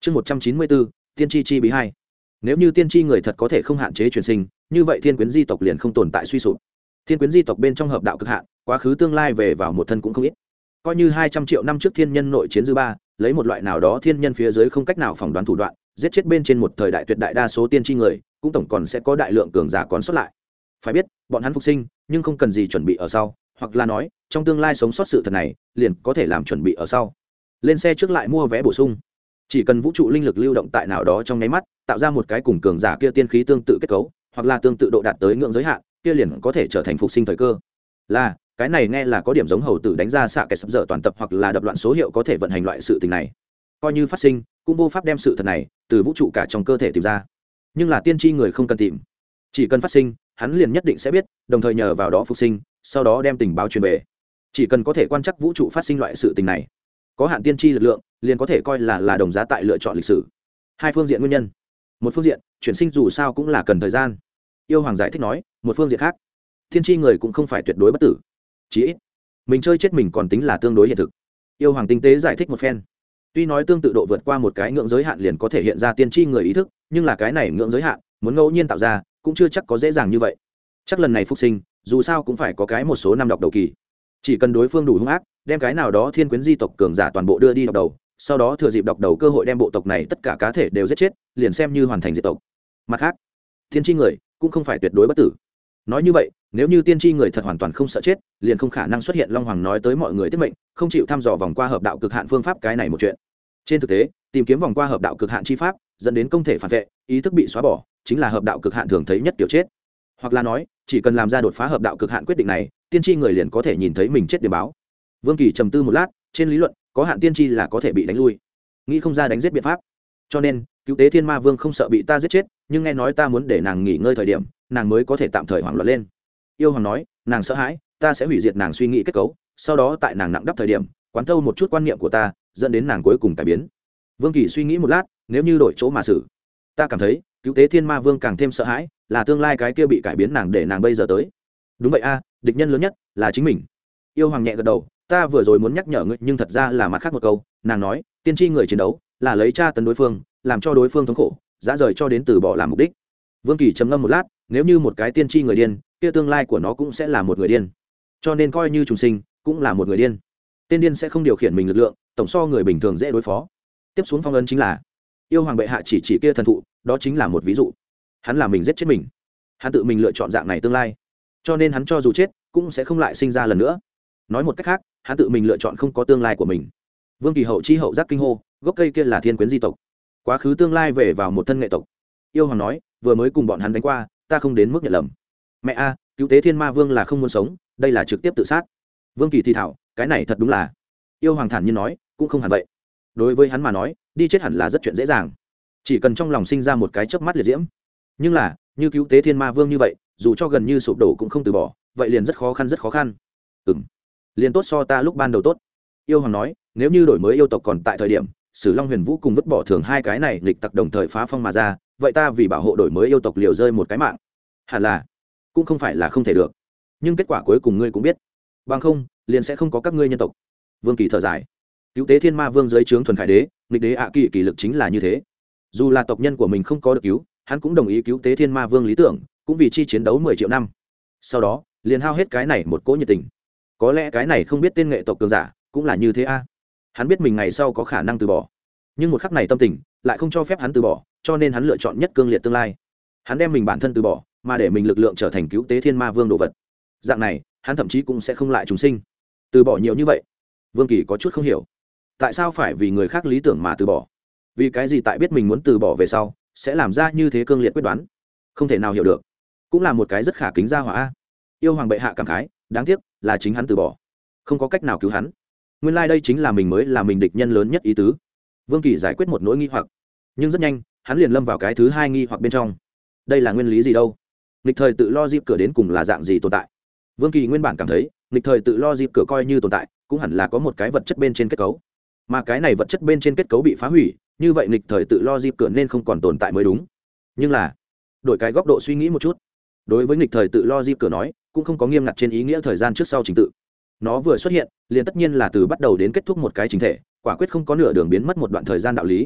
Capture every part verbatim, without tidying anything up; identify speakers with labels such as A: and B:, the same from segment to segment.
A: chương một trăm chín mươi bốn tiên tri chi bí hai. Nếu như tiên tri người thật có thể không hạn chế chuyển sinh, như vậy thiên quyến di tộc liền không tồn tại suy sụp. Thiên quyến di tộc bên trong hợp đạo cực hạn, quá khứ tương lai về vào một thân cũng không ít. Coi như hai trăm triệu năm trước thiên nhân nội chiến dư ba, lấy một loại nào đó thiên nhân phía dưới không cách nào phỏng đoán thủ đoạn, giết chết bên trên một thời đại tuyệt đại đa số tiên tri người, cũng tổng còn sẽ có đại lượng cường giả còn sót lại. Phải biết, bọn hắn phục sinh, nhưng không cần gì chuẩn bị ở sau, hoặc là nói, trong tương lai sống sót sự thật này, liền có thể làm chuẩn bị ở sau. Lên xe trước lại mua vé bổ sung. Chỉ cần vũ trụ linh lực lưu động tại nào đó trong nháy mắt, tạo ra một cái cùng cường giả kia tiên khí tương tự kết cấu, hoặc là tương tự độ đạt tới ngưỡng giới hạn, kia liền có thể trở thành phục sinh thời cơ. Là, cái này nghe là có điểm giống hầu tử đánh ra xạ kẻ sập dở toàn tập hoặc là đập loạn số hiệu có thể vận hành loại sự tình này. Coi như phát sinh, cũng vô pháp đem sự thật này từ vũ trụ cả trong cơ thể tìm ra. Nhưng là tiên tri người không cần tìm, chỉ cần phát sinh, hắn liền nhất định sẽ biết, đồng thời nhờ vào đó phục sinh, sau đó đem tình báo truyền về. Chỉ cần có thể quan trắc vũ trụ phát sinh loại sự tình này, có hạn tiên tri lực lượng, liền có thể coi là là đồng giá tại lựa chọn lịch sử. Hai phương diện nguyên nhân. Một phương diện, chuyển sinh dù sao cũng là cần thời gian. Yêu Hoàng giải thích nói, một phương diện khác, tiên tri người cũng không phải tuyệt đối bất tử. Chỉ ít, mình chơi chết mình còn tính là tương đối hiện thực. Yêu Hoàng tinh tế giải thích một phen. Tuy nói tương tự độ vượt qua một cái ngưỡng giới hạn liền có thể hiện ra tiên tri người ý thức, nhưng là cái này ngưỡng giới hạn, muốn ngẫu nhiên tạo ra, cũng chưa chắc có dễ dàng như vậy. Chắc lần này phục sinh, dù sao cũng phải có cái một số năm đọc đầu kỳ. Chỉ cần đối phương đủ hung ác, đem cái nào đó thiên quyến di tộc cường giả toàn bộ đưa đi đọc đầu, sau đó thừa dịp đọc đầu cơ hội đem bộ tộc này tất cả cá thể đều giết chết, liền xem như hoàn thành diệt tộc. Mặt khác, tiên tri người cũng không phải tuyệt đối bất tử. Nói như vậy, nếu như tiên tri người thật hoàn toàn không sợ chết, liền không khả năng xuất hiện Long Hoàng nói tới mọi người tiết mệnh, không chịu thăm dò vòng qua hợp đạo cực hạn phương pháp cái này một chuyện. Trên thực tế, tìm kiếm vòng qua hợp đạo cực hạn chi pháp, dẫn đến công thể phản vệ, ý thức bị xóa bỏ, chính là hợp đạo cực hạn thường thấy nhất tiểu chết. Hoặc là nói, chỉ cần làm ra đột phá hợp đạo cực hạn quyết định này, tiên tri người liền có thể nhìn thấy mình chết điểm báo. Vương Kỳ trầm tư một lát, trên lý luận, có hạn tiên tri là có thể bị đánh lui, nghĩ không ra đánh giết biện pháp. Cho nên, cứu tế thiên ma vương không sợ bị ta giết chết, nhưng nghe nói ta muốn để nàng nghỉ ngơi thời điểm, nàng mới có thể tạm thời hoảng loạn lên. Yêu Hoàng nói, nàng sợ hãi, ta sẽ hủy diệt nàng suy nghĩ kết cấu, sau đó tại nàng nặng đắp thời điểm, quán thâu một chút quan niệm của ta, dẫn đến nàng cuối cùng cải biến. Vương Kỳ suy nghĩ một lát, nếu như đổi chỗ mà xử, ta cảm thấy cứu tế thiên ma vương càng thêm sợ hãi, là tương lai cái kia bị cải biến nàng để nàng bây giờ tới. Đúng vậy a, địch nhân lớn nhất là chính mình. Yêu Hoàng nhẹ gật đầu, ta vừa rồi muốn nhắc nhở ngươi, nhưng thật ra là mặt khác một câu. Nàng nói, tiên tri người chiến đấu là lấy tra tấn đối phương, làm cho đối phương thống khổ, dã rời cho đến từ bỏ làm mục đích. Vương Kỳ trầm ngâm một lát, nếu như một cái tiên tri người điên, kia tương lai của nó cũng sẽ là một người điên, cho nên coi như trùng sinh cũng là một người điên. Tên điên sẽ không điều khiển mình lực lượng, tổng so người bình thường dễ đối phó. Tiếp xuống phong ấn chính là Yêu Hoàng bệ hạ chỉ chỉ kia thần thụ, đó chính là một ví dụ. Hắn là mình giết chết mình, hắn tự mình lựa chọn dạng này tương lai, cho nên hắn cho dù chết cũng sẽ không lại sinh ra lần nữa. Nói một cách khác, hắn tự mình lựa chọn không có tương lai của mình. Vương Kỳ hậu chi hậu giác kinh hô, gốc cây kia là thiên quyến di tộc, quá khứ tương lai về vào một thân nghệ tộc. Yêu Hoàng nói, vừa mới cùng bọn hắn đánh qua, ta không đến mức nhận lầm. Mẹ a, cứu tế thiên ma vương là không muốn sống, đây là trực tiếp tự sát. Vương Kỳ thì thảo, cái này thật đúng là. Yêu Hoàng thản nhiên nói, cũng không hẳn vậy. Đối với hắn mà nói, đi chết hẳn là rất chuyện dễ dàng, chỉ cần trong lòng sinh ra một cái chớp mắt liệt diễm. Nhưng là, như cứu tế thiên ma vương như vậy, dù cho gần như sụp đổ cũng không từ bỏ, vậy liền rất khó khăn rất khó khăn. Ừm, liền tốt so ta lúc ban đầu tốt. Yêu Hoàng nói, nếu như đổi mới yêu tộc còn tại thời điểm, Sử Long Huyền Vũ cùng vứt bỏ thường hai cái này nghịch tặc đồng thời phá phong mà ra, vậy ta vì bảo hộ đổi mới yêu tộc liều rơi một cái mạng, hẳn là cũng không phải là không thể được. Nhưng kết quả cuối cùng ngươi cũng biết, bằng không liền sẽ không có các ngươi nhân tộc. Vương Kỳ thở dài, cứu tế thiên ma vương dưới trướng thuần khải đế, nghịch đế ạ kỳ kỳ lực chính là như thế. Dù là tộc nhân của mình không có được cứu, hắn cũng đồng ý cứu tế thiên ma vương lý tưởng, cũng vì chi chiến đấu mười triệu năm. Sau đó liền hao hết cái này một cỗ nhiệt tình. Có lẽ cái này không biết tên nghệ tộc cường giả cũng là như thế a. Hắn biết mình ngày sau có khả năng từ bỏ, nhưng một khắc này tâm tình lại không cho phép hắn từ bỏ, cho nên hắn lựa chọn nhất cương liệt tương lai. Hắn đem mình bản thân từ bỏ, mà để mình lực lượng trở thành cứu tế thiên ma vương đồ vật. Dạng này, hắn thậm chí cũng sẽ không lại trùng sinh. Từ bỏ nhiều như vậy, Vương Kỳ có chút không hiểu, tại sao phải vì người khác lý tưởng mà từ bỏ? Vì cái gì tại biết mình muốn từ bỏ về sau, sẽ làm ra như thế cương liệt quyết đoán? Không thể nào hiểu được. Cũng là một cái rất khả kính gia hỏa a. Yêu Hoàng bệ hạ cảm khái, đáng tiếc là chính hắn từ bỏ, không có cách nào cứu hắn. Nguyên lai đây chính là mình mới là mình địch nhân lớn nhất ý tứ. Vương Kỳ giải quyết một nỗi nghi hoặc, nhưng rất nhanh hắn liền lâm vào cái thứ hai nghi hoặc bên trong. Đây là nguyên lý gì đâu? Nghịch thời tự lo dịp cửa đến cùng là dạng gì tồn tại? Vương Kỳ nguyên bản cảm thấy nghịch thời tự lo dịp cửa coi như tồn tại, cũng hẳn là có một cái vật chất bên trên kết cấu, mà cái này vật chất bên trên kết cấu bị phá hủy, như vậy nghịch thời tự lo dịp cửa nên không còn tồn tại mới đúng. Nhưng là đổi cái góc độ suy nghĩ một chút, đối với nghịch thời tự lo dịp cửa nói, cũng không có nghiêm ngặt trên ý nghĩa thời gian trước sau trình tự. Nó vừa xuất hiện liền tất nhiên là từ bắt đầu đến kết thúc một cái chính thể, quả quyết không có nửa đường biến mất một đoạn thời gian đạo lý.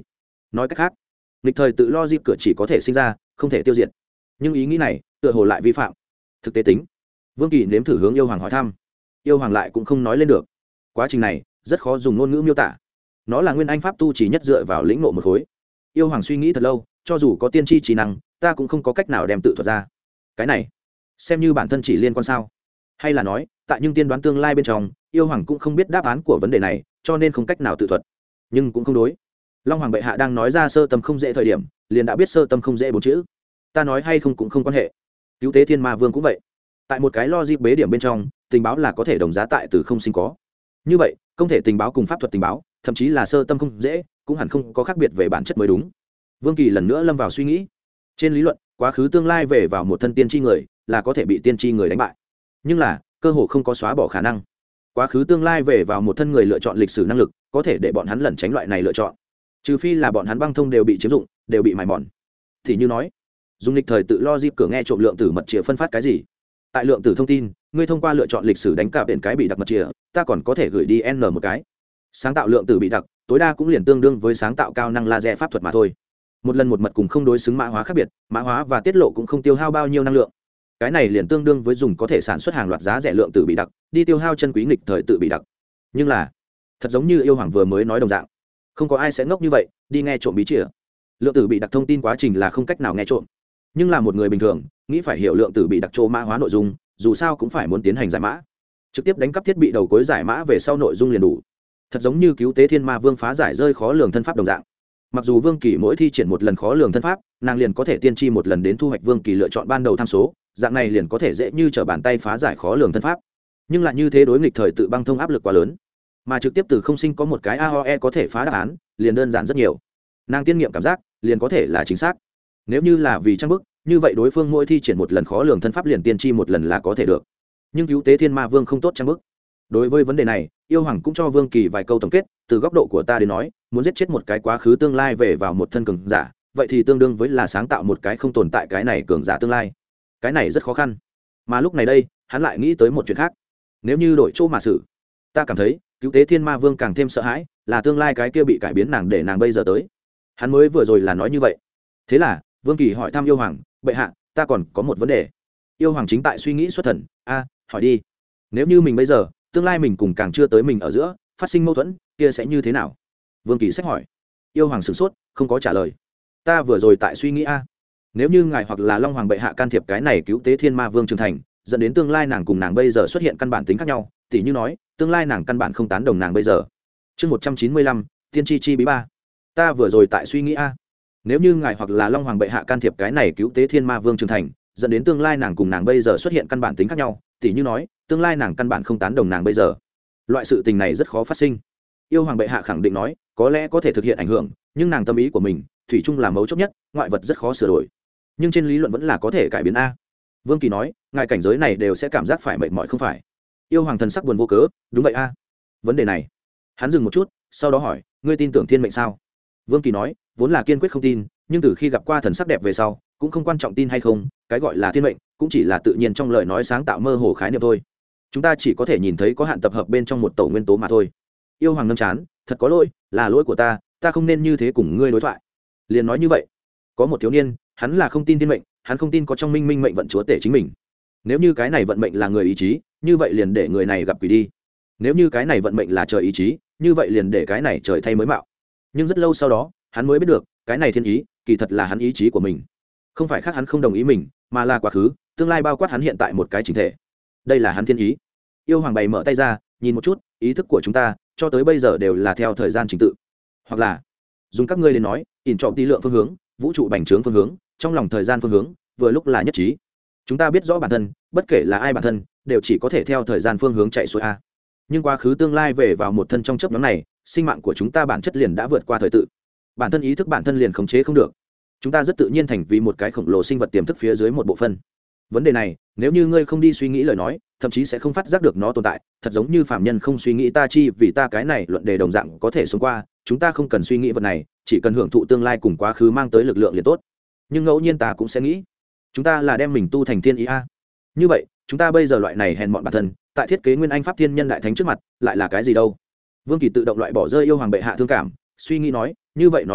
A: nói cách khác nghịch thời tự lo dịp cửa chỉ có thể sinh ra không thể tiêu diệt, nhưng ý nghĩ này tựa hồ lại vi phạm thực tế tính. Vương Kỳ nếm thử hướng yêu hoàng hỏi thăm, yêu hoàng lại cũng không nói lên được. Quá trình này rất khó dùng ngôn ngữ miêu tả, nó là nguyên anh pháp tu chỉ nhất dựa vào lĩnh ngộ một khối. Yêu hoàng suy nghĩ thật lâu, cho dù có tiên tri trí năng ta cũng không có cách nào đem tự thuật ra. Cái này xem như bản thân chỉ liên quan sao, hay là nói tại nhưng tiên đoán tương lai bên trong yêu hoàng cũng không biết đáp án của vấn đề này cho nên không cách nào tự thuật. Nhưng cũng không đối, long hoàng bệ hạ đang nói ra sơ tâm không dễ thời điểm liền đã biết sơ tâm không dễ bốn chữ, ta nói hay không cũng không quan hệ. Cứu tế thiên ma vương cũng vậy, tại một cái logic bế điểm bên trong tình báo là có thể đồng giá tại từ không sinh có. Như vậy không thể tình báo cùng pháp thuật tình báo thậm chí là sơ tâm không dễ cũng hẳn không có khác biệt về bản chất mới đúng. Vương Kỳ lần nữa lâm vào suy nghĩ. Trên lý luận quá khứ tương lai về vào một thân tiên tri người là có thể bị tiên tri người đánh bại, nhưng là cơ hồ không có xóa bỏ khả năng. Quá khứ tương lai về vào một thân người lựa chọn lịch sử năng lực có thể để bọn hắn lẩn tránh loại này lựa chọn, trừ phi là bọn hắn băng thông đều bị chiếm dụng, đều bị mài mòn. Thì như nói dùng lịch thời tự lo dịp cửa nghe trộm lượng tử mật chìa phân phát cái gì. Tại lượng tử thông tin ngươi thông qua lựa chọn lịch sử đánh cả biển cái bị đặc mật chìa, ta còn có thể gửi đi n một cái. Sáng tạo lượng tử bị đặc tối đa cũng liền tương đương với sáng tạo cao năng laser pháp thuật mà thôi. Một lần một mật cùng không đối xứng mã hóa khác biệt, mã hóa và tiết lộ cũng không tiêu hao bao nhiêu năng lượng. Cái này liền tương đương với dùng có thể sản xuất hàng loạt giá rẻ lượng tử bị đặc đi tiêu hao chân quý nghịch thời tự bị đặc. Nhưng là thật giống như yêu hoàng vừa mới nói đồng dạng, không có ai sẽ ngốc như vậy đi nghe trộm bí chìa. Lượng tử bị đặc thông tin quá trình là không cách nào nghe trộm, nhưng là một người bình thường nghĩ phải hiểu lượng tử bị đặc chỗ mã hóa nội dung dù sao cũng phải muốn tiến hành giải mã, trực tiếp đánh cắp thiết bị đầu cuối giải mã về sau nội dung liền đủ. Thật giống như cứu tế thiên ma vương phá giải rơi khó lường thân pháp đồng dạng, mặc dù Vương Kỳ mỗi thi triển một lần khó lường thân pháp nàng liền có thể tiên tri một lần đến thu hoạch Vương Kỳ lựa chọn ban đầu tham số, dạng này liền có thể dễ như trở bàn tay phá giải khó lường thân pháp. Nhưng lại như thế đối nghịch thời tự băng thông áp lực quá lớn, mà trực tiếp từ không sinh có một cái a o e có thể phá đáp án liền đơn giản rất nhiều. Nàng tiên nghiệm cảm giác liền có thể là chính xác. Nếu như là vì trang bức, như vậy đối phương mỗi thi triển một lần khó lường thân pháp liền tiên tri một lần là có thể được. Nhưng cứu tế thiên ma vương không tốt trang bức. Đối với vấn đề này yêu hoàng cũng cho Vương Kỳ vài câu tổng kết. Từ góc độ của ta đến nói, muốn giết chết một cái quá khứ tương lai về vào một thân cường giả, vậy thì tương đương với là sáng tạo một cái không tồn tại cái này cường giả tương lai. Cái này rất khó khăn. Mà lúc này đây hắn lại nghĩ tới một chuyện khác. Nếu như đổi chỗ mà xử, ta cảm thấy cứu tế thiên ma vương càng thêm sợ hãi là tương lai cái kia bị cải biến nàng để nàng bây giờ tới. Hắn mới vừa rồi là nói như vậy. Thế là Vương Kỳ hỏi thăm yêu hoàng, bệ hạ ta còn có một vấn đề. Yêu hoàng chính tại suy nghĩ xuất thần. A hỏi đi. Nếu như mình bây giờ tương lai mình cùng càng chưa tới mình ở giữa phát sinh mâu thuẫn kia sẽ như thế nào? Vương Kỳ sách hỏi. Yêu hoàng sửng sốt không có trả lời. Ta vừa rồi tại suy nghĩ a nếu như ngài hoặc là long hoàng bệ hạ can thiệp cái này cứu tế thiên ma vương trưởng thành dẫn đến tương lai nàng cùng nàng bây giờ xuất hiện căn bản tính khác nhau, tỉ như nói tương lai nàng căn bản không tán đồng nàng bây giờ. Chương một trăm chín mươi lăm tiên tri chi bí ba. Ta vừa rồi tại suy nghĩ a nếu như ngài hoặc là long hoàng bệ hạ can thiệp cái này cứu tế thiên ma vương trưởng thành dẫn đến tương lai nàng cùng nàng bây giờ xuất hiện căn bản tính khác nhau, tỉ như nói tương lai nàng căn bản không tán đồng nàng bây giờ. Loại sự tình này rất khó phát sinh. Yêu hoàng bệ hạ khẳng định nói có lẽ có thể thực hiện ảnh hưởng, nhưng nàng tâm ý của mình thủy chung là mấu chốt nhất, ngoại vật rất khó sửa đổi, nhưng trên lý luận vẫn là có thể cải biến a. Vương Kỳ nói ngài cảnh giới này đều sẽ cảm giác phải mệt mỏi không phải? Yêu hoàng thần sắc buồn vô cớ. Đúng vậy a. Vấn đề này hắn dừng một chút sau đó hỏi ngươi tin tưởng thiên mệnh sao? Vương Kỳ nói vốn là kiên quyết không tin, nhưng từ khi gặp qua thần sắc đẹp về sau cũng không quan trọng tin hay không, cái gọi là thiên mệnh cũng chỉ là tự nhiên trong lời nói sáng tạo mơ hồ khái niệm thôi. Chúng ta chỉ có thể nhìn thấy có hạn tập hợp bên trong một tổ nguyên tố mà thôi. Yêu hoàng nâm chán, thật có lỗi, là lỗi của ta, ta không nên như thế cùng ngươi đối thoại. Liền nói như vậy. Có một thiếu niên, hắn là không tin thiên mệnh, hắn không tin có trong minh minh mệnh vận chúa tể chính mình. Nếu như cái này vận mệnh là người ý chí, như vậy liền để người này gặp quỷ đi. Nếu như cái này vận mệnh là trời ý chí, như vậy liền để cái này trời thay mới mạo. Nhưng rất lâu sau đó, hắn mới biết được, cái này thiên ý, kỳ thật là hắn ý chí của mình. Không phải khác hắn không đồng ý mình, mà là quá khứ, tương lai bao quát hắn hiện tại một cái chỉnh thể. Đây là hắn thiên ý. Yêu hoàng bày mở tay ra, nhìn một chút, ý thức của chúng ta cho tới bây giờ đều là theo thời gian trình tự, hoặc là dùng các ngươi đến nói ỉn trọng tỷ lượng phương hướng, vũ trụ bành trướng phương hướng, trong lòng thời gian phương hướng vừa lúc là nhất trí. Chúng ta biết rõ bản thân, bất kể là ai bản thân đều chỉ có thể theo thời gian phương hướng chạy xuôi a. Nhưng quá khứ tương lai về vào một thân trong chớp nhoáng này, sinh mạng của chúng ta bản chất liền đã vượt qua thời tự, bản thân ý thức bản thân liền khống chế không được. Chúng ta rất tự nhiên thành vì một cái khổng lồ sinh vật tiềm thức phía dưới một bộ phận. Vấn đề này nếu như ngươi không đi suy nghĩ lời nói, thậm chí sẽ không phát giác được nó tồn tại, thật giống như phàm nhân không suy nghĩ ta chi vì ta cái này luận đề đồng dạng có thể sống qua. Chúng ta không cần suy nghĩ vật này, chỉ cần hưởng thụ tương lai cùng quá khứ mang tới lực lượng liền tốt. Nhưng ngẫu nhiên ta cũng sẽ nghĩ, chúng ta là đem mình tu thành thiên ý a. Như vậy chúng ta bây giờ loại này hèn mọn bản thân, tại thiết kế nguyên anh pháp thiên nhân đại thánh trước mặt lại là cái gì đâu? Vương Kỳ tự động loại bỏ rơi yêu hoàng bệ hạ thương cảm, suy nghĩ nói như vậy nói cách khác,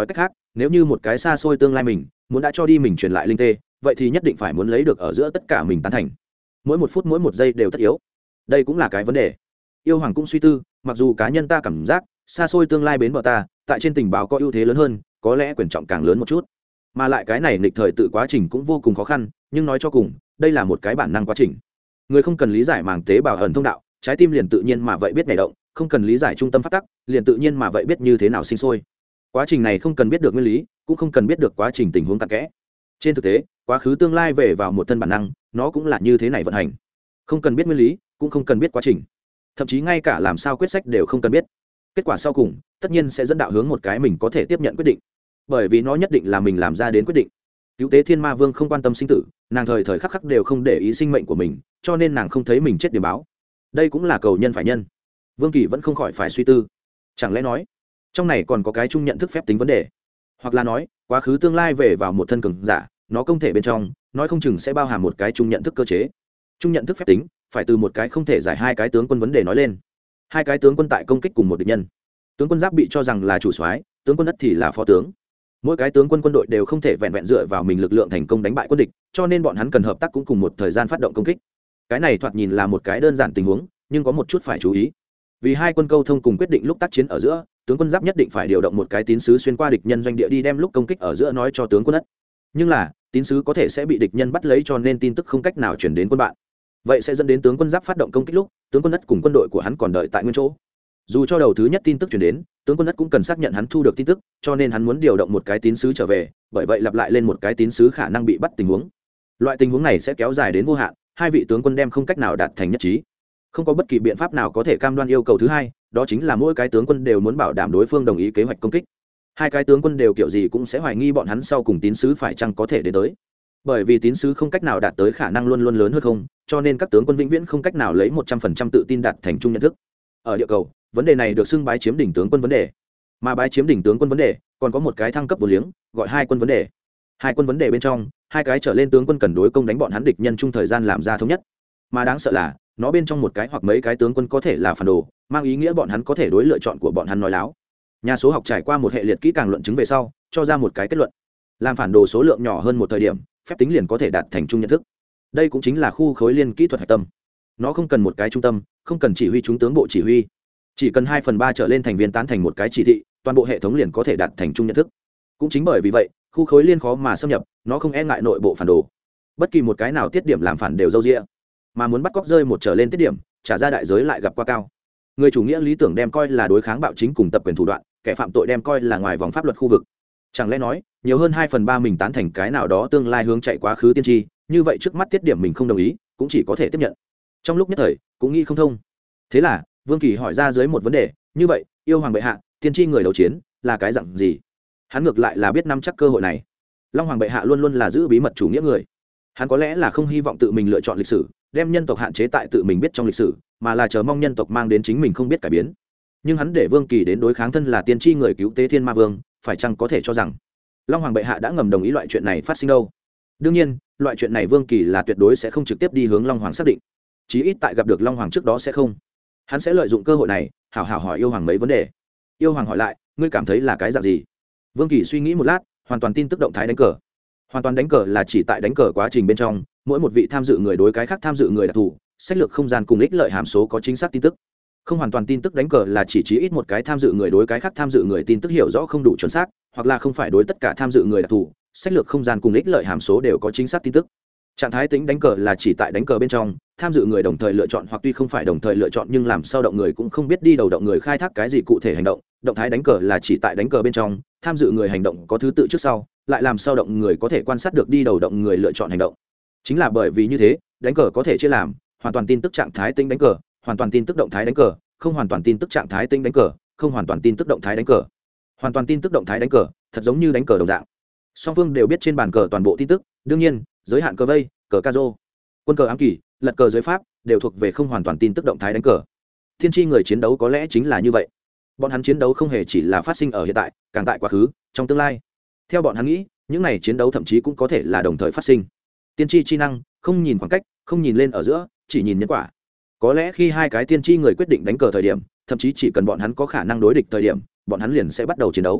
A: nếu như một cái xa xôi tương lai mình muốn đã cho đi mình truyền lại linh tê, vậy thì nhất định phải muốn lấy được ở giữa tất cả mình tán thành, mỗi một phút mỗi một giây đều tất yếu. Đây cũng là cái vấn đề. Yêu hoàng cũng suy tư, mặc dù cá nhân ta cảm giác xa xôi tương lai bến bờ ta tại trên tình báo có ưu thế lớn hơn, có lẽ quyền trọng càng lớn một chút, mà lại cái này nghịch thời tự quá trình cũng vô cùng khó khăn, nhưng nói cho cùng đây là một cái bản năng quá trình. Người không cần lý giải màng tế bào ẩn thông đạo, trái tim liền tự nhiên mà vậy biết nhảy động, không cần lý giải trung tâm phát tắc, liền tự nhiên mà vậy biết như thế nào sinh sôi. Quá trình này không cần biết được nguyên lý, cũng không cần biết được quá trình tình huống cặn kẽ. Trên thực tế, quá khứ tương lai về vào một thân bản năng, nó cũng là như thế này vận hành. Không cần biết nguyên lý, cũng không cần biết quá trình, thậm chí ngay cả làm sao quyết sách đều không cần biết. Kết quả sau cùng tất nhiên sẽ dẫn đạo hướng một cái mình có thể tiếp nhận quyết định, bởi vì nó nhất định là mình làm ra đến quyết định. Cứu tế thiên ma vương không quan tâm sinh tử, nàng thời thời khắc khắc đều không để ý sinh mệnh của mình, cho nên nàng không thấy mình chết điểm báo. Đây cũng là cầu nhân phải nhân. Vương Kỳ vẫn không khỏi phải suy tư, chẳng lẽ nói trong này còn có cái chung nhận thức phép tính vấn đề, hoặc là nói quá khứ tương lai về vào một thân cường giả, nó công thể bên trong nói không chừng sẽ bao hàm một cái chung nhận thức cơ chế. Chung nhận thức phép tính phải từ một cái không thể giải hai cái tướng quân vấn đề nói lên. Hai cái tướng quân tại công kích cùng một địch nhân, tướng quân giáp bị cho rằng là chủ soái, tướng quân đất thì là phó tướng. Mỗi cái tướng quân quân đội đều không thể vẹn vẹn dựa vào mình lực lượng thành công đánh bại quân địch, cho nên bọn hắn cần hợp tác cũng cùng một thời gian phát động công kích. Cái này thoạt nhìn là một cái đơn giản tình huống, nhưng có một chút phải chú ý. Vì hai quân câu thông cùng quyết định lúc tác chiến ở giữa, tướng quân giáp nhất định phải điều động một cái tín sứ xuyên qua địch nhân doanh địa đi đem lúc công kích ở giữa nói cho tướng quân đất. Nhưng là tín sứ có thể sẽ bị địch nhân bắt lấy, cho nên tin tức không cách nào chuyển đến quân bạn. Vậy sẽ dẫn đến tướng quân giáp phát động công kích lúc, tướng quân đất cùng quân đội của hắn còn đợi tại nguyên chỗ. Dù cho đầu thứ nhất tin tức chuyển đến, tướng quân đất cũng cần xác nhận hắn thu được tin tức, cho nên hắn muốn điều động một cái tín sứ trở về, bởi vậy lặp lại lên một cái tín sứ khả năng bị bắt tình huống. Loại tình huống này sẽ kéo dài đến vô hạn, hai vị tướng quân đem không cách nào đạt thành nhất trí. Không có bất kỳ biện pháp nào có thể cam đoan yêu cầu thứ hai, đó chính là mỗi cái tướng quân đều muốn bảo đảm đối phương đồng ý kế hoạch công kích. Hai cái tướng quân đều kiểu gì cũng sẽ hoài nghi bọn hắn sau cùng tín sứ phải chăng có thể đến tới. Bởi vì tín sứ không cách nào đạt tới khả năng luôn luôn lớn hơn không, cho nên các tướng quân vĩnh viễn không cách nào lấy một trăm phần trăm tự tin đạt thành chung nhận thức. Ở địa cầu, vấn đề này được xưng bái chiếm đỉnh tướng quân vấn đề, mà bái chiếm đỉnh tướng quân vấn đề còn có một cái thăng cấp vô liếng, gọi hai quân vấn đề. Hai quân vấn đề bên trong, hai cái trở lên tướng quân cần đối công đánh bọn hắn địch nhân chung thời gian làm ra thống nhất, mà đáng sợ là nó bên trong một cái hoặc mấy cái tướng quân có thể là phản đồ, mang ý nghĩa bọn hắn có thể đối lựa chọn của bọn hắn nói láo. Nhà số học trải qua một hệ liệt kỹ càng luận chứng về sau, cho ra một cái kết luận: làm phản đồ số lượng nhỏ hơn một thời điểm, phép tính liền có thể đạt thành chung nhận thức. Đây cũng chính là khu khối liên kỹ thuật hạch tâm. Nó không cần một cái trung tâm, không cần chỉ huy chúng tướng bộ chỉ huy, chỉ cần hai phần ba trở lên thành viên tán thành một cái chỉ thị, toàn bộ hệ thống liền có thể đạt thành chung nhận thức. Cũng chính bởi vì vậy, khu khối liên khó mà xâm nhập, nó không e ngại nội bộ phản đồ, bất kỳ một cái nào tiết điểm làm phản đều dâu dịa, mà muốn bắt cóc rơi một trở lên tiết điểm, trả ra đại giới lại gặp quá cao. Người chủ nghĩa lý tưởng đem coi là đối kháng bạo chính cùng tập quyền thủ đoạn, kẻ phạm tội đem coi là ngoài vòng pháp luật khu vực. Chẳng lẽ nói nhiều hơn hai phần ba mình tán thành cái nào đó tương lai hướng chạy quá khứ tiên tri, như vậy trước mắt tiết điểm mình không đồng ý cũng chỉ có thể tiếp nhận. Trong lúc nhất thời cũng nghĩ không thông. Thế là Vương Kỳ hỏi ra dưới một vấn đề: như vậy yêu hoàng bệ hạ, tiên tri người đấu chiến là cái dạng gì? Hắn ngược lại là biết nắm chắc cơ hội này. Long hoàng bệ hạ luôn luôn là giữ bí mật chủ nghĩa người, hắn có lẽ là không hy vọng tự mình lựa chọn lịch sử, đem nhân tộc hạn chế tại tự mình biết trong lịch sử, mà là chờ mong nhân tộc mang đến chính mình không biết cải biến. Nhưng hắn để Vương Kỳ đến đối kháng thân là tiên tri người cứu tế thiên ma vương, phải chăng có thể cho rằng Long hoàng bệ hạ đã ngầm đồng ý loại chuyện này phát sinh đâu? Đương nhiên, loại chuyện này Vương Kỳ là tuyệt đối sẽ không trực tiếp đi hướng Long hoàng xác định, chí ít tại gặp được Long hoàng trước đó sẽ không. Hắn sẽ lợi dụng cơ hội này hảo hảo hỏi yêu hoàng mấy vấn đề. Yêu hoàng hỏi lại: ngươi cảm thấy là cái dạng gì? Vương Kỳ suy nghĩ một lát, hoàn toàn tin tức động thái đánh cờ. Hoàn toàn đánh cờ là chỉ tại đánh cờ quá trình bên trong, mỗi một vị tham dự người đối cái khác tham dự người đặc thù, sách lược không gian cùng ích lợi hàm số có chính xác tin tức. Không hoàn toàn tin tức đánh cờ là chỉ chí ít một cái tham dự người đối cái khác tham dự người tin tức hiểu rõ không đủ chuẩn xác, hoặc là không phải đối tất cả tham dự người đặc thù, sách lược không gian cùng ích lợi hàm số đều có chính xác tin tức. Trạng thái tính đánh cờ là chỉ tại đánh cờ bên trong, tham dự người đồng thời lựa chọn hoặc tuy không phải đồng thời lựa chọn nhưng làm sao động người cũng không biết đi đầu động người khai thác cái gì cụ thể hành động. Động thái đánh cờ là chỉ tại đánh cờ bên trong, tham dự người hành động có thứ tự trước sau, lại làm sao động người có thể quan sát được đi đầu động người lựa chọn hành động. Chính là bởi vì như thế, đánh cờ có thể chia làm hoàn toàn tin tức trạng thái tính đánh cờ, hoàn toàn tin tức động thái đánh cờ, không hoàn toàn tin tức trạng thái tính đánh cờ, không hoàn toàn tin tức động thái đánh cờ. Hoàn toàn tin tức động thái đánh cờ thật giống như đánh cờ đồng dạng, song phương đều biết trên bàn cờ toàn bộ tin tức. Đương nhiên, giới hạn cờ vây, cờ ca rô, quân cờ ám kỳ, lật cờ giới pháp đều thuộc về không hoàn toàn tin tức động thái đánh cờ. Thiên tri người chiến đấu có lẽ chính là như vậy. Bọn hắn chiến đấu không hề chỉ là phát sinh ở hiện tại, càng tại quá khứ, trong tương lai. Theo bọn hắn nghĩ, những này chiến đấu thậm chí cũng có thể là đồng thời phát sinh. Tiên tri chi năng không nhìn khoảng cách, không nhìn lên ở giữa, chỉ nhìn nhân quả. Có lẽ khi hai cái tiên tri người quyết định đánh cờ thời điểm, thậm chí chỉ cần bọn hắn có khả năng đối địch thời điểm, bọn hắn liền sẽ bắt đầu chiến đấu.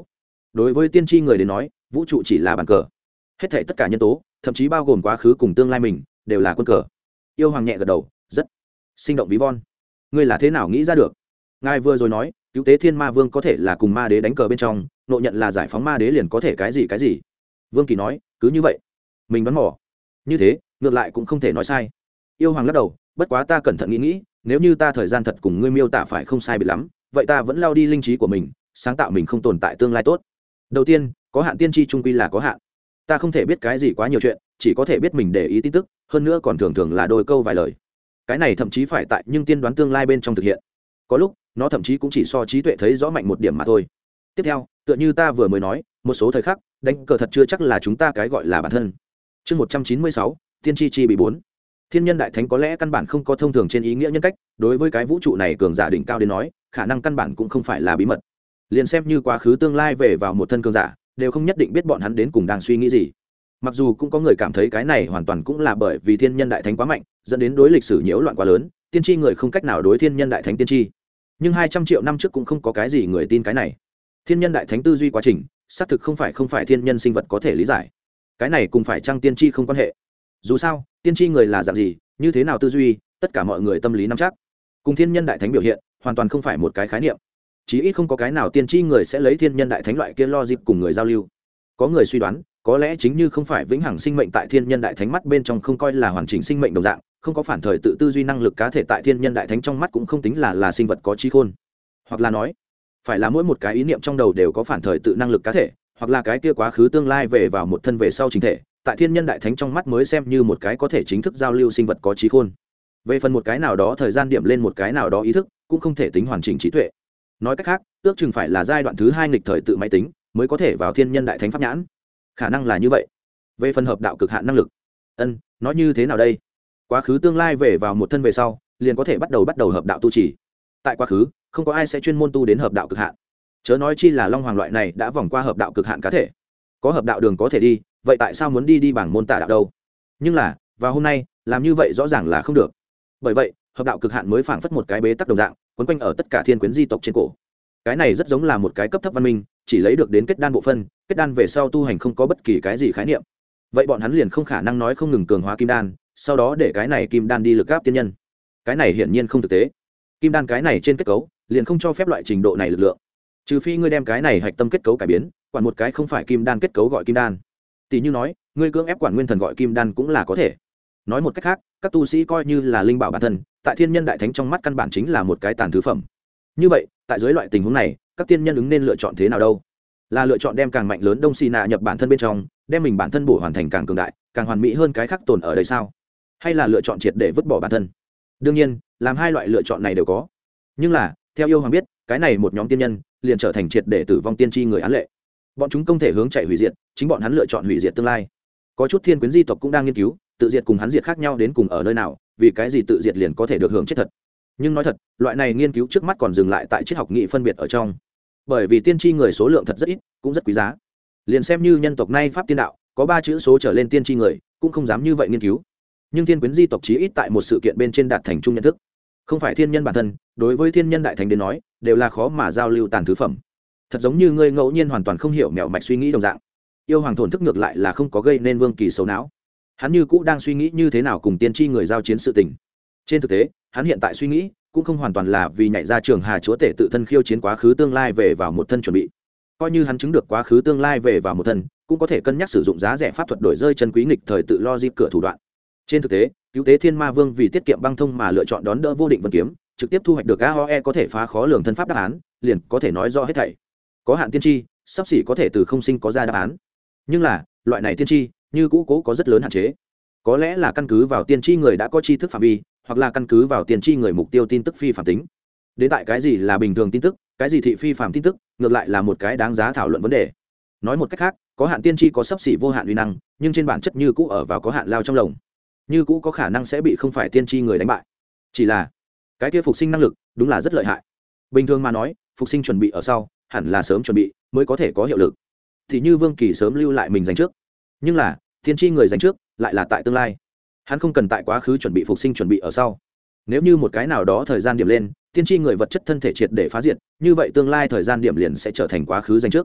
A: đối với tiên tri người đến nói vũ trụ chỉ là bàn cờ, hết thảy tất cả nhân tố thậm chí bao gồm quá khứ cùng tương lai mình đều là quân cờ. Yêu hoàng nhẹ gật đầu, rất sinh động ví von. Ngươi là thế nào nghĩ ra được? Ngài vừa rồi nói cứu tế thiên ma vương có thể là cùng ma đế đánh cờ bên trong, nộ nhận là giải phóng ma đế liền có thể cái gì cái gì. Vương Kỳ nói cứ như vậy mình đoán mò như thế ngược lại cũng không thể nói sai. Yêu hoàng lắc đầu, bất quá ta cẩn thận nghĩ nghĩ, nếu như ta thời gian thật cùng ngươi miêu tả phải không sai biệt lắm, vậy ta vẫn lao đi linh trí của mình, sáng tạo mình không tồn tại tương lai tốt. Đầu tiên, có hạn tiên tri trung quy là có hạn, ta không thể biết cái gì quá nhiều chuyện, chỉ có thể biết mình để ý tin tức, hơn nữa còn thường thường là đôi câu vài lời. Cái này thậm chí phải tại nhưng tiên đoán tương lai bên trong thực hiện, có lúc nó thậm chí cũng chỉ so trí tuệ thấy rõ mạnh một điểm mà thôi. Tiếp theo, tựa như ta vừa mới nói, một số thời khắc đánh cờ thật chưa chắc là chúng ta cái gọi là bản thân. Chương một trăm chín mươi sáu, tiên tri chi bị bốn. Thiên nhân đại thánh có lẽ căn bản không có thông thường trên ý nghĩa nhân cách, đối với cái vũ trụ này cường giả đỉnh cao đến nói, khả năng căn bản cũng không phải là bí mật. Liền xem như quá khứ tương lai về vào một thân cường giả, đều không nhất định biết bọn hắn đến cùng đang suy nghĩ gì. Mặc dù cũng có người cảm thấy cái này hoàn toàn cũng là bởi vì thiên nhân đại thánh quá mạnh, dẫn đến đối lịch sử nhiễu loạn quá lớn, tiên tri người không cách nào đối thiên nhân đại thánh tiên tri. Nhưng hai trăm triệu năm trước cũng không có cái gì người tin cái này. Thiên nhân đại thánh tư duy quá trình, xác thực không phải không phải thiên nhân sinh vật có thể lý giải. Cái này cùng phải chăng tiên tri không quan hệ. Dù sao, tiên tri người là dạng gì, như thế nào tư duy, tất cả mọi người tâm lý nắm chắc. Cùng thiên nhân đại thánh biểu hiện, hoàn toàn không phải một cái khái niệm. Chí ít không có cái nào tiên tri người sẽ lấy thiên nhân đại thánh loại kia logic cùng người giao lưu. Có người suy đoán, có lẽ chính như không phải vĩnh hằng sinh mệnh tại thiên nhân đại thánh mắt bên trong không coi là hoàn chỉnh sinh mệnh đồng dạng, không có phản thời tự tư duy năng lực cá thể tại thiên nhân đại thánh trong mắt cũng không tính là là sinh vật có trí khôn. Hoặc là nói, phải là mỗi một cái ý niệm trong đầu đều có phản thời tự năng lực cá thể, hoặc là cái kia quá khứ tương lai về vào một thân về sau chính thể, tại thiên nhân đại thánh trong mắt mới xem như một cái có thể chính thức giao lưu sinh vật có trí khôn. Về phần một cái nào đó thời gian điểm lên một cái nào đó ý thức, cũng không thể tính hoàn chỉnh trí tuệ. Nói cách khác, ước chừng phải là giai đoạn thứ hai nghịch thời tự máy tính mới có thể vào thiên nhân đại thánh pháp nhãn. Khả năng là như vậy. Về phần hợp đạo cực hạn năng lực, ân nói như thế nào đây? Quá khứ tương lai về vào một thân về sau, liền có thể bắt đầu bắt đầu hợp đạo tu trì. Tại quá khứ, không có ai sẽ chuyên môn tu đến hợp đạo cực hạn. Chớ nói chi là long hoàng loại này đã vòng qua hợp đạo cực hạn cá thể. Có hợp đạo đường có thể đi, vậy tại sao muốn đi đi bảng môn tả đạo đâu? Nhưng là, vào hôm nay, làm như vậy rõ ràng là không được. Bởi vậy, hợp đạo cực hạn mới phảng phất một cái bế tắc đồng dạng, quấn quanh ở tất cả thiên quyến di tộc trên cổ. Cái này rất giống là một cái cấp thấp văn minh, chỉ lấy được đến kết đan bộ phân, kết đan về sau tu hành không có bất kỳ cái gì khái niệm. Vậy bọn hắn liền không khả năng nói không ngừng cường hóa kim đan, sau đó để cái này kim đan đi lực áp tiên nhân. Cái này hiển nhiên không thực tế. Kim đan cái này trên kết cấu, liền không cho phép loại trình độ này lực lượng. Trừ phi ngươi đem cái này hạch tâm kết cấu cải biến, quản một cái không phải kim đan kết cấu gọi kim đan. Tỷ như nói, ngươi cưỡng ép quản nguyên thần gọi kim đan cũng là có thể. Nói một cách khác, các tu sĩ coi như là linh bảo bản thân, tại thiên nhân đại thánh trong mắt căn bản chính là một cái tàn thứ phẩm. Như vậy, tại dưới loại tình huống này, các tiên nhân ứng nên lựa chọn thế nào đâu? Là lựa chọn đem càng mạnh lớn đông xì nạ nhập bản thân bên trong, đem mình bản thân bổ hoàn thành càng cường đại, càng hoàn mỹ hơn cái khác tồn ở đây sao? Hay là lựa chọn triệt để vứt bỏ bản thân? Đương nhiên, làm hai loại lựa chọn này đều có. Nhưng là, theo yêu hoàng biết, cái này một nhóm tiên nhân liền trở thành triệt để tử vong tiên tri người án lệ. Bọn chúng không thể hướng chạy hủy diệt, chính bọn hắn lựa chọn hủy diệt tương lai. Có chút thiên quyến di tộc cũng đang nghiên cứu, tự diệt cùng hắn diệt khác nhau đến cùng ở nơi nào, vì cái gì tự diệt liền có thể được hưởng chết thật. Nhưng nói thật, loại này nghiên cứu trước mắt còn dừng lại tại triết học nghị phân biệt ở trong. Bởi vì tiên tri người số lượng thật rất ít, cũng rất quý giá. Liền xem như nhân tộc nay pháp tiên đạo, có ba chữ số trở lên tiên tri người, cũng không dám như vậy nghiên cứu. Nhưng thiên quyến di tộc chí ít tại một sự kiện bên trên đạt thành chung nhận thức. Không phải thiên nhân bản thân, đối với thiên nhân đại thánh đến nói, đều là khó mà giao lưu tàn thứ phẩm. Thật giống như ngươi ngẫu nhiên hoàn toàn không hiểu mẹo mạch suy nghĩ đồng dạng. Yêu hoàng thổn thức ngược lại là không có gây nên Vương Kỳ xấu não. Hắn như cũ đang suy nghĩ như thế nào cùng tiên tri người giao chiến sự tình. Trên thực tế, hắn hiện tại suy nghĩ cũng không hoàn toàn là vì nhảy ra trường hà chúa tể tự thân khiêu chiến quá khứ tương lai về vào một thân chuẩn bị. Coi như hắn chứng được quá khứ tương lai về vào một thân, cũng có thể cân nhắc sử dụng giá rẻ pháp thuật đổi rơi chân quý nghịch thời tự lo di cửa thủ đoạn. Trên thực tế, cứu tế thiên ma vương vì tiết kiệm băng thông mà lựa chọn đón đỡ vô định vân kiếm, trực tiếp thu hoạch được a o e có thể phá khó lường thân pháp đáp án, liền có thể nói rõ hết thảy. Có hạn tiên tri, sắp xỉ có thể từ không sinh có ra đáp án. Nhưng là, loại này tiên tri, như cũ cố có rất lớn hạn chế. Có lẽ là căn cứ vào tiên tri người đã có tri thức phạm vi, hoặc là căn cứ vào tiên tri người mục tiêu tin tức phi phạm tính. Đến tại cái gì là bình thường tin tức, cái gì thị phi phạm tin tức, ngược lại là một cái đáng giá thảo luận vấn đề. Nói một cách khác, có hạn tiên tri có sắp xỉ vô hạn uy năng, nhưng trên bản chất như cũ ở vào có hạn lao trong lồng, như cũ có khả năng sẽ bị không phải tiên tri người đánh bại. Chỉ là cái kia phục sinh năng lực đúng là rất lợi hại. Bình thường mà nói, phục sinh chuẩn bị ở sau, hẳn là sớm chuẩn bị mới có thể có hiệu lực. Thì như Vương Kỳ sớm lưu lại mình dành trước, nhưng là tiên tri người dành trước lại là tại tương lai. Hắn không cần tại quá khứ chuẩn bị phục sinh chuẩn bị ở sau. Nếu như một cái nào đó thời gian điểm lên, tiên tri người vật chất thân thể triệt để phá diệt, như vậy tương lai thời gian điểm liền sẽ trở thành quá khứ dành trước.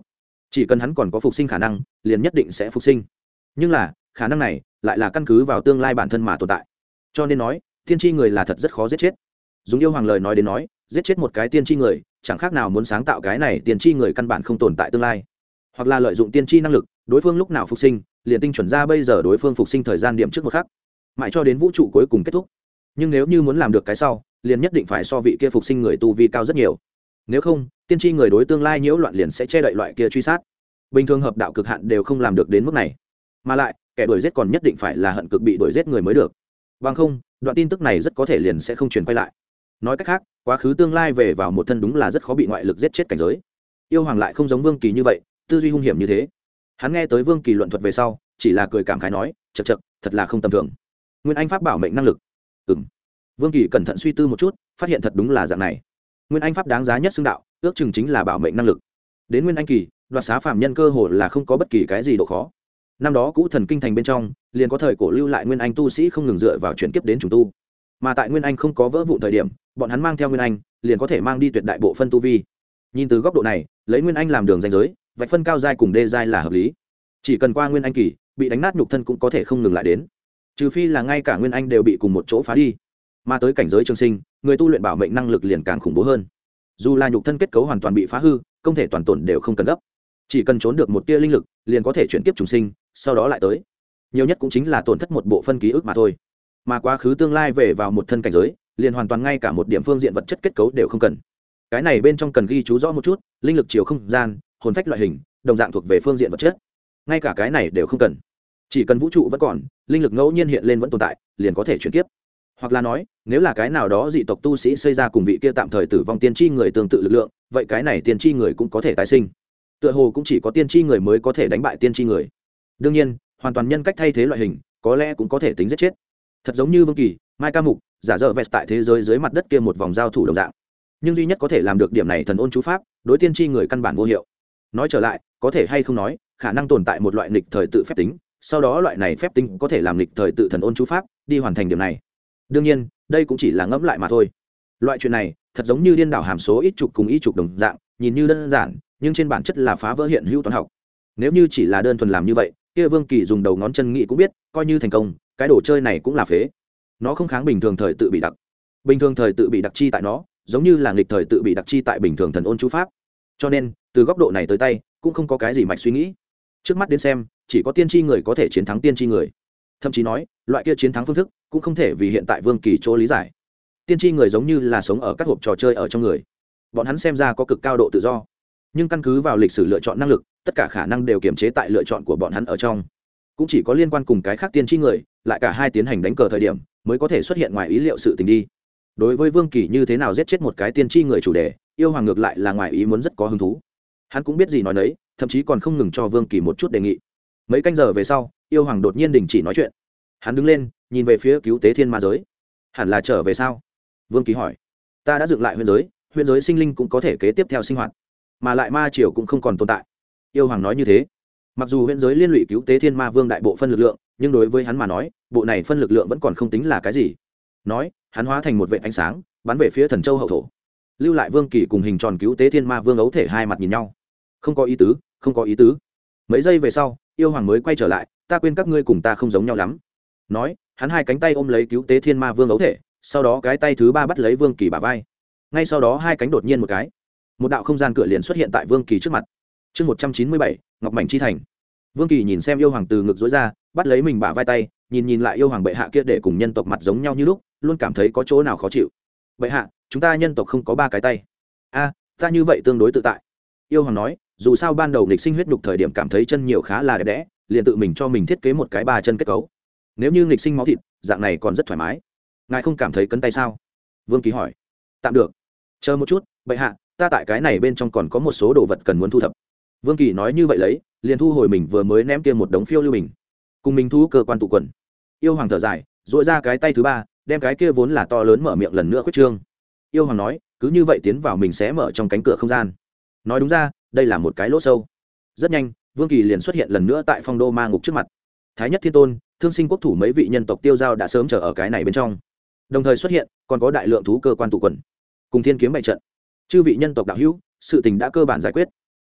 A: chỉ cần hắn còn có phục sinh khả năng liền nhất định sẽ phục sinh. Nhưng là khả năng này lại là căn cứ vào tương lai bản thân mà tồn tại, cho nên nói tiên tri người là thật rất khó giết chết. Dùng yêu hoàng lời nói đến nói, giết chết một cái tiên tri người chẳng khác nào muốn sáng tạo cái này tiên tri người căn bản không tồn tại tương lai, hoặc là lợi dụng tiên tri năng lực đối phương lúc nào phục sinh liền tinh chuẩn ra bây giờ đối phương phục sinh thời gian điểm trước một khắc, mãi cho đến vũ trụ cuối cùng kết thúc. Nhưng nếu như muốn làm được cái sau liền nhất định phải so vị kia phục sinh người tu vi cao rất nhiều, nếu không tiên tri người đối tương lai nhiễu loạn liền sẽ che đậy loại kia truy sát. Bình thường hợp đạo cực hạn đều không làm được đến mức này, mà lại kẻ đuổi giết còn nhất định phải là hận cực bị đuổi giết người mới được, bằng không đoạn tin tức này rất có thể liền sẽ không truyền quay lại. Nói cách khác, quá khứ tương lai về vào một thân đúng là rất khó bị ngoại lực giết chết cảnh giới. Yêu hoàng lại không giống Vương Kỳ như vậy tư duy hung hiểm như thế. Hắn nghe tới Vương Kỳ luận thuật về sau chỉ là cười cảm khái nói, chật chật, thật là không tầm thường. Nguyên Anh pháp bảo mệnh năng lực. Ừm. Vương Kỳ cẩn thận suy tư một chút, phát hiện thật đúng là dạng này. Nguyên Anh pháp đáng giá nhất xưng đạo, ước chừng chính là bảo mệnh năng lực. Đến Nguyên Anh kỳ, đoạt xá phàm nhân cơ hồ là không có bất kỳ cái gì độ khó. Năm đó cũ thần kinh thành bên trong liền có thời cổ lưu lại Nguyên Anh tu sĩ không ngừng dựa vào chuyển kiếp đến trùng tu, mà tại Nguyên Anh không có vỡ vụn thời điểm, bọn hắn mang theo Nguyên Anh liền có thể mang đi tuyệt đại bộ phân tu vi. Nhìn từ góc độ này, lấy Nguyên Anh làm đường ranh giới, vạch phân cao giai cùng đê giai là hợp lý. Chỉ cần qua Nguyên Anh kỳ, bị đánh nát nhục thân cũng có thể không ngừng lại đến, trừ phi là ngay cả Nguyên Anh đều bị cùng một chỗ phá đi. Mà tới cảnh giới trường sinh, người tu luyện bảo mệnh năng lực liền càng khủng bố hơn. Dù là nhục thân kết cấu hoàn toàn bị phá hư, công thể toàn tổn đều không cần gấp, chỉ cần trốn được một tia linh lực liền có thể chuyển tiếp trùng sinh, sau đó lại tới. Nhiều nhất cũng chính là tổn thất một bộ phân ký ức mà thôi, mà quá khứ tương lai về vào một thân cảnh giới liền hoàn toàn ngay cả một điểm phương diện vật chất kết cấu đều không cần. Cái này bên trong cần ghi chú rõ một chút, linh lực chiều không gian, hồn phách loại hình đồng dạng thuộc về phương diện vật chất, ngay cả cái này đều không cần. Chỉ cần vũ trụ vẫn còn, linh lực ngẫu nhiên hiện lên vẫn tồn tại, liền có thể chuyển tiếp. Hoặc là nói, nếu là cái nào đó dị tộc tu sĩ xây ra cùng vị kia tạm thời tử vong tiên tri người tương tự lực lượng, vậy cái này tiên tri người cũng có thể tái sinh. Tựa hồ cũng chỉ có tiên tri người mới có thể đánh bại tiên tri người. Đương nhiên, hoàn toàn nhân cách thay thế loại hình, có lẽ cũng có thể tính giết chết. Thật giống như Vương Kỳ, Mai Ca Mục, giả dở vẹt tại thế giới dưới mặt đất kia một vòng giao thủ đồng dạng. Nhưng duy nhất có thể làm được điểm này thần ôn chú pháp, đối tiên tri người căn bản vô hiệu. Nói trở lại, có thể hay không nói, khả năng tồn tại một loại nghịch thời tự phép tính, sau đó loại này phép tính có thể làm nghịch thời tự thần ôn chú pháp, đi hoàn thành điểm này. Đương nhiên, đây cũng chỉ là ngẫm lại mà thôi. Loại chuyện này, thật giống như điên đảo hàm số ít trục cùng ít trục đồng dạng, nhìn như đơn giản, nhưng trên bản chất là phá vỡ hiện hữu toán học. Nếu như chỉ là đơn thuần làm như vậy, kia Vương Kỳ dùng đầu ngón chân nghĩ cũng biết, coi như thành công, cái đồ chơi này cũng là phế. Nó không kháng bình thường thời tự bị đặc. Bình thường thời tự bị đặc chi tại nó, giống như là nghịch thời tự bị đặc chi tại bình thường thần ôn chú pháp. Cho nên, từ góc độ này tới tay, cũng không có cái gì mạch suy nghĩ. Trước mắt đến xem, chỉ có tiên tri người có thể chiến thắng tiên tri người. Thậm chí nói, loại kia chiến thắng phương thức cũng không thể vì hiện tại Vương Kỳ chỗ lý giải. Tiên tri người giống như là sống ở các hộp trò chơi ở trong người. Bọn hắn xem ra có cực cao độ tự do, nhưng căn cứ vào lịch sử lựa chọn năng lực, tất cả khả năng đều kiềm chế tại lựa chọn của bọn hắn ở trong. Cũng chỉ có liên quan cùng cái khác tiên tri người, lại cả hai tiến hành đánh cờ thời điểm, mới có thể xuất hiện ngoài ý liệu sự tình đi. Đối với Vương Kỳ như thế nào giết chết một cái tiên tri người chủ đề, yêu hoàng ngược lại là ngoài ý muốn rất có hứng thú. Hắn cũng biết gì nói nấy, thậm chí còn không ngừng cho Vương Kỳ một chút đề nghị. Mấy canh giờ về sau, yêu hoàng đột nhiên đình chỉ nói chuyện. Hắn đứng lên, nhìn về phía cứu tế thiên ma giới. Hẳn là trở về sao? Vương Kỳ hỏi. Ta đã dựng lại huyễn giới, huyễn giới sinh linh cũng có thể kế tiếp theo sinh hoạt, mà lại ma triều cũng không còn tồn tại. Yêu hoàng nói như thế. Mặc dù huyễn giới liên lụy cứu tế thiên ma vương đại bộ phân lực lượng, nhưng đối với hắn mà nói, bộ này phân lực lượng vẫn còn không tính là cái gì. Nói, hắn hóa thành một vệt ánh sáng, bắn về phía Thần Châu hậu thổ. Lưu lại Vương Kỳ cùng hình tròn cứu tế thiên ma vương ấu thể hai mặt nhìn nhau. Không có ý tứ, không có ý tứ. Mấy giây về sau, yêu hoàng mới quay trở lại, ta quên các ngươi cùng ta không giống nhau lắm. Nói, hắn hai cánh tay ôm lấy cứu tế thiên ma vương ấu thể, sau đó cái tay thứ ba bắt lấy Vương Kỳ bả vai. Ngay sau đó hai cánh đột nhiên một cái, một đạo không gian cửa liền xuất hiện tại Vương Kỳ trước mặt. Chương một trăm chín mươi bảy, Ngọc Mảnh chi thành. Vương Kỳ nhìn xem yêu hoàng từ ngực rối ra, bắt lấy mình bả vai tay, nhìn nhìn lại yêu hoàng bệ hạ kia để cùng nhân tộc mặt giống nhau như lúc, luôn cảm thấy có chỗ nào khó chịu. Bệ hạ, chúng ta nhân tộc không có ba cái tay. A, ta như vậy tương đối tự tại. Yêu hoàng nói, dù sao ban đầu nghịch sinh huyết nhục thời điểm cảm thấy chân nhiều khá là đẹp đẽ, liền tự mình cho mình thiết kế một cái ba chân kết cấu. Nếu như nghịch sinh máu thịt, dạng này còn rất thoải mái. Ngài không cảm thấy cấn tay sao? Vương Kỳ hỏi. Tạm được. Chờ một chút, bệ hạ, ta tại cái này bên trong còn có một số đồ vật cần muốn thu thập. Vương Kỳ nói như vậy lấy, liền thu hồi mình vừa mới ném kia một đống phiêu lưu mình, cùng mình thu cơ quan tụ quần. Yêu hoàng thở dài, duỗi ra cái tay thứ ba, đem cái kia vốn là to lớn mở miệng lần nữa khuyết trương. Yêu hoàng nói, cứ như vậy tiến vào mình sẽ mở trong cánh cửa không gian. Nói đúng ra, đây là một cái lỗ sâu. Rất nhanh, Vương Kỳ liền xuất hiện lần nữa tại phong đô ma ngục trước mặt. Thái Nhất Thiên Tôn, Thương Sinh Quốc thủ mấy vị nhân tộc tiêu giao đã sớm chờ ở cái này bên trong. Đồng thời xuất hiện, còn có đại lượng thú cơ quan tụ quần, cùng thiên kiếm bày trận. Chư vị nhân tộc đạo hữu, sự tình đã cơ bản giải quyết.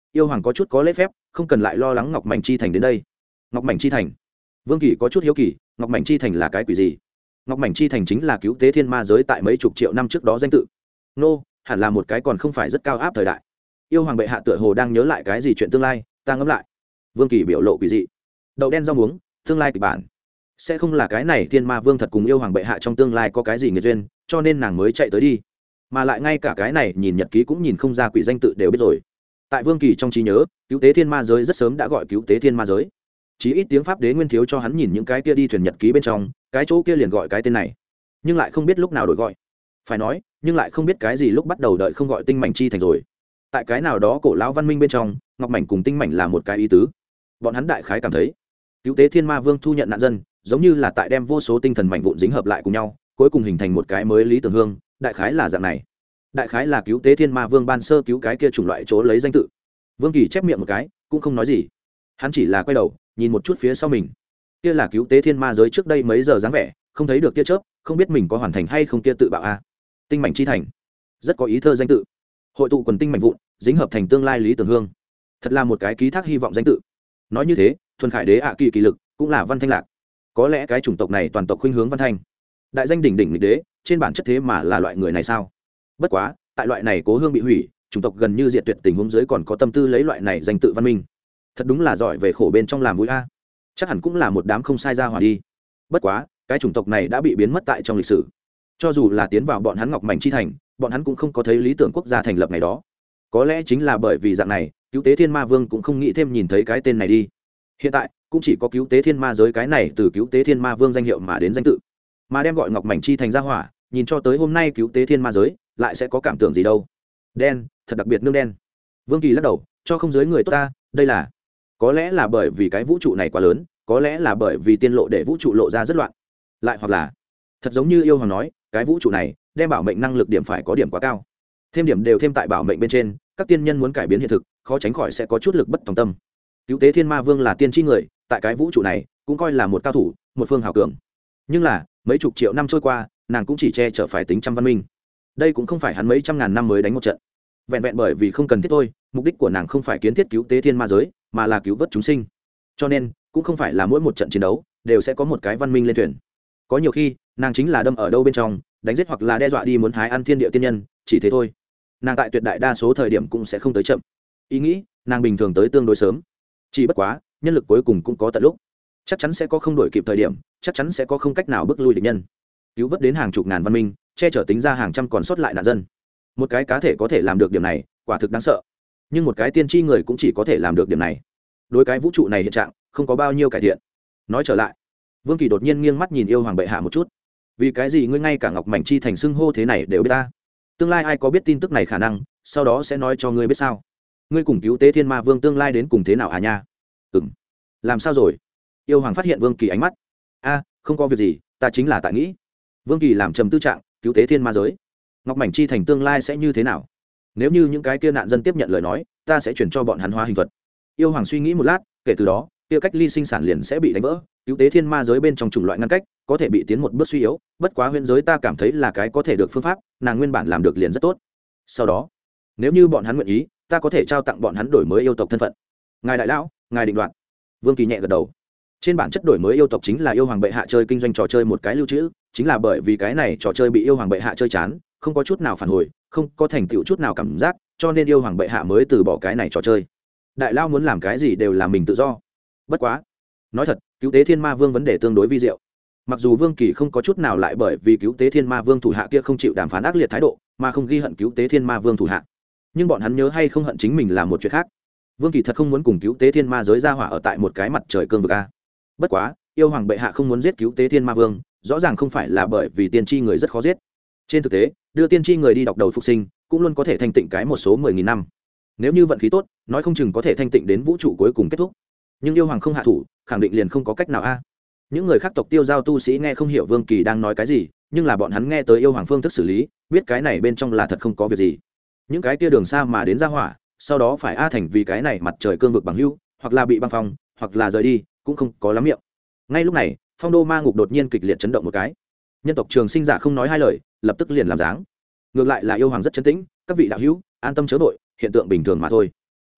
A: yêu hoàng có chút có lễ phép, không cần lại lo lắng Ngọc Mảnh Chi Thành đến đây. Ngọc Mảnh Chi Thành? Vương Kỳ có chút hiếu kỳ, Ngọc Mảnh Chi Thành là cái quỷ gì? Ngọc Mảnh Chi Thành chính là cứu tế thiên ma giới tại mấy chục triệu năm trước đó danh tự. Nô, hẳn là một cái còn không phải rất cao áp thời đại. Yêu hoàng bệ hạ tựa hồ đang nhớ lại cái gì chuyện tương lai, ta ngẫm lại. Vương Kỳ biểu lộ quỷ dị. Đậu đen rau muống, tương lai kịch bản. Sẽ không là cái này thiên ma vương thật cùng yêu hoàng bệ hạ trong tương lai có cái gì nghiệt duyên, cho nên nàng mới chạy tới đi. Mà lại ngay cả cái này nhìn nhật ký cũng nhìn không ra quỷ danh tự đều biết rồi. Tại Vương Kỳ trong trí nhớ, cứu tế thiên ma giới rất sớm đã gọi cứu tế thiên ma giới. Chí ít tiếng pháp đế nguyên thiếu cho hắn nhìn những cái kia đi thuyền nhật ký bên trong, cái chỗ kia liền gọi cái tên này, nhưng lại không biết lúc nào đổi gọi. Phải nói, nhưng lại không biết cái gì lúc bắt đầu đợi không gọi tinh mảnh chi thành rồi. Tại cái nào đó cổ lão văn minh bên trong, ngọc mảnh cùng tinh mảnh là một cái ý tứ. Bọn hắn đại khái cảm thấy, cứu tế thiên ma vương thu nhận nạn dân, giống như là tại đem vô số tinh thần mảnh vụn dính hợp lại cùng nhau, cuối cùng hình thành một cái mới lý tưởng hương, đại khái là dạng này. Đại khái là cứu tế thiên ma vương ban sơ cứu cái kia chủng loại chỗ lấy danh tự. Vương Kỳ chép miệng một cái, cũng không nói gì. Hắn chỉ là quay đầu, nhìn một chút phía sau mình. Kia là cứu tế thiên ma giới trước đây mấy giờ dáng vẻ, không thấy được tia chớp, không biết mình có hoàn thành hay không kia tự bạo a. Tinh mảnh chi thành, rất có ý thơ danh tự. Hội tụ quần tinh mảnh vụn, dính hợp thành tương lai lý tưởng hương. Thật là một cái ký thác hy vọng danh tự. Nói như thế, thuần khải đế ạ kỳ kỳ lực cũng là văn thanh lạc. Có lẽ cái chủng tộc này toàn tộc khuynh hướng văn thanh. Đại danh đỉnh đỉnh nghịch đế, trên bản chất thế mà là loại người này sao? Bất quá, tại loại này cố hương bị hủy, chủng tộc gần như diệt tuyệt tình huống dưới còn có tâm tư lấy loại này danh tự văn minh. Thật đúng là giỏi về khổ bên trong làm vui a. Chắc hẳn cũng là một đám không sai ra hỏa đi. Bất quá, cái chủng tộc này đã bị biến mất tại trong lịch sử. Cho dù là tiến vào bọn hắn Ngọc Mảnh chi thành, bọn hắn cũng không có thấy lý tưởng quốc gia thành lập ngày đó. Có lẽ chính là bởi vì dạng này, cứu tế thiên ma vương cũng không nghĩ thêm nhìn thấy cái tên này đi. Hiện tại, cũng chỉ có cứu tế thiên ma giới cái này từ cứu tế thiên ma vương danh hiệu mà đến danh tự, mà đem gọi Ngọc Mảnh chi thành ra hỏa, nhìn cho tới hôm nay cứu tế thiên ma giới, lại sẽ có cảm tưởng gì đâu. Đen, thật đặc biệt nương đen. Vương Kỳ lắc đầu, cho không giới người tốt ta, đây là có lẽ là bởi vì cái vũ trụ này quá lớn, có lẽ là bởi vì tiên lộ để vũ trụ lộ ra rất loạn, lại hoặc là thật giống như yêu hoàng nói, cái vũ trụ này đem bảo mệnh năng lực điểm phải có điểm quá cao, thêm điểm đều thêm tại bảo mệnh bên trên, các tiên nhân muốn cải biến hiện thực, khó tránh khỏi sẽ có chút lực bất tòng tâm. Cứu tế thiên ma vương là tiên tri người, tại cái vũ trụ này cũng coi là một cao thủ, một phương hào cường. Nhưng là mấy chục triệu năm trôi qua, nàng cũng chỉ che chở phải tính trăm văn minh. Đây cũng không phải hắn mấy trăm ngàn năm mới đánh một trận, vẹn vẹn bởi vì không cần thiết thôi. Mục đích của nàng không phải kiến thiết cứu tế thiên ma giới, mà là cứu vớt chúng sinh. Cho nên cũng không phải là mỗi một trận chiến đấu đều sẽ có một cái văn minh lên thuyền. Có nhiều khi nàng chính là đâm ở đâu bên trong, đánh giết hoặc là đe dọa đi muốn hái ăn thiên địa tiên nhân, chỉ thế thôi. Nàng tại tuyệt đại đa số thời điểm cũng sẽ không tới chậm. Ý nghĩ nàng bình thường tới tương đối sớm, chỉ bất quá nhân lực cuối cùng cũng có tận lúc, chắc chắn sẽ có không đổi kịp thời điểm, chắc chắn sẽ có không cách nào bước lui địch nhân, cứu vớt đến hàng chục ngàn văn minh, che chở tính ra hàng trăm còn sót lại nạn dân. Một cái cá thể có thể làm được điểm này, quả thực đáng sợ. Nhưng một cái tiên tri người cũng chỉ có thể làm được điểm này. Đối cái vũ trụ này hiện trạng không có bao nhiêu cải thiện. Nói trở lại, Vương Kỳ đột nhiên nghiêng mắt nhìn yêu hoàng bệ hạ một chút. Vì cái gì ngươi ngay cả Ngọc Mảnh chi thành xưng hô thế này đều biết ta? Tương lai ai có biết tin tức này khả năng, sau đó sẽ nói cho ngươi biết sao? Ngươi cùng cứu tế thiên ma vương tương lai đến cùng thế nào à nha? Ừm. Làm sao rồi? Yêu hoàng phát hiện Vương Kỳ ánh mắt. A, không có việc gì, ta chính là tại nghĩ. Vương Kỳ làm trầm tư trạng, cứu tế thiên ma giới, Ngọc Mảnh chi thành tương lai sẽ như thế nào? Nếu như những cái kia nạn dân tiếp nhận lời nói, ta sẽ chuyển cho bọn hắn hóa hình thuật. Yêu hoàng suy nghĩ một lát, kể từ đó, kia cách ly sinh sản liền sẽ bị đánh vỡ, cứu tế thiên ma giới bên trong chủng loại ngăn cách có thể bị tiến một bước suy yếu. Bất quá huyễn giới ta cảm thấy là cái có thể được phương pháp, nàng nguyên bản làm được liền rất tốt. Sau đó, nếu như bọn hắn nguyện ý, ta có thể trao tặng bọn hắn đổi mới yêu tộc thân phận. Ngài đại lão, ngài định đoạt. Vương Kỳ nhẹ gật đầu. Trên bản chất đổi mới yêu tộc chính là yêu hoàng bệ hạ chơi kinh doanh trò chơi một cái lưu trữ, chính là bởi vì cái này trò chơi bị yêu hoàng bệ hạ chơi chán, không có chút nào phản hồi, không có thành tựu chút nào cảm giác, cho nên yêu hoàng bệ hạ mới từ bỏ cái này trò chơi. Đại lao muốn làm cái gì đều là mình tự do. Bất quá, nói thật, cứu tế thiên ma vương vấn đề tương đối vi diệu. Mặc dù Vương Kỳ không có chút nào lại bởi vì cứu tế thiên ma vương thủ hạ kia không chịu đàm phán ác liệt thái độ mà không ghi hận cứu tế thiên ma vương thủ hạ, nhưng bọn hắn nhớ hay không hận chính mình là một chuyện khác. Vương Kỳ thật không muốn cùng cứu tế thiên ma giới ra hỏa ở tại một cái mặt trời cương vực a. Bất quá, yêu hoàng bệ hạ không muốn giết cứu tế thiên ma vương, rõ ràng không phải là bởi vì tiên tri người rất khó giết. Trên thực tế, đưa tiên tri người đi đọc đầu phục sinh cũng luôn có thể thanh tịnh cái một số mười nghìn năm. Nếu như vận khí tốt, nói không chừng có thể thanh tịnh đến vũ trụ cuối cùng kết thúc. Nhưng yêu hoàng không hạ thủ, khẳng định liền không có cách nào a. Những người khác tộc tiêu giao tu sĩ nghe không hiểu Vương Kỳ đang nói cái gì, nhưng là bọn hắn nghe tới yêu hoàng phương thức xử lý, biết cái này bên trong là thật không có việc gì. Những cái kia đường xa mà đến ra hỏa, sau đó phải a thành vì cái này mặt trời cương vực bằng hữu, hoặc là bị băng phong, hoặc là rời đi, cũng không có lắm miệng. Ngay lúc này, phong đô ma ngục đột nhiên kịch liệt chấn động một cái. Nhân tộc trường sinh giả không nói hai lời, lập tức liền làm dáng. Ngược lại là yêu hoàng rất trấn tĩnh, các vị đạo hữu an tâm chớ vội, hiện tượng bình thường mà thôi.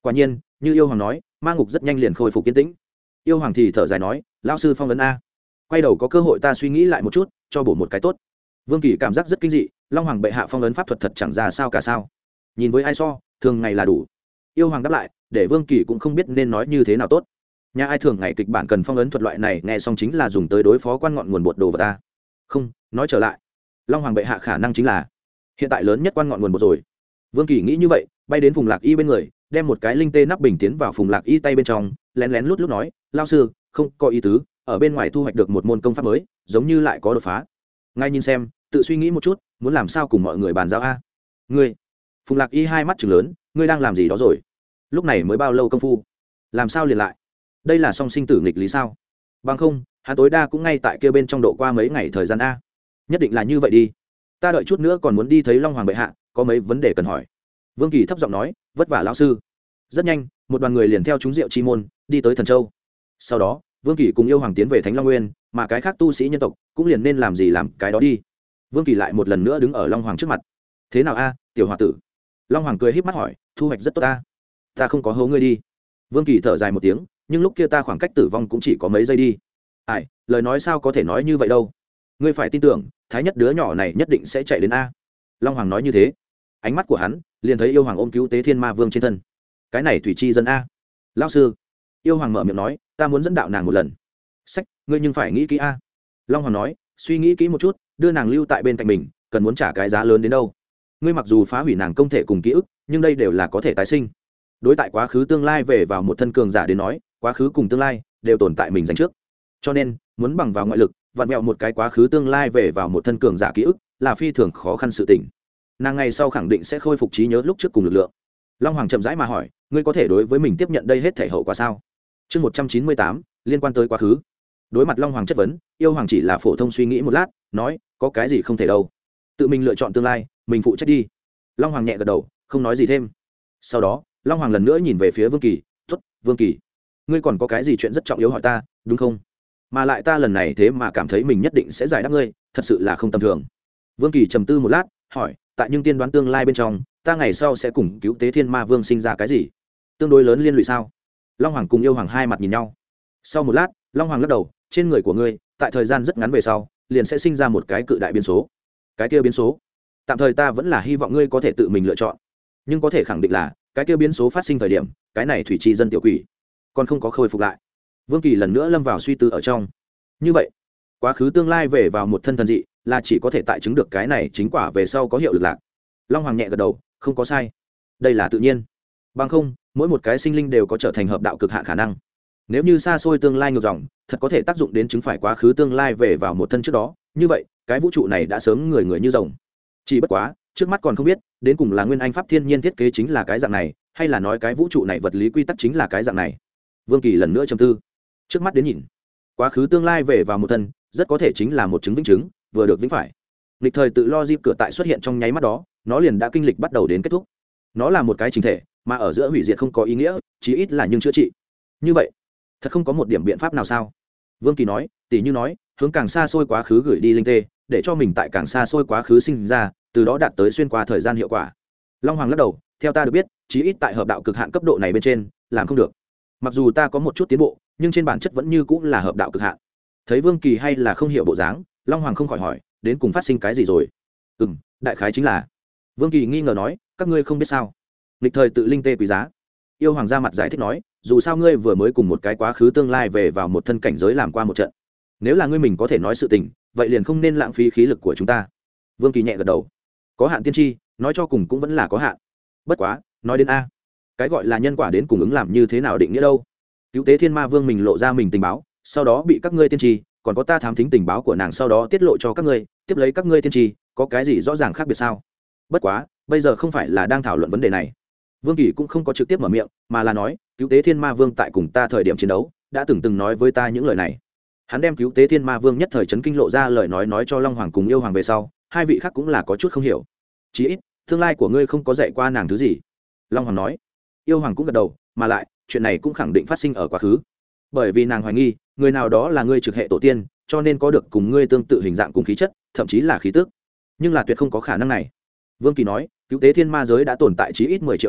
A: Quả nhiên như yêu hoàng nói, ma ngục rất nhanh liền khôi phục kiên tĩnh. Yêu hoàng thì thở dài nói, lão sư phong ấn a, quay đầu có cơ hội ta suy nghĩ lại một chút, cho bổ một cái tốt. Vương Kỳ cảm giác rất kinh dị, long hoàng bệ hạ phong ấn pháp thuật thật chẳng ra sao cả sao, nhìn với ai so thường ngày là đủ. Yêu hoàng đáp lại, để Vương Kỳ cũng không biết nên nói như thế nào tốt. Nhà ai thường ngày kịch bản cần phong ấn thuật loại này nghe xong chính là dùng tới đối phó quan ngọn nguồn bột đồ vào ta. Không, nói trở lại, long hoàng bệ hạ khả năng chính là hiện tại lớn nhất quan ngọn nguồn bột rồi. Vương Kỳ nghĩ như vậy, bay đến Phùng Lạc Y bên người, đem một cái linh tê nắp bình tiến vào Phùng Lạc Y tay bên trong, lén lén lút lút nói, lao sư không có ý tứ, ở bên ngoài thu hoạch được một môn công pháp mới, giống như lại có đột phá. Ngay nhìn xem, tự suy nghĩ một chút, muốn làm sao cùng mọi người bàn giao a. Ngươi? Phùng Lạc Y hai mắt trừng lớn, ngươi đang làm gì đó rồi? Lúc này mới bao lâu công phu, làm sao liền lại? Đây là song sinh tử nghịch lý sao? Bằng không, hắn tối đa cũng ngay tại kia bên trong độ qua mấy ngày thời gian a. Nhất định là như vậy đi. Ta đợi chút nữa còn muốn đi thấy long hoàng bệ hạ, có mấy vấn đề cần hỏi. Vương Kỳ thấp giọng nói, vất vả lão sư. Rất nhanh, một đoàn người liền theo chúng rượu chi môn đi tới Thần Châu. Sau đó, Vương Kỳ cùng yêu hoàng tiến về Thánh Long Nguyên, mà cái khác tu sĩ nhân tộc cũng liền nên làm gì làm cái đó đi. Vương Kỳ lại một lần nữa đứng ở long hoàng trước mặt. Thế nào a, tiểu hòa tử? Long hoàng cười híp mắt hỏi, thu hoạch rất tốt ta. Ta không có hố ngươi đi. Vương Kỳ thở dài một tiếng, nhưng lúc kia ta khoảng cách tử vong cũng chỉ có mấy giây đi. Ai, lời nói sao có thể nói như vậy đâu. Ngươi phải tin tưởng, thái nhất đứa nhỏ này nhất định sẽ chạy đến a. Long hoàng nói như thế, ánh mắt của hắn liền thấy yêu hoàng ôm cứu tế thiên ma vương trên thân. Cái này thủy chi dân a. Lão sư. Yêu hoàng mở miệng nói, ta muốn dẫn đạo nàng một lần. Sách, ngươi nhưng phải nghĩ kỹ a. Long hoàng nói, suy nghĩ kỹ một chút, đưa nàng lưu tại bên cạnh mình, cần muốn trả cái giá lớn đến đâu. Ngươi mặc dù phá hủy nàng công thể cùng ký ức, nhưng đây đều là có thể tái sinh. Đối tại quá khứ tương lai về vào một thân cường giả đến nói, quá khứ cùng tương lai đều tồn tại mình dành trước. Cho nên, muốn bằng vào ngoại lực, vặn vẹo một cái quá khứ tương lai về vào một thân cường giả ký ức, là phi thường khó khăn sự tình. Nàng ngày sau khẳng định sẽ khôi phục trí nhớ lúc trước cùng lực lượng. Long hoàng chậm rãi mà hỏi, ngươi có thể đối với mình tiếp nhận đây hết thể hậu quả sao? Chương một trăm chín mươi tám, liên quan tới quá khứ. Đối mặt long hoàng chất vấn, yêu hoàng chỉ là phổ thông suy nghĩ một lát, nói, có cái gì không thể đâu, tự mình lựa chọn tương lai, mình phụ trách đi. Long hoàng nhẹ gật đầu, không nói gì thêm. Sau đó, long hoàng lần nữa nhìn về phía Vương Kỳ, "Tốt, Vương Kỳ, ngươi còn có cái gì chuyện rất trọng yếu hỏi ta, đúng không? Mà lại ta lần này thế mà cảm thấy mình nhất định sẽ giải đáp ngươi, thật sự là không tầm thường." Vương Kỳ trầm tư một lát, hỏi, tại nhưng tiên đoán tương lai bên trong, ta ngày sau sẽ cùng cứu tế thiên ma vương sinh ra cái gì tương đối lớn liên lụy sao? Long hoàng cùng yêu hoàng hai mặt nhìn nhau. Sau một lát, long hoàng lắc đầu, trên người của ngươi tại thời gian rất ngắn về sau liền sẽ sinh ra một cái cự đại biến số. Cái kia biến số, tạm thời ta vẫn là hy vọng ngươi có thể tự mình lựa chọn, nhưng có thể khẳng định là cái kia biến số phát sinh thời điểm, cái này thủy chi dân tiểu quỷ còn không có khôi phục lại. Vương Kỳ lần nữa lâm vào suy tư ở trong. Như vậy, quá khứ tương lai về vào một thân thần dị, là chỉ có thể tại chứng được cái này chính quả về sau có hiệu lực lạc. Long hoàng nhẹ gật đầu, không có sai, đây là tự nhiên. Bằng không, mỗi một cái sinh linh đều có trở thành hợp đạo cực hạn khả năng. Nếu như xa xôi tương lai ngược dòng, thật có thể tác dụng đến chứng phải quá khứ tương lai về vào một thân trước đó, như vậy cái vũ trụ này đã sớm người người như rồng. Chỉ bất quá, trước mắt còn không biết đến cùng là nguyên anh pháp thiên nhiên thiết kế chính là cái dạng này, hay là nói cái vũ trụ này vật lý quy tắc chính là cái dạng này. Vương Kỳ lần nữa trầm tư. Trước mắt đến nhìn, quá khứ tương lai về vào một thân, rất có thể chính là một chứng vĩnh chứng, vừa được vĩnh phải. Lịch thời tự lo dịp cửa tại xuất hiện trong nháy mắt đó, nó liền đã kinh lịch bắt đầu đến kết thúc. Nó là một cái chính thể, mà ở giữa hủy diệt không có ý nghĩa, chí ít là nhưng chữa trị. Như vậy, thật không có một điểm biện pháp nào sao? Vương Kỳ nói, tỷ như nói, hướng càng xa xôi quá khứ gửi đi linh tê, để cho mình tại càng xa xôi quá khứ sinh ra, từ đó đạt tới xuyên qua thời gian hiệu quả. Long hoàng lắc đầu, theo ta được biết, chí ít tại hợp đạo cực hạn cấp độ này bên trên, làm không được. Mặc dù ta có một chút tiến bộ, nhưng trên bản chất vẫn như cũng là hợp đạo cực hạn. Thấy Vương Kỳ hay là không hiểu bộ dáng, Long hoàng không khỏi hỏi, đến cùng phát sinh cái gì rồi? Ừm, đại khái chính là. Vương Kỳ nghi ngờ nói, các ngươi không biết sao? Lịch thời tự linh tê quý giá. Yêu hoàng ra mặt giải thích nói, dù sao ngươi vừa mới cùng một cái quá khứ tương lai về vào một thân cảnh giới làm qua một trận. Nếu là ngươi mình có thể nói sự tình, vậy liền không nên lãng phí khí lực của chúng ta. Vương Kỳ nhẹ gật đầu. Có hạn tiên tri, nói cho cùng cũng vẫn là có hạn. Bất quá, nói đến a, cái gọi là nhân quả đến cùng ứng làm như thế nào định nghĩa đâu? Cứu tế thiên ma vương mình lộ ra mình tình báo, sau đó bị các ngươi tiên tri, còn có ta thám thính tình báo của nàng sau đó tiết lộ cho các ngươi, tiếp lấy các ngươi tiên tri, có cái gì rõ ràng khác biệt sao? Bất quá, bây giờ không phải là đang thảo luận vấn đề này. Vương Kỳ cũng không có trực tiếp mở miệng, mà là nói, cứu tế thiên ma vương tại cùng ta thời điểm chiến đấu, đã từng từng nói với ta những lời này. Hắn đem cứu tế thiên ma vương nhất thời chấn kinh lộ ra lời nói nói cho Long hoàng cùng yêu hoàng về sau, hai vị khác cũng là có chút không hiểu. Chí ít, tương lai của ngươi không có dạy qua nàng thứ gì. Long hoàng nói. Yêu hoàng cũng gật đầu, mà lại, chuyện này cũng khẳng định phát sinh ở quá khứ. Bởi vì nàng hoài nghi, người nào đó là ngươi trực hệ tổ tiên, cho nên có được cùng ngươi tương tự hình dạng cùng khí chất, thậm chí là khí tức. Nhưng là tuyệt không có khả năng này. Vương Kỳ nói, cứu tế thiên ma giới đã tồn tại chí ít mười triệu năm,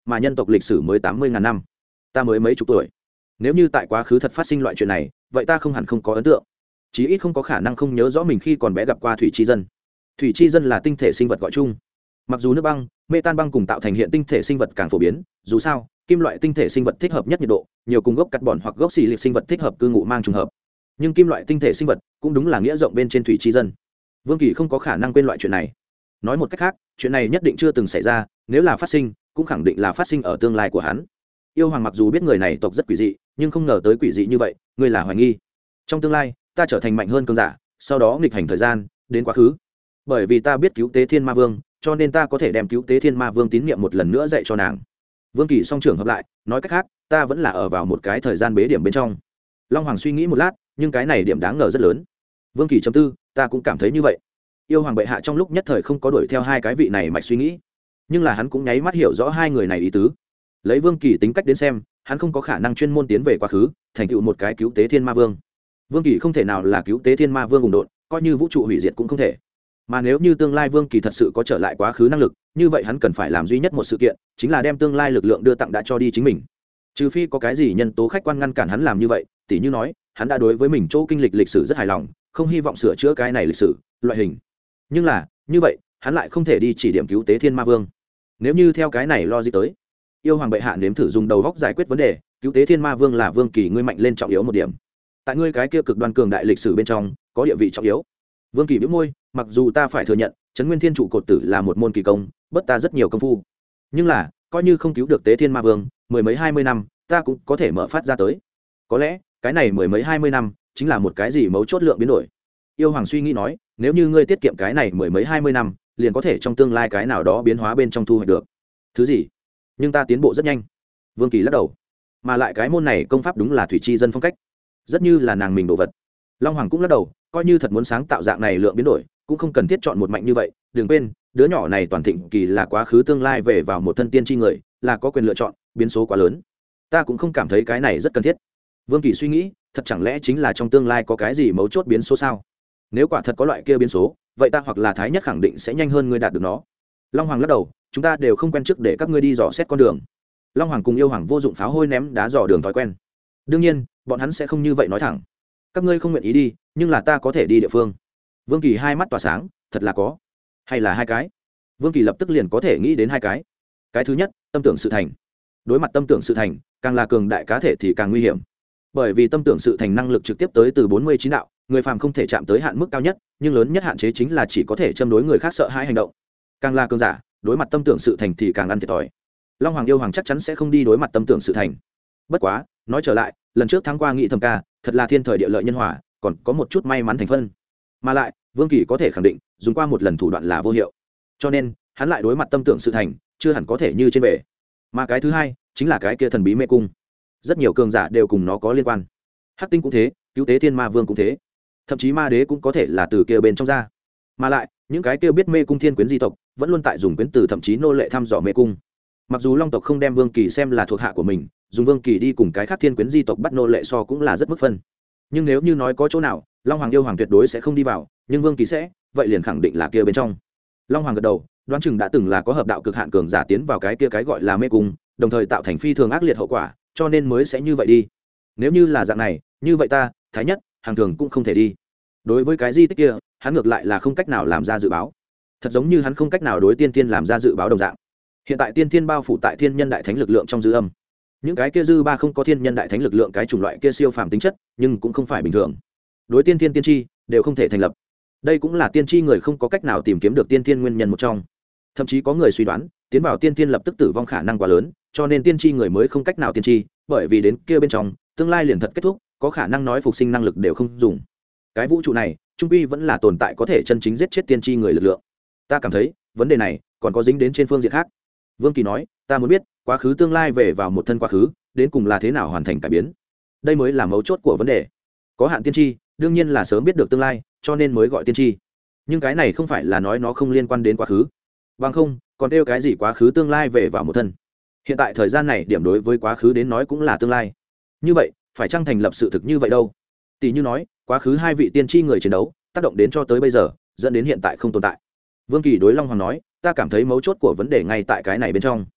A: mà nhân tộc lịch sử mới tám mươi ngàn năm, ta mới mấy chục tuổi. Nếu như tại quá khứ thật phát sinh loại chuyện này, vậy ta không hẳn không có ấn tượng, chí ít không có khả năng không nhớ rõ mình khi còn bé gặp qua thủy chi dân. Thủy chi dân là tinh thể sinh vật gọi chung, mặc dù nước băng, mê tan băng cùng tạo thành hiện tinh thể sinh vật càng phổ biến, dù sao kim loại tinh thể sinh vật thích hợp nhất nhiệt độ nhiều, cùng gốc carbon hoặc gốc xì liệt sinh vật thích hợp cư ngụ mang trùng hợp, nhưng kim loại tinh thể sinh vật cũng đúng là nghĩa rộng bên trên thủy chi dân. Vương Kỳ không có khả năng quên loại chuyện này. Nói một cách khác, chuyện này nhất định chưa từng xảy ra, nếu là phát sinh cũng khẳng định là phát sinh ở tương lai của hắn. Yêu hoàng mặc dù biết người này tộc rất quỷ dị, nhưng không ngờ tới quỷ dị như vậy. Ngươi là hoài nghi trong tương lai ta trở thành mạnh hơn cường giả, sau đó nghịch hành thời gian đến quá khứ. Bởi vì ta biết cứu tế thiên ma vương, cho nên ta có thể đem cứu tế thiên ma vương tín nhiệm một lần nữa dạy cho nàng. Vương Kỳ song trưởng hợp lại, nói cách khác, ta vẫn là ở vào một cái thời gian bế điểm bên trong. Long hoàng suy nghĩ một lát, nhưng cái này điểm đáng ngờ rất lớn. Vương Kỳ chấm tư, ta cũng cảm thấy như vậy. Yêu hoàng bệ hạ trong lúc nhất thời không có đuổi theo hai cái vị này mạch suy nghĩ, nhưng là hắn cũng nháy mắt hiểu rõ hai người này ý tứ. Lấy Vương Kỳ tính cách đến xem, hắn không có khả năng chuyên môn tiến về quá khứ thành tựu một cái cứu tế thiên ma vương. Vương Kỳ không thể nào là cứu tế thiên ma vương ủng độn, coi như vũ trụ hủy diệt cũng không thể. Mà nếu như tương lai Vương Kỳ thật sự có trở lại quá khứ năng lực, như vậy hắn cần phải làm duy nhất một sự kiện, chính là đem tương lai lực lượng đưa tặng đã cho đi chính mình. Trừ phi có cái gì nhân tố khách quan ngăn cản hắn làm như vậy, tỉ như nói hắn đã đối với mình chỗ kinh lịch lịch sử rất hài lòng, không hy vọng sửa chữa cái này lịch sử loại hình. Nhưng là như vậy hắn lại không thể đi chỉ điểm cứu tế thiên ma vương. Nếu như theo cái này logic tới, yêu hoàng bệ hạ nếm thử dùng đầu góc giải quyết vấn đề, cứu tế thiên ma vương là Vương Kỳ ngươi mạnh lên trọng yếu một điểm, tại ngươi cái kia cực đoan cường đại lịch sử bên trong có địa vị trọng yếu. Vương Kỳ bĩu môi, mặc dù ta phải thừa nhận trấn nguyên thiên trụ cột tử là một môn kỳ công, bất ta rất nhiều công phu, nhưng là coi như không cứu được tế thiên ma vương, mười mấy hai mươi năm ta cũng có thể mở phát ra tới. Có lẽ cái này mười mấy hai mươi năm chính là một cái gì mấu chốt lượng biến đổi. Yêu hoàng suy nghĩ nói, nếu như ngươi tiết kiệm cái này mười mấy hai mươi năm, liền có thể trong tương lai cái nào đó biến hóa bên trong thu hoạch được thứ gì. Nhưng ta tiến bộ rất nhanh. Vương Kỳ lắc đầu, mà lại cái môn này công pháp đúng là thủy chi dân phong cách, rất như là nàng mình đồ vật. Long hoàng cũng lắc đầu, coi như thật muốn sáng tạo dạng này lượng biến đổi, cũng không cần thiết chọn một mạnh như vậy. Đừng quên, đứa nhỏ này toàn thịnh kỳ là quá khứ tương lai về vào một thân tiên tri người, là có quyền lựa chọn, biến số quá lớn, ta cũng không cảm thấy cái này rất cần thiết. Vương Kỳ suy nghĩ, thật chẳng lẽ chính là trong tương lai có cái gì mấu chốt biến số sao? Nếu quả thật có loại kia biến số, vậy ta hoặc là thái nhất khẳng định sẽ nhanh hơn ngươi đạt được nó. Long hoàng lắc đầu, chúng ta đều không quen trước để các ngươi đi dò xét con đường. Long hoàng cùng yêu hoàng vô dụng pháo hôi ném đá dò đường thói quen, đương nhiên bọn hắn sẽ không như vậy nói thẳng. Các ngươi không nguyện ý đi, nhưng là ta có thể đi địa phương. Vương Kỳ hai mắt tỏa sáng, thật là có, hay là hai cái? Vương Kỳ lập tức liền có thể nghĩ đến hai cái. Cái thứ nhất, tâm tưởng sự thành. Đối mặt tâm tưởng sự thành, càng là cường đại cá thể thì càng nguy hiểm, bởi vì tâm tưởng sự thành năng lực trực tiếp tới từ bốn mươi chín đạo, người phàm không thể chạm tới hạn mức cao nhất, nhưng lớn nhất hạn chế chính là chỉ có thể châm đối người khác sợ hãi hành động. Càng là cường giả, đối mặt tâm tưởng sự thành thì càng ăn thiệt thòi. Long hoàng yêu hoàng chắc chắn sẽ không đi đối mặt tâm tưởng sự thành. Bất quá nói trở lại, lần trước thắng qua nghị thầm ca thật là thiên thời địa lợi nhân hòa, còn có một chút may mắn thành phân, mà lại Vương Kỳ có thể khẳng định dùng qua một lần thủ đoạn là vô hiệu, cho nên hắn lại đối mặt tâm tưởng sự thành chưa hẳn có thể như trên bể. Mà cái thứ hai chính là cái kia thần bí mê cung, rất nhiều cường giả đều cùng nó có liên quan. Hắc tinh cũng thế, cứu tế thiên ma vương cũng thế, thậm chí ma đế cũng có thể là từ kia bên trong ra. Mà lại những cái kia biết mê cung thiên quyến di tộc vẫn luôn tại dùng quyến từ thậm chí nô lệ thăm dò mê cung. Mặc dù Long tộc không đem Vương Kỳ xem là thuộc hạ của mình, dùng Vương Kỳ đi cùng cái khác thiên quyến di tộc bắt nô lệ so cũng là rất mức phân. Nhưng nếu như nói có chỗ nào Long hoàng yêu hoàng tuyệt đối sẽ không đi vào, nhưng Vương Kỳ sẽ, vậy liền khẳng định là kia bên trong. Long hoàng gật đầu, đoán chừng đã từng là có hợp đạo cực hạn cường giả tiến vào cái kia cái gọi là mê cung, đồng thời tạo thành phi thường ác liệt hậu quả, cho nên mới sẽ như vậy đi. Nếu như là dạng này, như vậy ta thái nhất hàng thường cũng không thể đi. Đối với cái di tích kia, hắn ngược lại là không cách nào làm ra dự báo, thật giống như hắn không cách nào đối tiên tiên làm ra dự báo đồng dạng. Hiện tại tiên tiên bao phủ tại thiên nhân đại thánh lực lượng trong dư âm, những cái kia dư ba không có thiên nhân đại thánh lực lượng cái chủng loại kia siêu phàm tính chất, nhưng cũng không phải bình thường, đối tiên tiên tiên tri đều không thể thành lập. Đây cũng là tiên tri người không có cách nào tìm kiếm được tiên tiên nguyên nhân một trong. Thậm chí có người suy đoán tiến vào tiên tiên lập tức tử vong khả năng quá lớn, cho nên tiên tri người mới không cách nào tiên tri, bởi vì đến kia bên trong tương lai liền thật kết thúc, có khả năng nói phục sinh năng lực đều không dùng. Cái vũ trụ này trung quy vẫn là tồn tại có thể chân chính giết chết tiên tri người lực lượng. Ta cảm thấy vấn đề này còn có dính đến trên phương diện khác. Vương Kỳ nói, ta muốn biết quá khứ tương lai về vào một thân quá khứ đến cùng là thế nào hoàn thành cải biến, đây mới là mấu chốt của vấn đề. Có hạn tiên tri đương nhiên là sớm biết được tương lai, cho nên mới gọi tiên tri, nhưng cái này không phải là nói nó không liên quan đến quá khứ, bằng không còn kêu cái gì quá khứ tương lai về vào một thân. Hiện tại thời gian này điểm đối với quá khứ đến nói cũng là tương lai, như vậy phải chăng thành lập sự thực như vậy đâu? Tỷ như nói quá khứ hai vị tiên tri người chiến đấu tác động đến cho tới bây giờ, dẫn đến hiện tại không tồn tại. Vương Kỳ đối Long hoàng nói, ta cảm thấy mấu chốt của vấn đề ngay tại cái này bên trong.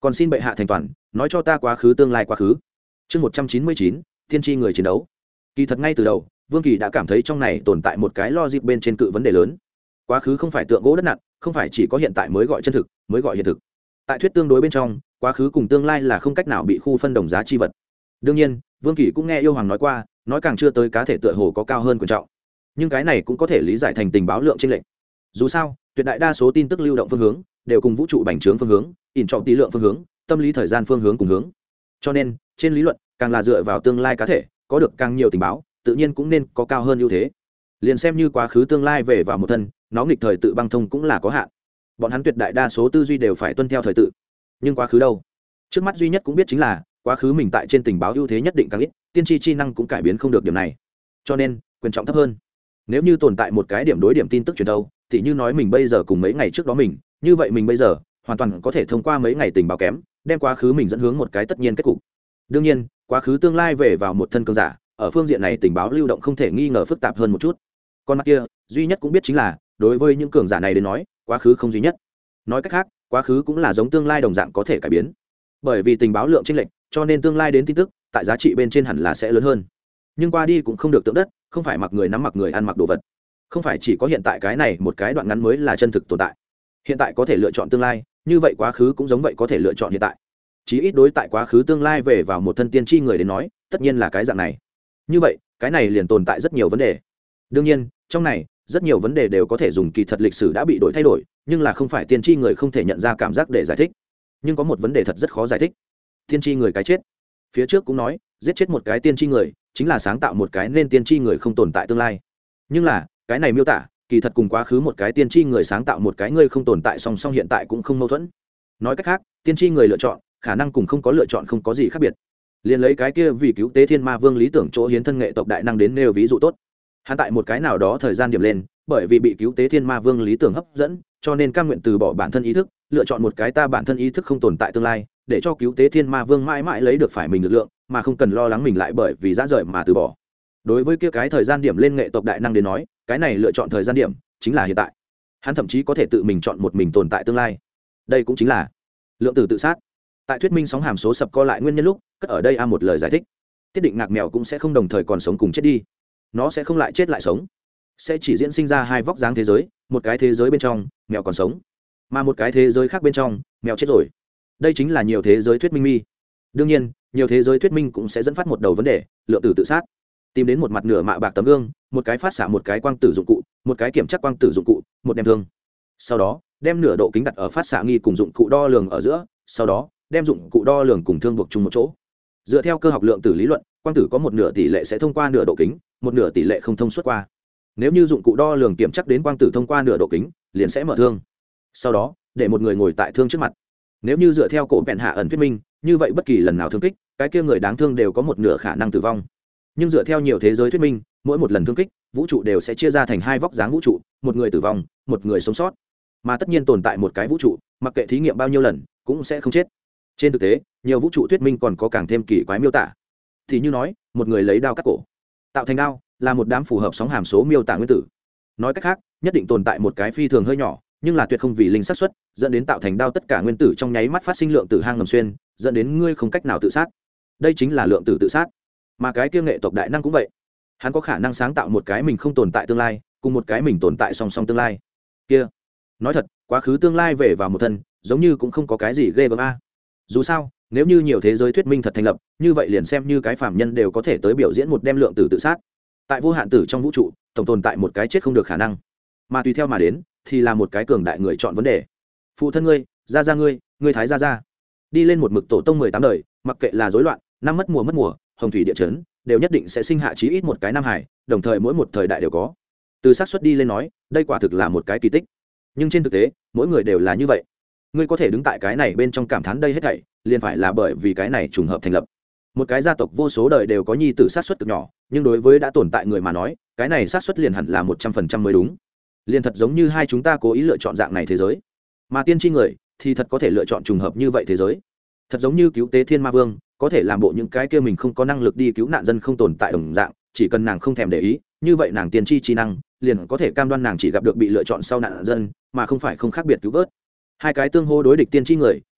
A: còn xin bệ hạ thành toàn, nói cho ta quá khứ tương lai quá khứ. Chương một trăm chín mươi chín, tiên tri người chiến đấu. Kỳ thật ngay từ đầu, Vương Kỳ đã cảm thấy trong này tồn tại một cái logic bên trên cự vấn đề lớn. Quá khứ không phải tượng gỗ đất nặn, không phải chỉ có hiện tại mới gọi chân thực, mới gọi hiện thực. Tại thuyết tương đối bên trong, quá khứ cùng tương lai là không cách nào bị khu phân đồng giá chi vật. Đương nhiên, Vương Kỳ cũng nghe yêu hoàng nói qua, nói càng chưa tới cá thể tựa hồ có cao hơn quan trọng. Nhưng cái này cũng có thể lý giải thành tình báo lượng trên lệnh. Dù sao, tuyệt đại đa số tin tức lưu động phương hướng đều cùng vũ trụ bành trướng phương hướng, ỉn trọng tỷ lượng phương hướng, tâm lý thời gian phương hướng cùng hướng. Cho nên, trên lý luận, càng là dựa vào tương lai cá thể, có được càng nhiều tình báo, tự nhiên cũng nên có cao hơn ưu thế. Liền xem như quá khứ tương lai về vào một thân, nó nghịch thời tự băng thông cũng là có hạn. Bọn hắn tuyệt đại đa số tư duy đều phải tuân theo thời tự. Nhưng quá khứ đâu? Trước mắt duy nhất cũng biết chính là, quá khứ mình tại trên tình báo ưu thế nhất định càng ít, tiên tri chi năng cũng cải biến không được điểm này. Cho nên, quyền trọng thấp hơn. Nếu như tồn tại một cái điểm đối điểm tin tức truyền thâu, thì như nói mình bây giờ cùng mấy ngày trước đó mình, như vậy mình bây giờ hoàn toàn có thể thông qua mấy ngày tình báo kém, đem quá khứ mình dẫn hướng một cái tất nhiên kết cục. Đương nhiên, quá khứ tương lai về vào một thân cường giả, ở phương diện này tình báo lưu động không thể nghi ngờ phức tạp hơn một chút. Còn mặt kia, duy nhất cũng biết chính là, đối với những cường giả này đến nói, quá khứ không duy nhất. Nói cách khác, quá khứ cũng là giống tương lai đồng dạng có thể cải biến. Bởi vì tình báo lượng chênh lệch, cho nên tương lai đến tin tức, tại giá trị bên trên hẳn là sẽ lớn hơn. Nhưng qua đi cũng không được tượng đất, không phải mặc người nắm mặc người ăn mặc đồ vật. Không phải chỉ có hiện tại cái này một cái đoạn ngắn mới là chân thực tồn tại. Hiện tại có thể lựa chọn tương lai, như vậy quá khứ cũng giống vậy có thể lựa chọn hiện tại. Chí ít đối tại quá khứ tương lai về vào một thân tiên tri người đến nói, tất nhiên là cái dạng này. Như vậy, cái này liền tồn tại rất nhiều vấn đề. Đương nhiên, trong này, rất nhiều vấn đề đều có thể dùng kỳ thật lịch sử đã bị đổi thay đổi, nhưng là không phải tiên tri người không thể nhận ra cảm giác để giải thích. Nhưng có một vấn đề thật rất khó giải thích. Tiên tri người cái chết. Phía trước cũng nói, giết chết một cái tiên tri người, chính là sáng tạo một cái nên tiên tri người không tồn tại tương lai. Nhưng là, cái này miêu tả, kỳ thật cùng quá khứ một cái tiên tri người sáng tạo một cái người không tồn tại song song hiện tại cũng không mâu thuẫn. Nói cách khác, tiên tri người lựa chọn, khả năng cùng không có lựa chọn không có gì khác biệt. Liền lấy cái kia vì cứu tế thiên ma vương lý tưởng chỗ hiến thân nghệ tộc đại năng đến nêu ví dụ tốt. Hắn tại một cái nào đó thời gian điểm lên, bởi vì bị cứu tế thiên ma vương lý tưởng hấp dẫn, cho nên cam nguyện từ bỏ bản thân ý thức, lựa chọn một cái ta bản thân ý thức không tồn tại tương lai, để cho cứu tế thiên ma vương mãi mãi lấy được phải mình lực lượng, mà không cần lo lắng mình lại bởi vì dã rời mà từ bỏ. Đối với kia cái thời gian điểm lên nghệ tộc đại năng đến nói, cái này lựa chọn thời gian điểm chính là hiện tại. Hắn thậm chí có thể tự mình chọn một mình tồn tại tương lai. Đây cũng chính là lượng tử tự sát. Tại thuyết minh sóng hàm số sập co lại nguyên nhân lúc, cất ở đây a một lời giải thích. Tiết định ngạc mèo cũng sẽ không đồng thời còn sống cùng chết đi. Nó sẽ không lại chết lại sống, sẽ chỉ diễn sinh ra hai vóc dáng thế giới, một cái thế giới bên trong mèo còn sống, mà một cái thế giới khác bên trong mèo chết rồi. Đây chính là nhiều thế giới thuyết minh mi. Đương nhiên, nhiều thế giới thuyết minh cũng sẽ dẫn phát một đầu vấn đề, lượng tử tự sát. Tìm đến một mặt nửa mạ bạc tấm gương, một cái phát xạ một cái quang tử dụng cụ, một cái kiểm tra quang tử dụng cụ, một đem thương. Sau đó, đem nửa độ kính đặt ở phát xạ nghi cùng dụng cụ đo lường ở giữa, sau đó đem dụng cụ đo lường cùng thương buộc chung một chỗ. Dựa theo cơ học lượng tử lý luận, quang tử có một nửa tỷ lệ sẽ thông qua nửa độ kính, một nửa tỷ lệ không thông suốt qua. Nếu như dụng cụ đo lường kiểm chắc đến quang tử thông qua nửa độ kính, liền sẽ mở thương. Sau đó, để một người ngồi tại thương trước mặt. Nếu như dựa theo cổ bèn hạ ẩn thuyết minh, như vậy bất kỳ lần nào thương kích, cái kia người đáng thương đều có một nửa khả năng tử vong. Nhưng dựa theo nhiều thế giới thuyết minh, mỗi một lần thương kích, vũ trụ đều sẽ chia ra thành hai vóc dáng vũ trụ, một người tử vong, một người sống sót. Mà tất nhiên tồn tại một cái vũ trụ, mặc kệ thí nghiệm bao nhiêu lần, cũng sẽ không chết. Trên thực tế, nhiều vũ trụ thuyết minh còn có càng thêm kỳ quái miêu tả. Thì như nói, một người lấy đao cắt cổ, tạo thành đao, là một đám phù hợp sóng hàm số miêu tả nguyên tử. Nói cách khác, nhất định tồn tại một cái phi thường hơi nhỏ, nhưng là tuyệt không vì linh xác suất, dẫn đến tạo thành đao tất cả nguyên tử trong nháy mắt phát sinh lượng tử hang ngầm xuyên, dẫn đến ngươi không cách nào tự sát. Đây chính là lượng tử tự sát. Mà cái kia nghệ tộc đại năng cũng vậy, hắn có khả năng sáng tạo một cái mình không tồn tại tương lai, cùng một cái mình tồn tại song song tương lai. Kia, nói thật, quá khứ tương lai về vào một thân, giống như cũng không có cái gì ghê gớm a. Dù sao, nếu như nhiều thế giới thuyết minh thật thành lập, như vậy liền xem như cái phàm nhân đều có thể tới biểu diễn một đem lượng tử tự sát. Tại vô hạn tử trong vũ trụ, tổng tồn tại một cái chết không được khả năng, mà tùy theo mà đến thì là một cái cường đại người chọn vấn đề. Phụ thân ngươi, gia gia ngươi, ngươi thái gia gia, đi lên một mực tổ tông mười tám đời, mặc kệ là rối loạn, năm mất mùa mất mùa, hồng thủy địa chấn, đều nhất định sẽ sinh hạ chí ít một cái nam hải, đồng thời mỗi một thời đại đều có. Từ xác suất đi lên nói, đây quả thực là một cái kỳ tích. Nhưng trên thực tế, mỗi người đều là như vậy. Ngươi có thể đứng tại cái này bên trong cảm thán đây hết thảy, liền phải là bởi vì cái này trùng hợp thành lập. Một cái gia tộc vô số đời đều có nhi tử xác suất cực nhỏ, nhưng đối với đã tồn tại người mà nói, cái này xác suất liền hẳn là một trăm phần trăm mới đúng. Liền thật giống như hai chúng ta cố ý lựa chọn dạng này thế giới, mà tiên tri người thì thật có thể lựa chọn trùng hợp như vậy thế giới. Thật giống như cứu tế thiên ma vương có thể làm bộ những cái kia mình không có năng lực đi cứu nạn dân không tồn tại đồng dạng, chỉ cần nàng không thèm để ý, như vậy nàng tiên tri chi năng liền có thể cam đoan nàng chỉ gặp được bị lựa chọn sau nạn dân, mà không phải không khác biệt cứu vớt. Hai cái tương hô đối địch tiên tri người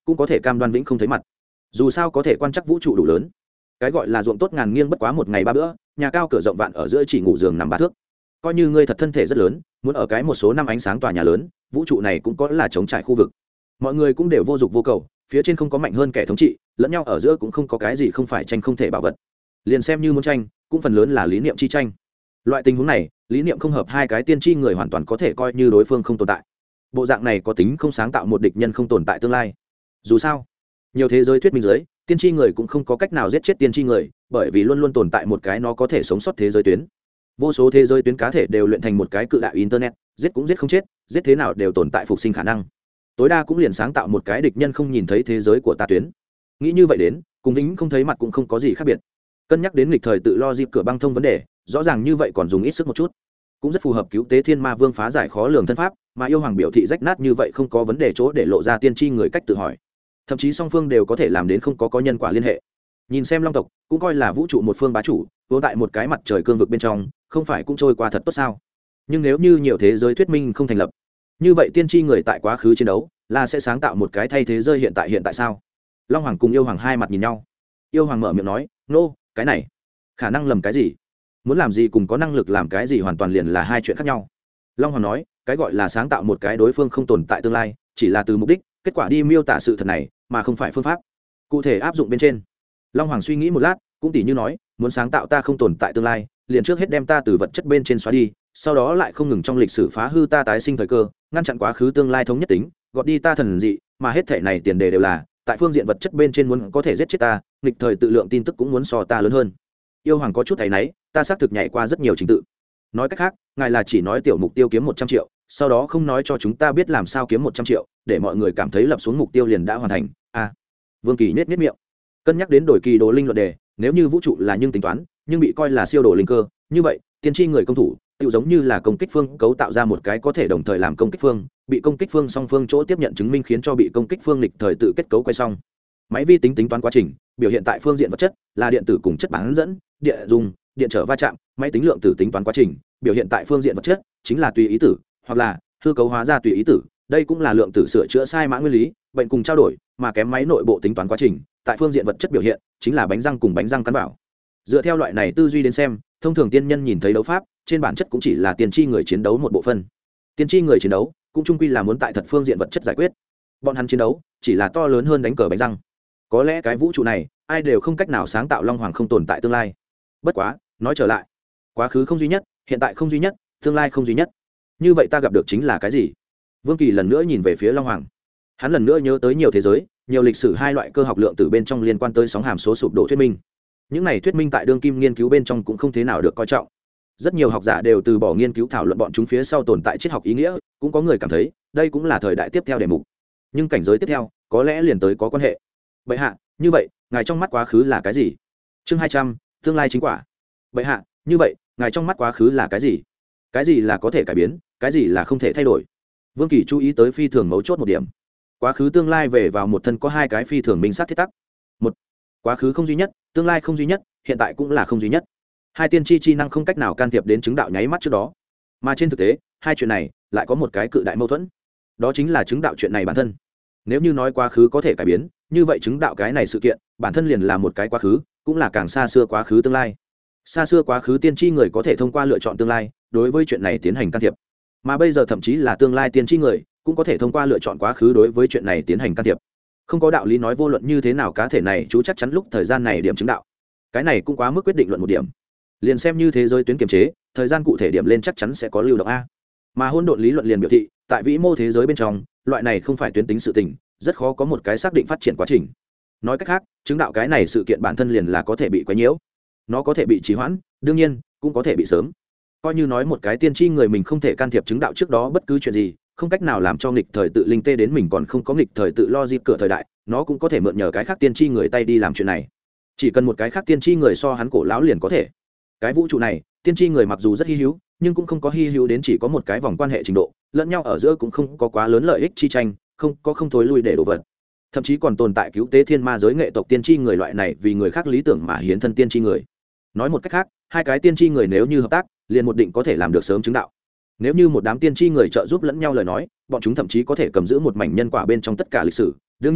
A: cũng có thể cam đoan vĩnh không thấy mặt. Dù sao có thể quan trắc vũ trụ đủ lớn. Cái gọi là ruộng tốt ngàn nghiêng bất quá một ngày ba bữa, nhà cao cửa rộng vạn ở giữa chỉ ngủ giường nằm ba thước. Coi như ngươi thật thân thể rất lớn, muốn ở cái một số năm ánh sáng tòa nhà lớn, vũ trụ này cũng có là chống trải khu vực. Mọi người cũng đều vô dục vô cầu, phía trên không có mạnh hơn kẻ thống trị, lẫn nhau ở giữa cũng không có cái gì không phải tranh không thể bảo vật. Liền xem như muốn tranh, cũng phần lớn là lý niệm chi tranh. Loại tình huống này, lý niệm không hợp hai cái tiên tri người hoàn toàn có thể coi như đối phương không tồn tại. Bộ dạng này có tính không sáng tạo một địch nhân không tồn tại tương lai. Dù sao, nhiều thế giới thuyết minh dưới, tiên tri người cũng không có cách nào giết chết tiên tri người, bởi vì luôn luôn tồn tại một cái nó có thể sống sót thế giới tuyến. Vô số thế giới tuyến cá thể đều luyện thành một cái cự đại internet, giết cũng giết không chết, giết thế nào đều tồn tại phục sinh khả năng. Tối đa cũng liền sáng tạo một cái địch nhân không nhìn thấy thế giới của ta tuyến. Nghĩ như vậy đến, cùng vĩnh không thấy mặt cũng không có gì khác biệt. Cân nhắc đến lịch thời tự lo dịp cửa băng thông vấn đề, rõ ràng như vậy còn dùng ít sức một chút, cũng rất phù hợp cứu tế thiên ma vương phá giải khó lường thân pháp, mà yêu hoàng biểu thị rách nát như vậy không có vấn đề chỗ để lộ ra tiên tri người cách tự hỏi. Thậm chí song phương đều có thể làm đến không có có nhân quả liên hệ. Nhìn xem long tộc cũng coi là vũ trụ một phương bá chủ, vốn tại một cái mặt trời cương vực bên trong, không phải cũng trôi qua thật tốt sao? Nhưng nếu như nhiều thế giới thuyết minh không thành lập, như vậy tiên tri người tại quá khứ chiến đấu là sẽ sáng tạo một cái thay thế rơi hiện tại hiện tại sao? Long hoàng cùng yêu hoàng hai mặt nhìn nhau. Yêu hoàng mở miệng nói, nô, cái này khả năng lầm cái gì? Muốn làm gì cùng có năng lực làm cái gì hoàn toàn liền là hai chuyện khác nhau. Long hoàng nói, cái gọi là sáng tạo một cái đối phương không tồn tại tương lai, chỉ là từ mục đích kết quả đi miêu tả sự thật này, mà không phải phương pháp cụ thể áp dụng bên trên. Long hoàng suy nghĩ một lát, cũng tỉ như nói, muốn sáng tạo ta không tồn tại tương lai, liền trước hết đem ta từ vật chất bên trên xóa đi, sau đó lại không ngừng trong lịch sử phá hư ta tái sinh thời cơ, ngăn chặn quá khứ tương lai thống nhất tính, gọt đi ta thần dị, mà hết thể này tiền đề đều là tại phương diện vật chất bên trên muốn có thể giết chết ta, nghịch thời tự lượng tin tức cũng muốn so ta lớn hơn. Yêu hoàng có chút thấy nấy, ta xác thực nhảy qua rất nhiều trình tự. Nói cách khác, ngài là chỉ nói tiểu mục tiêu kiếm một trăm triệu, sau đó không nói cho chúng ta biết làm sao kiếm một trăm triệu, để mọi người cảm thấy lập xuống mục tiêu liền đã hoàn thành. À, Vương Kỳ nhếch nhếch miệng. Cân nhắc đến đổi kỳ đồ linh luận đề, nếu như vũ trụ là nhưng tính toán, nhưng bị coi là siêu đồ linh cơ, như vậy, tiên tri người công thủ, tự giống như là công kích phương cấu tạo ra một cái có thể đồng thời làm công kích phương, bị công kích phương song phương chỗ tiếp nhận chứng minh khiến cho bị công kích phương lịch thời tự kết cấu quay xong. Máy vi tính tính toán quá trình, biểu hiện tại phương diện vật chất là điện tử cùng chất bán dẫn, điện dung, điện trở va chạm, máy tính lượng tử tính toán quá trình, biểu hiện tại phương diện vật chất chính là tùy ý tử, hoặc là hư cấu hóa ra tùy ý tử, đây cũng là lượng tử sửa chữa sai mã nguyên lý, bệnh cùng trao đổi, mà kém máy nội bộ tính toán quá trình, tại phương diện vật chất biểu hiện chính là bánh răng cùng bánh răng cắn vào. Dựa theo loại này tư duy đến xem, thông thường tiên nhân nhìn thấy đấu pháp, trên bản chất cũng chỉ là tiên tri người chiến đấu một bộ phận. Tiên tri người chiến đấu cũng chung quy là muốn tại thật phương diện vật chất giải quyết. Bọn hắn chiến đấu chỉ là to lớn hơn đánh cờ bánh răng. Có lẽ cái vũ trụ này, ai đều không cách nào sáng tạo long hoàng không tồn tại tương lai. Bất quá, nói trở lại, quá khứ không duy nhất, hiện tại không duy nhất, tương lai không duy nhất. Như vậy ta gặp được chính là cái gì? Vương Kỳ lần nữa nhìn về phía long hoàng. Hắn lần nữa nhớ tới nhiều thế giới, nhiều lịch sử hai loại cơ học lượng tử bên trong liên quan tới sóng hàm số sụp đổ thuyết minh. Những này thuyết minh tại đương kim nghiên cứu bên trong cũng không thế nào được coi trọng. Rất nhiều học giả đều từ bỏ nghiên cứu thảo luận bọn chúng phía sau tồn tại triết học ý nghĩa, cũng có người cảm thấy đây cũng là thời đại tiếp theo đề mục. Nhưng cảnh giới tiếp theo có lẽ liền tới có quan hệ. Bệ hạ, như vậy ngài trong mắt quá khứ là cái gì? Chương hai trăm, tương lai chính quả. Bệ hạ, như vậy ngài trong mắt quá khứ là cái gì? Cái gì là có thể cải biến, cái gì là không thể thay đổi? Vương Kỳ chú ý tới phi thường mấu chốt một điểm. Quá khứ tương lai về vào một thân có hai cái phi thường minh sát thiết tắc. Một, quá khứ không duy nhất, tương lai không duy nhất, hiện tại cũng là không duy nhất. Hai tiên tri chi năng không cách nào can thiệp đến chứng đạo nháy mắt trước đó. Mà trên thực tế, hai chuyện này lại có một cái cự đại mâu thuẫn. Đó chính là chứng đạo chuyện này bản thân. Nếu như nói quá khứ có thể cải biến, như vậy chứng đạo cái này sự kiện, bản thân liền là một cái quá khứ, cũng là càng xa xưa quá khứ tương lai. Xa xưa quá khứ tiên tri người có thể thông qua lựa chọn tương lai, đối với chuyện này tiến hành can thiệp. Mà bây giờ thậm chí là tương lai tiên tri người, cũng có thể thông qua lựa chọn quá khứ đối với chuyện này tiến hành can thiệp. Không có đạo lý nói vô luận như thế nào cá thể này chú chắc chắn lúc thời gian này điểm chứng đạo. Cái này cũng quá mức quyết định luận một điểm. Liền xem như thế giới tuyến kiềm chế, thời gian cụ thể điểm lên chắc chắn sẽ có lưu động a. Mà hỗn độn lý luận liền biểu thị, tại vĩ mô thế giới bên trong, loại này không phải tuyến tính sự tình, rất khó có một cái xác định phát triển quá trình. Nói cách khác, chứng đạo cái này sự kiện bản thân liền là có thể bị quấy nhiễu. Nó có thể bị trì hoãn, đương nhiên, cũng có thể bị sớm. Coi như nói một cái tiên tri người mình không thể can thiệp chứng đạo trước đó bất cứ chuyện gì, không cách nào làm cho nghịch thời tự linh tê đến mình còn không có nghịch thời tự lo dịp cửa thời đại, nó cũng có thể mượn nhờ cái khác tiên tri người tay đi làm chuyện này. Chỉ cần một cái khác tiên tri người so hắn cổ lão liền có thể. Cái vũ trụ này, tiên tri người mặc dù rất hy hữu, nhưng cũng không có hy hữu đến chỉ có một cái vòng quan hệ trình độ, lẫn nhau ở giữa cũng không có quá lớn lợi ích chi tranh, không có không thối lui để đổ vật. Thậm chí còn tồn tại cứu tế thiên ma giới nghệ tộc tiên tri người loại này vì người khác lý tưởng mà hiến thân tiên tri người. Nói một cách khác, hai cái tiên tri người nếu như hợp tác, liền một định có thể làm được sớm chứng đạo. Nếu như một đám tiên tri người trợ giúp lẫn nhau lời nói, bọn chúng thậm chí có thể cầm giữ một mảnh nhân quả bên trong tất cả lịch sử. Đương nhiên,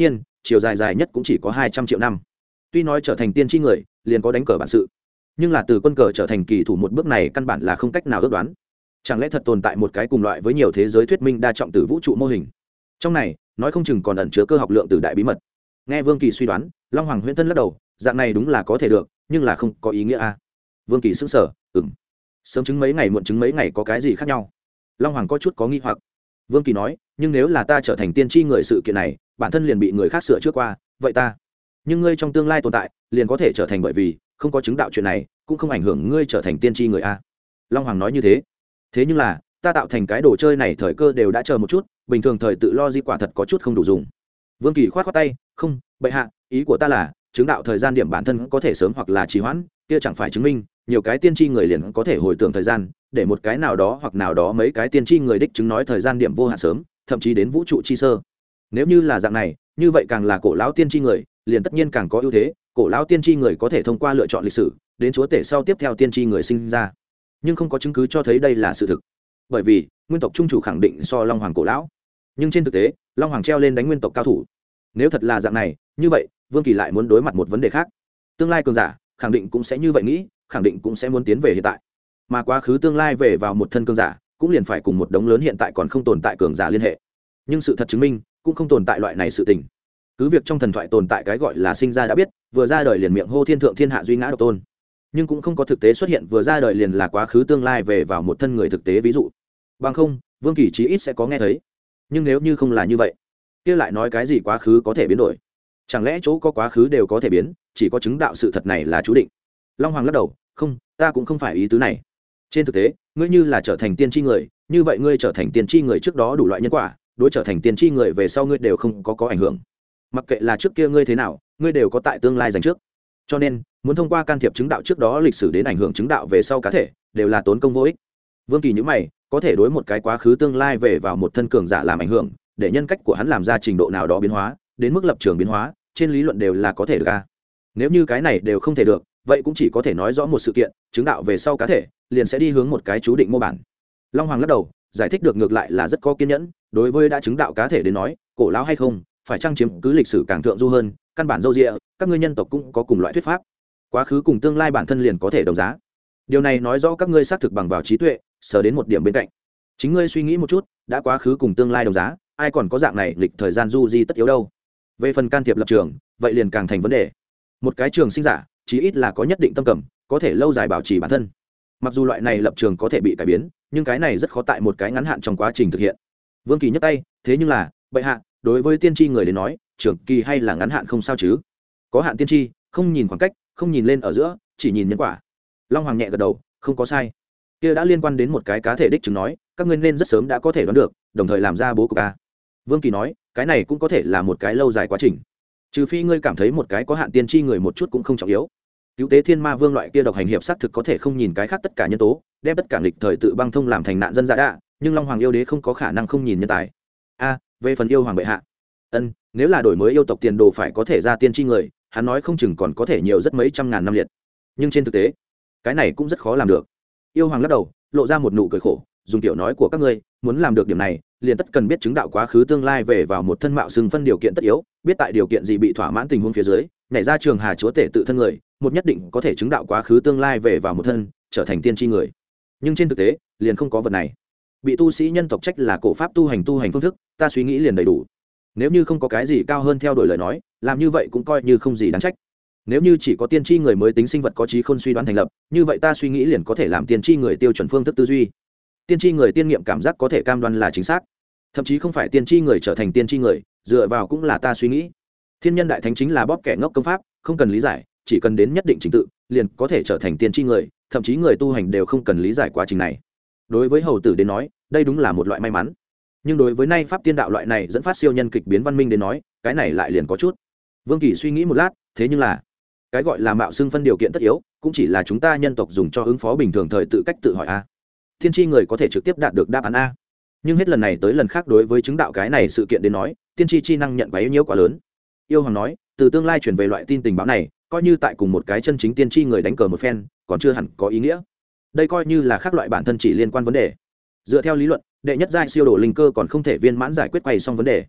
A: chiều dài dài nhất cũng chỉ có hai trăm triệu năm. Tuy nói trở thành tiên tri người liền có đánh cờ bản sự, nhưng là từ quân cờ trở thành kỳ thủ một bước này căn bản là không cách nào ước đoán. Chẳng lẽ thật tồn tại một cái cùng loại với nhiều thế giới thuyết minh đa trọng tử vũ trụ mô hình? Trong này nói không chừng còn ẩn chứa cơ học lượng tử đại bí mật. Nghe Vương Kỳ suy đoán, Long Hoàng huyễn thân lắc đầu, dạng này đúng là có thể được, nhưng là không có ý nghĩa a. Vương Kỳ sững sờ, ừm, sớm chứng mấy ngày muộn chứng mấy ngày có cái gì khác nhau? Long Hoàng có chút có nghi hoặc. Vương Kỳ nói, nhưng nếu là ta trở thành tiên tri người sự kiện này bản thân liền bị người khác sửa trước qua, vậy ta, nhưng ngươi trong tương lai tồn tại liền có thể trở thành, bởi vì không có chứng đạo chuyện này cũng không ảnh hưởng ngươi trở thành tiên tri người a. Long Hoàng nói như thế. Thế nhưng là ta tạo thành cái đồ chơi này thời cơ đều đã chờ một chút, bình thường thời tự lo di quả thật có chút không đủ dùng. Vương Kỳ khoát khoát tay, không, bệ hạ, ý của ta là chứng đạo thời gian điểm bản thân có thể sớm hoặc là trì hoãn, kia chẳng phải chứng minh nhiều cái tiên tri người liền có thể hồi tưởng thời gian, để một cái nào đó hoặc nào đó mấy cái tiên tri người đích chứng nói thời gian điểm vô hạn sớm, thậm chí đến vũ trụ chi sơ. Nếu như là dạng này, như vậy càng là cổ lão tiên tri người liền tất nhiên càng có ưu thế, cổ lão tiên tri người có thể thông qua lựa chọn lịch sử đến chúa tể sau tiếp theo tiên tri người sinh ra, nhưng không có chứng cứ cho thấy đây là sự thực, bởi vì nguyên tộc trung chủ khẳng định so Long Hoàng cổ lão, nhưng trên thực tế Long Hoàng treo lên đánh nguyên tộc cao thủ. Nếu thật là dạng này, như vậy Vương Kỳ lại muốn đối mặt một vấn đề khác. Tương lai cường giả khẳng định cũng sẽ như vậy nghĩ, khẳng định cũng sẽ muốn tiến về hiện tại, mà quá khứ tương lai về vào một thân cường giả cũng liền phải cùng một đống lớn hiện tại còn không tồn tại cường giả liên hệ. Nhưng sự thật chứng minh cũng không tồn tại loại này sự tình. Cứ việc trong thần thoại tồn tại cái gọi là sinh ra đã biết, vừa ra đời liền miệng hô thiên thượng thiên hạ duy ngã độc tôn, nhưng cũng không có thực tế xuất hiện vừa ra đời liền là quá khứ tương lai về vào một thân người thực tế ví dụ. Bằng không Vương Kỳ chí ít sẽ có nghe thấy. Nhưng nếu như không là như vậy, kia lại nói cái gì quá khứ có thể biến đổi? Chẳng lẽ chỗ có quá khứ đều có thể biến, chỉ có chứng đạo sự thật này là chú định? Long Hoàng lắc đầu, không, ta cũng không phải ý tứ này. Trên thực tế ngươi như là trở thành tiên tri người, như vậy ngươi trở thành tiên tri người trước đó đủ loại nhân quả đối trở thành tiên tri người về sau ngươi đều không có có ảnh hưởng. Mặc kệ là trước kia ngươi thế nào, ngươi đều có tại tương lai dành trước. Cho nên muốn thông qua can thiệp chứng đạo trước đó lịch sử đến ảnh hưởng chứng đạo về sau cá thể đều là tốn công vô ích. Vương Kỳ nhữ mày, có thể đối một cái quá khứ tương lai về vào một thân cường giả làm ảnh hưởng, để nhân cách của hắn làm ra trình độ nào đó biến hóa, đến mức lập trường biến hóa, trên lý luận đều là có thể được a. Nếu như cái này đều không thể được, vậy cũng chỉ có thể nói rõ một sự kiện, chứng đạo về sau cá thể liền sẽ đi hướng một cái chú định mô bản. Long Hoàng lắc đầu, giải thích được ngược lại là rất có kiên nhẫn, đối với đã chứng đạo cá thể đến nói, cổ lão hay không, phải chăng chiếm cứ lịch sử càng thượng du hơn, căn bản dâu dịa, các ngươi nhân tộc cũng có cùng loại thuyết pháp. Quá khứ cùng tương lai bản thân liền có thể đồng giá. Điều này nói rõ các ngươi xác thực bằng vào trí tuệ, sờ đến một điểm bên cạnh. Chính ngươi suy nghĩ một chút, đã quá khứ cùng tương lai đồng giá, ai còn có dạng này lịch thời gian du di tất yếu đâu. Về phần can thiệp lập trường, vậy liền càng thành vấn đề. Một cái trường sinh giả, chí ít là có nhất định tâm cầm, có thể lâu dài bảo trì bản thân. Mặc dù loại này lập trường có thể bị cải biến, nhưng cái này rất khó tại một cái ngắn hạn trong quá trình thực hiện. Vương Kỳ nhấc tay, thế nhưng là, bệ hạ, đối với tiên tri người đến nói, trường kỳ hay là ngắn hạn không sao chứ? Có hạn tiên tri, không nhìn khoảng cách, không nhìn lên ở giữa, chỉ nhìn nhân quả. Long Hoàng nhẹ gật đầu, không có sai. Kia đã liên quan đến một cái cá thể đích chứng nói, các ngươi nên rất sớm đã có thể đoán được, đồng thời làm ra bố cục a. Vương Kỳ nói, cái này cũng có thể là một cái lâu dài quá trình. Trừ phi ngươi cảm thấy một cái có hạn tiên tri người một chút cũng không trọng yếu. Cứu tế thiên ma vương loại kia độc hành hiệp sát thực có thể không nhìn cái khác tất cả nhân tố, đem tất cả nghịch thời tự băng thông làm thành nạn dân giả đạ, nhưng Long Hoàng yêu đế không có khả năng không nhìn nhân tài. A, về phần yêu hoàng bệ hạ, ân, nếu là đổi mới yêu tộc tiền đồ phải có thể ra tiên tri người, hắn nói không chừng còn có thể nhiều rất mấy trăm ngàn năm liệt. Nhưng trên thực tế, cái này cũng rất khó làm được. Yêu hoàng lắc đầu, lộ ra một nụ cười khổ, dùng tiểu nói của các ngươi, muốn làm được điểm này, liền tất cần biết chứng đạo quá khứ tương lai về vào một thân mạo xưng phân điều kiện tất yếu, biết tại điều kiện gì bị thỏa mãn tình huống phía dưới, nhảy ra trường hà chúa tể tự thân người, một nhất định có thể chứng đạo quá khứ tương lai về vào một thân, trở thành tiên tri người. Nhưng trên thực tế, liền không có vật này. Bị tu sĩ nhân tộc trách là cổ pháp tu hành tu hành phương thức, ta suy nghĩ liền đầy đủ. Nếu như không có cái gì cao hơn theo đuổi lời nói, làm như vậy cũng coi như không gì đáng trách. Nếu như chỉ có tiên tri người mới tính sinh vật có trí khôn suy đoán thành lập, như vậy ta suy nghĩ liền có thể làm tiên tri người tiêu chuẩn phương thức tư duy. Tiên tri người tiên nghiệm cảm giác có thể cam đoan là chính xác, thậm chí không phải tiên tri người trở thành tiên tri người, dựa vào cũng là ta suy nghĩ. Thiên nhân đại thánh chính là bóp kẻ ngốc công pháp, không cần lý giải, chỉ cần đến nhất định trình tự, liền có thể trở thành tiên tri người, thậm chí người tu hành đều không cần lý giải quá trình này. Đối với hầu tử đến nói, đây đúng là một loại may mắn. Nhưng đối với nay pháp tiên đạo loại này dẫn phát siêu nhân kịch biến văn minh đến nói, cái này lại liền có chút. Vương Kỳ suy nghĩ một lát, thế nhưng là cái gọi là mạo xưng phân điều kiện tất yếu, cũng chỉ là chúng ta nhân tộc dùng cho ứng phó bình thường thời tự cách tự hỏi a. Tiên tri người có thể trực tiếp đạt được đáp án a. Nhưng hết lần này tới lần khác đối với chứng đạo cái này sự kiện đến nói, tiên tri chi năng nhận quá yếu nhiễu quá lớn. Yêu hoàng nói, từ tương lai chuyển về loại tin tình báo này, coi như tại cùng một cái chân chính tiên tri người đánh cờ một phen, còn chưa hẳn có ý nghĩa. Đây coi như là khác loại bản thân chỉ liên quan vấn đề. Dựa theo lý luận, đệ nhất giai siêu đồ linh cơ còn không thể viên mãn giải quyết quay xong vấn đề.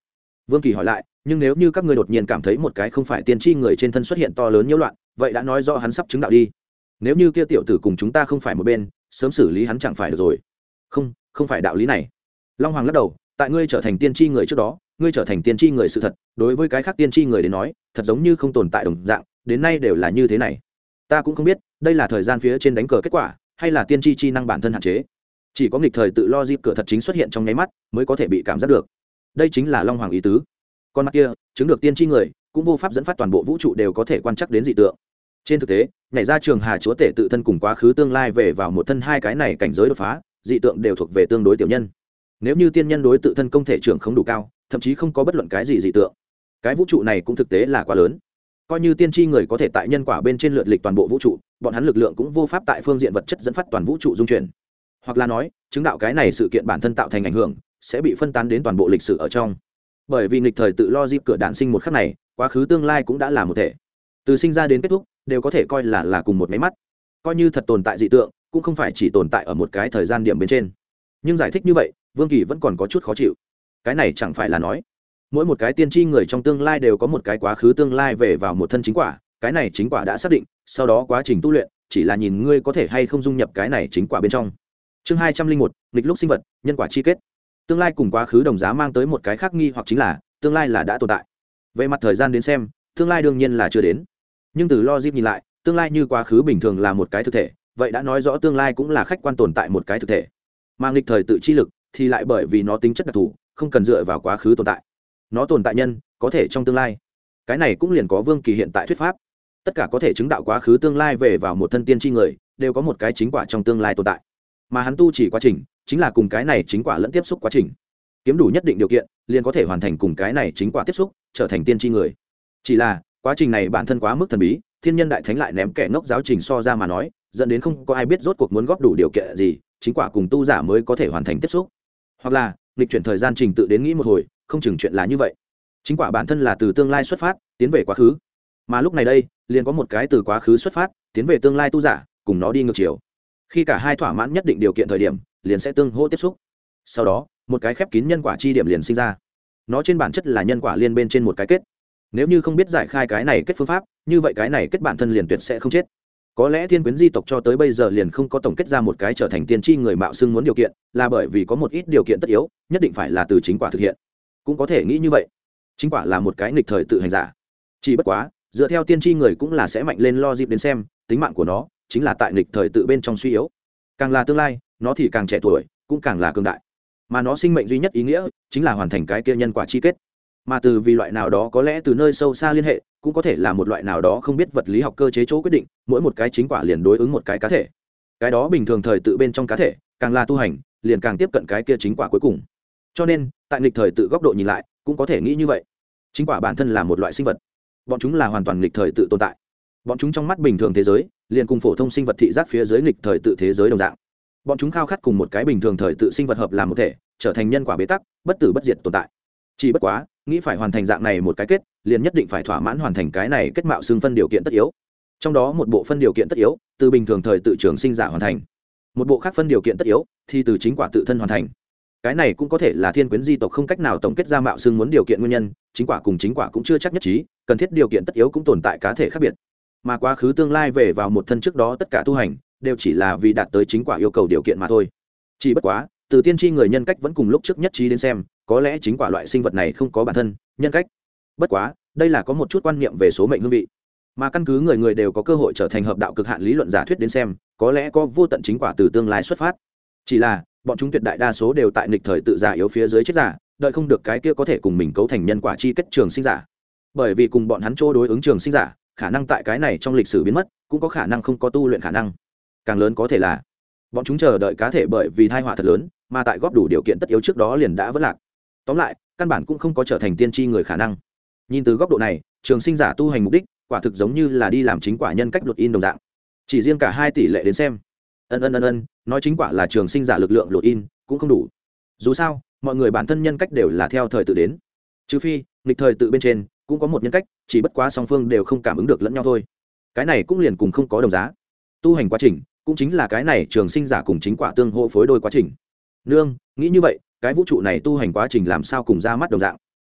A: Vương Kỳ hỏi lại, nhưng nếu như các ngươi đột nhiên cảm thấy một cái không phải tiên tri người trên thân xuất hiện to lớn nhiễu loạn, vậy đã nói rõ hắn sắp chứng đạo đi. Nếu như kia tiểu tử cùng chúng ta không phải một bên, sớm xử lý hắn chẳng phải được rồi. Không, không phải đạo lý này. Long Hoàng lắc đầu, tại ngươi trở thành tiên tri người trước đó, ngươi trở thành tiên tri người sự thật, đối với cái khác tiên tri người đến nói, thật giống như không tồn tại đồng dạng, đến nay đều là như thế này. Ta cũng không biết, đây là thời gian phía trên đánh cờ kết quả, hay là tiên tri chi năng bản thân hạn chế. Chỉ có nghịch thời tự lo dịp cửa thật chính xuất hiện trong nháy mắt, mới có thể bị cảm giác được. Đây chính là Long Hoàng ý tứ. Con mắt kia, chứng được tiên tri người, cũng vô pháp dẫn phát toàn bộ vũ trụ đều có thể quan trắc đến dị tượng. Trên thực tế, nhảy ra trường hà chúa tể tự thân cùng quá khứ tương lai về vào một thân hai cái này cảnh giới đột phá, dị tượng đều thuộc về tương đối tiểu nhân. Nếu như tiên nhân đối tự thân công thể trưởng không đủ cao, thậm chí không có bất luận cái gì dị tượng, cái vũ trụ này cũng thực tế là quá lớn. Coi như tiên tri người có thể tại nhân quả bên trên lượt lịch toàn bộ vũ trụ, bọn hắn lực lượng cũng vô pháp tại phương diện vật chất dẫn phát toàn vũ trụ dung chuyển. Hoặc là nói, chứng đạo cái này sự kiện bản thân tạo thành ảnh hưởng, sẽ bị phân tán đến toàn bộ lịch sử ở trong. Bởi vì nghịch thời tự lo dịp cửa đạn sinh một khắc này, quá khứ tương lai cũng đã là một thể. Từ sinh ra đến kết thúc, đều có thể coi là là cùng một máy mắt. Coi như thật tồn tại dị tượng, cũng không phải chỉ tồn tại ở một cái thời gian điểm bên trên. Nhưng giải thích như vậy, Vương Kỳ vẫn còn có chút khó chịu. Cái này chẳng phải là nói, mỗi một cái tiên tri người trong tương lai đều có một cái quá khứ tương lai về vào một thân chính quả, cái này chính quả đã xác định, sau đó quá trình tu luyện chỉ là nhìn ngươi có thể hay không dung nhập cái này chính quả bên trong. Chương hai trăm linh một, nghịch lúc sinh vật, nhân quả chi kết. Tương lai cùng quá khứ đồng giá mang tới một cái khác nghi hoặc chính là, tương lai là đã tồn tại. Về mặt thời gian đến xem, tương lai đương nhiên là chưa đến. Nhưng từ logic nhìn lại, tương lai như quá khứ bình thường là một cái thực thể, vậy đã nói rõ tương lai cũng là khách quan tồn tại một cái thực thể. Mà nghịch thời tự chi lực thì lại bởi vì nó tính chất đặc thù, không cần dựa vào quá khứ tồn tại. Nó tồn tại nhân, có thể trong tương lai. Cái này cũng liền có Vương Kỳ hiện tại thuyết pháp. Tất cả có thể chứng đạo quá khứ tương lai về vào một thân tiên tri người, đều có một cái chính quả trong tương lai tồn tại. Mà hắn tu chỉ quá trình, chính là cùng cái này chính quả lẫn tiếp xúc quá trình. Kiếm đủ nhất định điều kiện, liền có thể hoàn thành cùng cái này chính quả tiếp xúc, trở thành tiên tri người. Chỉ là, quá trình này bản thân quá mức thần bí, thiên nhân đại thánh lại ném kẻ ngốc giáo trình so ra mà nói, dẫn đến không có ai biết rốt cuộc muốn góp đủ điều kiện gì, chính quả cùng tu giả mới có thể hoàn thành tiếp xúc. Hoặc là, nghịch chuyển thời gian trình tự đến nghĩ một hồi, không chừng chuyện là như vậy. Chính quả bản thân là từ tương lai xuất phát, tiến về quá khứ. Mà lúc này đây, liền có một cái từ quá khứ xuất phát, tiến về tương lai tu giả, cùng nó đi ngược chiều. Khi cả hai thỏa mãn nhất định điều kiện thời điểm, liền sẽ tương hỗ tiếp xúc. Sau đó, một cái khép kín nhân quả chi điểm liền sinh ra. Nó trên bản chất là nhân quả liên bên trên một cái kết. Nếu như không biết giải khai cái này kết phương pháp, như vậy cái này kết bản thân liền tuyệt sẽ không chết. Có lẽ thiên quyến di tộc cho tới bây giờ liền không có tổng kết ra một cái trở thành tiên tri người mạo xưng muốn điều kiện, là bởi vì có một ít điều kiện tất yếu, nhất định phải là từ chính quả thực hiện. Cũng có thể nghĩ như vậy. Chính quả là một cái nghịch thời tự hành giả. Chỉ bất quá, dựa theo tiên tri người cũng là sẽ mạnh lên lo dịp đến xem, tính mạng của nó chính là tại nghịch thời tự bên trong suy yếu. Càng là tương lai, nó thì càng trẻ tuổi, cũng càng là cường đại. Mà nó sinh mệnh duy nhất ý nghĩa chính là hoàn thành cái kia nhân quả chi kết. Mà từ vì loại nào đó có lẽ từ nơi sâu xa liên hệ, cũng có thể là một loại nào đó không biết vật lý học cơ chế chỗ quyết định, mỗi một cái chính quả liền đối ứng một cái cá thể. Cái đó bình thường thời tự bên trong cá thể, càng là tu hành, liền càng tiếp cận cái kia chính quả cuối cùng. Cho nên, tại nghịch thời tự góc độ nhìn lại, cũng có thể nghĩ như vậy. Chính quả bản thân là một loại sinh vật, bọn chúng là hoàn toàn nghịch thời tự tồn tại. Bọn chúng trong mắt bình thường thế giới, liền cùng phổ thông sinh vật thị giác phía dưới nghịch thời tự thế giới đồng dạng. Bọn chúng khao khát cùng một cái bình thường thời tự sinh vật hợp làm một thể, trở thành nhân quả bế tắc, bất tử bất diệt tồn tại. Chỉ bất quá, nghĩ phải hoàn thành dạng này một cái kết, liền nhất định phải thỏa mãn hoàn thành cái này kết mạo xương phân điều kiện tất yếu. Trong đó một bộ phân điều kiện tất yếu, từ bình thường thời tự trường sinh giả hoàn thành. Một bộ khác phân điều kiện tất yếu, thì từ chính quả tự thân hoàn thành. Cái này cũng có thể là thiên quyến di tộc không cách nào tổng kết ra mạo xương muốn điều kiện nguyên nhân, chính quả cùng chính quả cũng chưa chắc nhất trí, cần thiết điều kiện tất yếu cũng tồn tại cá thể khác biệt. Mà quá khứ tương lai về vào một thân trước đó tất cả tu hành, đều chỉ là vì đạt tới chính quả yêu cầu điều kiện mà thôi. Chỉ bất quá, từ tiên tri người nhân cách vẫn cùng lúc trước nhất trí đến xem, có lẽ chính quả loại sinh vật này không có bản thân nhân cách. Bất quá, đây là có một chút quan niệm về số mệnh hương vị, mà căn cứ người người đều có cơ hội trở thành hợp đạo cực hạn lý luận giả thuyết đến xem, có lẽ có vô tận chính quả từ tương lai xuất phát. Chỉ là bọn chúng tuyệt đại đa số đều tại nghịch thời tự giả yếu phía dưới chết giả, đợi không được cái kia có thể cùng mình cấu thành nhân quả chi kết trường sinh giả. Bởi vì cùng bọn hắn chỗ đối ứng trường sinh giả, khả năng tại cái này trong lịch sử biến mất, cũng có khả năng không có tu luyện khả năng. Càng lớn có thể là bọn chúng chờ đợi cá thể bởi vì tai họa thật lớn, mà tại góp đủ điều kiện tất yếu trước đó liền đã vỡ lạc. Tóm lại, căn bản cũng không có trở thành tiên tri người khả năng. Nhìn từ góc độ này, trường sinh giả tu hành mục đích, quả thực giống như là đi làm chính quả nhân cách luật in đồng dạng. Chỉ riêng cả hai tỷ lệ đến xem, ân ân ân ân, nói chính quả là trường sinh giả lực lượng luật in cũng không đủ. Dù sao, mọi người bản thân nhân cách đều là theo thời tự đến, trừ phi nghịch thời tự bên trên cũng có một nhân cách, chỉ bất quá song phương đều không cảm ứng được lẫn nhau thôi. Cái này cũng liền cùng không có đồng giá. Tu hành quá trình cũng chính là cái này trường sinh giả cùng chính quả tương hỗ phối đôi quá trình. Nương nghĩ như vậy, cái vũ trụ này tu hành quá trình làm sao cùng ra mắt đồng dạng.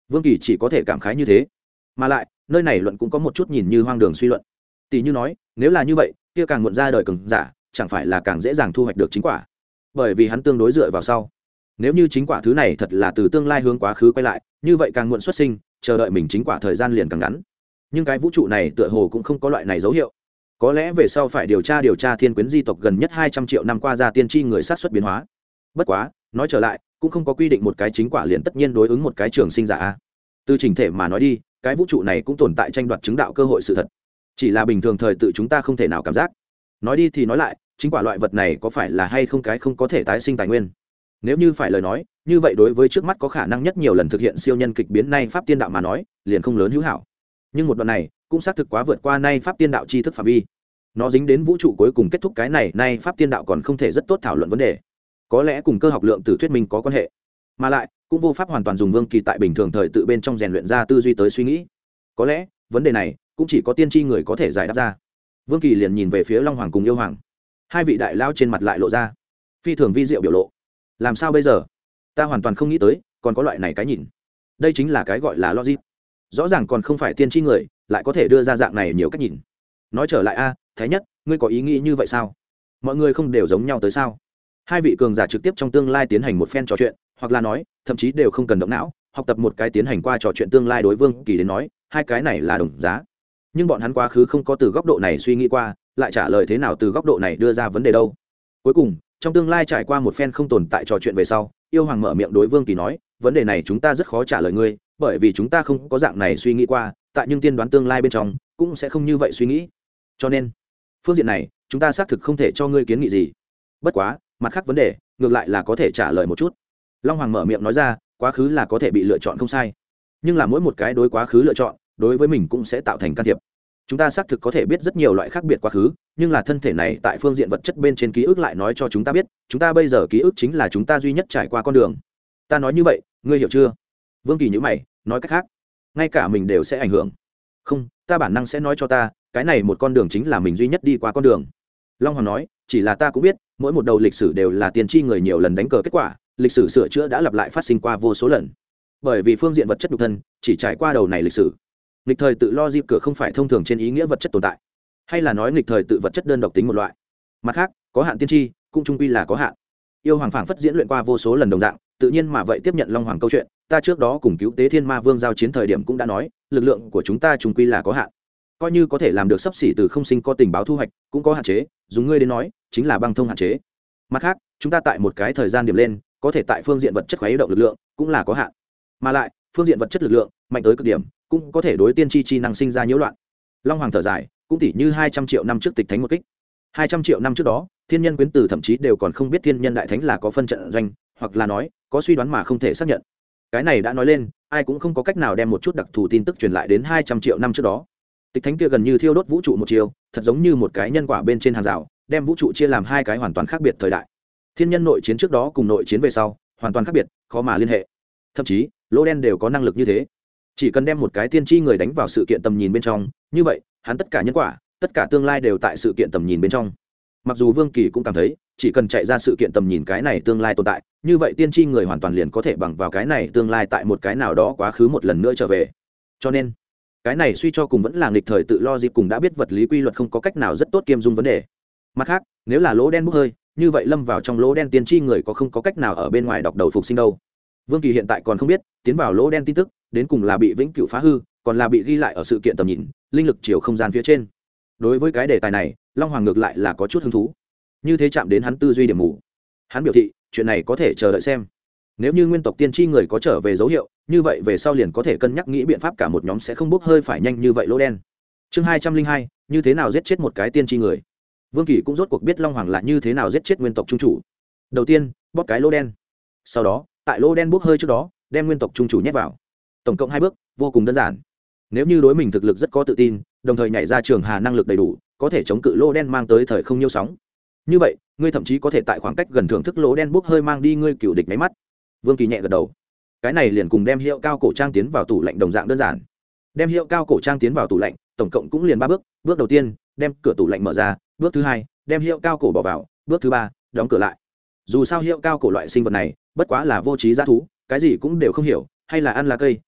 A: Vương Kỳ chỉ có thể cảm khái như thế. Mà lại nơi này luận cũng có một chút nhìn như hoang đường suy luận. Tỷ như nói, nếu là như vậy, kia càng muộn ra đời cường giả chẳng phải là càng dễ dàng thu hoạch được chính quả, bởi vì hắn tương đối dựa vào sau. Nếu như chính quả thứ này thật là từ tương lai hướng quá khứ quay lại, như vậy càng muộn xuất sinh, chờ đợi mình chính quả thời gian liền càng ngắn. Nhưng cái vũ trụ này tựa hồ cũng không có loại này dấu hiệu. Có lẽ về sau phải điều tra điều tra thiên quyến di tộc gần nhất hai trăm triệu năm qua ra tiên tri người sát xuất biến hóa. Bất quá, nói trở lại, cũng không có quy định một cái chính quả liền tất nhiên đối ứng một cái trường sinh giả a. Từ trình thể mà nói đi, cái vũ trụ này cũng tồn tại tranh đoạt chứng đạo cơ hội sự thật. Chỉ là bình thường thời tự chúng ta không thể nào cảm giác. Nói đi thì nói lại, chính quả loại vật này có phải là hay không cái không có thể tái sinh tài nguyên? Nếu như phải lời nói, như vậy đối với trước mắt có khả năng nhất nhiều lần thực hiện siêu nhân kịch biến nay pháp tiên đạo mà nói, liền không lớn hữu hảo. Nhưng một đoạn này cũng xác thực quá vượt qua nay pháp tiên đạo tri thức phạm vi. Nó dính đến vũ trụ cuối cùng kết thúc cái này, nay pháp tiên đạo còn không thể rất tốt thảo luận vấn đề. Có lẽ cùng cơ học lượng tử thuyết minh có quan hệ, mà lại cũng vô pháp hoàn toàn dùng Vương Kỳ tại bình thường thời tự bên trong rèn luyện ra tư duy tới suy nghĩ. Có lẽ vấn đề này cũng chỉ có tiên tri người có thể giải đáp ra. Vương Kỳ liền nhìn về phía Long Hoàng cùng Yêu Hoàng, hai vị đại lao trên mặt lại lộ ra phi thường vi diệu biểu lộ. Làm sao bây giờ? Ta hoàn toàn không nghĩ tới còn có loại này cái nhìn. Đây chính là cái gọi là logic. Rõ ràng còn không phải tiên tri người, lại có thể đưa ra dạng này nhiều cách nhìn. Nói trở lại a, Thái Nhất, ngươi có ý nghĩ như vậy sao? Mọi người không đều giống nhau tới sao? Hai vị cường giả trực tiếp trong tương lai tiến hành một phen trò chuyện, hoặc là nói, thậm chí đều không cần động não, học tập một cái tiến hành qua trò chuyện tương lai. Đối Vương Kỳ đến nói, hai cái này là đồng giá. Nhưng bọn hắn quá khứ không có từ góc độ này suy nghĩ qua, lại trả lời thế nào từ góc độ này đưa ra vấn đề đâu. Cuối cùng, trong tương lai trải qua một phen không tồn tại trò chuyện về sau, Yêu Hoàng mở miệng đối Vương Kỳ nói, vấn đề này chúng ta rất khó trả lời ngươi, bởi vì chúng ta không có dạng này suy nghĩ qua, tại nhưng tiên đoán tương lai bên trong cũng sẽ không như vậy suy nghĩ. Cho nên, phương diện này, chúng ta xác thực không thể cho ngươi kiến nghị gì. Bất quá, mặt khác vấn đề, ngược lại là có thể trả lời một chút. Long Hoàng mở miệng nói ra, quá khứ là có thể bị lựa chọn không sai, nhưng là mỗi một cái đối quá khứ lựa chọn, đối với mình cũng sẽ tạo thành can thiệp. Chúng ta xác thực có thể biết rất nhiều loại khác biệt quá khứ, nhưng là thân thể này tại phương diện vật chất bên trên ký ức lại nói cho chúng ta biết, chúng ta bây giờ ký ức chính là chúng ta duy nhất trải qua con đường. Ta nói như vậy, ngươi hiểu chưa? Vương Kỳ nhíu mày, nói cách khác, ngay cả mình đều sẽ ảnh hưởng. Không, ta bản năng sẽ nói cho ta, cái này một con đường chính là mình duy nhất đi qua con đường. Long Hoàng nói, chỉ là ta cũng biết, mỗi một đầu lịch sử đều là tiên tri người nhiều lần đánh cờ kết quả, lịch sử sửa chữa đã lặp lại phát sinh qua vô số lần. Bởi vì phương diện vật chất nhục thân chỉ trải qua đầu này lịch sử. Nghịch thời tự lo dịp cửa không phải thông thường trên ý nghĩa vật chất tồn tại, hay là nói nghịch thời tự vật chất đơn độc tính một loại. Mặt khác, có hạn tiên tri cũng trung quy là có hạn. Yêu Hoàng phảng phất diễn luyện qua vô số lần đồng dạng, tự nhiên mà vậy tiếp nhận Long Hoàng câu chuyện. Ta trước đó cùng cứu tế Thiên Ma Vương giao chiến thời điểm cũng đã nói, lực lượng của chúng ta trung quy là có hạn. Coi như có thể làm được sắp xỉ từ không sinh có tình báo thu hoạch, cũng có hạn chế. Dùng ngươi đến nói, chính là băng thông hạn chế. Mặt khác, chúng ta tại một cái thời gian điểm lên, có thể tại phương diện vật chất khuấy động lực lượng cũng là có hạn. Mà lại, phương diện vật chất lực lượng mạnh tới cực điểm, cũng có thể đối tiên tri chi năng sinh ra nhiễu loạn. Long Hoàng thở dài, cũng tỉ như hai trăm triệu năm trước tịch thánh một kích. hai trăm triệu năm trước đó, thiên nhân quyến tử thậm chí đều còn không biết thiên nhân đại thánh là có phân trận doanh, hoặc là nói, có suy đoán mà không thể xác nhận. Cái này đã nói lên, ai cũng không có cách nào đem một chút đặc thù tin tức truyền lại đến hai trăm triệu năm trước đó. Tịch thánh kia gần như thiêu đốt vũ trụ một chiều, thật giống như một cái nhân quả bên trên hàng rào, đem vũ trụ chia làm hai cái hoàn toàn khác biệt thời đại. Thiên nhân nội chiến trước đó cùng nội chiến về sau, hoàn toàn khác biệt, khó mà liên hệ. Thậm chí, lỗ đen đều có năng lực như thế. Chỉ cần đem một cái tiên tri người đánh vào sự kiện tầm nhìn bên trong, như vậy, hắn tất cả nhân quả, tất cả tương lai đều tại sự kiện tầm nhìn bên trong. Mặc dù Vương Kỳ cũng cảm thấy, chỉ cần chạy ra sự kiện tầm nhìn cái này tương lai tồn tại, như vậy tiên tri người hoàn toàn liền có thể bằng vào cái này tương lai tại một cái nào đó quá khứ một lần nữa trở về. Cho nên, cái này suy cho cùng vẫn là nghịch thời tự lo dịp cùng đã biết vật lý quy luật không có cách nào rất tốt kiêm dung vấn đề. Mặt khác, nếu là lỗ đen bốc hơi, như vậy lâm vào trong lỗ đen tiên tri người có không có cách nào ở bên ngoài đọc đầu phục sinh đâu. Vương Kỳ hiện tại còn không biết, tiến vào lỗ đen tin tức, đến cùng là bị vĩnh cửu phá hư, còn là bị ghi lại ở sự kiện tầm nhìn, linh lực chiều không gian phía trên. Đối với cái đề tài này, Long Hoàng ngược lại là có chút hứng thú. Như thế chạm đến hắn tư duy điểm mù. Hắn biểu thị, chuyện này có thể chờ đợi xem. Nếu như nguyên tộc tiên tri người có trở về dấu hiệu, như vậy về sau liền có thể cân nhắc nghĩ biện pháp cả một nhóm sẽ không bốc hơi phải nhanh như vậy lỗ đen. Chương hai trăm linh hai, như thế nào giết chết một cái tiên tri người. Vương Kỳ cũng rốt cuộc biết Long Hoàng là như thế nào giết chết nguyên tộc trung chủ. Đầu tiên, bóp cái lỗ đen. Sau đó, tại lỗ đen bốc hơi trước đó, đem nguyên tộc trung chủ nhét vào. Tổng cộng hai bước, vô cùng đơn giản. Nếu như đối mình thực lực rất có tự tin, đồng thời nhảy ra trường hà năng lực đầy đủ, có thể chống cự lỗ đen mang tới thời không nhiêu sóng. Như vậy, ngươi thậm chí có thể tại khoảng cách gần thưởng thức lỗ đen bốc hơi mang đi ngươi cựu địch máy mắt. Vương Kỳ nhẹ gật đầu. Cái này liền cùng đem hiệu cao cổ trang tiến vào tủ lạnh đồng dạng đơn giản. Đem hiệu cao cổ trang tiến vào tủ lạnh, tổng cộng cũng liền ba bước. Bước đầu tiên, đem cửa tủ lạnh mở ra. Bước thứ hai, đem hiệu cao cổ bỏ vào. Bước thứ ba, đóng cửa lại. Dù sao hiệu cao cổ loại sinh vật này, bất quá là vô trí dã thú, cái gì cũng đều không hiểu, hay là ăn lá cây,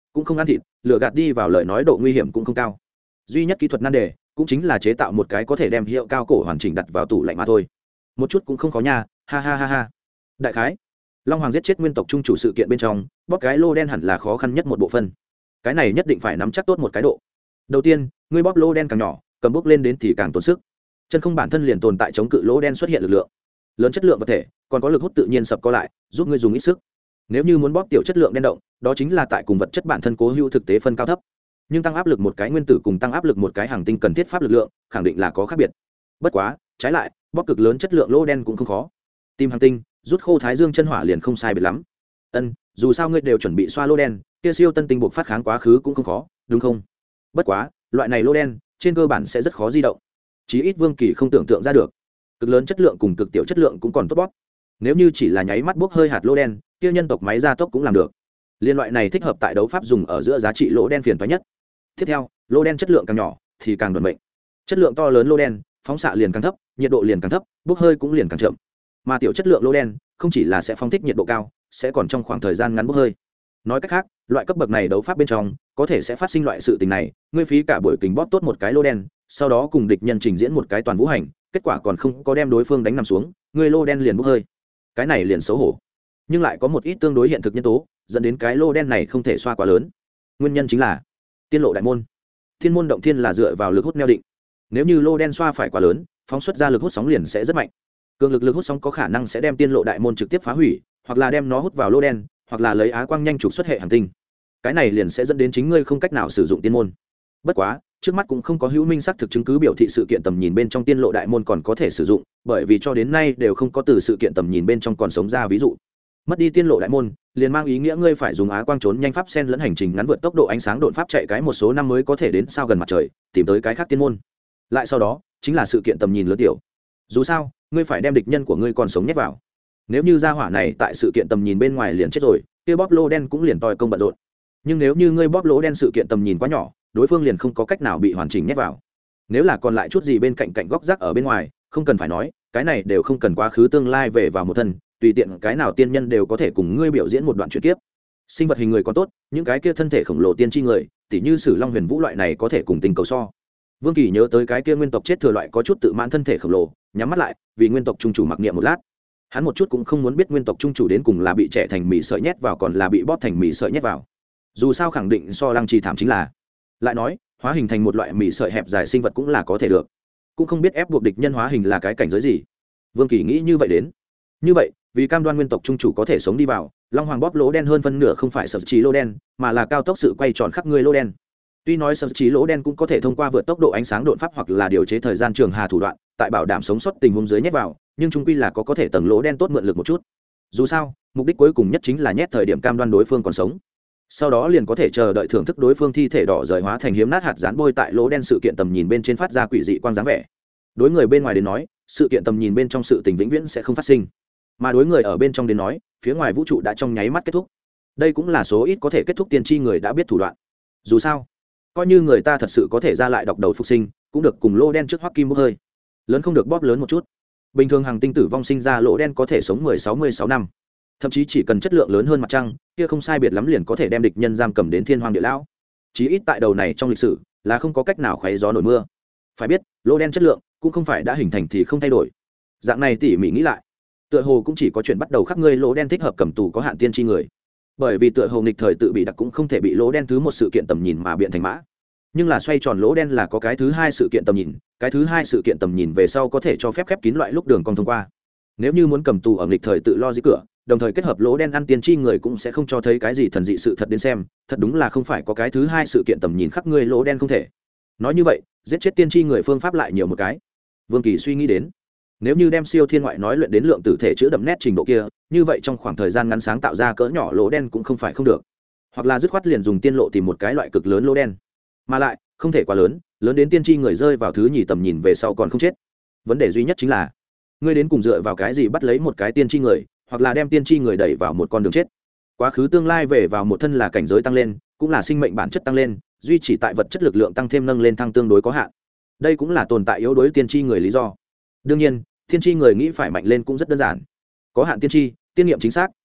A: cũng không ăn thịt, lừa gạt đi vào lời nói độ nguy hiểm cũng không cao. Duy nhất kỹ thuật nan đề cũng chính là chế tạo một cái có thể đem hiệu cao cổ hoàn chỉnh đặt vào tủ lạnh mà thôi. Một chút cũng không khó nha, ha ha ha ha. Đại khái, Long Hoàng giết chết nguyên tộc trung chủ sự kiện bên trong, bóp cái lô đen hẳn là khó khăn nhất một bộ phận. Cái này nhất định phải nắm chắc tốt một cái độ. Đầu tiên, ngươi bóp lô đen càng nhỏ, cầm bốc lên đến thì càng tốn sức. Chân không bản thân liền tồn tại chống cự lỗ đen xuất hiện lực lượng lớn, chất lượng vật thể còn có lực hút tự nhiên sập co lại, giúp ngươi dùng ít sức. Nếu như muốn bóp tiểu chất lượng đen động, đó chính là tại cùng vật chất bản thân cố hữu thực tế phân cao thấp. Nhưng tăng áp lực một cái nguyên tử cùng tăng áp lực một cái hành tinh cần thiết pháp lực lượng khẳng định là có khác biệt. Bất quá trái lại, bóp cực lớn chất lượng lỗ đen cũng không khó. Tìm hành tinh rút khô thái dương chân hỏa liền không sai biệt lắm. Ân, dù sao ngươi đều chuẩn bị xoa lỗ đen, kia siêu tân tinh buộc phát kháng quá khứ cũng không khó, đúng không? Bất quá loại này lỗ đen trên cơ bản sẽ rất khó di động, chí ít Vương Kỳ không tưởng tượng ra được. Cực lớn chất lượng cùng cực tiểu chất lượng cũng còn tốt bóp. Nếu như chỉ là nháy mắt bốc hơi hạt lỗ đen, kia nhân tộc máy gia tốc cũng làm được. Liên loại này thích hợp tại đấu pháp dùng ở giữa giá trị lỗ đen phiền toái nhất. Tiếp theo, lỗ đen chất lượng càng nhỏ thì càng đột mệnh. Chất lượng to lớn lỗ đen, phóng xạ liền càng thấp, nhiệt độ liền càng thấp, bốc hơi cũng liền càng chậm. Mà tiểu chất lượng lỗ đen không chỉ là sẽ phóng thích nhiệt độ cao, sẽ còn trong khoảng thời gian ngắn bốc hơi. Nói cách khác, loại cấp bậc này đấu pháp bên trong có thể sẽ phát sinh loại sự tình này, ngươi phí cả buổi kình bóp tốt một cái lô đen, sau đó cùng địch nhân trình diễn một cái toàn vũ hành, kết quả còn không có đem đối phương đánh nằm xuống, ngươi lô đen liền bốc hơi. Cái này liền xấu hổ. Nhưng lại có một ít tương đối hiện thực nhân tố dẫn đến cái lô đen này không thể xoa quá lớn. Nguyên nhân chính là tiên lộ đại môn. Thiên môn động thiên là dựa vào lực hút neo định. Nếu như lô đen xoa phải quá lớn, phóng xuất ra lực hút sóng liền sẽ rất mạnh. Cường lực lực hút sóng có khả năng sẽ đem tiên lộ đại môn trực tiếp phá hủy, hoặc là đem nó hút vào lô đen, hoặc là lấy á quang nhanh trục xuất hệ hành tinh. Cái này liền sẽ dẫn đến chính ngươi không cách nào sử dụng tiên môn. Bất quá trước mắt cũng không có hữu minh xác thực chứng cứ biểu thị sự kiện tầm nhìn bên trong tiên lộ đại môn còn có thể sử dụng, bởi vì cho đến nay đều không có từ sự kiện tầm nhìn bên trong còn sống ra ví dụ. Mất đi tiên lộ đại môn liền mang ý nghĩa ngươi phải dùng á quang trốn nhanh pháp sen lẫn hành trình ngắn vượt tốc độ ánh sáng độn pháp chạy cái một số năm mới có thể đến sao gần mặt trời tìm tới cái khác tiên môn. Lại sau đó chính là sự kiện tầm nhìn lớn tiểu. Dù sao ngươi phải đem địch nhân của ngươi còn sống nhét vào. Nếu như gia hỏa này tại sự kiện tầm nhìn bên ngoài liền chết rồi, kia bóp lô đen cũng liền toi công bận rộn. Nhưng nếu như ngươi bóp lỗ đen sự kiện tầm nhìn quá nhỏ, đối phương liền không có cách nào bị hoàn chỉnh nhét vào. Nếu là còn lại chút gì bên cạnh cạnh góc rác ở bên ngoài, không cần phải nói, cái này đều không cần quá khứ tương lai về vào một thân, tùy tiện cái nào tiên nhân đều có thể cùng ngươi biểu diễn một đoạn chuyện kiếp. Sinh vật hình người còn tốt, những cái kia thân thể khổng lồ tiên tri người, tỉ như Sử Long Huyền Vũ loại này có thể cùng tình cầu so. Vương Kỳ nhớ tới cái kia nguyên tộc chết thừa loại có chút tự mãn thân thể khổng lồ, nhắm mắt lại, vì nguyên tộc trung chủ mặc niệm một lát. Hắn một chút cũng không muốn biết nguyên tộc trung chủ đến cùng là bị trẻ thành mì sợi nhét vào còn là bị bóp thành mì sợi nhét vào. Dù sao khẳng định so Lăng Trì thảm chính là. Lại nói, hóa hình thành một loại mì sợi hẹp dài sinh vật cũng là có thể được. Cũng không biết ép buộc địch nhân hóa hình là cái cảnh giới gì. Vương Kỳ nghĩ như vậy đến. Như vậy, vì cam đoan nguyên tộc trung chủ có thể sống đi vào, Long Hoàng bóp lỗ đen hơn phân nửa không phải sở trí lỗ đen, mà là cao tốc sự quay tròn khắp người lỗ đen. Tuy nói sở trí lỗ đen cũng có thể thông qua vượt tốc độ ánh sáng độn pháp hoặc là điều chế thời gian trường hà thủ đoạn, tại bảo đảm sống sót tình huống dưới nhét vào, nhưng chung quy là có có thể tầng lỗ đen tốt mượn lực một chút. Dù sao, mục đích cuối cùng nhất chính là nhét thời điểm cam đoan đối phương còn sống. Sau đó liền có thể chờ đợi thưởng thức đối phương thi thể đỏ rời hóa thành hiếm nát hạt dán bôi tại lỗ đen sự kiện tầm nhìn bên trên phát ra quỷ dị quang dáng vẻ. Đối người bên ngoài đến nói, sự kiện tầm nhìn bên trong sự tình vĩnh viễn sẽ không phát sinh, mà đối người ở bên trong đến nói, phía ngoài vũ trụ đã trong nháy mắt kết thúc. Đây cũng là số ít có thể kết thúc tiên tri người đã biết thủ đoạn. Dù sao, coi như người ta thật sự có thể ra lại đọc đầu phục sinh, cũng được cùng lỗ đen trước hoắc kim bốc hơi, lớn không được bóp lớn một chút. Bình thường hàng tinh tử vong sinh ra lỗ đen có thể sống mười sáu mươi sáu năm, thậm chí chỉ cần chất lượng lớn hơn mặt trăng, kia không sai biệt lắm liền có thể đem địch nhân giam cầm đến thiên hoàng địa lão. Chí ít tại đầu này trong lịch sử là không có cách nào khoé gió nổi mưa. Phải biết, lỗ đen chất lượng cũng không phải đã hình thành thì không thay đổi. Dạng này tỉ mỉ nghĩ lại, tựa hồ cũng chỉ có chuyện bắt đầu khắc ngươi lỗ đen thích hợp cầm tù có hạn tiên tri người, bởi vì tựa hồ nghịch thời tự bị đặc cũng không thể bị lỗ đen thứ một sự kiện tầm nhìn mà biện thành mã. Nhưng là xoay tròn lỗ đen là có cái thứ hai sự kiện tầm nhìn, cái thứ hai sự kiện tầm nhìn về sau có thể cho phép khép kín loại lúc đường cong thông qua. Nếu như muốn cầm tù ở nghịch thời tự lo dĩ cửa, đồng thời kết hợp lỗ đen ăn tiên tri người cũng sẽ không cho thấy cái gì thần dị sự thật đến xem, thật đúng là không phải có cái thứ hai sự kiện tầm nhìn khắc ngươi lỗ đen không thể. Nói như vậy, giết chết tiên tri người phương pháp lại nhiều một cái. Vương Kỳ suy nghĩ đến, nếu như đem siêu thiên ngoại nói luyện đến lượng tử thể chữa đậm nét trình độ kia, như vậy trong khoảng thời gian ngắn sáng tạo ra cỡ nhỏ lỗ đen cũng không phải không được. Hoặc là dứt khoát liền dùng tiên lộ tìm một cái loại cực lớn lỗ đen, mà lại không thể quá lớn, lớn đến tiên tri người rơi vào thứ nhì tầm nhìn về sau còn không chết. Vấn đề duy nhất chính là ngươi đến cùng dựa vào cái gì bắt lấy một cái tiên tri người, hoặc là đem tiên tri người đẩy vào một con đường chết. Quá khứ tương lai về vào một thân là cảnh giới tăng lên, cũng là sinh mệnh bản chất tăng lên, duy chỉ tại vật chất lực lượng tăng thêm nâng lên thăng tương đối có hạn. Đây cũng là tồn tại yếu đối tiên tri người lý do. Đương nhiên, tiên tri người nghĩ phải mạnh lên cũng rất đơn giản. Có hạn tiên tri, tiên nghiệm chính xác,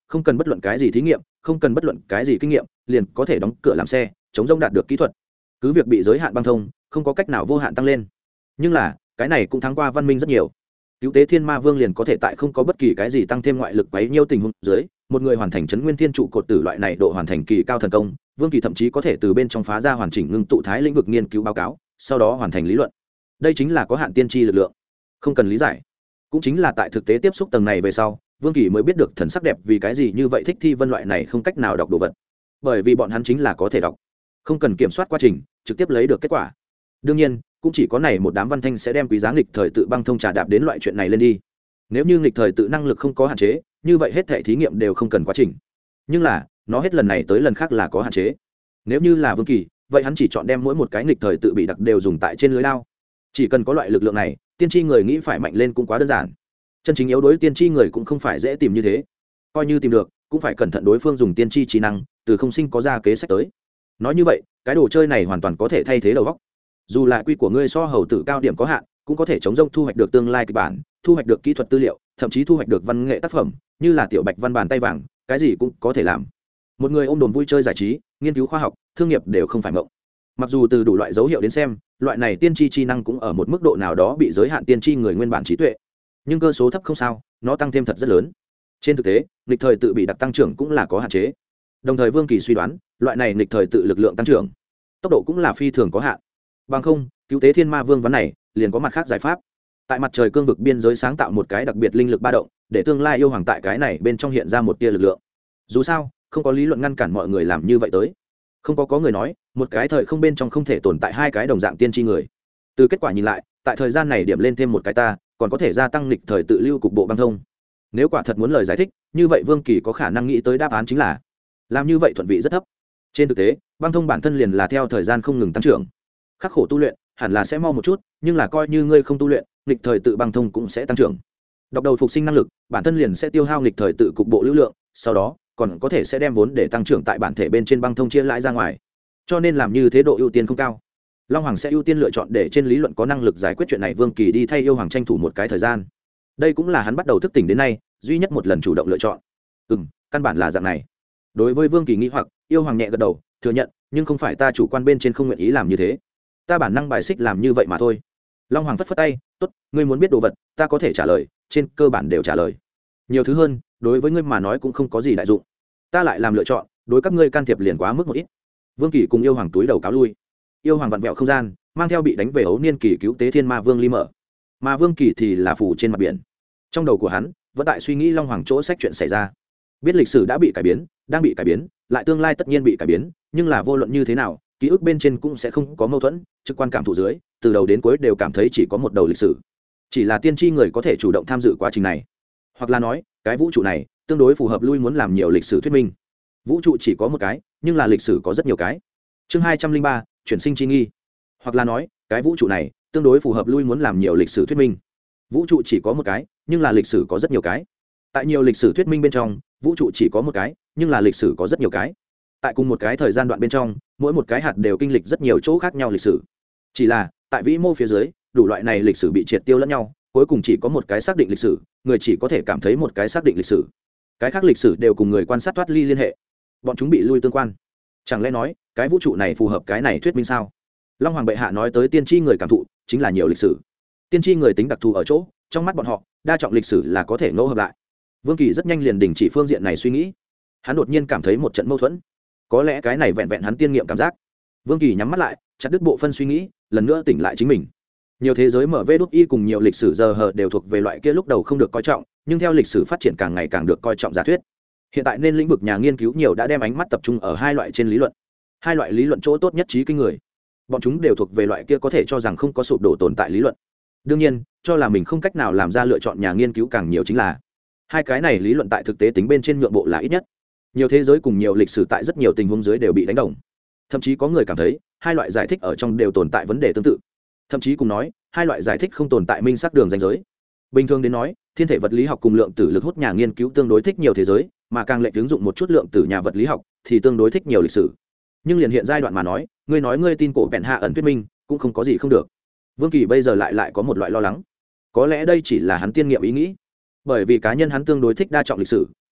A: không cần bất luận cái gì thí nghiệm, không cần bất luận cái gì kinh nghiệm, liền có thể đóng cửa làm xe chống rông đạt được kỹ thuật. Cứ việc bị giới hạn băng thông, không có cách nào vô hạn tăng lên, nhưng là cái này cũng thắng qua văn minh rất nhiều. Cứu tế thiên ma vương liền có thể tại không có bất kỳ cái gì tăng thêm ngoại lực quấy nhiêu tình huống dưới, một người hoàn thành chấn nguyên thiên trụ cột tử loại này độ hoàn thành kỳ cao thần công, vương kỳ thậm chí có thể từ bên trong phá ra hoàn chỉnh ngưng tụ thái lĩnh vực nghiên cứu báo cáo, sau đó hoàn thành lý luận. Đây chính là có hạn tiên tri lực lượng, không cần lý giải. Cũng chính là tại thực tế tiếp xúc tầng này về sau, vương kỳ mới biết được thần sắc đẹp vì cái gì như vậy thích thi vân loại này không cách nào đọc đồ vật, bởi vì bọn hắn chính là có thể đọc, không cần kiểm soát quá trình, trực tiếp lấy được kết quả. Đương nhiên cũng chỉ có này một đám văn thanh sẽ đem quý giá nghịch thời tự băng thông trà đạp đến loại chuyện này lên đi. Nếu như nghịch thời tự năng lực không có hạn chế, như vậy hết thể thí nghiệm đều không cần quá trình. Nhưng là nó hết lần này tới lần khác là có hạn chế. Nếu như là vương kỳ, vậy hắn chỉ chọn đem mỗi một cái nghịch thời tự bị đặc đều dùng tại trên lưới lao. Chỉ cần có loại lực lượng này, tiên tri người nghĩ phải mạnh lên cũng quá đơn giản. Chân chính yếu đối tiên tri người cũng không phải dễ tìm như thế. Coi như tìm được, cũng phải cẩn thận đối phương dùng tiên tri trí năng, từ không sinh có ra kế sách tới. Nói như vậy, cái đồ chơi này hoàn toàn có thể thay thế đầu óc. Dù là quy của ngươi so hầu tử cao điểm có hạn, cũng có thể chống rông thu hoạch được tương lai kịch bản, thu hoạch được kỹ thuật tư liệu, thậm chí thu hoạch được văn nghệ tác phẩm, như là tiểu bạch văn bàn tay vàng, cái gì cũng có thể làm. Một người ôm đồn vui chơi giải trí, nghiên cứu khoa học, thương nghiệp đều không phải mộng. Mặc dù từ đủ loại dấu hiệu đến xem, loại này tiên tri chi năng cũng ở một mức độ nào đó bị giới hạn tiên tri người nguyên bản trí tuệ, nhưng cơ số thấp không sao, nó tăng thêm thật rất lớn. Trên thực tế, nghịch thời tự bị đặc tăng trưởng cũng là có hạn chế. Đồng thời Vương Kỳ suy đoán, loại này nghịch thời tự lực lượng tăng trưởng, tốc độ cũng là phi thường có hạn. Bằng không, cứu tế thiên ma vương vấn này, liền có mặt khác giải pháp. Tại mặt trời cương vực biên giới sáng tạo một cái đặc biệt linh lực ba động, để tương lai yêu hoàng tại cái này bên trong hiện ra một tia lực lượng. Dù sao, không có lý luận ngăn cản mọi người làm như vậy tới. Không có có người nói, một cái thời không bên trong không thể tồn tại hai cái đồng dạng tiên tri người. Từ kết quả nhìn lại, tại thời gian này điểm lên thêm một cái ta, còn có thể gia tăng lịch thời tự lưu cục bộ băng thông. Nếu quả thật muốn lời giải thích, như vậy Vương Kỳ có khả năng nghĩ tới đáp án chính là làm như vậy thuận vị rất thấp. Trên thực tế, băng thông bản thân liền là theo thời gian không ngừng tăng trưởng. Khắc khổ tu luyện, hẳn là sẽ mau một chút, nhưng là coi như ngươi không tu luyện, lịch thời tự băng thông cũng sẽ tăng trưởng. Đọc đầu phục sinh năng lực, bản thân liền sẽ tiêu hao lịch thời tự cục bộ lưu lượng, sau đó còn có thể sẽ đem vốn để tăng trưởng tại bản thể bên trên băng thông chia lãi ra ngoài. Cho nên làm như thế độ ưu tiên không cao. Long Hoàng sẽ ưu tiên lựa chọn để trên lý luận có năng lực giải quyết chuyện này Vương Kỳ đi thay yêu hoàng tranh thủ một cái thời gian. Đây cũng là hắn bắt đầu thức tỉnh đến nay duy nhất một lần chủ động lựa chọn. Ừm, căn bản là dạng này. Đối với Vương Kỳ nghĩ hoặc, yêu hoàng nhẹ gật đầu, thừa nhận, nhưng không phải ta chủ quan bên trên không nguyện ý làm như thế. Ta bản năng bài xích làm như vậy mà thôi. Long Hoàng phất phất tay, tốt, ngươi muốn biết đồ vật, ta có thể trả lời, trên cơ bản đều trả lời. Nhiều thứ hơn, đối với ngươi mà nói cũng không có gì đại dụng. Ta lại làm lựa chọn, đối các ngươi can thiệp liền quá mức một ít. Vương Kỳ cùng yêu hoàng túi đầu cáo lui. Yêu hoàng vặn vẹo không gian, mang theo bị đánh về ấu niên kỳ cứu tế thiên ma vương ly mở, mà Vương Kỳ thì là phủ trên mặt biển. Trong đầu của hắn vẫn tại suy nghĩ Long Hoàng chỗ sách chuyện xảy ra. Biết lịch sử đã bị cải biến, đang bị cải biến, lại tương lai tất nhiên bị cải biến, nhưng là vô luận như thế nào, ký ức bên trên cũng sẽ không có mâu thuẫn, trực quan cảm thụ dưới, từ đầu đến cuối đều cảm thấy chỉ có một đầu lịch sử. Chỉ là tiên tri người có thể chủ động tham dự quá trình này, hoặc là nói, cái vũ trụ này tương đối phù hợp lui muốn làm nhiều lịch sử thuyết minh. Vũ trụ chỉ có một cái, nhưng là lịch sử có rất nhiều cái. Chương hai trăm linh ba, chuyển sinh chi nghi. Hoặc là nói, cái vũ trụ này tương đối phù hợp lui muốn làm nhiều lịch sử thuyết minh. Vũ trụ chỉ có một cái, nhưng là lịch sử có rất nhiều cái. Tại nhiều lịch sử thuyết minh bên trong, vũ trụ chỉ có một cái, nhưng là lịch sử có rất nhiều cái. Tại cùng một cái thời gian đoạn bên trong, mỗi một cái hạt đều kinh lịch rất nhiều chỗ khác nhau lịch sử. Chỉ là tại vĩ mô phía dưới, đủ loại này lịch sử bị triệt tiêu lẫn nhau, cuối cùng chỉ có một cái xác định lịch sử, người chỉ có thể cảm thấy một cái xác định lịch sử. Cái khác lịch sử đều cùng người quan sát thoát ly liên hệ, bọn chúng bị lui tương quan. Chẳng lẽ nói cái vũ trụ này phù hợp cái này thuyết minh sao? Long Hoàng bệ hạ nói tới tiên tri người cảm thụ chính là nhiều lịch sử. Tiên tri người tính đặc thù ở chỗ, trong mắt bọn họ, đa trọng lịch sử là có thể ngẫu hợp lại. Vương Kỳ rất nhanh liền đình chỉ phương diện này suy nghĩ. Hắn đột nhiên cảm thấy một trận mâu thuẫn. Có lẽ cái này vẹn vẹn hắn tiên nghiệm cảm giác. Vương Kỳ nhắm mắt lại, chặt đứt bộ phân suy nghĩ, lần nữa tỉnh lại chính mình. Nhiều thế giới mở vê đút y cùng nhiều lịch sử giờ hờ đều thuộc về loại kia lúc đầu không được coi trọng, nhưng theo lịch sử phát triển càng ngày càng được coi trọng giả thuyết. Hiện tại nên lĩnh vực nhà nghiên cứu nhiều đã đem ánh mắt tập trung ở hai loại trên lý luận. Hai loại lý luận chỗ tốt nhất trí kinh người. Bọn chúng đều thuộc về loại kia có thể cho rằng không có sụp đổ tồn tại lý luận. Đương nhiên, cho là mình không cách nào làm ra lựa chọn nhà nghiên cứu càng nhiều chính là hai cái này lý luận tại thực tế tính bên trên nhượng bộ là ít nhất. Nhiều thế giới cùng nhiều lịch sử tại rất nhiều tình huống dưới đều bị đánh đồng. Thậm chí có người cảm thấy hai loại giải thích ở trong đều tồn tại vấn đề tương tự. Thậm chí cùng nói hai loại giải thích không tồn tại minh xác đường ranh giới. Bình thường đến nói, thiên thể vật lý học cùng lượng tử lực hút nhà nghiên cứu tương đối thích nhiều thế giới, mà càng lệch ứng dụng một chút lượng tử nhà vật lý học thì tương đối thích nhiều lịch sử. Nhưng liền hiện giai đoạn mà nói, ngươi nói ngươi tin cổ vẹn hạ ẩn thuyết minh cũng không có gì không được. Vương Kỳ bây giờ lại lại có một loại lo lắng. Có lẽ đây chỉ là hắn tiên nghiệm ý nghĩ, bởi vì cá nhân hắn tương đối thích đa trọng lịch sử,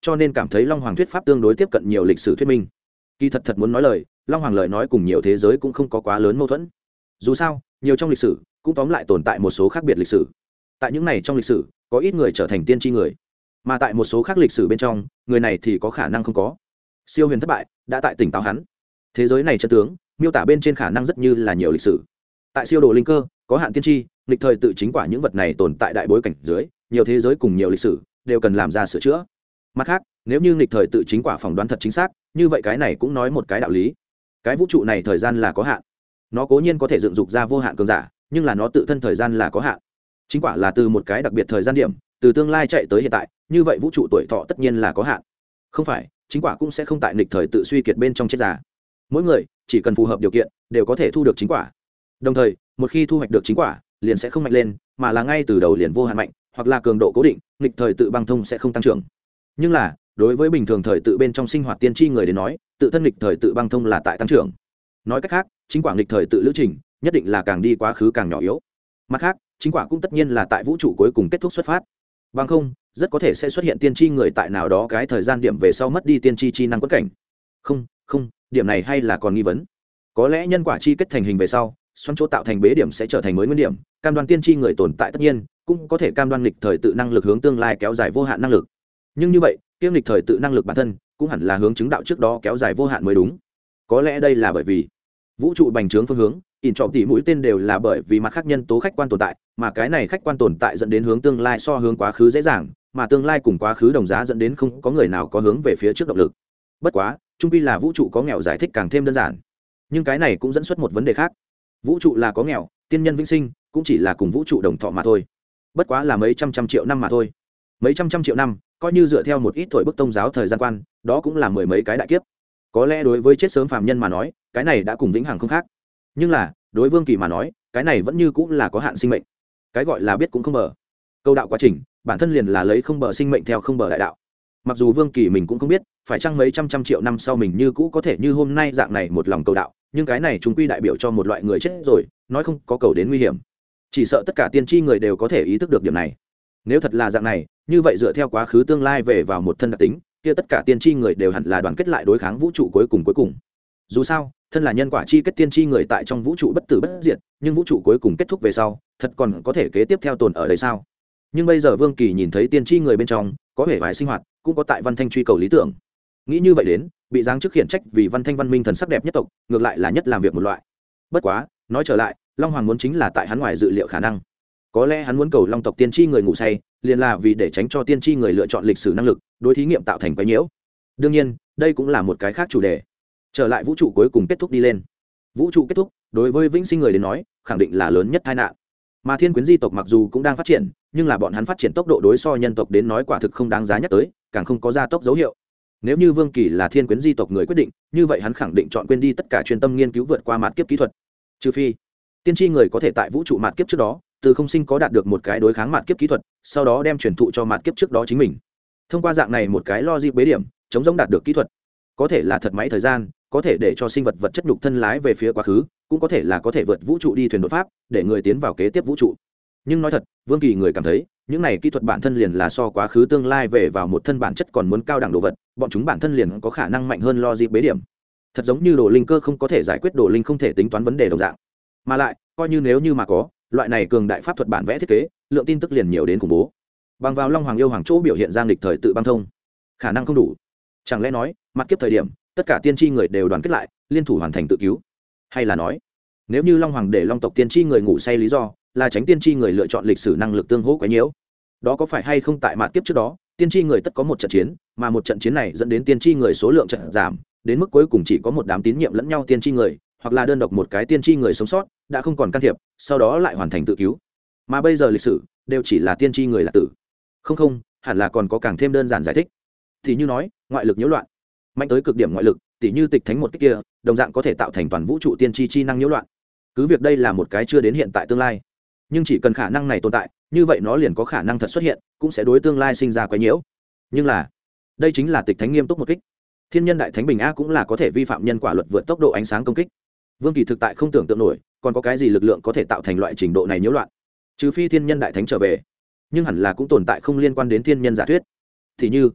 A: cho nên cảm thấy long hoàng thuyết pháp tương đối tiếp cận nhiều lịch sử thuyết minh. Kỳ thật thật muốn nói lời, long hoàng lời nói cùng nhiều thế giới cũng không có quá lớn mâu thuẫn. Dù sao nhiều trong lịch sử cũng tóm lại tồn tại một số khác biệt lịch sử. Tại những này trong lịch sử có ít người trở thành tiên tri người, mà tại một số khác lịch sử bên trong người này thì có khả năng không có. Siêu huyền thất bại đã tại tỉnh táo hắn. Thế giới này chân tướng miêu tả bên trên khả năng rất như là nhiều lịch sử. Tại siêu đồ linh cơ có hạn tiên tri lịch thời tự chính quả những vật này tồn tại đại bối cảnh dưới, nhiều thế giới cùng nhiều lịch sử đều cần làm ra sửa chữa. Mặt khác, nếu như lịch thời tự chính quả phỏng đoán thật chính xác, như vậy cái này cũng nói một cái đạo lý. Cái vũ trụ này thời gian là có hạn. Nó cố nhiên có thể dựng dục ra vô hạn cường giả, nhưng là nó tự thân thời gian là có hạn. Chính quả là từ một cái đặc biệt thời gian điểm, từ tương lai chạy tới hiện tại, như vậy vũ trụ tuổi thọ tất nhiên là có hạn. Không phải, chính quả cũng sẽ không tại lịch thời tự suy kiệt bên trong chết già. Mỗi người chỉ cần phù hợp điều kiện đều có thể thu được chính quả. Đồng thời, một khi thu hoạch được chính quả, liền sẽ không mạnh lên, mà là ngay từ đầu liền vô hạn mạnh, hoặc là cường độ cố định, lịch thời tự băng thông sẽ không tăng trưởng. Nhưng là, đối với bình thường thời tự bên trong sinh hoạt tiên tri người đến nói, tự thân lịch thời tự băng thông là tại tăng trưởng. Nói cách khác, chính quả lịch thời tự lữ trình nhất định là càng đi quá khứ càng nhỏ yếu. Mặt khác, chính quả cũng tất nhiên là tại vũ trụ cuối cùng kết thúc xuất phát. Bằng không, rất có thể sẽ xuất hiện tiên tri người tại nào đó cái thời gian điểm về sau mất đi tiên tri chi năng quất cảnh. Không, không, điểm này hay là còn nghi vấn. Có lẽ nhân quả chi kết thành hình về sau, xoắn chỗ tạo thành bế điểm sẽ trở thành mới nguyên điểm, cam đoan tiên tri người tồn tại tất nhiên, cũng có thể cam đoan lịch thời tự năng lực hướng tương lai kéo dài vô hạn năng lực. Nhưng như vậy, kiêm lịch thời tự năng lực bản thân cũng hẳn là hướng chứng đạo trước đó kéo dài vô hạn mới đúng. Có lẽ đây là bởi vì vũ trụ bành trướng phương hướng in trọ tỷ mũi tên đều là bởi vì mặt khác nhân tố khách quan tồn tại, mà cái này khách quan tồn tại dẫn đến hướng tương lai so hướng quá khứ dễ dàng, mà tương lai cùng quá khứ đồng giá dẫn đến không có người nào có hướng về phía trước động lực. Bất quá trung quy là vũ trụ có nghèo giải thích càng thêm đơn giản, nhưng cái này cũng dẫn xuất một vấn đề khác. Vũ trụ là có nghèo, tiên nhân vĩnh sinh cũng chỉ là cùng vũ trụ đồng thọ mà thôi, bất quá là mấy trăm trăm triệu năm mà thôi. Mấy trăm trăm triệu năm coi như dựa theo một ít thổi bức tông giáo thời gian quan, đó cũng là mười mấy cái đại kiếp. Có lẽ đối với chết sớm phàm nhân mà nói, cái này đã cùng vĩnh hằng không khác, nhưng là đối Vương Kỳ mà nói, cái này vẫn như cũng là có hạn sinh mệnh. Cái gọi là biết cũng không bờ, câu đạo quá trình bản thân liền là lấy không bờ sinh mệnh theo không bờ đại đạo. Mặc dù Vương Kỳ mình cũng không biết phải chăng mấy trăm trăm triệu năm sau mình như cũ có thể như hôm nay dạng này một lòng cầu đạo, nhưng cái này chúng quy đại biểu cho một loại người chết rồi, nói không có cầu đến nguy hiểm. Chỉ sợ tất cả tiên tri người đều có thể ý thức được điểm này. Nếu thật là dạng này, như vậy dựa theo quá khứ tương lai về vào một thân đặc tính, kia tất cả tiên tri người đều hẳn là đoàn kết lại đối kháng vũ trụ cuối cùng cuối cùng. Dù sao, thân là nhân quả chi kết tiên tri người tại trong vũ trụ bất tử bất diệt, nhưng vũ trụ cuối cùng kết thúc về sau, thật còn có thể kế tiếp theo tồn ở đây sao? Nhưng bây giờ Vương Kỳ nhìn thấy tiên tri người bên trong có vẻ vài sinh hoạt, cũng có tại Văn Thanh truy cầu lý tưởng. Nghĩ như vậy đến, bị giáng chức khiển trách vì Văn Thanh văn minh thần sắc đẹp nhất tộc, ngược lại là nhất làm việc một loại. Bất quá, nói trở lại, Long Hoàng muốn chính là tại hắn ngoài dự liệu khả năng. Có lẽ hắn muốn cầu Long tộc tiên tri người ngủ say, liền là vì để tránh cho tiên tri người lựa chọn lịch sử năng lực, đối thí nghiệm tạo thành quái nhiễu. Đương nhiên, đây cũng là một cái khác chủ đề. Trở lại vũ trụ cuối cùng kết thúc đi lên. Vũ trụ kết thúc, đối với vĩnh sinh người đến nói, khẳng định là lớn nhất tai nạn. Mà Thiên Quyến di tộc mặc dù cũng đang phát triển, nhưng là bọn hắn phát triển tốc độ đối so nhân tộc đến nói quả thực không đáng giá nhắc tới, càng không có gia tốc dấu hiệu. Nếu như Vương Kỳ là Thiên Quyến di tộc người quyết định, như vậy hắn khẳng định chọn quên đi tất cả chuyên tâm nghiên cứu vượt qua mạt kiếp kỹ thuật. Trừ phi, tiên tri người có thể tại vũ trụ mạt kiếp trước đó, từ không sinh có đạt được một cái đối kháng mạt kiếp kỹ thuật, sau đó đem truyền thụ cho mạt kiếp trước đó chính mình. Thông qua dạng này một cái logic bế điểm, chống giống đạt được kỹ thuật. Có thể là thật máy thời gian, có thể để cho sinh vật vật chất nhục thân lái về phía quá khứ, cũng có thể là có thể vượt vũ trụ đi thuyền đột pháp, để người tiến vào kế tiếp vũ trụ. Nhưng nói thật, Vương Kỳ người cảm thấy, những này kỹ thuật bản thân liền là so quá khứ tương lai về vào một thân bản chất còn muốn cao đẳng đồ vật, bọn chúng bản thân liền có khả năng mạnh hơn logic bế điểm. Thật giống như đồ linh cơ không có thể giải quyết đồ linh không thể tính toán vấn đề đồng dạng. Mà lại, coi như nếu như mà có, loại này cường đại pháp thuật bản vẽ thiết kế, lượng tin tức liền nhiều đến khủng bố. Bằng vào Long Hoàng yêu hoàng chỗ biểu hiện ra lịch thời tự băng thông, khả năng không đủ. Chẳng lẽ nói, mặt kiếp thời điểm, tất cả tiên tri người đều đoàn kết lại, liên thủ hoàn thành tự cứu? Hay là nói, nếu như Long Hoàng để Long tộc tiên tri người ngủ say lý do là tránh tiên tri người lựa chọn lịch sử năng lực tương hỗ quấy nhiễu, đó có phải hay không tại mặt kiếp trước đó, tiên tri người tất có một trận chiến, mà một trận chiến này dẫn đến tiên tri người số lượng trận giảm, đến mức cuối cùng chỉ có một đám tín nhiệm lẫn nhau tiên tri người, hoặc là đơn độc một cái tiên tri người sống sót, đã không còn can thiệp, sau đó lại hoàn thành tự cứu. Mà bây giờ lịch sử đều chỉ là tiên tri người là tử. Không không, hẳn là còn có càng thêm đơn giản giải thích. Thì như nói, ngoại lực nhiễu loạn, mạnh tới cực điểm ngoại lực, tỉ như tịch thánh một cái kia, đồng dạng có thể tạo thành toàn vũ trụ tiên tri chi năng nhiễu loạn. Cứ việc đây là một cái chưa đến hiện tại tương lai, nhưng chỉ cần khả năng này tồn tại, như vậy nó liền có khả năng thật xuất hiện, cũng sẽ đối tương lai sinh ra quái nhiễu. Nhưng là, đây chính là tịch thánh nghiêm túc một kích. Thiên nhân đại thánh bình a cũng là có thể vi phạm nhân quả luật vượt tốc độ ánh sáng công kích. Vương Kỳ thực tại không tưởng tượng nổi, còn có cái gì lực lượng có thể tạo thành loại trình độ này nhiễu loạn. Trừ phi thiên nhân đại thánh trở về, nhưng hẳn là cũng tồn tại không liên quan đến thiên nhân giả thuyết. Thì như,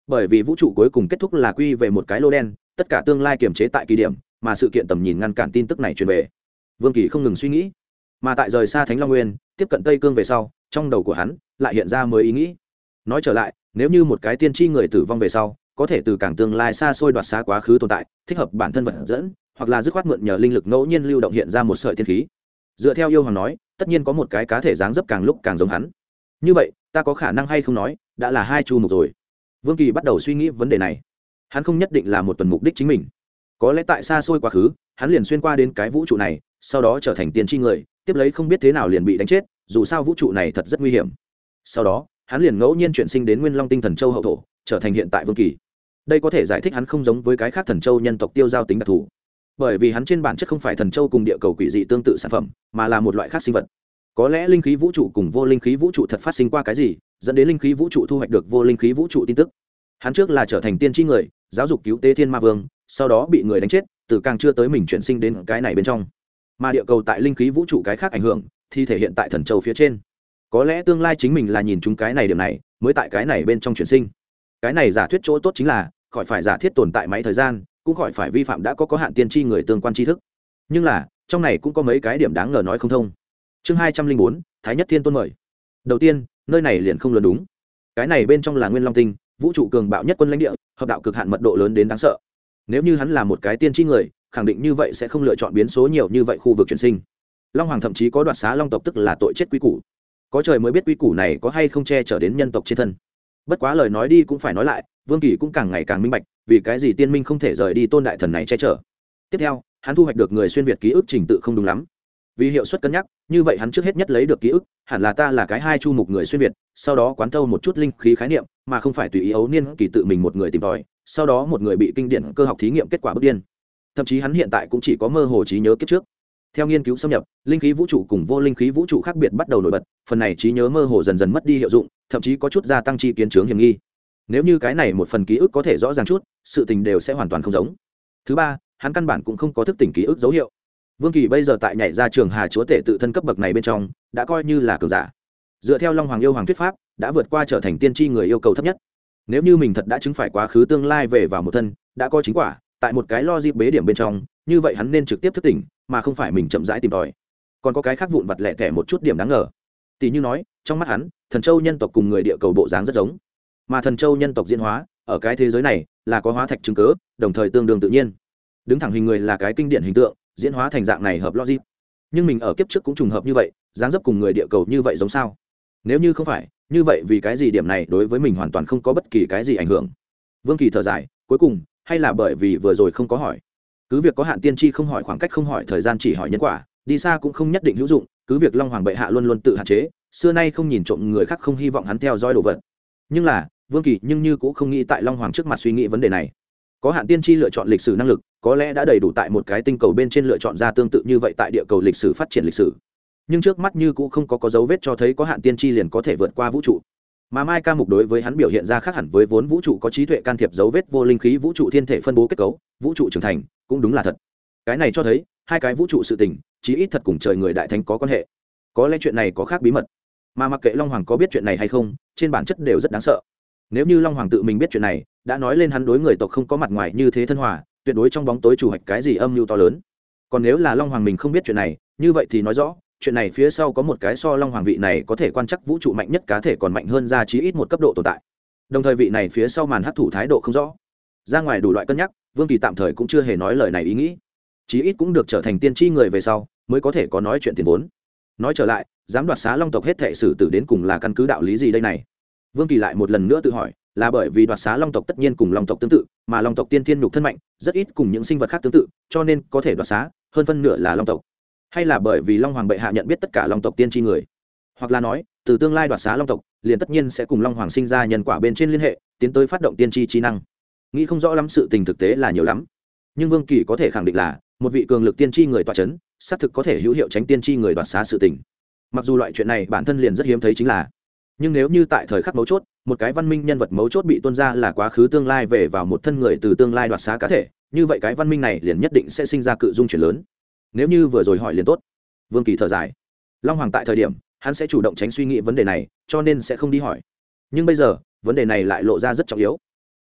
A: bởi vì vũ trụ cuối cùng kết thúc là quy về một cái lô đen, tất cả tương lai kiềm chế tại kỳ điểm, mà sự kiện tầm nhìn ngăn cản tin tức này truyền về. Vương Kỳ không ngừng suy nghĩ, mà tại rời xa Thánh Long Nguyên, tiếp cận Tây Cương về sau, trong đầu của hắn lại hiện ra mới ý nghĩ. Nói trở lại, nếu như một cái tiên tri người tử vong về sau, có thể từ cảng tương lai xa xôi đoạt xá quá khứ tồn tại, thích hợp bản thân vật dẫn, hoặc là dứt khoát mượn nhờ linh lực ngẫu nhiên lưu động hiện ra một sợi tiên khí. Dựa theo yêu hoàng nói, tất nhiên có một cái cá thể dáng dấp càng lúc càng giống hắn. Như vậy, ta có khả năng hay không nói, đã là hai chu mục rồi. Vương Kỳ bắt đầu suy nghĩ vấn đề này. Hắn không nhất định là một tuần mục đích chính mình, có lẽ tại xa xôi quá khứ, hắn liền xuyên qua đến cái vũ trụ này, sau đó trở thành tiên tri người, tiếp lấy không biết thế nào liền bị đánh chết, dù sao vũ trụ này thật rất nguy hiểm. Sau đó, hắn liền ngẫu nhiên chuyển sinh đến Nguyên Long Tinh Thần Châu hậu thổ, trở thành hiện tại Vương Kỳ. Đây có thể giải thích hắn không giống với cái khác thần châu nhân tộc tiêu giao tính đặc thù, bởi vì hắn trên bản chất không phải thần châu cùng địa cầu quỷ dị tương tự sản phẩm, mà là một loại khác sinh vật. Có lẽ linh khí vũ trụ cùng vô linh khí vũ trụ thật phát sinh qua cái gì, dẫn đến linh khí vũ trụ thu hoạch được vô linh khí vũ trụ tin tức. Hắn trước là trở thành tiên tri người, giáo dục cứu tế thiên ma vương, sau đó bị người đánh chết, từ càng chưa tới mình chuyển sinh đến cái này bên trong. Mà địa cầu tại linh khí vũ trụ cái khác ảnh hưởng thì thể hiện tại thần châu phía trên. Có lẽ tương lai chính mình là nhìn chúng cái này điểm này, mới tại cái này bên trong chuyển sinh. Cái này giả thuyết chỗ tốt chính là khỏi phải giả thiết tồn tại máy thời gian, cũng khỏi phải vi phạm đã có có hạn tiên tri người tương quan tri thức. Nhưng là trong này cũng có mấy cái điểm đáng ngờ nói không thông. Chương hai trăm linh bốn, Thái Nhất Thiên Tôn mời. Đầu tiên, nơi này liền không lớn đúng. Cái này bên trong là Nguyên Long Tinh, vũ trụ cường bạo nhất quân lãnh địa, hợp đạo cực hạn mật độ lớn đến đáng sợ. Nếu như hắn là một cái tiên tri người, khẳng định như vậy sẽ không lựa chọn biến số nhiều như vậy khu vực chuyển sinh. Long Hoàng thậm chí có đoạt xá long tộc, tức là tội chết quy củ. Có trời mới biết quy củ này có hay không che chở đến nhân tộc trên thân. Bất quá lời nói đi cũng phải nói lại, Vương Kỳ cũng càng ngày càng minh bạch, vì cái gì tiên minh không thể rời đi tôn đại thần này che chở. Tiếp theo, hắn thu hoạch được người xuyên việt ký ức trình tự không đúng lắm. Vì hiệu suất cân nhắc, như vậy hắn trước hết nhất lấy được ký ức, hẳn là ta là cái hai chu mục người xuyên việt, sau đó quán thâu một chút linh khí khái niệm, mà không phải tùy ý ấu niên kỳ tự mình một người tìm tòi, sau đó một người bị kinh điển cơ học thí nghiệm kết quả bức điên. Thậm chí hắn hiện tại cũng chỉ có mơ hồ trí nhớ kiếp trước. Theo nghiên cứu xâm nhập, linh khí vũ trụ cùng vô linh khí vũ trụ khác biệt bắt đầu nổi bật, phần này trí nhớ mơ hồ dần dần mất đi hiệu dụng, thậm chí có chút gia tăng chi kiến chướng hiểm nghi. Nếu như cái này một phần ký ức có thể rõ ràng chút, sự tình đều sẽ hoàn toàn không giống. Thứ ba, hắn căn bản cũng không có thức tỉnh ký ức dấu hiệu. Vương Kỳ bây giờ tại nhảy ra trường Hà chúa tể tự thân cấp bậc này bên trong, đã coi như là cường giả. Dựa theo Long Hoàng yêu hoàng thuyết pháp, đã vượt qua trở thành tiên tri người yêu cầu thấp nhất. Nếu như mình thật đã chứng phải quá khứ tương lai về vào một thân, đã có chính quả, tại một cái logic bế điểm bên trong, như vậy hắn nên trực tiếp thức tỉnh, mà không phải mình chậm rãi tìm tòi. Còn có cái khác vụn vặt lẻ tẻ một chút điểm đáng ngờ. Tỷ như nói, trong mắt hắn, thần châu nhân tộc cùng người địa cầu bộ dáng rất giống, mà thần châu nhân tộc diễn hóa ở cái thế giới này là có hóa thạch chứng cớ, đồng thời tương đương tự nhiên. Đứng thẳng hình người là cái kinh điển hình tượng, diễn hóa thành dạng này hợp logic. Nhưng mình ở kiếp trước cũng trùng hợp như vậy, dáng dấp cùng người địa cầu như vậy giống sao? Nếu như không phải, như vậy vì cái gì điểm này đối với mình hoàn toàn không có bất kỳ cái gì ảnh hưởng? Vương Kỳ thở dài, cuối cùng, hay là bởi vì vừa rồi không có hỏi. Cứ việc có hạn tiên tri không hỏi khoảng cách, không hỏi thời gian, chỉ hỏi nhân quả, đi xa cũng không nhất định hữu dụng, cứ việc Long Hoàng bệ hạ luôn luôn tự hạn chế, xưa nay không nhìn trộm người khác, không hy vọng hắn theo dõi đồ vật. Nhưng là, Vương Kỳ nhưng như cũng không nghĩ tại Long Hoàng trước mặt suy nghĩ vấn đề này. Có hạn tiên tri lựa chọn lịch sử năng lực, có lẽ đã đầy đủ tại một cái tinh cầu bên trên lựa chọn ra tương tự như vậy tại địa cầu lịch sử phát triển lịch sử. Nhưng trước mắt như cũng không có có dấu vết cho thấy có hạn tiên tri liền có thể vượt qua vũ trụ. Mà Mai Ca Mục đối với hắn biểu hiện ra khác hẳn với vốn vũ trụ có trí tuệ can thiệp dấu vết vô linh khí vũ trụ thiên thể phân bố kết cấu, vũ trụ trưởng thành, cũng đúng là thật. Cái này cho thấy hai cái vũ trụ sự tình, chí ít thật cùng trời người đại thánh có quan hệ. Có lẽ chuyện này có khác bí mật, mà mặc kệ Long Hoàng có biết chuyện này hay không, trên bản chất đều rất đáng sợ. Nếu như Long Hoàng tự mình biết chuyện này, đã nói lên hắn đối người tộc không có mặt ngoài như thế thân hòa, tuyệt đối trong bóng tối chủ hoạch cái gì âm mưu to lớn. Còn nếu là Long Hoàng mình không biết chuyện này, như vậy thì nói rõ chuyện này phía sau có một cái so Long Hoàng vị này có thể quan chắc vũ trụ mạnh nhất cá thể còn mạnh hơn ra chí ít một cấp độ tồn tại. Đồng thời vị này phía sau màn hấp thụ thái độ không rõ, ra ngoài đủ loại cân nhắc, Vương Kỳ tạm thời cũng chưa hề nói lời này ý nghĩ, chí ít cũng được trở thành tiên tri người về sau mới có thể có nói chuyện tiền vốn. Nói trở lại, dám đoạt xá Long tộc hết thệ xử tử đến cùng là căn cứ đạo lý gì đây này? Vương Kỳ lại một lần nữa tự hỏi, là bởi vì đoạt xá Long tộc tất nhiên cùng Long tộc tương tự, mà Long tộc tiên thiên nhục thân mạnh, rất ít cùng những sinh vật khác tương tự, cho nên có thể đoạt xá, hơn phân nửa là Long tộc. Hay là bởi vì Long Hoàng bệ hạ nhận biết tất cả Long tộc tiên tri người, hoặc là nói, từ tương lai đoạt xá Long tộc, liền tất nhiên sẽ cùng Long Hoàng sinh ra nhân quả bên trên liên hệ, tiến tới phát động tiên tri trí năng. Nghĩ không rõ lắm, sự tình thực tế là nhiều lắm. Nhưng Vương Kỳ có thể khẳng định là, một vị cường lực tiên tri người tọa chấn, xác thực có thể hữu hiệu tránh tiên tri người đoạt xá sự tình. Mặc dù loại chuyện này bản thân liền rất hiếm thấy chính là, nhưng nếu như tại thời khắc mấu chốt, một cái văn minh nhân vật mấu chốt bị tuôn ra là quá khứ tương lai về vào một thân người từ tương lai đoạt xá cá thể, như vậy cái văn minh này liền nhất định sẽ sinh ra cự dung chuyển lớn. Nếu như vừa rồi hỏi liền tốt. Vương Kỳ thở dài. Long Hoàng tại thời điểm, hắn sẽ chủ động tránh suy nghĩ vấn đề này, cho nên sẽ không đi hỏi. Nhưng bây giờ, vấn đề này lại lộ ra rất trọng yếu.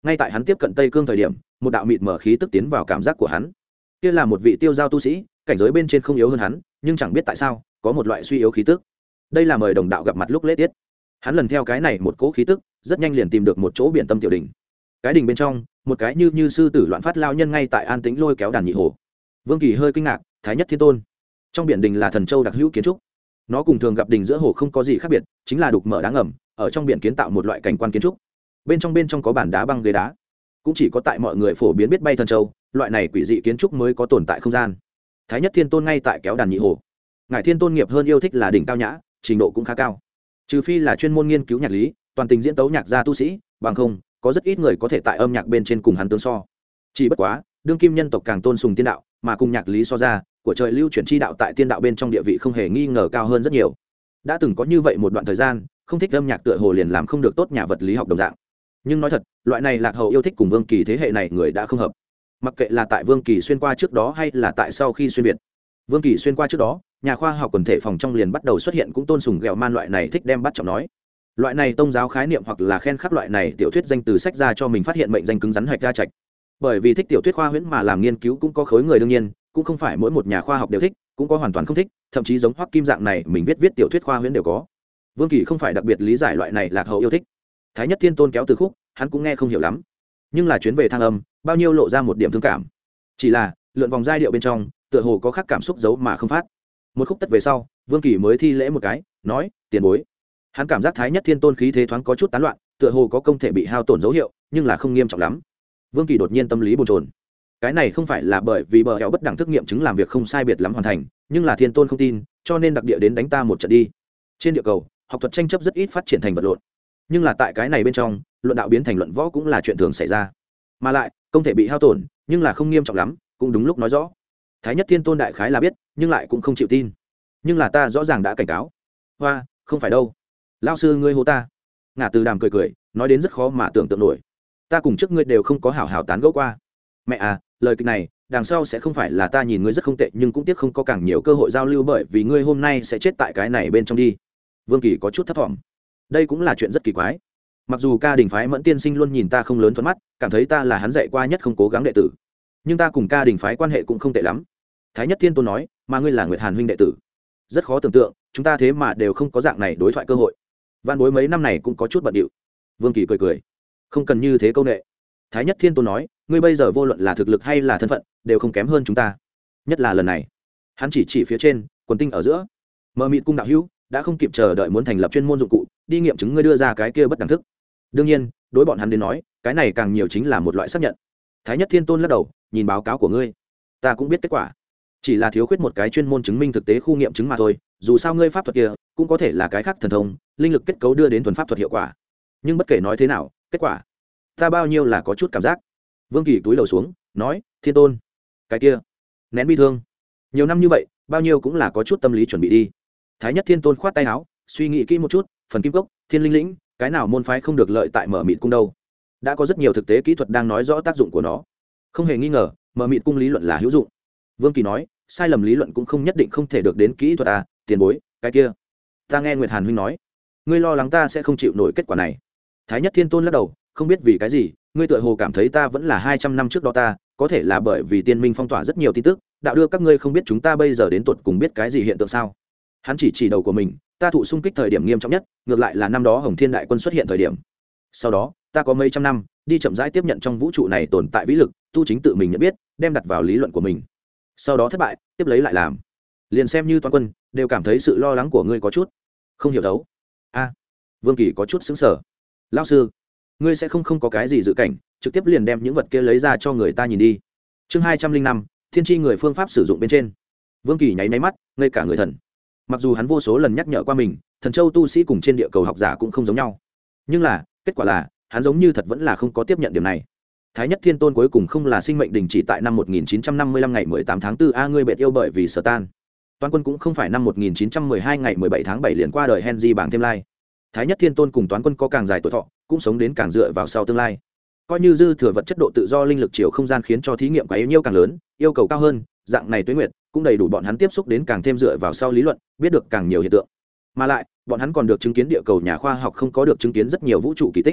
A: ngay tại hắn tiếp cận tây cương thời điểm, một đạo mịt mở khí tức tiến vào cảm giác của hắn. Kia là một vị tiêu giao tu sĩ, cảnh giới bên trên không yếu hơn hắn, nhưng chẳng biết tại sao có một loại suy yếu khí tức. Đây là mời đồng đạo gặp mặt lúc lễ tiết. Hắn lần theo cái này một cỗ khí tức, rất nhanh liền tìm được một chỗ biển tâm tiểu đỉnh. Cái đỉnh bên trong, một cái như như sư tử loạn phát lao nhân ngay tại an tĩnh lôi kéo đàn nhị hồ. Vương Kỳ hơi kinh ngạc, Thái Nhất Thiên Tôn. Trong biển đình là thần châu đặc hữu kiến trúc. Nó cùng thường gặp đình giữa hồ không có gì khác biệt, chính là đục mở đá ngầm, ở trong biển kiến tạo một loại cảnh quan kiến trúc. Bên trong bên trong có bàn đá băng ghế đá. Cũng chỉ có tại mọi người phổ biến biết bay thần châu, loại này quỷ dị kiến trúc mới có tồn tại không gian. Thái Nhất Thiên Tôn ngay tại kéo đàn nhị hồ. Ngài Thiên Tôn nghiệp hơn yêu thích là đỉnh cao nhã, trình độ cũng khá cao. Trừ phi là chuyên môn nghiên cứu nhạc lý, toàn tình diễn tấu nhạc gia tu sĩ, bằng không, có rất ít người có thể tại âm nhạc bên trên cùng hắn tương so. Chỉ bất quá, đương kim nhân tộc càng tôn sùng tiên đạo, mà cùng nhạc lý so ra, của trời lưu chuyển chi đạo tại tiên đạo bên trong địa vị không hề nghi ngờ cao hơn rất nhiều. Đã từng có như vậy một đoạn thời gian, không thích âm nhạc tựa hồ liền làm không được tốt nhà vật lý học đồng dạng. Nhưng nói thật, loại này lạc hậu yêu thích cùng Vương Kỳ thế hệ này người đã không hợp. Mặc kệ là tại Vương Kỳ xuyên qua trước đó hay là tại sau khi xuyên việt. Vương Kỳ xuyên qua trước đó, nhà khoa học quần thể phòng trong liền bắt đầu xuất hiện cũng tôn sùng ghẹo man loại này thích đem bắt trọng nói. Loại này tông giáo khái niệm hoặc là khen khắc loại này tiểu thuyết danh từ sách ra cho mình phát hiện mệnh danh cứng rắn hạch ra trạch. Bởi vì thích tiểu thuyết khoa huyễn mà làm nghiên cứu cũng có khối người đương nhiên, cũng không phải mỗi một nhà khoa học đều thích, cũng có hoàn toàn không thích, thậm chí giống Hoắc Kim dạng này mình viết viết tiểu thuyết khoa huyễn đều có. Vương Kỳ không phải đặc biệt lý giải loại này lạc hậu yêu thích. Thái Nhất Thiên Tôn kéo từ khúc, hắn cũng nghe không hiểu lắm, nhưng là chuyến về thang âm, bao nhiêu lộ ra một điểm thương cảm. Chỉ là lượn vòng giai điệu bên trong, tựa hồ có khác cảm xúc giấu mà không phát. Một khúc tất về sau, Vương Kỳ mới thi lễ một cái, nói: "Tiền bối." Hắn cảm giác Thái Nhất Thiên Tôn khí thế thoáng có chút tán loạn, tựa hồ có công thể bị hao tổn dấu hiệu, nhưng là không nghiêm trọng lắm. Vương Kỳ đột nhiên tâm lý bồn chồn. Cái này không phải là bởi vì bờ hẹo bất đẳng thức nghiệm chứng làm việc không sai biệt lắm hoàn thành, nhưng là Thiên Tôn không tin, cho nên đặc địa đến đánh ta một trận đi. Trên địa cầu, học thuật tranh chấp rất ít phát triển thành vật lộn, nhưng là tại cái này bên trong, luận đạo biến thành luận võ cũng là chuyện thường xảy ra. Mà lại, công thể bị hao tổn, nhưng là không nghiêm trọng lắm, cũng đúng lúc nói rõ. Thái Nhất Thiên Tôn đại khái là biết, nhưng lại cũng không chịu tin. Nhưng là ta rõ ràng đã cảnh cáo. Hoa, không phải đâu. Lão sư ngươi hô ta. Ngả Từ Đàm cười cười, nói đến rất khó mà tưởng tượng nổi. Ta cùng trước ngươi đều không có hảo hảo tán gẫu qua. Mẹ à, lời kịch này, đằng sau sẽ không phải là ta nhìn ngươi rất không tệ, nhưng cũng tiếc không có càng nhiều cơ hội giao lưu bởi vì ngươi hôm nay sẽ chết tại cái này bên trong đi. Vương Kỳ có chút thất vọng. Đây cũng là chuyện rất kỳ quái. Mặc dù Ca Đình phái Mẫn tiên sinh luôn nhìn ta không lớn thuận mắt, cảm thấy ta là hắn dạy qua nhất không cố gắng đệ tử, nhưng ta cùng Ca Đình phái quan hệ cũng không tệ lắm. Thái Nhất Thiên Tôn nói, mà ngươi là Nguyệt Hàn huynh đệ tử, rất khó tưởng tượng, chúng ta thế mà đều không có dạng này đối thoại cơ hội. Văn Bối mấy năm này cũng có chút bận điệu. Vương Kỳ cười cười, không cần như thế câu nệ. Thái Nhất Thiên Tôn nói, ngươi bây giờ vô luận là thực lực hay là thân phận, đều không kém hơn chúng ta. Nhất là lần này, hắn chỉ chỉ phía trên, quần tinh ở giữa, mờ mịt cung đạo hữu đã không kịp chờ đợi muốn thành lập chuyên môn dụng cụ, đi nghiệm chứng ngươi đưa ra cái kia bất đẳng thức. Đương nhiên, đối bọn hắn đến nói, cái này càng nhiều chính là một loại xác nhận. Thái Nhất Thiên Tôn lắc đầu, nhìn báo cáo của ngươi, ta cũng biết kết quả, chỉ là thiếu khuyết một cái chuyên môn chứng minh thực tế khu nghiệm chứng mà thôi. Dù sao ngươi pháp thuật kia cũng có thể là cái khác thần thông, linh lực kết cấu đưa đến thuần pháp thuật hiệu quả. Nhưng bất kể nói thế nào, kết quả ta bao nhiêu là có chút cảm giác. Vương Kỳ túi đầu xuống, nói, Thiên Tôn, cái kia nén bi thương, nhiều năm như vậy, bao nhiêu cũng là có chút tâm lý chuẩn bị đi. Thái Nhất Thiên Tôn khoát tay áo, suy nghĩ kỹ một chút, phần kim cốc, thiên linh lĩnh, cái nào môn phái không được lợi tại mở mịt cung đâu. Đã có rất nhiều thực tế kỹ thuật đang nói rõ tác dụng của nó, không hề nghi ngờ mở mịt cung lý luận là hữu dụng. Vương Kỳ nói, sai lầm lý luận cũng không nhất định không thể được đến kỹ thuật à, tiền bối, cái kia ta nghe Nguyệt Hàn huynh nói, ngươi lo lắng ta sẽ không chịu nổi kết quả này. Thái Nhất Thiên Tôn lắc đầu, không biết vì cái gì, ngươi tựa hồ cảm thấy ta vẫn là hai trăm năm trước đó ta, có thể là bởi vì tiên minh phong tỏa rất nhiều tin tức, đạo đưa các ngươi không biết chúng ta bây giờ đến tuột cùng biết cái gì hiện tượng sao. Hắn chỉ chỉ đầu của mình, ta thụ xung kích thời điểm nghiêm trọng nhất, ngược lại là năm đó Hồng Thiên đại quân xuất hiện thời điểm. Sau đó, ta có mấy trăm năm đi chậm rãi tiếp nhận trong vũ trụ này tồn tại vĩ lực, tu chính tự mình nhận biết, đem đặt vào lý luận của mình. Sau đó thất bại, tiếp lấy lại làm. Liền xem như toàn quân, đều cảm thấy sự lo lắng của ngươi có chút không hiểu đấu. A, Vương Kỳ có chút sững sờ. Lão sư, ngươi sẽ không không có cái gì dự cảnh, trực tiếp liền đem những vật kia lấy ra cho người ta nhìn đi. Chương hai trăm linh năm, thiên tri người phương pháp sử dụng bên trên. Vương Kỳ nháy nháy mắt, ngây cả người thần. Mặc dù hắn vô số lần nhắc nhở qua mình, thần châu tu sĩ cùng trên địa cầu học giả cũng không giống nhau, nhưng là kết quả là hắn giống như thật vẫn là không có tiếp nhận điểm này. Thái Nhất Thiên Tôn cuối cùng không là sinh mệnh đình chỉ tại năm một nghìn chín trăm năm mươi lăm ngày mười tám tháng tư a ngươi bệt yêu bởi vì sở tan. Toàn quân cũng không phải năm một nghìn chín trăm mười hai ngày mười bảy tháng bảy liền qua đời Henry bảng thêm lai. Thái Nhất Thiên Tôn cùng Toán Quân có càng dài tuổi thọ, cũng sống đến càng dựa vào sau tương lai. Coi như dư thừa vật chất độ tự do linh lực chiều không gian khiến cho thí nghiệm quá yếu nhiêu càng lớn, yêu cầu cao hơn, dạng này tuế nguyệt cũng đầy đủ bọn hắn tiếp xúc đến càng thêm dựa vào sau lý luận, biết được càng nhiều hiện tượng. Mà lại, bọn hắn còn được chứng kiến địa cầu nhà khoa học không có được chứng kiến rất nhiều vũ trụ kỳ tích.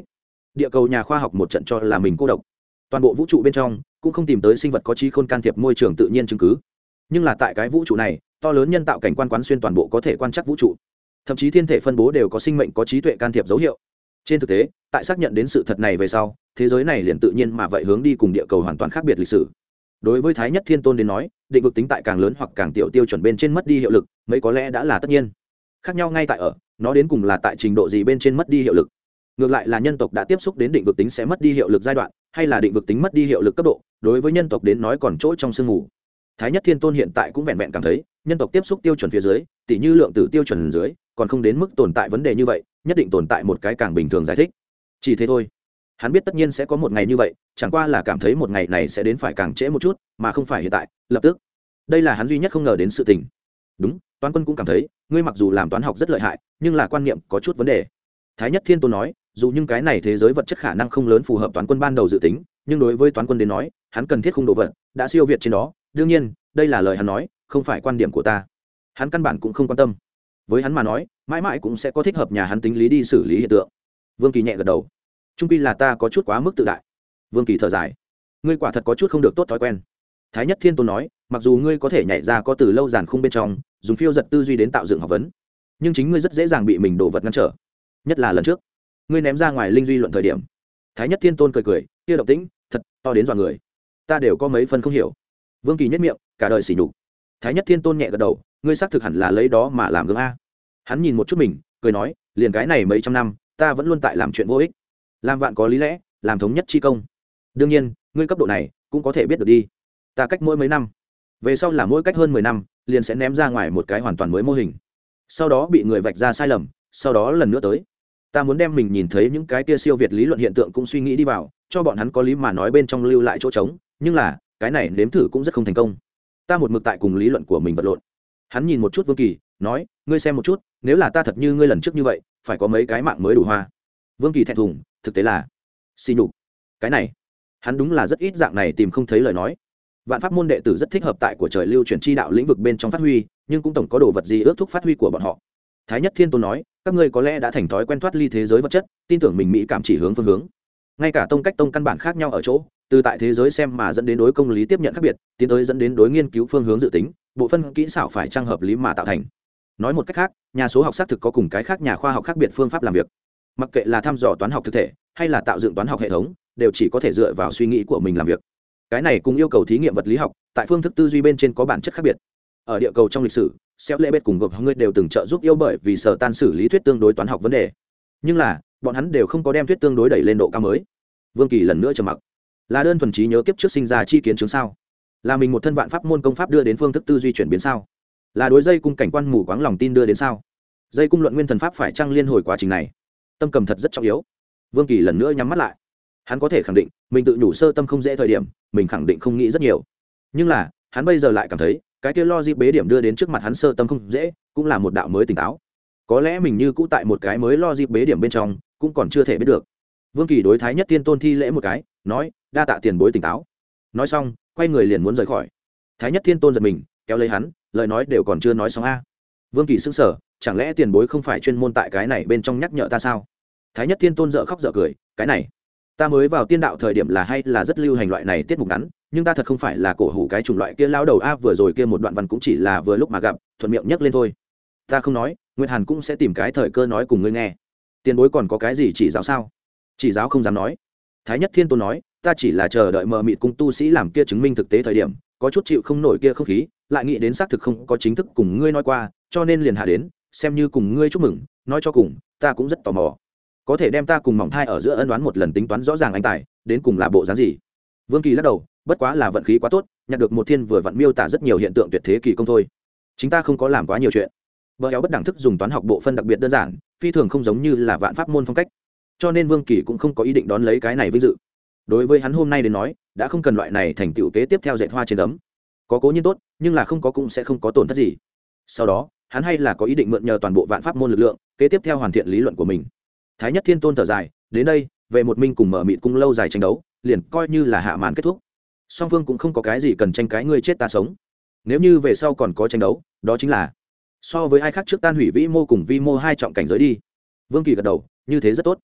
A: địa cầu nhà khoa học một trận cho là mình cô độc, toàn bộ vũ trụ bên trong cũng không tìm tới sinh vật có trí khôn can thiệp môi trường tự nhiên chứng cứ. Nhưng là tại cái vũ trụ này, to lớn nhân tạo cảnh quan quán xuyên toàn bộ có thể quan trắc vũ trụ, thậm chí thiên thể phân bố đều có sinh mệnh có trí tuệ can thiệp dấu hiệu. Trên thực tế, tại xác nhận đến sự thật này về sau, thế giới này liền tự nhiên mà vậy hướng đi cùng địa cầu hoàn toàn khác biệt lịch sử. Đối với Thái Nhất Thiên Tôn đến nói, định vực tính tại càng lớn hoặc càng tiểu tiêu chuẩn bên trên mất đi hiệu lực, mấy có lẽ đã là tất nhiên. Khác nhau ngay tại ở, nó đến cùng là tại trình độ gì bên trên mất đi hiệu lực. Ngược lại là nhân tộc đã tiếp xúc đến định vực tính sẽ mất đi hiệu lực giai đoạn, hay là định vực tính mất đi hiệu lực cấp độ, đối với nhân tộc đến nói còn chỗ trong sương mù. Thái Nhất Thiên Tôn hiện tại cũng vẹn vẹn cảm thấy, nhân tộc tiếp xúc tiêu chuẩn phía dưới, tỉ như lượng tử tiêu chuẩn dưới, còn không đến mức tồn tại vấn đề như vậy, nhất định tồn tại một cái càng bình thường giải thích. Chỉ thế thôi. Hắn biết tất nhiên sẽ có một ngày như vậy, chẳng qua là cảm thấy một ngày này sẽ đến phải càng trễ một chút, mà không phải hiện tại, lập tức. Đây là hắn duy nhất không ngờ đến sự tình. Đúng, Toán Quân cũng cảm thấy, ngươi mặc dù làm toán học rất lợi hại, nhưng là quan niệm có chút vấn đề. Thái Nhất Thiên Tôn nói, dù nhưng cái này thế giới vật chất khả năng không lớn phù hợp Toán Quân ban đầu dự tính, nhưng đối với Toán Quân đến nói, hắn cần thiết khung đồ vật đã siêu việt trên đó. Đương nhiên, đây là lời hắn nói, không phải quan điểm của ta. Hắn căn bản cũng không quan tâm. Với hắn mà nói, mãi mãi cũng sẽ có thích hợp nhà hắn tính lý đi xử lý hiện tượng. Vương Kỳ nhẹ gật đầu. Trung quy là ta có chút quá mức tự đại. Vương Kỳ thở dài. Ngươi quả thật có chút không được tốt thói quen. Thái Nhất Thiên Tôn nói, mặc dù ngươi có thể nhảy ra có từ lâu giàn khung bên trong, dùng phiêu giật tư duy đến tạo dựng học vấn, nhưng chính ngươi rất dễ dàng bị mình đổ vật ngăn trở. Nhất là lần trước, ngươi ném ra ngoài linh duy luận thời điểm. Thái Nhất Thiên Tôn cười cười, kia động tĩnh thật to đến dọa người, ta đều có mấy phần không hiểu. Vương Kỳ nhất miệng, cả đời sỉ nhục. Thái Nhất Thiên Tôn nhẹ gật đầu, ngươi xác thực hẳn là lấy đó mà làm gương a. Hắn nhìn một chút mình, cười nói, liền cái này mấy trăm năm, ta vẫn luôn tại làm chuyện vô ích, làm vạn có lý lẽ, làm thống nhất chi công. Đương nhiên, ngươi cấp độ này cũng có thể biết được đi. Ta cách mỗi mấy năm, về sau là mỗi cách hơn mười năm, liền sẽ ném ra ngoài một cái hoàn toàn mới mô hình, sau đó bị người vạch ra sai lầm, sau đó lần nữa tới. Ta muốn đem mình nhìn thấy những cái kia siêu việt lý luận hiện tượng cũng suy nghĩ đi vào, cho bọn hắn có lý mà nói bên trong lưu lại chỗ trống, nhưng là cái này nếm thử cũng rất không thành công. Ta một mực tại cùng lý luận của mình vật lộn. Hắn nhìn một chút Vương Kỳ, nói, ngươi xem một chút, nếu là ta thật như ngươi lần trước như vậy, phải có mấy cái mạng mới đủ hoa. Vương Kỳ thẹn thùng, thực tế là xì nhục. Cái này, hắn đúng là rất ít dạng này tìm không thấy lời nói. Vạn pháp môn đệ tử rất thích hợp tại của trời lưu chuyển chi đạo lĩnh vực bên trong phát huy, nhưng cũng tổng có đồ vật gì ước thúc phát huy của bọn họ. Thái Nhất Thiên Tôn nói, các ngươi có lẽ đã thành thói quen thoát ly thế giới vật chất, tin tưởng mình mỹ cảm chỉ hướng phương hướng. Ngay cả tông cách tông căn bản khác nhau ở chỗ, từ tại thế giới xem mà dẫn đến đối công lý tiếp nhận khác biệt, tiến tới dẫn đến đối nghiên cứu phương hướng dự tính, bộ phân kỹ xảo phải trang hợp lý mà tạo thành. Nói một cách khác, nhà số học xác thực có cùng cái khác nhà khoa học khác biệt phương pháp làm việc. Mặc kệ là thăm dò toán học thực thể, hay là tạo dựng toán học hệ thống, đều chỉ có thể dựa vào suy nghĩ của mình làm việc. Cái này cùng yêu cầu thí nghiệm vật lý học, tại phương thức tư duy bên trên có bản chất khác biệt. Ở địa cầu trong lịch sử, Xéo Lệ Bết cùng gộp ngươi đều từng trợ giúp yêu bởi vì sở tan xử lý thuyết tương đối toán học vấn đề. Nhưng là, bọn hắn đều không có đem thuyết tương đối đẩy lên độ cao mới. Vương Kỳ lần nữa trầm mặc. Là đơn thuần trí nhớ kiếp trước sinh ra chi kiến chứng sao? Là mình một thân vạn pháp môn công pháp đưa đến phương thức tư duy chuyển biến sao? Là đối dây cung cảnh quan mù quáng lòng tin đưa đến sao? Dây cung luận nguyên thần pháp phải trăng liên hồi quá trình này? Tâm cầm thật rất trọng yếu. Vương Kỳ lần nữa nhắm mắt lại. Hắn có thể khẳng định, mình tự nhủ sơ tâm không dễ thời điểm, mình khẳng định không nghĩ rất nhiều. Nhưng là, hắn bây giờ lại cảm thấy, cái kia logic bế điểm đưa đến trước mặt hắn sơ tâm không dễ, cũng là một đạo mới tỉnh táo. Có lẽ mình như cũ tại một cái mới logic bế điểm bên trong, cũng còn chưa thể biết được. Vương Kỳ đối Thái Nhất Tiên Tôn thi lễ một cái, nói, đa tạ tiền bối tỉnh táo. Nói xong, quay người liền muốn rời khỏi. Thái Nhất Thiên Tôn giật mình, kéo lấy hắn, lời nói đều còn chưa nói xong a. Vương Kỳ sững sờ, chẳng lẽ tiền bối không phải chuyên môn tại cái này bên trong nhắc nhở ta sao? Thái Nhất Thiên Tôn dở khóc dở cười, cái này, ta mới vào tiên đạo thời điểm là hay là rất lưu hành loại này tiết mục ngắn, nhưng ta thật không phải là cổ hủ cái chủng loại kia lão đầu a, vừa rồi kia một đoạn văn cũng chỉ là vừa lúc mà gặp, thuận miệng nhắc lên thôi. Ta không nói, Nguyệt Hàn cũng sẽ tìm cái thời cơ nói cùng ngươi nghe. Tiền bối còn có cái gì chỉ giáo sao? Chỉ giáo không dám nói. Thái Nhất Thiên Tôn nói, ta chỉ là chờ đợi mờ mịt cung tu sĩ làm kia chứng minh thực tế thời điểm, có chút chịu không nổi kia không khí, lại nghĩ đến xác thực không có chính thức cùng ngươi nói qua, cho nên liền hạ đến, xem như cùng ngươi chúc mừng, nói cho cùng, ta cũng rất tò mò. Có thể đem ta cùng mỏng thai ở giữa ân đoán một lần tính toán rõ ràng anh tài, đến cùng là bộ dáng gì? Vương Kỳ lắc đầu, bất quá là vận khí quá tốt, nhặt được một thiên vừa vặn miêu tả rất nhiều hiện tượng tuyệt thế kỳ công thôi. Chính ta không có làm quá nhiều chuyện. Bờ éo bất đẳng thức dùng toán học bộ phân đặc biệt đơn giản, phi thường không giống như là vạn pháp môn phong cách. Cho nên Vương Kỳ cũng không có ý định đón lấy cái này vinh dự. Đối với hắn hôm nay đến nói, đã không cần loại này thành tựu kế tiếp theo dệt hoa trên gấm. Có cố nhiên tốt, nhưng là không có cũng sẽ không có tổn thất gì. Sau đó, hắn hay là có ý định mượn nhờ toàn bộ vạn pháp môn lực lượng, kế tiếp theo hoàn thiện lý luận của mình. Thái Nhất Thiên Tôn thở dài, đến đây, về một mình cùng mở mịt cung lâu dài tranh đấu, liền coi như là hạ màn kết thúc. Song phương cũng không có cái gì cần tranh cái ngươi chết ta sống. Nếu như về sau còn có tranh đấu, đó chính là so với ai khác trước tan hủy vĩ mô cùng vi mô hai trọng cảnh giới đi. Vương Kỳ gật đầu, như thế rất tốt.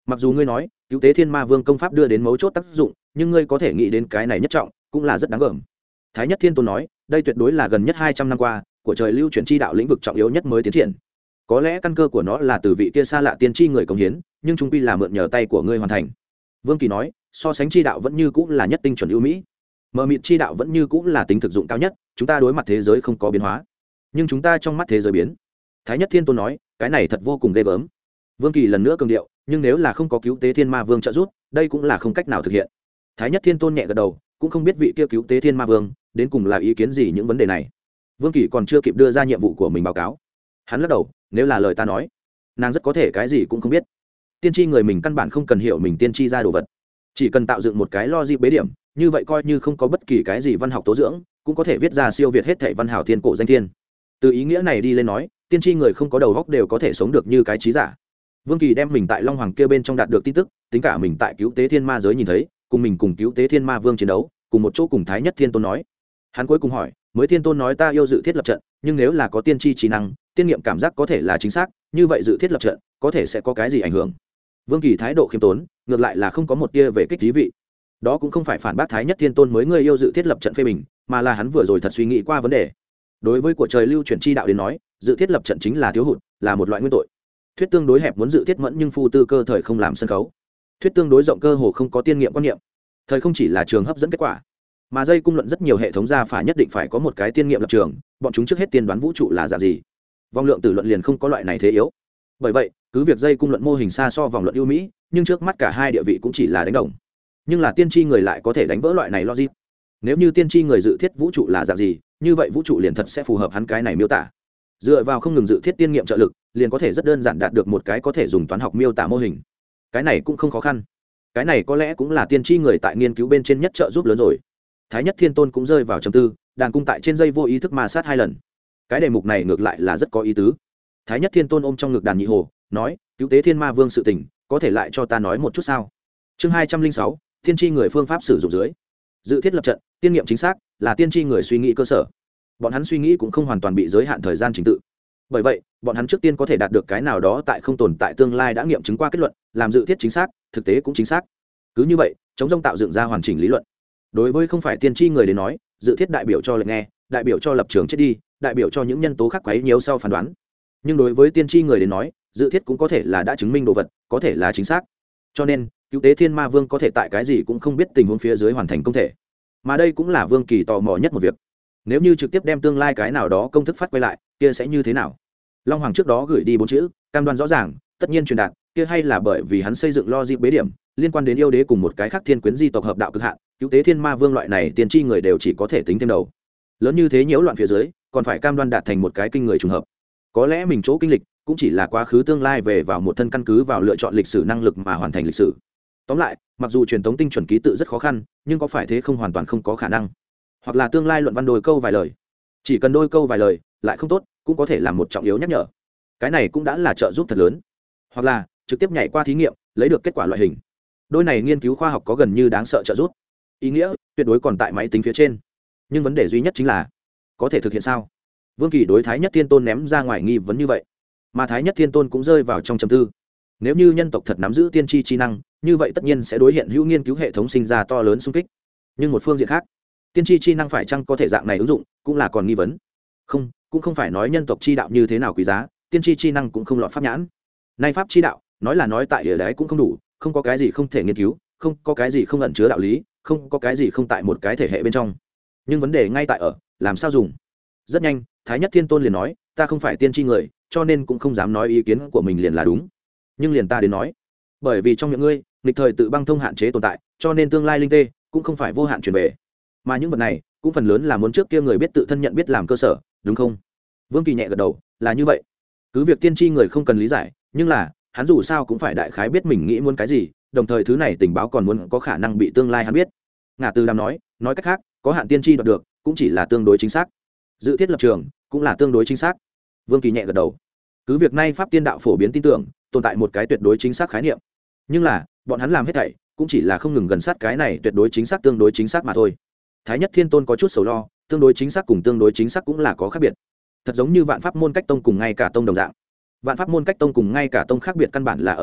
A: mặc dù ngươi nói cứu tế thiên ma vương công pháp đưa đến mấu chốt tác dụng, nhưng ngươi có thể nghĩ đến cái này nhất trọng cũng là rất đáng gờm. Thái Nhất Thiên Tôn nói, đây tuyệt đối là gần nhất hai trăm năm qua của trời lưu chuyển chi đạo lĩnh vực trọng yếu nhất mới tiến triển. Có lẽ căn cơ của nó là từ vị kia xa lạ tiên tri người công hiến, nhưng chúng quy là mượn nhờ tay của ngươi hoàn thành. Vương Kỳ nói, so sánh chi đạo vẫn như cũng là nhất tinh chuẩn ưu mỹ, mờ mịt chi đạo vẫn như cũng là tính thực dụng cao nhất. Chúng ta đối mặt thế giới không có biến hóa, nhưng chúng ta trong mắt thế giới biến. Thái Nhất Thiên Tôn nói, cái này thật vô cùng ghê gớm. Vương Kỳ lần nữa cường điệu, nhưng nếu là không có cứu tế thiên ma vương trợ giúp, đây cũng là không cách nào thực hiện. Thái Nhất Thiên Tôn nhẹ gật đầu, cũng không biết vị kia cứu tế thiên ma vương đến cùng là ý kiến gì những vấn đề này. Vương Kỳ còn chưa kịp đưa ra nhiệm vụ của mình báo cáo, hắn lắc đầu, nếu là lời ta nói, nàng rất có thể cái gì cũng không biết. Tiên tri người mình căn bản không cần hiểu mình tiên tri ra đồ vật, chỉ cần tạo dựng một cái logic bế điểm, như vậy coi như không có bất kỳ cái gì văn học tố dưỡng, cũng có thể viết ra siêu việt hết thảy văn hào thiên cổ danh thiên. Từ ý nghĩa này đi lên nói, tiên tri người không có đầu óc đều có thể sống được như cái trí giả. Vương Kỳ đem mình tại Long Hoàng kia bên trong đạt được tin tức, tính cả mình tại cứu tế thiên ma giới nhìn thấy, cùng mình cùng cứu tế thiên ma vương chiến đấu, cùng một chỗ cùng Thái Nhất Thiên Tôn nói. Hắn cuối cùng hỏi, mới Thiên Tôn nói ta yêu dự thiết lập trận, nhưng nếu là có tiên tri trí năng, tiên nghiệm cảm giác có thể là chính xác, như vậy dự thiết lập trận có thể sẽ có cái gì ảnh hưởng? Vương Kỳ thái độ khiêm tốn, ngược lại là không có một tia về kích thí vị. Đó cũng không phải phản bác Thái Nhất Thiên Tôn mới người yêu dự thiết lập trận phê bình, mà là hắn vừa rồi thật suy nghĩ qua vấn đề. Đối với của trời lưu chuyển chi đạo đến nói, dự thiết lập trận chính là thiếu hụt, là một loại nguyên tội. Thuyết tương đối hẹp muốn dự thiết mẫn nhưng phu tư cơ thời không làm sân khấu. Thuyết tương đối rộng cơ hồ không có tiên nghiệm quan niệm. Thời không chỉ là trường hấp dẫn kết quả, mà dây cung luận rất nhiều hệ thống gia phả nhất định phải có một cái tiên nghiệm lập trường, bọn chúng trước hết tiên đoán vũ trụ là dạng gì. Vòng lượng tử luận liền không có loại này thế yếu. Bởi vậy, cứ việc dây cung luận mô hình xa so vòng luận ưu mỹ, nhưng trước mắt cả hai địa vị cũng chỉ là đánh đồng. Nhưng là tiên tri người lại có thể đánh vỡ loại này logic. Nếu như tiên tri người dự thiết vũ trụ là dạng gì, như vậy vũ trụ liền thật sẽ phù hợp hắn cái này miêu tả. Dựa vào không ngừng dự thiết tiên nghiệm trợ lực, liền có thể rất đơn giản đạt được một cái có thể dùng toán học miêu tả mô hình. Cái này cũng không khó khăn. Cái này có lẽ cũng là tiên tri người tại nghiên cứu bên trên nhất trợ giúp lớn rồi. Thái Nhất Thiên Tôn cũng rơi vào trầm tư, đàn cung tại trên dây vô ý thức ma sát hai lần. Cái đề mục này ngược lại là rất có ý tứ. Thái Nhất Thiên Tôn ôm trong ngực đàn nhị hồ, nói, cứu tế thiên ma vương sự tình, có thể lại cho ta nói một chút sao? Chương hai trăm linh sáu, tiên tri người phương pháp sử dụng dưới. Dự thiết lập trận, tiên nghiệm chính xác, là tiên tri người suy nghĩ cơ sở. Bọn hắn suy nghĩ cũng không hoàn toàn bị giới hạn thời gian trình tự. Bởi vậy, bọn hắn trước tiên có thể đạt được cái nào đó tại không tồn tại tương lai đã nghiệm chứng qua kết luận, làm dự thiết chính xác, thực tế cũng chính xác. Cứ như vậy, chống rông tạo dựng ra hoàn chỉnh lý luận. Đối với không phải tiên tri người đến nói, dự thiết đại biểu cho lệnh nghe, đại biểu cho lập trường chết đi, đại biểu cho những nhân tố khác quấy nhiều sau phán đoán. Nhưng đối với tiên tri người đến nói, dự thiết cũng có thể là đã chứng minh đồ vật, có thể là chính xác. Cho nên, cứu tế thiên ma vương có thể tại cái gì cũng không biết tình huống phía dưới hoàn thành công thể. Mà đây cũng là Vương Kỳ tò mò nhất một việc. Nếu như trực tiếp đem tương lai cái nào đó công thức phát quay lại, kia sẽ như thế nào? Long Hoàng trước đó gửi đi bốn chữ, cam đoan rõ ràng, tất nhiên truyền đạt, kia hay là bởi vì hắn xây dựng logic bế điểm, liên quan đến yêu đế cùng một cái khác thiên quyến di tộc hợp đạo cực hạn, cứu tế thiên ma vương loại này tiên tri người đều chỉ có thể tính thêm đầu. Lớn như thế nhiễu loạn phía dưới, còn phải cam đoan đạt thành một cái kinh người trùng hợp. Có lẽ mình chỗ kinh lịch cũng chỉ là quá khứ tương lai về vào một thân căn cứ vào lựa chọn lịch sử năng lực mà hoàn thành lịch sử. Tóm lại, mặc dù truyền thống tinh chuẩn ký tự rất khó khăn, nhưng có phải thế không hoàn toàn không có khả năng. Hoặc là tương lai luận văn đôi câu vài lời, chỉ cần đôi câu vài lời lại không tốt, cũng có thể làm một trọng yếu nhắc nhở. Cái này cũng đã là trợ giúp thật lớn. Hoặc là trực tiếp nhảy qua thí nghiệm, lấy được kết quả loại hình. Đôi này nghiên cứu khoa học có gần như đáng sợ trợ giúp. Ý nghĩa tuyệt đối còn tại máy tính phía trên. Nhưng vấn đề duy nhất chính là có thể thực hiện sao? Vương Kỳ đối Thái Nhất Thiên Tôn ném ra ngoài nghi vấn như vậy, mà Thái Nhất Thiên Tôn cũng rơi vào trong trầm tư. Nếu như nhân tộc thật nắm giữ tiên tri chi năng, như vậy tất nhiên sẽ đối hiện hữu nghiên cứu hệ thống sinh ra to lớn xung kích. Nhưng một phương diện khác, tiên tri chi năng phải chăng có thể dạng này ứng dụng, cũng là còn nghi vấn. Không, cũng không phải nói nhân tộc chi đạo như thế nào quý giá, tiên tri chi năng cũng không lọt pháp nhãn. Nay pháp chi đạo, nói là nói tại địa đấy cũng không đủ, không có cái gì không thể nghiên cứu, không có cái gì không ẩn chứa đạo lý, không có cái gì không tại một cái thể hệ bên trong. Nhưng vấn đề ngay tại ở, làm sao dùng? Rất nhanh, Thái Nhất Thiên Tôn liền nói, ta không phải tiên tri người, cho nên cũng không dám nói ý kiến của mình liền là đúng. Nhưng liền ta đến nói, bởi vì trong miệng ngươi, nghịch thời tự băng thông hạn chế tồn tại, cho nên tương lai linh tê cũng không phải vô hạn truyền về. Mà những vật này, cũng phần lớn là muốn trước kia người biết tự thân nhận biết làm cơ sở, đúng không? Vương Kỳ nhẹ gật đầu, là như vậy. Cứ việc tiên tri người không cần lý giải, nhưng là, hắn dù sao cũng phải đại khái biết mình nghĩ muốn cái gì, đồng thời thứ này tình báo còn muốn có khả năng bị tương lai hắn biết. Ngả Từ Đàm nói, nói cách khác, có hạn tiên tri đoạt được, cũng chỉ là tương đối chính xác. Dự thiết lập trường cũng là tương đối chính xác. Vương Kỳ nhẹ gật đầu. Cứ việc nay pháp tiên đạo phổ biến tin tưởng, tồn tại một cái tuyệt đối chính xác khái niệm, nhưng là bọn hắn làm hết thảy cũng chỉ là không ngừng gần sát cái này tuyệt đối chính xác tương đối chính xác mà thôi. Thái Nhất Thiên Tôn có chút sầu lo, tương đối chính xác cùng tương đối chính xác cũng là có khác biệt. Thật giống như vạn pháp môn cách tông cùng ngay cả tông đồng dạng. Vạn pháp môn cách tông cùng ngay cả tông khác biệt căn bản là ở chỗ,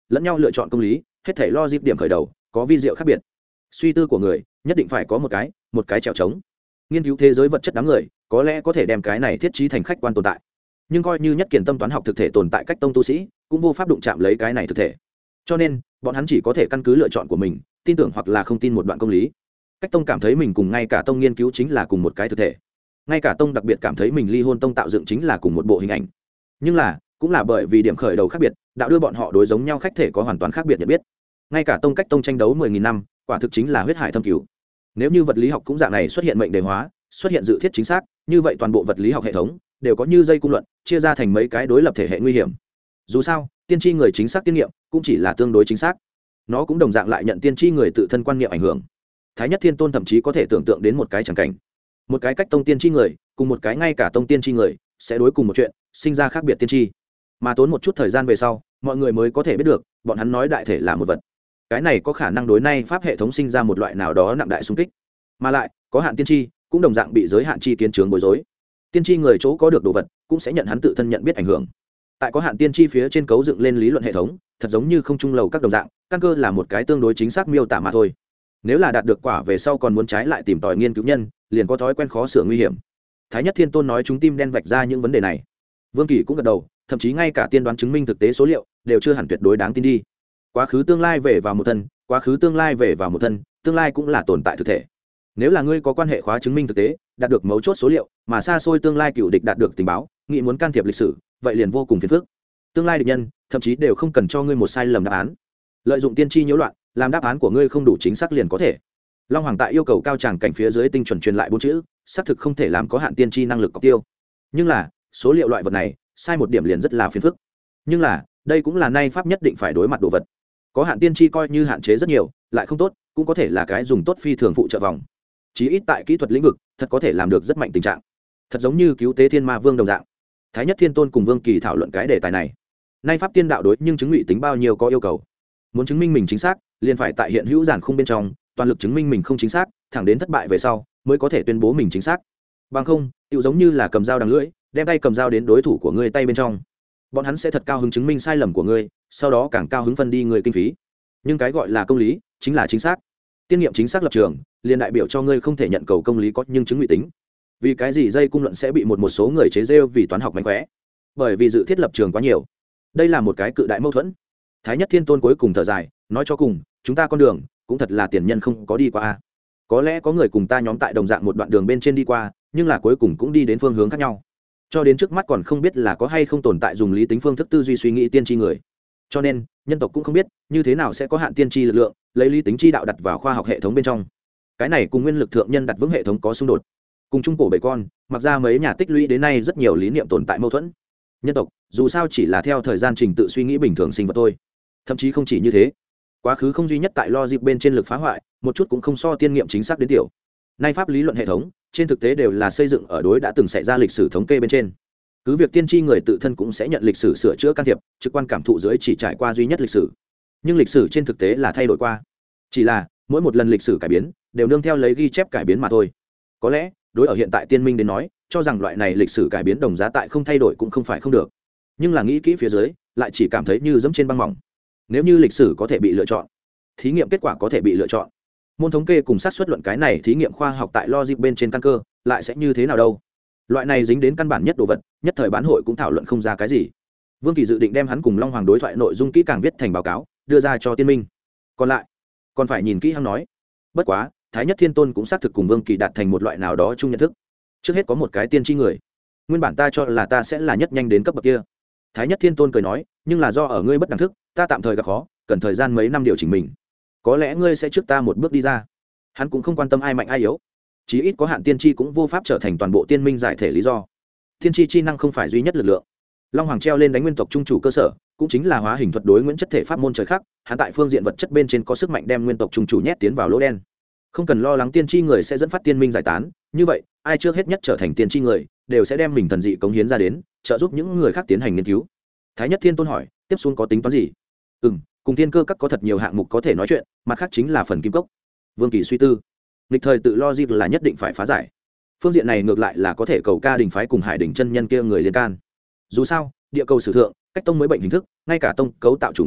A: lẫn nhau lựa chọn công lý, hết thảy logic điểm khởi đầu có vi diệu khác biệt. Suy tư của người nhất định phải có một cái một cái trèo trống. Nghiên cứu thế giới vật chất đám người có lẽ có thể đem cái này thiết trí thành khách quan tồn tại, nhưng coi như nhất kiền tâm toán học thực thể tồn tại cách tông tu sĩ cũng vô pháp đụng chạm lấy cái này thực thể, cho nên bọn hắn chỉ có thể căn cứ lựa chọn của mình tin tưởng hoặc là không tin một đoạn công lý. Cách tông cảm thấy mình cùng ngay cả tông nghiên cứu chính là cùng một cái thực thể, ngay cả tông đặc biệt cảm thấy mình ly hôn tông tạo dựng chính là cùng một bộ hình ảnh, nhưng là cũng là bởi vì điểm khởi đầu khác biệt đạo đưa bọn họ đối giống nhau khách thể có hoàn toàn khác biệt nhận biết. Ngay cả tông cách tông tranh đấu mười nghìn năm quả thực chính là huyết hải thâm cứu. Nếu như vật lý học cũng dạng này xuất hiện mệnh đề hóa, xuất hiện dự thiết chính xác, như vậy toàn bộ vật lý học hệ thống đều có như dây cung luận chia ra thành mấy cái đối lập thể hệ nguy hiểm. Dù sao tiên tri người chính xác tiên nghiệm cũng chỉ là tương đối chính xác, nó cũng đồng dạng lại nhận tiên tri người tự thân quan niệm ảnh hưởng. Thái Nhất Thiên Tôn thậm chí có thể tưởng tượng đến một cái chẳng cảnh, một cái cách tông tiên tri người cùng một cái ngay cả tông tiên tri người sẽ đối cùng một chuyện sinh ra khác biệt tiên tri, mà tốn một chút thời gian về sau mọi người mới có thể biết được bọn hắn nói đại thể là một vật. Cái này có khả năng đối nay pháp hệ thống sinh ra một loại nào đó nặng đại xung kích, mà lại có hạn tiên tri cũng đồng dạng bị giới hạn chi kiến chướng bối rối. Tiên tri người chỗ có được đồ vật cũng sẽ nhận hắn tự thân nhận biết ảnh hưởng. Tại có hạn tiên tri phía trên cấu dựng lên lý luận hệ thống, thật giống như không trung lầu các đồng dạng, căn cơ là một cái tương đối chính xác miêu tả mà thôi. Nếu là đạt được quả về sau còn muốn trái lại tìm tòi nghiên cứu nhân, liền có thói quen khó sửa nguy hiểm. Thái Nhất Thiên Tôn nói chúng tim đen vạch ra những vấn đề này. Vương Kỳ cũng gật đầu, thậm chí ngay cả tiên đoán chứng minh thực tế số liệu đều chưa hẳn tuyệt đối đáng tin đi. Quá khứ tương lai về vào một thân, quá khứ tương lai về vào một thân, tương lai cũng là tồn tại thực thể. Nếu là ngươi có quan hệ khóa chứng minh thực tế, đạt được mấu chốt số liệu, mà xa xôi tương lai cựu địch đạt được tình báo, nghĩ muốn can thiệp lịch sử, vậy liền vô cùng phiền phức. Tương lai địch nhân, thậm chí đều không cần cho ngươi một sai lầm đáp án. Lợi dụng tiên tri nhiễu loạn, làm đáp án của ngươi không đủ chính xác liền có thể. Long Hoàng tại yêu cầu cao tràng cảnh phía dưới tinh chuẩn truyền lại bốn chữ, xác thực không thể làm có hạn tiên tri năng lực cọc tiêu. Nhưng là, số liệu loại vật này, sai một điểm liền rất là phiền phức. Nhưng là, đây cũng là nay pháp nhất định phải đối mặt đồ vật. Có hạn tiên tri coi như hạn chế rất nhiều, lại không tốt, cũng có thể là cái dùng tốt phi thường phụ trợ vòng. Chí ít tại kỹ thuật lĩnh vực, thật có thể làm được rất mạnh tình trạng. Thật giống như cứu tế thiên ma vương đồng dạng. Thái Nhất Thiên Tôn cùng Vương Kỳ thảo luận cái đề tài này. Nay pháp tiên đạo đối nhưng chứng ngụy tính bao nhiêu có yêu cầu. Muốn chứng minh mình chính xác, liền phải tại hiện hữu giản khung bên trong, toàn lực chứng minh mình không chính xác, thẳng đến thất bại về sau, mới có thể tuyên bố mình chính xác. Bằng không, tựu giống như là cầm dao đằng lưỡi, đem tay cầm dao đến đối thủ của ngươi tay bên trong. Bọn hắn sẽ thật cao hứng chứng minh sai lầm của ngươi, sau đó càng cao hứng phân đi người kinh phí. Nhưng cái gọi là công lý, chính là chính xác. Tiên nghiệm chính xác lập trường, liền đại biểu cho ngươi không thể nhận cầu công lý có nhưng chứng ngụy tính. Vì cái gì dây cung luận sẽ bị một một số người chế rêu vì toán học mánh khóe? Bởi vì dự thiết lập trường quá nhiều. Đây là một cái cự đại mâu thuẫn. Thái Nhất Thiên Tôn cuối cùng thở dài, nói cho cùng, chúng ta con đường cũng thật là tiền nhân không có đi qua a. Có lẽ có người cùng ta nhóm tại đồng dạng một đoạn đường bên trên đi qua, nhưng là cuối cùng cũng đi đến phương hướng khác nhau. Cho đến trước mắt còn không biết là có hay không tồn tại dùng lý tính phương thức tư duy suy nghĩ tiên tri người. Cho nên, nhân tộc cũng không biết như thế nào sẽ có hạn tiên tri lực lượng, lấy lý tính chi đạo đặt vào khoa học hệ thống bên trong. Cái này cùng nguyên lực thượng nhân đặt vững hệ thống có xung đột. Cùng trung cổ bảy con, mặc ra mấy nhà tích lũy đến nay rất nhiều lý niệm tồn tại mâu thuẫn. Nhân tộc, dù sao chỉ là theo thời gian trình tự suy nghĩ bình thường sinh vật thôi. Thậm chí không chỉ như thế, quá khứ không duy nhất tại logic bên trên lực phá hoại, một chút cũng không so tiên nghiệm chính xác đến tiểu. Nay pháp lý luận hệ thống, trên thực tế đều là xây dựng ở đối đã từng xảy ra lịch sử thống kê bên trên. Cứ việc tiên tri người tự thân cũng sẽ nhận lịch sử sửa chữa can thiệp, trực quan cảm thụ dưới chỉ trải qua duy nhất lịch sử. Nhưng lịch sử trên thực tế là thay đổi qua. Chỉ là, mỗi một lần lịch sử cải biến, đều nương theo lấy ghi chép cải biến mà thôi. Có lẽ, đối ở hiện tại tiên minh đến nói, cho rằng loại này lịch sử cải biến đồng giá tại không thay đổi cũng không phải không được. Nhưng là nghĩ kỹ phía dưới, lại chỉ cảm thấy như dẫm trên băng mỏng. Nếu như lịch sử có thể bị lựa chọn, thí nghiệm kết quả có thể bị lựa chọn, môn thống kê cùng xác suất luận cái này thí nghiệm khoa học tại logic bên trên căn cơ, lại sẽ như thế nào đâu? Loại này dính đến căn bản nhất đồ vật, nhất thời bán hội cũng thảo luận không ra cái gì. Vương Kỳ dự định đem hắn cùng Long Hoàng đối thoại nội dung kỹ càng viết thành báo cáo, đưa ra cho tiên minh. Còn lại, còn phải nhìn kỹ hắn nói. Bất quá, Thái Nhất Thiên Tôn cũng xác thực cùng Vương Kỳ đạt thành một loại nào đó chung nhận thức. Trước hết có một cái tiên tri người. Nguyên bản ta cho là ta sẽ là nhất nhanh đến cấp bậc kia. Thái Nhất Thiên Tôn cười nói, nhưng là do ở ngươi bất đẳng thức, ta tạm thời gặp khó, cần thời gian mấy năm điều chỉnh mình. Có lẽ ngươi sẽ trước ta một bước đi ra. Hắn cũng không quan tâm ai mạnh ai yếu, chí ít có hạn tiên tri cũng vô pháp trở thành toàn bộ tiên minh giải thể lý do. Tiên tri chi năng không phải duy nhất lực lượng. Long Hoàng treo lên đánh nguyên tộc trung chủ cơ sở, cũng chính là hóa hình thuật đối nguyên chất thể pháp môn trời khác, hắn tại phương diện vật chất bên trên có sức mạnh đem nguyên tộc trung chủ nhét tiến vào lỗ đen. Không cần lo lắng tiên tri người sẽ dẫn phát tiên minh giải tán, như vậy, ai trước hết nhất trở thành tiên tri người, đều sẽ đem mình thần dị cống hiến ra đến, trợ giúp những người khác tiến hành nghiên cứu. Thái Nhất Thiên Tôn hỏi, tiếp xuống có tính toán gì? Ừm, cùng tiên cơ các có thật nhiều hạng mục có thể nói chuyện, mặt khác chính là phần kim cốc. Vương Kỳ suy tư, nghịch thời tự logic là nhất định phải phá giải. Phương diện này ngược lại là có thể cầu ca đình phái cùng Hải Đỉnh chân nhân kia người liên can. Dù sao, địa cầu sử thượng, cách tông mới bệnh hình thức, ngay cả tông cấu tạo chủ nghĩa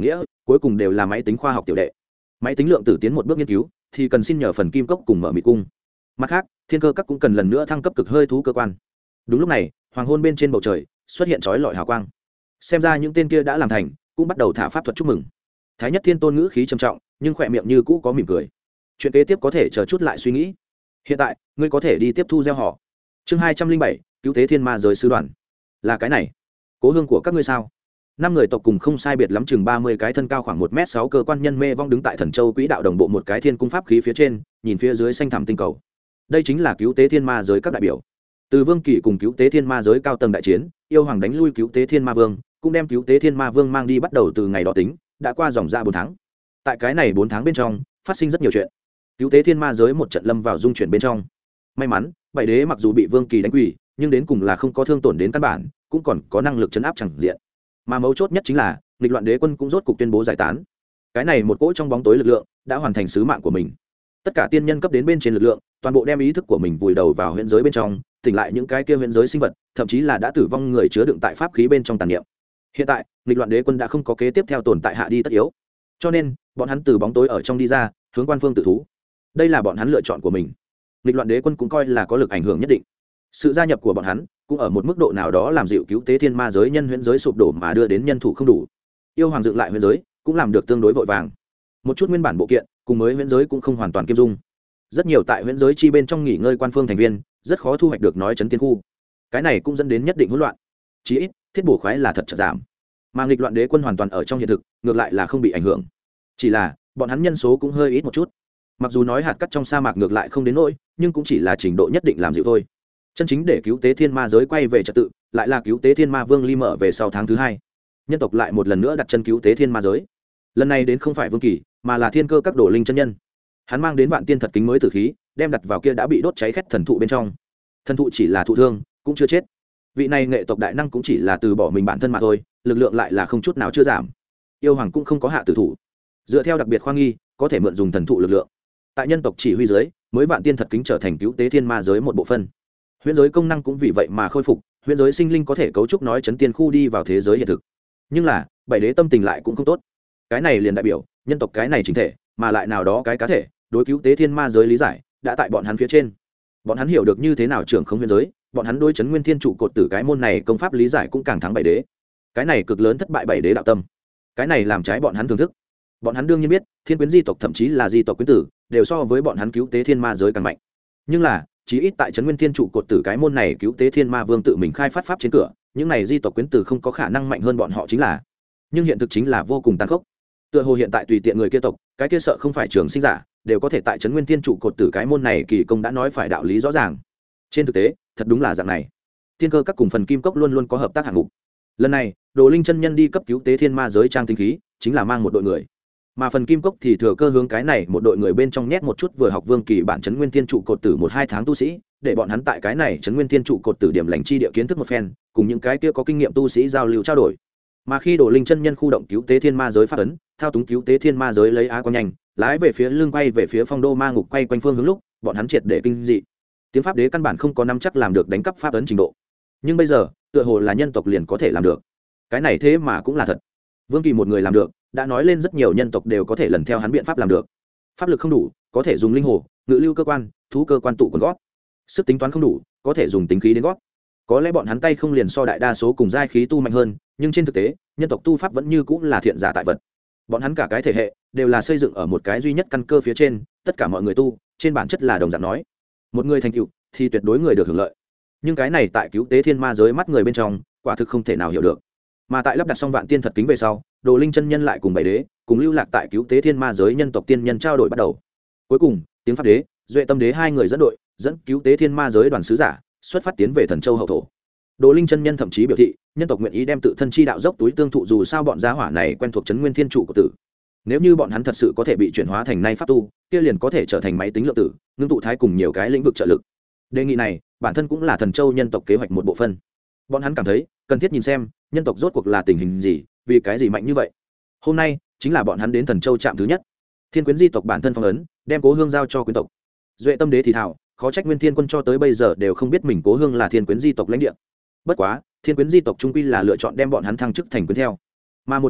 A: cuối cùng đều là máy tính khoa học tiểu đệ. Máy tính lượng tử tiến một bước nghiên cứu thì cần xin nhờ phần kim cốc cùng mở mị cung. Mặt khác, thiên cơ các cũng cần lần nữa thăng cấp cực hơi thú cơ quan. Đúng lúc này, hoàng hôn bên trên bầu trời xuất hiện chói lọi hào quang. Xem ra những tên kia đã làm thành, cũng bắt đầu thả pháp thuật chúc mừng. Thái Nhất Thiên Tôn ngữ khí trầm trọng, nhưng khỏe miệng như cũ có mỉm cười. Chuyện kế tiếp có thể chờ chút lại suy nghĩ. Hiện tại, ngươi có thể đi tiếp thu gieo họ. Chương hai trăm linh bảy, cứu tế thiên ma giới sứ đoàn. Là cái này, cố hương của các ngươi sao? Năm người tộc cùng không sai biệt lắm chừng ba mươi cái thân cao khoảng một mét sáu cơ quan nhân mê vong đứng tại Thần Châu Quỹ đạo đồng bộ một cái thiên cung pháp khí phía trên, nhìn phía dưới xanh thẳm tinh cầu. Đây chính là cứu tế thiên ma giới các đại biểu. Từ Vương Kỳ cùng cứu tế thiên ma giới cao tầng đại chiến, yêu hoàng đánh lui cứu tế thiên ma vương, cũng đem cứu tế thiên ma vương mang đi bắt đầu từ ngày đó tính, đã qua dòng ra bốn tháng. Tại cái này bốn tháng bên trong, phát sinh rất nhiều chuyện. Cứu tế thiên ma giới một trận lâm vào dung chuyển bên trong. May mắn, bảy đế mặc dù bị Vương Kỳ đánh quỷ, nhưng đến cùng là không có thương tổn đến căn bản, cũng còn có năng lực chấn áp chẳng diện. Mà mấu chốt nhất chính là, nghịch loạn đế quân cũng rốt cục tuyên bố giải tán. Cái này một cỗ trong bóng tối lực lượng đã hoàn thành sứ mạng của mình. Tất cả tiên nhân cấp đến bên trên lực lượng, toàn bộ đem ý thức của mình vùi đầu vào huyễn giới bên trong, tỉnh lại những cái kia huyễn giới sinh vật, thậm chí là đã tử vong người chứa đựng tại pháp khí bên trong tàn niệm. Hiện tại, nghịch loạn đế quân đã không có kế tiếp theo tồn tại hạ đi tất yếu, cho nên bọn hắn từ bóng tối ở trong đi ra, hướng quan phương tự thú. Đây là bọn hắn lựa chọn của mình. Nghịch loạn đế quân cũng coi là có lực ảnh hưởng nhất định. Sự gia nhập của bọn hắn cũng ở một mức độ nào đó làm dịu cứu tế thiên ma giới nhân huyễn giới sụp đổ mà đưa đến nhân thủ không đủ. Yêu hoàng dựng lại huyễn giới cũng làm được tương đối vội vàng. Một chút nguyên bản bộ kiện cùng mới huyễn giới cũng không hoàn toàn kiêm dung. Rất nhiều tại huyễn giới chi bên trong nghỉ ngơi quan phương thành viên rất khó thu hoạch được nói chấn tiên khu. Cái này cũng dẫn đến nhất định hỗn loạn. Chí ít thiết bổ khoái là thật chợt giảm, mà nghịch loạn đế quân hoàn toàn ở trong hiện thực, ngược lại là không bị ảnh hưởng. Chỉ là bọn hắn nhân số cũng hơi ít một chút. Mặc dù nói hạt cát trong sa mạc ngược lại không đến nỗi, nhưng cũng chỉ là trình độ nhất định làm dịu thôi. Chân chính để cứu tế thiên ma giới quay về trật tự, lại là cứu tế thiên ma vương ly mở về sau tháng thứ hai. Nhân tộc lại một lần nữa đặt chân cứu tế thiên ma giới. Lần này đến không phải Vương Kỳ, mà là thiên cơ các đổ linh chân nhân. Hắn mang đến vạn tiên thật kính mới tử khí, đem đặt vào kia đã bị đốt cháy khét thần thụ bên trong. Thần thụ chỉ là thụ thương, cũng chưa chết. Vị này nghệ tộc đại năng cũng chỉ là từ bỏ mình bản thân mà thôi, lực lượng lại là không chút nào chưa giảm. Yêu hoàng cũng không có hạ tử thủ, dựa theo đặc biệt khoa nghi, có thể mượn dùng thần thụ lực lượng. Tại nhân tộc chỉ huy dưới, mới vạn tiên thật kính trở thành cứu tế thiên ma giới một bộ phận. Huyễn giới công năng cũng vì vậy mà khôi phục, huyễn giới sinh linh có thể cấu trúc nói chấn tiên khu đi vào thế giới hiện thực. Nhưng là, bảy đế tâm tình lại cũng không tốt. Cái này liền đại biểu, nhân tộc cái này chính thể, mà lại nào đó cái cá thể, đối cứu tế thiên ma giới lý giải, đã tại bọn hắn phía trên. Bọn hắn hiểu được như thế nào trưởng không huyễn giới, bọn hắn đối chấn nguyên thiên trụ cột tử cái môn này công pháp lý giải cũng càng thắng bảy đế. Cái này cực lớn thất bại bảy đế đạo tâm. Cái này làm trái bọn hắn thưởng thức. Bọn hắn đương nhiên biết, thiên quyến di tộc thậm chí là di tộc quyến tử, đều so với bọn hắn cứu tế thiên ma giới càng mạnh. Nhưng là, chí ít tại trấn nguyên thiên trụ cột tử cái môn này cứu tế thiên ma vương tự mình khai phát pháp trên cửa, những này di tộc quyến tử không có khả năng mạnh hơn bọn họ chính là. Nhưng hiện thực chính là vô cùng tàn khốc. Tựa hồ hiện tại tùy tiện người kia tộc, cái kia sợ không phải trường sinh giả, đều có thể tại trấn nguyên thiên trụ cột tử cái môn này kỳ công đã nói phải đạo lý rõ ràng. Trên thực tế, thật đúng là dạng này. Thiên cơ các cùng phần kim cốc luôn luôn có hợp tác hạng mục. Lần này, Đồ Linh chân nhân đi cấp cứu tế thiên ma giới trang tinh khí, chính là mang một đội người. Mà phần kim cốc thì thừa cơ hướng cái này một đội người bên trong nhét một chút vừa học Vương Kỳ bản trấn nguyên thiên trụ cột tử một hai tháng tu sĩ, để bọn hắn tại cái này trấn nguyên thiên trụ cột tử điểm lành chi địa kiến thức một phen, cùng những cái kia có kinh nghiệm tu sĩ giao lưu trao đổi. Mà khi Đồ Linh chân nhân khu động cứu tế thiên ma giới phát ấn, thao túng cứu tế thiên ma giới lấy á quan nhanh, lái về phía lưng quay về phía phong đô ma ngục quay quanh phương hướng lúc, bọn hắn triệt để kinh dị. Tiếng pháp đế căn bản không có nắm chắc làm được đánh cắp pháp ấn trình độ. Nhưng bây giờ, tựa hồ là nhân tộc liền có thể làm được. Cái này thế mà cũng là thật. Vương Kỳ một người làm được, đã nói lên rất nhiều nhân tộc đều có thể lần theo hắn biện pháp làm được. Pháp lực không đủ, có thể dùng linh hồ, ngự lưu cơ quan, thú cơ quan tụ quần gót. Sức tính toán không đủ, có thể dùng tính khí đến gót. Có lẽ bọn hắn tay không liền so đại đa số cùng giai khí tu mạnh hơn, nhưng trên thực tế, nhân tộc tu pháp vẫn như cũng là thiện giả tại vật. Bọn hắn cả cái thể hệ đều là xây dựng ở một cái duy nhất căn cơ phía trên, tất cả mọi người tu, trên bản chất là đồng dạng nói. Một người thành tựu thì tuyệt đối người được hưởng lợi. Nhưng cái này tại cứu tế thiên ma giới mắt người bên trong, quả thực không thể nào hiểu được. Mà tại lắp đặt xong vạn tiên thật kính về sau, Đồ Linh chân nhân lại cùng bảy đế, cùng lưu lạc tại cứu tế thiên ma giới nhân tộc tiên nhân trao đổi bắt đầu. Cuối cùng, tiếng pháp đế, duệ tâm đế hai người dẫn đội, dẫn cứu tế thiên ma giới đoàn sứ giả, xuất phát tiến về Thần Châu hậu thổ. Đồ Linh chân nhân thậm chí biểu thị, nhân tộc nguyện ý đem tự thân chi đạo dốc túi tương thụ, dù sao bọn gia hỏa này quen thuộc trấn nguyên thiên trụ của tử. Nếu như bọn hắn thật sự có thể bị chuyển hóa thành nay pháp tu, kia liền có thể trở thành máy tính lượng tử, ngưng tụ thái cùng nhiều cái lĩnh vực trợ lực. Đề nghị này, bản thân cũng là Thần Châu nhân tộc kế hoạch một bộ phận. Bọn hắn cảm thấy, cần thiết nhìn xem, nhân tộc rốt cuộc là tình hình gì, vì cái gì mạnh như vậy. Hôm nay, chính là bọn hắn đến Thần Châu trạm thứ nhất. Thiên quyến di tộc bản thân phong ấn, đem Cố Hương giao cho quyến tộc. Duệ tâm đế thì thảo, khó trách Nguyên Thiên quân cho tới bây giờ đều không biết mình Cố Hương là thiên quyến di tộc lãnh địa. Bất quá, thiên quyến di tộc trung quy là lựa chọn đem bọn hắn thăng chức thành quyến theo. Mà một bên khác,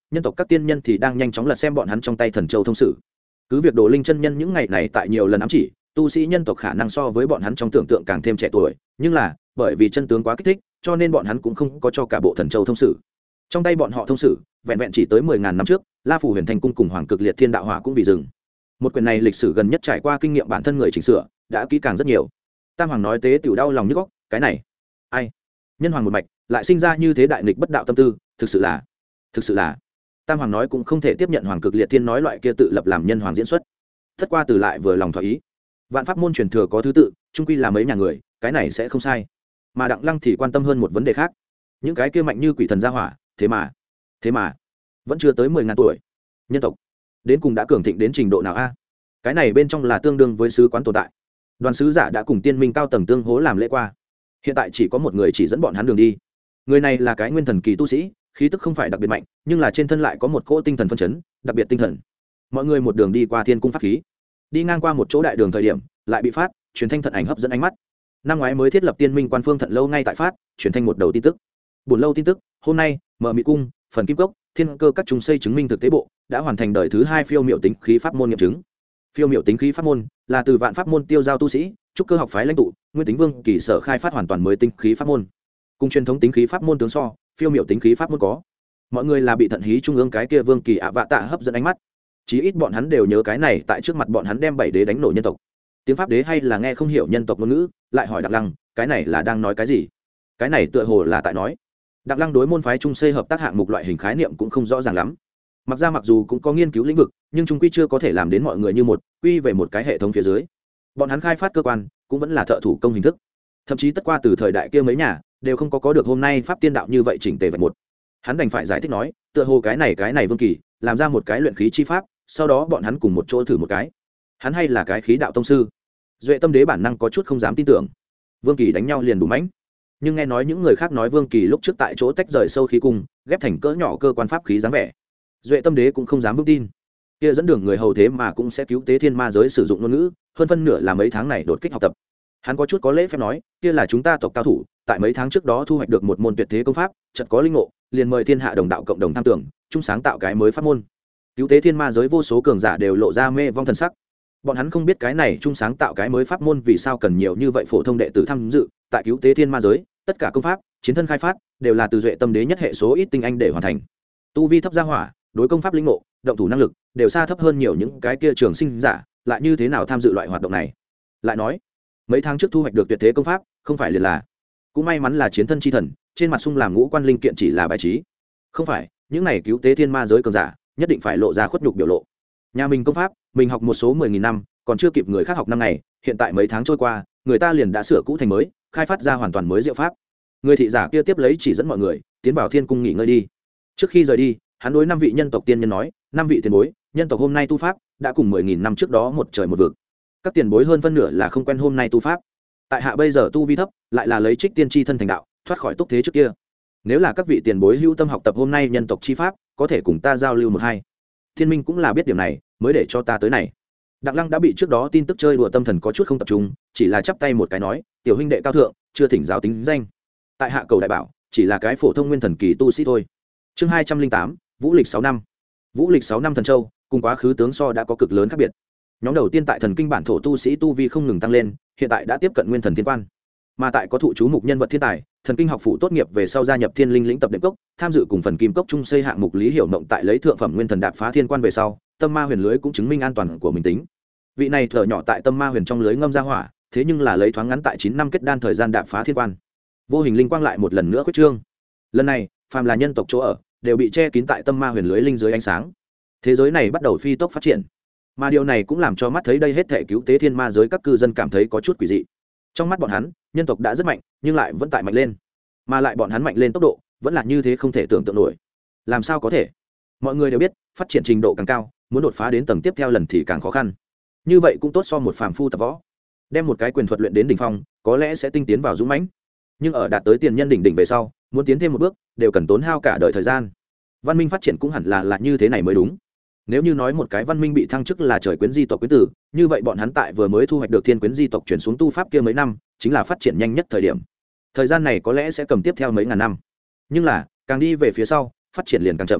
A: nhân tộc các tiên nhân thì đang nhanh chóng lật xem bọn hắn trong tay thần châu thông sử. Cứ việc Đồ Linh chân nhân những ngày này tại nhiều lần ám chỉ tu sĩ nhân tộc khả năng so với bọn hắn trong tưởng tượng càng thêm trẻ tuổi, nhưng là bởi vì chân tướng quá kích thích cho nên bọn hắn cũng không có cho cả bộ thần châu thông sử. Trong tay bọn họ thông sử vẹn vẹn chỉ tới mười ngàn năm trước, La Phủ Huyền Thành cung cùng Hoàng Cực Liệt Thiên Đạo Hỏa cũng vì dừng. Một quyển này lịch sử gần nhất trải qua kinh nghiệm bản thân người chỉnh sửa đã kỹ càng rất nhiều. Tam Hoàng nói tế tiểu đau lòng nhức óc, cái này ai nhân hoàng một mạch lại sinh ra như thế đại nghịch bất đạo tâm tư, thực sự là thực sự là Tam Hoàng nói cũng không thể tiếp nhận Hoàng Cực Liệt Thiên nói loại kia tự lập làm nhân hoàng diễn xuất. Thất qua từ lại vừa lòng thỏa ý. Vạn pháp môn truyền thừa có thứ tự, chung quy là mấy nhà người, cái này sẽ không sai. Mà Đặng Lăng thì quan tâm hơn một vấn đề khác. Những cái kia mạnh như quỷ thần gia hỏa, thế mà thế mà vẫn chưa tới mười ngàn tuổi. Nhân tộc đến cùng đã cường thịnh đến trình độ nào a? Cái này bên trong là tương đương với sứ quán tồn tại. Đoàn sứ giả đã cùng tiên minh cao tầng tương hố làm lễ qua. Hiện tại chỉ có một người chỉ dẫn bọn hắn đường đi. Người này là cái nguyên thần kỳ tu sĩ, khí tức không phải đặc biệt mạnh, nhưng là trên thân lại có một cỗ tinh thần phân chấn, đặc biệt tinh thần. Mọi người một đường đi qua thiên cung pháp khí, đi ngang qua một chỗ đại đường thời điểm, lại bị phát truyền thanh thận ảnh hấp dẫn ánh mắt. Năm ngoái mới thiết lập tiên minh quan phương thận lâu ngay tại phát truyền thanh một đầu tin tức. Buồn lâu tin tức, hôm nay mở mị cung phần kim cốc thiên cơ các trung xây chứng minh thực tế bộ đã hoàn thành đời thứ hai phiêu miệu tính khí pháp môn nghiệm chứng. Phiêu miệu tính khí pháp môn là từ vạn pháp môn tiêu giao tu sĩ trúc cơ học phái lãnh tụ nguyên tính vương kỳ sở khai phát hoàn toàn mới tính khí pháp môn. Cùng truyền thống tính khí pháp môn tướng so, phiêu miệu tính khí pháp môn có mọi người là bị thận hí trung ương cái kia vương kỳ ạ vạ tạ hấp dẫn ánh mắt. Chí ít bọn hắn đều nhớ cái này tại trước mặt bọn hắn đem bảy đế đánh nổ nhân tộc. Tiếng pháp đế hay là nghe không hiểu nhân tộc ngôn ngữ, lại hỏi Đặng Lăng, cái này là đang nói cái gì? Cái này tựa hồ là tại nói. Đặng Lăng đối môn phái trung xây hợp tác hạng mục loại hình khái niệm cũng không rõ ràng lắm. Mặc ra mặc dù cũng có nghiên cứu lĩnh vực, nhưng trung quy chưa có thể làm đến mọi người như một, quy về một cái hệ thống phía dưới. Bọn hắn khai phát cơ quan cũng vẫn là thợ thủ công hình thức. Thậm chí tất qua từ thời đại kia mấy nhà đều không có có được hôm nay pháp tiên đạo như vậy chỉnh tề vẹn một. Hắn đành phải giải thích nói, tựa hồ cái này cái này vương kỳ, làm ra một cái luyện khí chi pháp, sau đó bọn hắn cùng một chỗ thử một cái. Hắn hay là cái khí đạo tông sư. Duệ Tâm Đế bản năng có chút không dám tin tưởng. Vương kỳ đánh nhau liền đủ mãnh. Nhưng nghe nói những người khác nói Vương kỳ lúc trước tại chỗ tách rời sâu khí cung, ghép thành cỡ nhỏ cơ quan pháp khí dáng vẻ. Duệ Tâm Đế cũng không dám vững tin. Kia dẫn đường người hầu thế mà cũng sẽ cứu tế thiên ma giới sử dụng ngôn ngữ, hơn phân nửa là mấy tháng này đột kích học tập. Hắn có chút có lễ phép nói, kia là chúng ta tộc cao thủ, tại mấy tháng trước đó thu hoạch được một môn tuyệt thế công pháp, chợt có linh ngộ, liền mời thiên hạ đồng đạo cộng đồng tham tưởng, chung sáng tạo cái mới pháp môn. Cứu tế thiên ma giới vô số cường giả đều lộ ra mê vong thần sắc. Bọn hắn không biết cái này chung sáng tạo cái mới pháp môn vì sao cần nhiều như vậy phổ thông đệ tử tham dự, tại cứu tế thiên ma giới, tất cả công pháp, chiến thân khai phát đều là từ Duệ Tâm Đế nhất hệ số ít tinh anh để hoàn thành. Tu vi thấp gia hỏa, đối công pháp linh ngộ, động thủ năng lực đều xa thấp hơn nhiều những cái kia trường sinh giả, lại như thế nào tham dự loại hoạt động này? Lại nói, mấy tháng trước thu hoạch được tuyệt thế công pháp, không phải liền là cũng may mắn là chiến thân chi thần, trên mặt sung làm ngũ quan linh kiện chỉ là bài trí. Không phải, những này cứu tế thiên ma giới cường giả, nhất định phải lộ ra khuất nhục biểu lộ. Nhà mình công pháp, mình học một số mười nghìn năm, còn chưa kịp người khác học năm ngày, hiện tại mấy tháng trôi qua, người ta liền đã sửa cũ thành mới, khai phát ra hoàn toàn mới diệu pháp. Người thị giả kia tiếp lấy chỉ dẫn mọi người tiến vào thiên cung nghỉ ngơi đi. Trước khi rời đi, hắn đối năm vị nhân tộc tiên nhân nói, năm vị tiền bối, nhân tộc hôm nay tu pháp đã cùng mười nghìn năm trước đó một trời một vực. Các tiền bối hơn phân nửa là không quen hôm nay tu pháp. Tại hạ bây giờ tu vi thấp, lại là lấy trích tiên tri thân thành đạo, thoát khỏi túc thế trước kia. Nếu là các vị tiền bối hữu tâm học tập hôm nay nhân tộc chi pháp, có thể cùng ta giao lưu một hai. Thiên Minh cũng là biết điểm này, mới để cho ta tới này. Đặng Lăng đã bị trước đó tin tức chơi đùa tâm thần có chút không tập trung, chỉ là chắp tay một cái nói, tiểu huynh đệ cao thượng, chưa thỉnh giáo tính danh. Tại hạ cầu đại bảo, chỉ là cái phổ thông nguyên thần kỳ tu sĩ thôi. Chương hai trăm linh tám, Vũ lịch sáu năm. Vũ lịch sáu năm thần châu, cùng quá khứ tướng so đã có cực lớn khác biệt. Nhóm đầu tiên tại thần kinh bản thổ tu sĩ tu vi không ngừng tăng lên, hiện tại đã tiếp cận nguyên thần thiên quan. Mà tại có thụ chú mục nhân vật thiên tài, thần kinh học phủ tốt nghiệp về sau gia nhập thiên linh lĩnh tập đệm cốc, tham dự cùng phần kim cốc trung xây hạng mục lý hiểu mộng tại lấy thượng phẩm nguyên thần đạp phá thiên quan về sau, tâm ma huyền lưới cũng chứng minh an toàn của mình tính. Vị này thở nhỏ tại tâm ma huyền trong lưới ngâm ra hỏa, thế nhưng là lấy thoáng ngắn tại chín năm kết đan thời gian đạp phá thiên quan. Vô hình linh quang lại một lần nữa quyết trương. Lần này, phàm là nhân tộc chỗ ở, đều bị che kín tại tâm ma huyền lưới linh dưới ánh sáng. Thế giới này bắt đầu phi tốc phát triển. Mà điều này cũng làm cho mắt thấy đây hết thể cứu tế thiên ma giới các cư dân cảm thấy có chút quỷ dị. Trong mắt bọn hắn, nhân tộc đã rất mạnh, nhưng lại vẫn tại mạnh lên. Mà lại bọn hắn mạnh lên tốc độ, vẫn là như thế không thể tưởng tượng nổi. Làm sao có thể? Mọi người đều biết, phát triển trình độ càng cao, muốn đột phá đến tầng tiếp theo lần thì càng khó khăn. Như vậy cũng tốt so một phàm phu tập võ, đem một cái quyền thuật luyện đến đỉnh phong, có lẽ sẽ tinh tiến vào dũng mãnh. Nhưng ở đạt tới tiền nhân đỉnh đỉnh về sau, muốn tiến thêm một bước, đều cần tốn hao cả đời thời gian. Văn minh phát triển cũng hẳn là là như thế này mới đúng. Nếu như nói một cái văn minh bị thăng chức là trời quyến di tộc quyến tử, như vậy bọn hắn tại vừa mới thu hoạch được thiên quyến di tộc chuyển xuống tu pháp kia mấy năm, chính là phát triển nhanh nhất thời điểm. Thời gian này có lẽ sẽ cầm tiếp theo mấy ngàn năm. Nhưng là, càng đi về phía sau, phát triển liền càng chậm.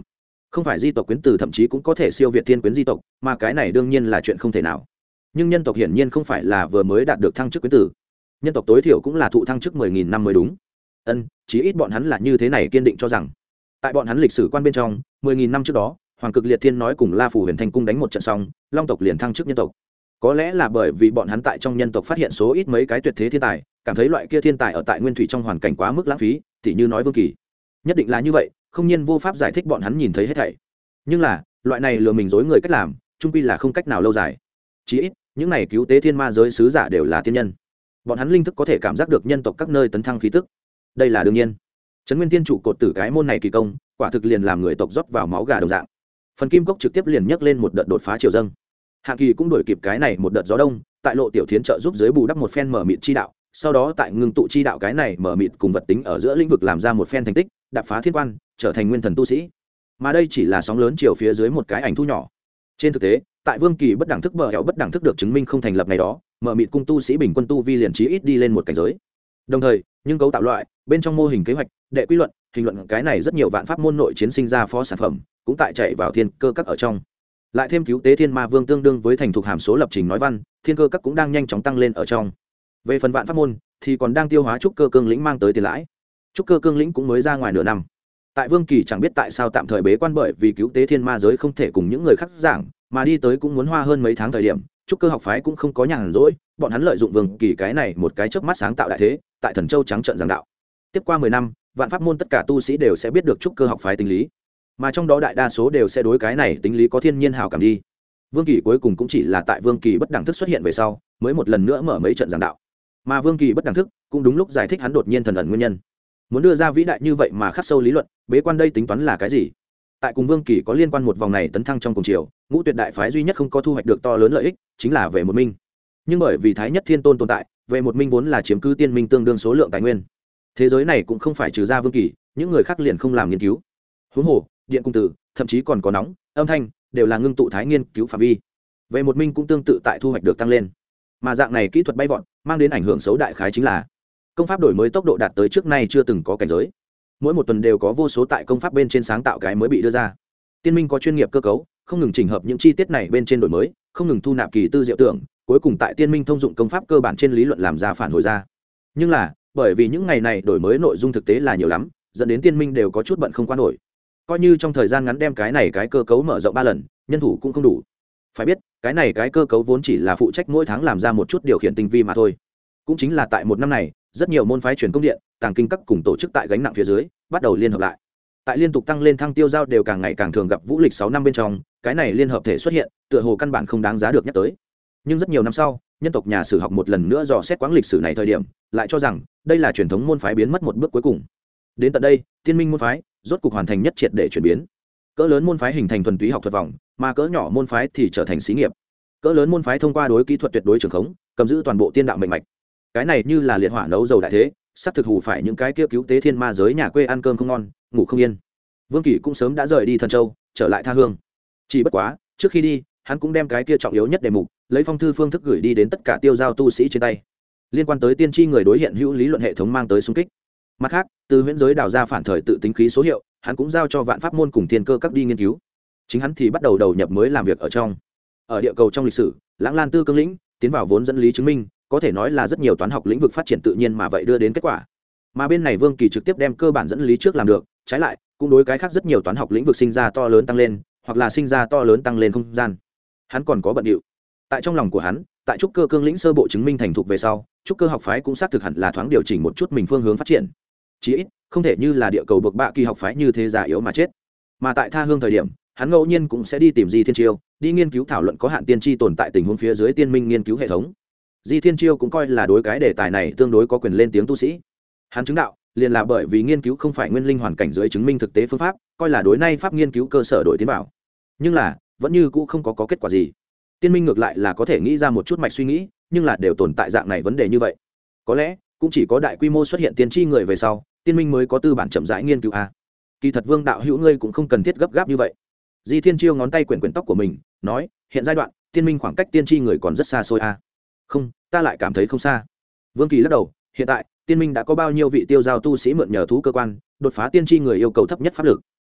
A: không phải di tộc quyến từ thậm chí cũng có thể siêu việt thiên quyến di tộc, mà cái này đương nhiên là chuyện không thể nào. Nhưng nhân tộc hiển nhiên không phải là vừa mới đạt được thăng chức quyến tử, nhân tộc tối thiểu cũng là thụ thăng chức mười nghìn năm mới đúng. Ân, chí ít bọn hắn là như thế này kiên định cho rằng, tại bọn hắn lịch sử quan bên trong, mười nghìn năm trước đó, Hoàng Cực Liệt Thiên nói cùng La Phủ Huyền Thành cung đánh một trận xong, Long tộc liền thăng chức nhân tộc. Có lẽ là bởi vì bọn hắn tại trong nhân tộc phát hiện số ít mấy cái tuyệt thế thiên tài, cảm thấy loại kia thiên tài ở tại nguyên thủy trong hoàn cảnh quá mức lãng phí, tỉ như nói Vương Kỳ. Nhất định là như vậy, không nhiên vô pháp giải thích bọn hắn nhìn thấy hết thảy. Nhưng là, loại này lừa mình dối người cách làm, chung quy là không cách nào lâu dài. Chí ít, những này cứu tế thiên ma giới sứ giả đều là tiên nhân. Bọn hắn linh thức có thể cảm giác được nhân tộc các nơi tấn thăng khí tức. Đây là đương nhiên. Trấn Nguyên Tiên trụ cột tử cái môn này kỳ công, quả thực liền làm người tộc rót vào máu gà đồng dạng. Phần kim cốc trực tiếp liền nhấc lên một đợt đột phá triều dâng. Hạ Kỳ cũng đuổi kịp cái này một đợt gió đông, tại Lộ Tiểu Thiến trợ giúp dưới bù đắp một phen mở mịt chi đạo, sau đó tại ngưng tụ chi đạo cái này mở mịt cùng vật tính ở giữa lĩnh vực làm ra một phen thành tích, đạp phá thiên quan, trở thành nguyên thần tu sĩ. Mà đây chỉ là sóng lớn chiều phía dưới một cái ảnh thu nhỏ. Trên thực tế, tại Vương Kỳ bất đẳng thức bờ hẹo bất đẳng thức được chứng minh không thành lập ngày đó, mở mịt cung tu sĩ bình quân tu vi liền chí ít đi lên một cảnh giới. Đồng thời, nhưng cấu tạo loại, bên trong mô hình kế hoạch, đệ quy luận, hình luận cái này rất nhiều vạn pháp môn nội chiến sinh ra phó sản phẩm, cũng tại chạy vào thiên cơ các ở trong. Lại thêm cứu tế thiên ma vương tương đương với thành thục hàm số lập trình nói văn, thiên cơ các cũng đang nhanh chóng tăng lên ở trong. Về phần vạn pháp môn thì còn đang tiêu hóa trúc cơ cương lĩnh mang tới tiền lãi. Trúc cơ cương lĩnh cũng mới ra ngoài nửa năm. Tại Vương Kỳ chẳng biết tại sao tạm thời bế quan bởi vì cứu tế thiên ma giới không thể cùng những người khác giảng, mà đi tới cũng muốn hoa hơn mấy tháng thời điểm, trúc cơ học phái cũng không có nhàn rỗi, bọn hắn lợi dụng Vương Kỳ cái này một cái chớp mắt sáng tạo đại thế, tại Thần Châu trắng trợn giảng đạo. Tiếp qua mười năm, vạn pháp môn tất cả tu sĩ đều sẽ biết được trúc cơ học phái tính lý, mà trong đó đại đa số đều sẽ đối cái này tính lý có thiên nhiên hảo cảm đi. Vương Kỳ cuối cùng cũng chỉ là tại Vương Kỳ bất đẳng thức xuất hiện về sau, mới một lần nữa mở mấy trận giảng đạo. Mà Vương Kỳ bất đẳng thức cũng đúng lúc giải thích hắn đột nhiên thần ẩn nguyên nhân. Muốn đưa ra vĩ đại như vậy mà khắc sâu lý luận, bế quan đây tính toán là cái gì? Tại cùng Vương Kỳ có liên quan một vòng này tấn thăng trong cùng chiều, ngũ tuyệt đại phái duy nhất không có thu hoạch được to lớn lợi ích, chính là về một minh. Nhưng bởi vì Thái Nhất Thiên Tôn tồn tại, về một minh vốn là chiếm cứ tiên minh tương đương số lượng tài nguyên. Thế giới này cũng không phải trừ ra Vương Kỳ, những người khác liền không làm nghiên cứu. Huống hồ, điện cung tử, thậm chí còn có nóng, âm thanh, đều là ngưng tụ thái nghiên cứu phạm vi. Về một minh cũng tương tự tại thu hoạch được tăng lên. Mà dạng này kỹ thuật bay vọt, mang đến ảnh hưởng xấu đại khái chính là công pháp đổi mới tốc độ đạt tới trước nay chưa từng có cảnh giới. Mỗi một tuần đều có vô số tại công pháp bên trên sáng tạo cái mới bị đưa ra. Tiên minh có chuyên nghiệp cơ cấu, không ngừng chỉnh hợp những chi tiết này bên trên đổi mới, không ngừng thu nạp kỳ tư diệu tưởng, cuối cùng tại tiên minh thông dụng công pháp cơ bản trên lý luận làm ra phản hồi ra. Nhưng là, bởi vì những ngày này đổi mới nội dung thực tế là nhiều lắm, dẫn đến tiên minh đều có chút bận không qua nổi. Coi như trong thời gian ngắn đem cái này cái cơ cấu mở rộng ba lần, nhân thủ cũng không đủ. Phải biết, cái này cái cơ cấu vốn chỉ là phụ trách mỗi tháng làm ra một chút điều khiển tinh vi mà thôi. Cũng chính là tại một năm này, rất nhiều môn phái truyền công điện, tàng kinh các cùng tổ chức tại gánh nặng phía dưới, bắt đầu liên hợp lại. Tại liên tục tăng lên thăng tiêu giao đều càng ngày càng thường gặp vũ lịch sáu năm bên trong, cái này liên hợp thể xuất hiện, tựa hồ căn bản không đáng giá được nhắc tới. Nhưng rất nhiều năm sau, nhân tộc nhà sử học một lần nữa dò xét quãng lịch sử này thời điểm, lại cho rằng đây là truyền thống môn phái biến mất một bước cuối cùng. Đến tận đây, Tiên Minh môn phái rốt cục hoàn thành nhất triệt để chuyển biến. Cỡ lớn môn phái hình thành thuần túy học thuật vòng, mà cỡ nhỏ môn phái thì trở thành xí nghiệp. Cỡ lớn môn phái thông qua đối kỹ thuật tuyệt đối trường khống, cầm giữ toàn bộ tiên đạo mệnh mạch. Cái này như là liệt hỏa nấu dầu đại thế, sắp thực hủ phải những cái kia cứu tế thiên ma giới nhà quê ăn cơm không ngon, ngủ không yên. Vương Kỳ cũng sớm đã rời đi Thần Châu, trở lại tha hương. Chỉ bất quá, trước khi đi, hắn cũng đem cái kia trọng yếu nhất đề mục, lấy phong thư phương thức gửi đi đến tất cả tiêu giao tu sĩ trên tay. Liên quan tới tiên tri người đối hiện hữu lý luận hệ thống mang tới xung kích. Mặt khác, từ huyễn giới đào ra phản thời tự tính khí số hiệu, hắn cũng giao cho vạn pháp môn cùng thiên cơ các đi nghiên cứu. Chính hắn thì bắt đầu đầu nhập mới làm việc ở trong. Ở địa cầu trong lịch sử, Lãng Lan Tư cương lĩnh tiến vào vốn dẫn lý chứng minh, có thể nói là rất nhiều toán học lĩnh vực phát triển tự nhiên mà vậy đưa đến kết quả. Mà bên này Vương Kỳ trực tiếp đem cơ bản dẫn lý trước làm được, trái lại, cũng đối cái khác rất nhiều toán học lĩnh vực sinh ra to lớn tăng lên, hoặc là sinh ra to lớn tăng lên không gian. Hắn còn có bận điệu. Tại trong lòng của hắn, tại trúc cơ cương lĩnh sơ bộ chứng minh thành thục về sau, trúc cơ học phái cũng xác thực hẳn là thoáng điều chỉnh một chút mình phương hướng phát triển. Chí ít, không thể như là địa cầu buộc bạ kỳ học phái như thế già yếu mà chết. Mà tại tha hương thời điểm, hắn ngẫu nhiên cũng sẽ đi tìm Di Thiên Chiêu, đi nghiên cứu thảo luận có hạn tiên tri tồn tại tình huống phía dưới tiên minh nghiên cứu hệ thống. Di Thiên Chiêu cũng coi là đối cái đề tài này tương đối có quyền lên tiếng tu sĩ. Hắn chứng đạo, liền là bởi vì nghiên cứu không phải nguyên linh hoàn cảnh dưới chứng minh thực tế phương pháp, coi là đối nay pháp nghiên cứu cơ sở đổi tiến bảo. Nhưng là, vẫn như cũ không có, có kết quả gì. Tiên minh ngược lại là có thể nghĩ ra một chút mạch suy nghĩ, nhưng là đều tồn tại dạng này vấn đề như vậy. Có lẽ, cũng chỉ có đại quy mô xuất hiện tiên tri người về sau, tiên minh mới có tư bản chậm rãi nghiên cứu a. Kỳ thật Vương đạo hữu ngươi cũng không cần thiết gấp gáp như vậy. Di Thiên Chiêu ngón tay quyển quyển tóc của mình, nói, hiện giai đoạn, tiên minh khoảng cách tiên tri người còn rất xa xôi a. Không, ta lại cảm thấy không xa. Vương Kỳ lắc đầu, hiện tại, tiên minh đã có bao nhiêu vị tiêu giao tu sĩ mượn nhờ thú cơ quan, đột phá tiên tri người yêu cầu thấp nhất pháp lực.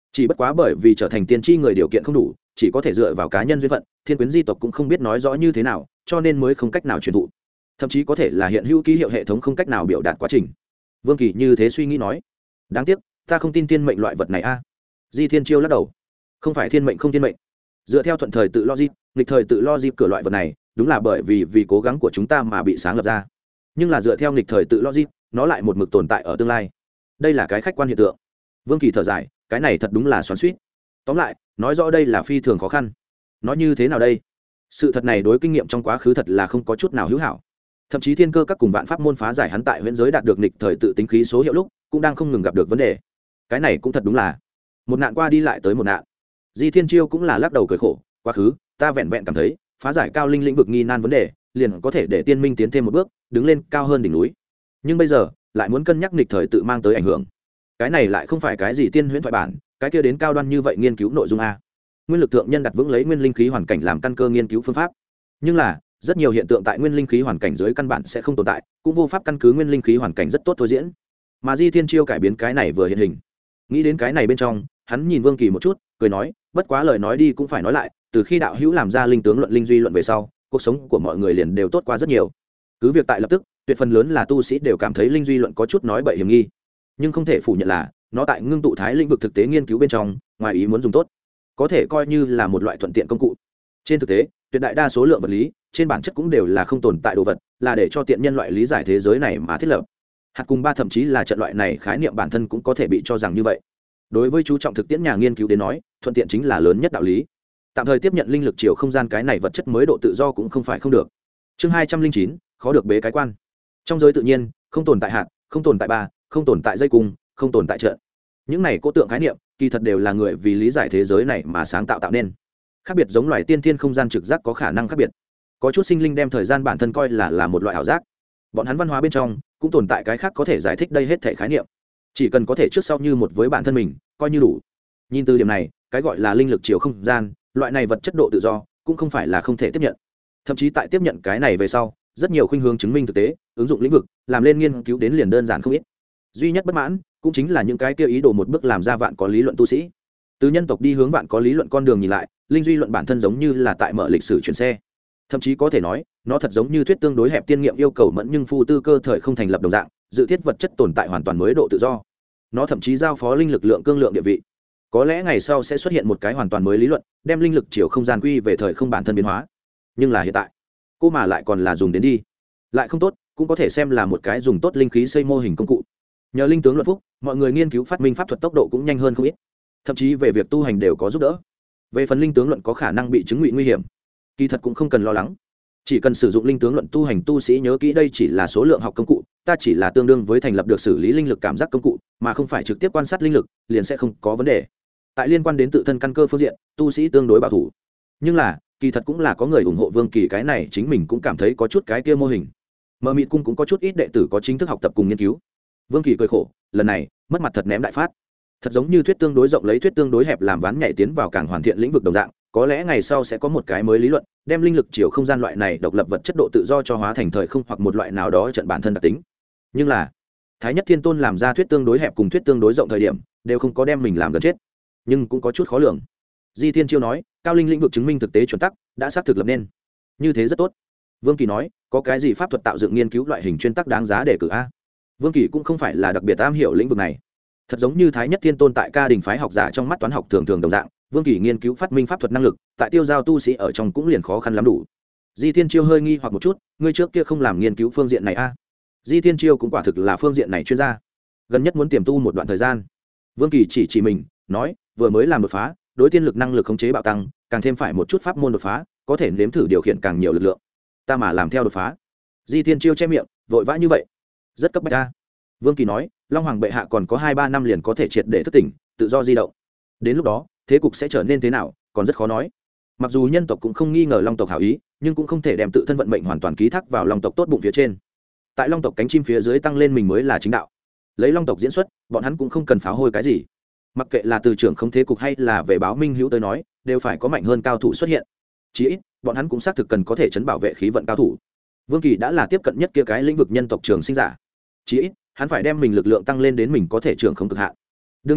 A: chỉ bất quá bởi vì trở thành tiên tri người điều kiện không đủ, chỉ có thể dựa vào cá nhân duyên phận, thiên quyến di tộc cũng không biết nói rõ như thế nào, cho nên mới không cách nào truyền thụ, thậm chí có thể là hiện hữu ký hiệu hệ thống không cách nào biểu đạt quá trình. Vương Kỳ như thế suy nghĩ nói, đáng tiếc ta không tin thiên mệnh loại vật này a. Di Thiên Chiêu lắc đầu, không phải thiên mệnh không thiên mệnh, dựa theo thuận thời tự logic, nghịch thời tự logic cửa loại vật này đúng là bởi vì vì cố gắng của chúng ta mà bị sáng lập ra, nhưng là dựa theo nghịch thời tự logic nó lại một mực tồn tại ở tương lai, đây là cái khách quan hiện tượng. Vương Kỳ thở dài, cái này thật đúng là xoắn xuýt. Tóm lại nói rõ đây là phi thường khó khăn. Nói như thế nào đây? Sự thật này đối kinh nghiệm trong quá khứ thật là không có chút nào hữu hảo, thậm chí thiên cơ các cùng vạn pháp môn phá giải hắn tại huyễn giới đạt được nghịch thời tự tính khí số hiệu lúc cũng đang không ngừng gặp được vấn đề. Cái này cũng thật đúng là một nạn qua đi lại tới một nạn. Di Thiên Chiêu cũng là lắc đầu cười khổ, quá khứ ta vẹn vẹn cảm thấy phá giải cao linh lĩnh vực nghi nan vấn đề liền có thể để tiên minh tiến thêm một bước, đứng lên cao hơn đỉnh núi, nhưng bây giờ lại muốn cân nhắc nghịch thời tự mang tới ảnh hưởng. Cái này lại không phải cái gì tiên huyễn thoại bản, cái kia đến cao đoan như vậy nghiên cứu nội dung a. Nguyên lực thượng nhân đặt vững lấy nguyên linh khí hoàn cảnh làm căn cơ nghiên cứu phương pháp, nhưng là rất nhiều hiện tượng tại nguyên linh khí hoàn cảnh dưới căn bản sẽ không tồn tại, cũng vô pháp căn cứ nguyên linh khí hoàn cảnh rất tốt thôi diễn. Mà Di Thiên Chiêu cải biến cái này vừa hiện hình, nghĩ đến cái này bên trong, hắn nhìn Vương Kỳ một chút, cười nói, bất quá lời nói đi cũng phải nói lại, từ khi đạo hữu làm ra linh tướng luận linh duy luận về sau, cuộc sống của mọi người liền đều tốt qua rất nhiều. Cứ việc tại lập tức, tuyệt phần lớn là tu sĩ đều cảm thấy linh duy luận có chút nói bậy hiểm nghi, nhưng không thể phủ nhận là nó tại ngưng tụ thái lĩnh vực thực tế nghiên cứu bên trong, ngoài ý muốn dùng tốt, có thể coi như là một loại thuận tiện công cụ. Trên thực tế, tuyệt đại đa số lượng vật lý trên bản chất cũng đều là không tồn tại đồ vật, là để cho tiện nhân loại lý giải thế giới này mà thiết lập. Hạt cùng ba thậm chí là trận loại này khái niệm bản thân cũng có thể bị cho rằng như vậy. Đối với chú trọng thực tiễn nhà nghiên cứu đến nói, thuận tiện chính là lớn nhất đạo lý. Tạm thời tiếp nhận linh lực chiều không gian cái này vật chất mới độ tự do cũng không phải không được. Chương hai trăm linh chín, khó được bế cái quan. Trong giới tự nhiên, không tồn tại hạt, không tồn tại ba, không tồn tại dây cung, không tồn tại trận. Những này cố tượng khái niệm, kỳ thật đều là người vì lý giải thế giới này mà sáng tạo tạo nên. Khác biệt giống loài tiên thiên không gian trực giác có khả năng khác biệt. Có chút sinh linh đem thời gian bản thân coi là là một loại ảo giác. Bọn hắn văn hóa bên trong cũng tồn tại cái khác có thể giải thích đây hết thể khái niệm. Chỉ cần có thể trước sau như một với bản thân mình, coi như đủ. Nhìn từ điểm này, cái gọi là linh lực chiều không gian, loại này vật chất độ tự do, cũng không phải là không thể tiếp nhận. Thậm chí tại tiếp nhận cái này về sau, rất nhiều khuynh hướng chứng minh thực tế, ứng dụng lĩnh vực, làm lên nghiên cứu đến liền đơn giản không ít. Duy nhất bất mãn, cũng chính là những cái kia ý đồ một bước làm ra vạn có lý luận tu sĩ. Từ nhân tộc đi hướng vạn có lý luận con đường nhìn lại, linh duy luận bản thân giống như là tại mở lịch sử chuyển xe. Thậm chí có thể nói, nó thật giống như thuyết tương đối hẹp tiên nghiệm yêu cầu mẫn nhưng phu tư cơ thời không thành lập đồng dạng, dự thiết vật chất tồn tại hoàn toàn mới độ tự do. Nó thậm chí giao phó linh lực lượng cương lượng địa vị. Có lẽ ngày sau sẽ xuất hiện một cái hoàn toàn mới lý luận, đem linh lực chiều không gian quy về thời không bản thân biến hóa. Nhưng là hiện tại, cô mà lại còn là dùng đến đi, lại không tốt, cũng có thể xem là một cái dùng tốt linh khí xây mô hình công cụ. Nhờ linh tướng luận phúc, mọi người nghiên cứu phát minh pháp thuật tốc độ cũng nhanh hơn không ít, thậm chí về việc tu hành đều có giúp đỡ. Về phần linh tướng luận có khả năng bị chứng ngụy nguy hiểm, kỳ thật cũng không cần lo lắng. Chỉ cần sử dụng linh tướng luận tu hành tu sĩ nhớ kỹ đây chỉ là số lượng học công cụ, ta chỉ là tương đương với thành lập được xử lý linh lực cảm giác công cụ, mà không phải trực tiếp quan sát linh lực, liền sẽ không có vấn đề. Tại liên quan đến tự thân căn cơ phương diện, tu sĩ tương đối bảo thủ. Nhưng là, kỳ thật cũng là có người ủng hộ Vương Kỳ cái này, chính mình cũng cảm thấy có chút cái kia mô hình. Mơ Mịt cung cũng có chút ít đệ tử có chính thức học tập cùng nghiên cứu. Vương Kỳ cười khổ, lần này, mất mặt thật ném đại phát. Thật giống như thuyết tương đối rộng lấy thuyết tương đối hẹp làm ván nhảy tiến vào càng hoàn thiện lĩnh vực đồng dạng, có lẽ ngày sau sẽ có một cái mới lý luận, đem linh lực chiều không gian loại này độc lập vật chất độ tự do cho hóa thành thời không hoặc một loại nào đó trận bản thân đặc tính. Nhưng là, Thái Nhất Thiên Tôn làm ra thuyết tương đối hẹp cùng thuyết tương đối rộng thời điểm, đều không có đem mình làm gần chết, nhưng cũng có chút khó lường. Di Thiên Chiêu nói, cao linh lĩnh vực chứng minh thực tế chuẩn tắc, đã xác thực lập nên. Như thế rất tốt. Vương Kỳ nói, có cái gì pháp thuật tạo dựng nghiên cứu loại hình chuyên tắc đáng giá để cử a? Vương Kỳ cũng không phải là đặc biệt am hiểu lĩnh vực này. Thật giống như Thái Nhất Thiên Tôn tại Ca Đình phái học giả trong mắt toán học thường thường đồng dạng, Vương Kỳ nghiên cứu phát minh pháp thuật năng lực, tại tiêu giao tu sĩ ở trong cũng liền khó khăn lắm đủ. Di Thiên Chiêu hơi nghi hoặc một chút, ngươi trước kia không làm nghiên cứu phương diện này a? Di Thiên Chiêu cũng quả thực là phương diện này chuyên gia, gần nhất muốn tiềm tu một đoạn thời gian. Vương Kỳ chỉ chỉ mình, nói, vừa mới làm đột phá, đối tiên lực năng lực khống chế bạo tăng, càng thêm phải một chút pháp môn đột phá, có thể nếm thử điều khiển càng nhiều lực lượng. Ta mà làm theo đột phá. Di Thiên Chiêu che miệng, vội vã như vậy, rất cấp bách a. Vương Kỳ nói, Long Hoàng bệ hạ còn có hai ba năm liền có thể triệt để thức tỉnh, tự do di động. Đến lúc đó, thế cục sẽ trở nên thế nào, còn rất khó nói. Mặc dù nhân tộc cũng không nghi ngờ Long tộc hảo ý, nhưng cũng không thể đem tự thân vận mệnh hoàn toàn ký thác vào Long tộc tốt bụng phía trên. Tại Long tộc cánh chim phía dưới tăng lên mình mới là chính đạo. Lấy Long tộc diễn xuất, bọn hắn cũng không cần phá hôi cái gì. Mặc kệ là từ trưởng không thế cục hay là về báo minh hữu tới nói, đều phải có mạnh hơn cao thủ xuất hiện. Chỉ ít, bọn hắn cũng xác thực cần có thể chấn bảo vệ khí vận cao thủ. Vương Kỳ đã là tiếp cận nhất kia cái lĩnh vực nhân tộc trường sinh giả. Chỉ ít, hắn phải đem mình lực lượng tăng lên đến mình có thể trưởng không cực hạn. Đương nhiên,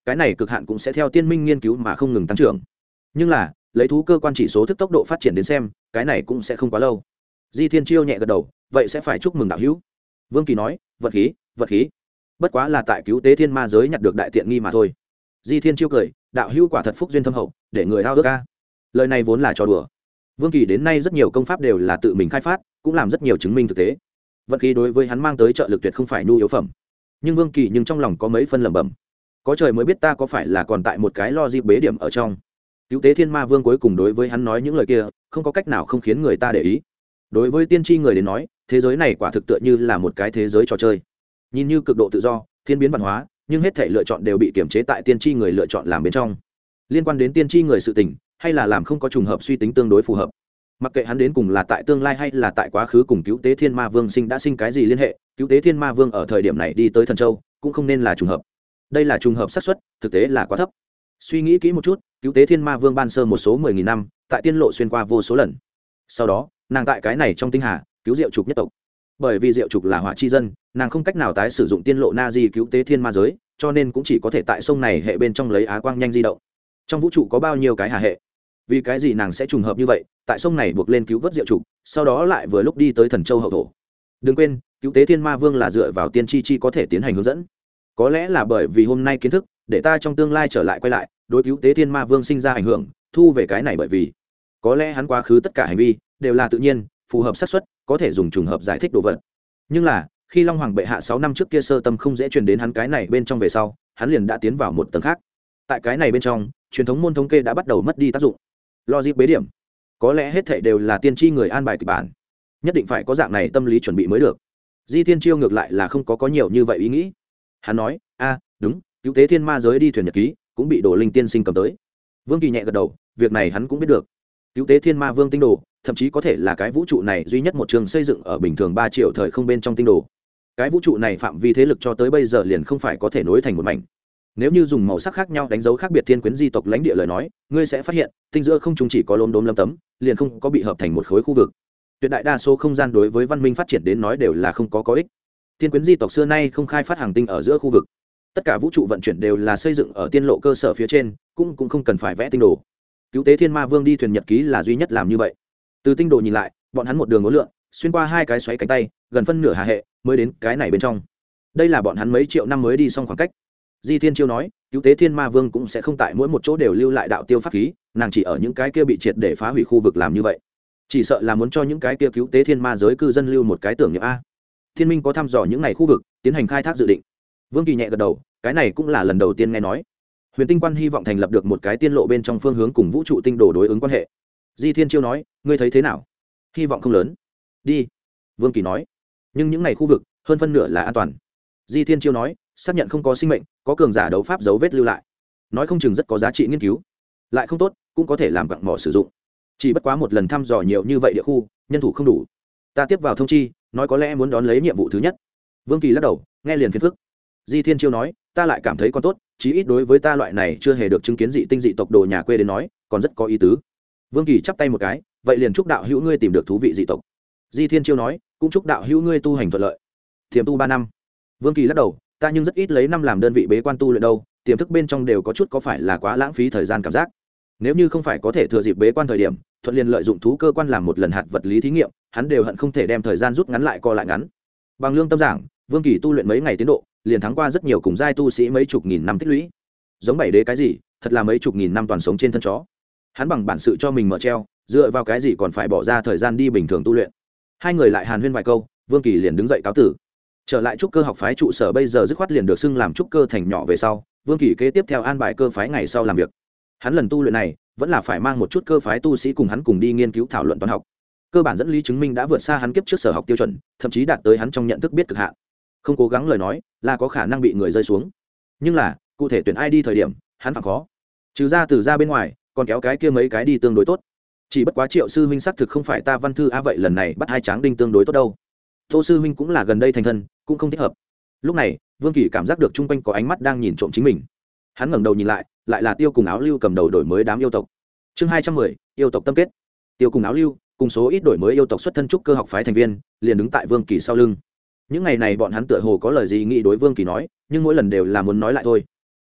A: cái này cực hạn cũng sẽ theo tiên minh nghiên cứu mà không ngừng tăng trưởng. Nhưng là lấy thú cơ quan chỉ số thức tốc độ phát triển đến xem, cái này cũng sẽ không quá lâu. Di Thiên Chiêu nhẹ gật đầu, vậy sẽ phải chúc mừng đạo hữu. Vương Kỳ nói, vật khí, vật khí, bất quá là tại cứu tế thiên ma giới nhặt được đại tiện nghi mà thôi. Di Thiên Chiêu cười, đạo hữu quả thật phúc duyên thâm hậu, để người ao ước ca. Lời này vốn là trò đùa. Vương Kỳ đến nay rất nhiều công pháp đều là tự mình khai phát, cũng làm rất nhiều chứng minh thực tế. Vận khí đối với hắn mang tới trợ lực tuyệt không phải nhu yếu phẩm. Nhưng Vương Kỳ nhưng trong lòng có mấy phân lẩm bẩm. Có trời mới biết ta có phải là còn tại một cái lo dịp bế điểm ở trong. Cứu tế thiên ma vương cuối cùng đối với hắn nói những lời kia, không có cách nào không khiến người ta để ý. Đối với tiên tri người đến nói, thế giới này quả thực tựa như là một cái thế giới trò chơi. Nhìn như cực độ tự do, thiên biến văn hóa, nhưng hết thảy lựa chọn đều bị kiểm chế tại tiên tri người lựa chọn làm bên trong. Liên quan đến tiên tri người sự tình, hay là làm không có trùng hợp suy tính tương đối phù hợp. Mặc kệ hắn đến cùng là tại tương lai hay là tại quá khứ cùng cứu tế thiên ma vương sinh đã sinh cái gì liên hệ, cứu tế thiên ma vương ở thời điểm này đi tới thần châu cũng không nên là trùng hợp. Đây là trùng hợp xác suất, thực tế là quá thấp. Suy nghĩ kỹ một chút, cứu tế thiên ma vương ban sơ một số mười nghìn năm, tại tiên lộ xuyên qua vô số lần. Sau đó, nàng tại cái này trong tinh hà cứu diệu trục nhất tộc. Bởi vì diệu trục là hỏa chi dân, nàng không cách nào tái sử dụng tiên lộ na di cứu tế thiên ma giới, cho nên cũng chỉ có thể tại sông này hệ bên trong lấy á quang nhanh di động. Trong vũ trụ có bao nhiêu cái hà hệ? Vì cái gì nàng sẽ trùng hợp như vậy, tại sông này buộc lên cứu vớt diệu trục, sau đó lại vừa lúc đi tới thần châu hậu thổ. Đừng quên, cứu tế thiên ma vương là dựa vào tiên tri chi có thể tiến hành hướng dẫn. Có lẽ là bởi vì hôm nay kiến thức, để ta trong tương lai trở lại quay lại, đối cứu tế thiên ma vương sinh ra ảnh hưởng, thu về cái này bởi vì có lẽ hắn quá khứ tất cả hành vi đều là tự nhiên, phù hợp xác suất, có thể dùng trùng hợp giải thích đồ vật. Nhưng là, khi Long Hoàng bệ hạ sáu năm trước kia sơ tâm không dễ truyền đến hắn cái này bên trong về sau, hắn liền đã tiến vào một tầng khác. Tại cái này bên trong, truyền thống môn thống kê đã bắt đầu mất đi tác dụng. Logic bế điểm, có lẽ hết thảy đều là tiên tri người an bài kịch bản, nhất định phải có dạng này tâm lý chuẩn bị mới được. Di Thiên Chiêu ngược lại là không có có nhiều như vậy ý nghĩ. Hắn nói, a, đúng, cứu tế thiên ma giới đi thuyền nhật ký cũng bị Đồ Linh tiên sinh cầm tới. Vương Kỳ nhẹ gật đầu, việc này hắn cũng biết được. Cứu tế thiên ma vương tinh đồ, thậm chí có thể là cái vũ trụ này duy nhất một trường xây dựng ở bình thường ba triệu thời không bên trong tinh đồ. Cái vũ trụ này phạm vi thế lực cho tới bây giờ liền không phải có thể nối thành một mảnh. Nếu như dùng màu sắc khác nhau đánh dấu khác biệt thiên quyến di tộc lãnh địa lời nói, ngươi sẽ phát hiện tinh giữa không chúng chỉ có lốm đốm lấm tấm, liền không có bị hợp thành một khối khu vực. Tuyệt đại đa số không gian đối với văn minh phát triển đến nói đều là không có có ích. Thiên quyến di tộc xưa nay không khai phát hàng tinh ở giữa khu vực, tất cả vũ trụ vận chuyển đều là xây dựng ở tiên lộ cơ sở phía trên, cũng cũng không cần phải vẽ tinh đồ. Cứu tế thiên ma vương đi thuyền nhật ký là duy nhất làm như vậy. Từ tinh đồ nhìn lại, bọn hắn một đường ngốn lượn, xuyên qua hai cái xoáy cánh tay, gần phân nửa hà hệ mới đến cái này bên trong. Đây là bọn hắn mấy triệu năm mới đi xong khoảng cách. Di Thiên Chiêu nói, cứu tế thiên ma vương cũng sẽ không tại mỗi một chỗ đều lưu lại đạo tiêu pháp khí, nàng chỉ ở những cái kia bị triệt để phá hủy khu vực làm như vậy. Chỉ sợ là muốn cho những cái kia cứu tế thiên ma giới cư dân lưu một cái tưởng niệm a. Thiên Minh có thăm dò những này khu vực, tiến hành khai thác dự định. Vương Kỳ nhẹ gật đầu, cái này cũng là lần đầu tiên nghe nói. Huyền Tinh Quan hy vọng thành lập được một cái tiên lộ bên trong phương hướng cùng vũ trụ tinh đồ đối ứng quan hệ. Di Thiên Chiêu nói, ngươi thấy thế nào? Hy vọng không lớn. Đi. Vương Kỳ nói. Nhưng những này khu vực, hơn phân nửa là an toàn. Di Thiên Chiêu nói, xác nhận không có sinh mệnh, có cường giả đấu pháp dấu vết lưu lại, nói không chừng rất có giá trị nghiên cứu. Lại không tốt, cũng có thể làm quặng mỏ sử dụng. Chỉ bất quá một lần thăm dò nhiều như vậy địa khu, nhân thủ không đủ. Ta tiếp vào thông chi, nói có lẽ muốn đón lấy nhiệm vụ thứ nhất. Vương Kỳ lắc đầu, nghe liền phiền phức. Di Thiên Chiêu nói, ta lại cảm thấy còn tốt, chí ít đối với ta loại này chưa hề được chứng kiến dị tinh dị tộc đồ nhà quê đến nói, còn rất có ý tứ. Vương Kỳ chắp tay một cái, vậy liền chúc đạo hữu ngươi tìm được thú vị dị tộc. Di Thiên Chiêu nói, cũng chúc đạo hữu ngươi tu hành thuận lợi. Thiềm tu ba năm. Vương Kỳ lắc đầu, ta nhưng rất ít lấy năm làm đơn vị bế quan tu luyện đâu, tiềm thức bên trong đều có chút có phải là quá lãng phí thời gian cảm giác. Nếu như không phải có thể thừa dịp bế quan thời điểm, thuận liền lợi dụng thú cơ quan làm một lần hạt vật lý thí nghiệm, hắn đều hận không thể đem thời gian rút ngắn lại co lại ngắn. Bằng lương tâm giảng, Vương Kỳ tu luyện mấy ngày tiến độ, liền thắng qua rất nhiều cùng giai tu sĩ mấy chục nghìn năm tích lũy. Giống bảy đế cái gì, thật là mấy chục nghìn năm toàn sống trên thân chó. Hắn bằng bản sự cho mình mở treo, dựa vào cái gì còn phải bỏ ra thời gian đi bình thường tu luyện. Hai người lại hàn huyên vài câu, Vương Kỳ liền đứng dậy cáo tử. Trở lại trúc cơ học phái trụ sở bây giờ dứt khoát liền được xưng làm trúc cơ thành nhỏ về sau, Vương Kỳ kế tiếp theo an bài cơ phái ngày sau làm việc. Hắn lần tu luyện này vẫn là phải mang một chút cơ phái tu sĩ cùng hắn cùng đi nghiên cứu thảo luận toán học. Cơ bản dẫn lý chứng minh đã vượt xa hắn kiếp trước sở học tiêu chuẩn, thậm chí đạt tới hắn trong nhận thức biết cực hạn. Không cố gắng lời nói, là có khả năng bị người rơi xuống. Nhưng là, cụ thể tuyển ai đi thời điểm, hắn phạm khó. Trừ ra từ ra bên ngoài, còn kéo cái kia mấy cái đi tương đối tốt. Chỉ bất quá Triệu sư huynh xác thực không phải ta văn thư a vậy lần này bắt hai tráng đinh tương đối tốt đâu. Tô sư huynh cũng là gần đây thành thân, cũng không thích hợp. Lúc này, Vương Kỳ cảm giác được chung quanh có ánh mắt đang nhìn trộm chính mình. Hắn ngẩng đầu nhìn lại, lại là Tiêu cùng Áo Lưu cầm đầu đổi mới đám yêu tộc. Chương hai trăm mười, yêu tộc tâm kết. Tiêu cùng Áo Lưu, cùng số ít đổi mới yêu tộc xuất thân trúc cơ học phái thành viên, liền đứng tại Vương Kỳ sau lưng. Những ngày này bọn hắn tựa hồ có lời gì nghĩ đối Vương Kỳ nói, nhưng mỗi lần đều là muốn nói lại thôi.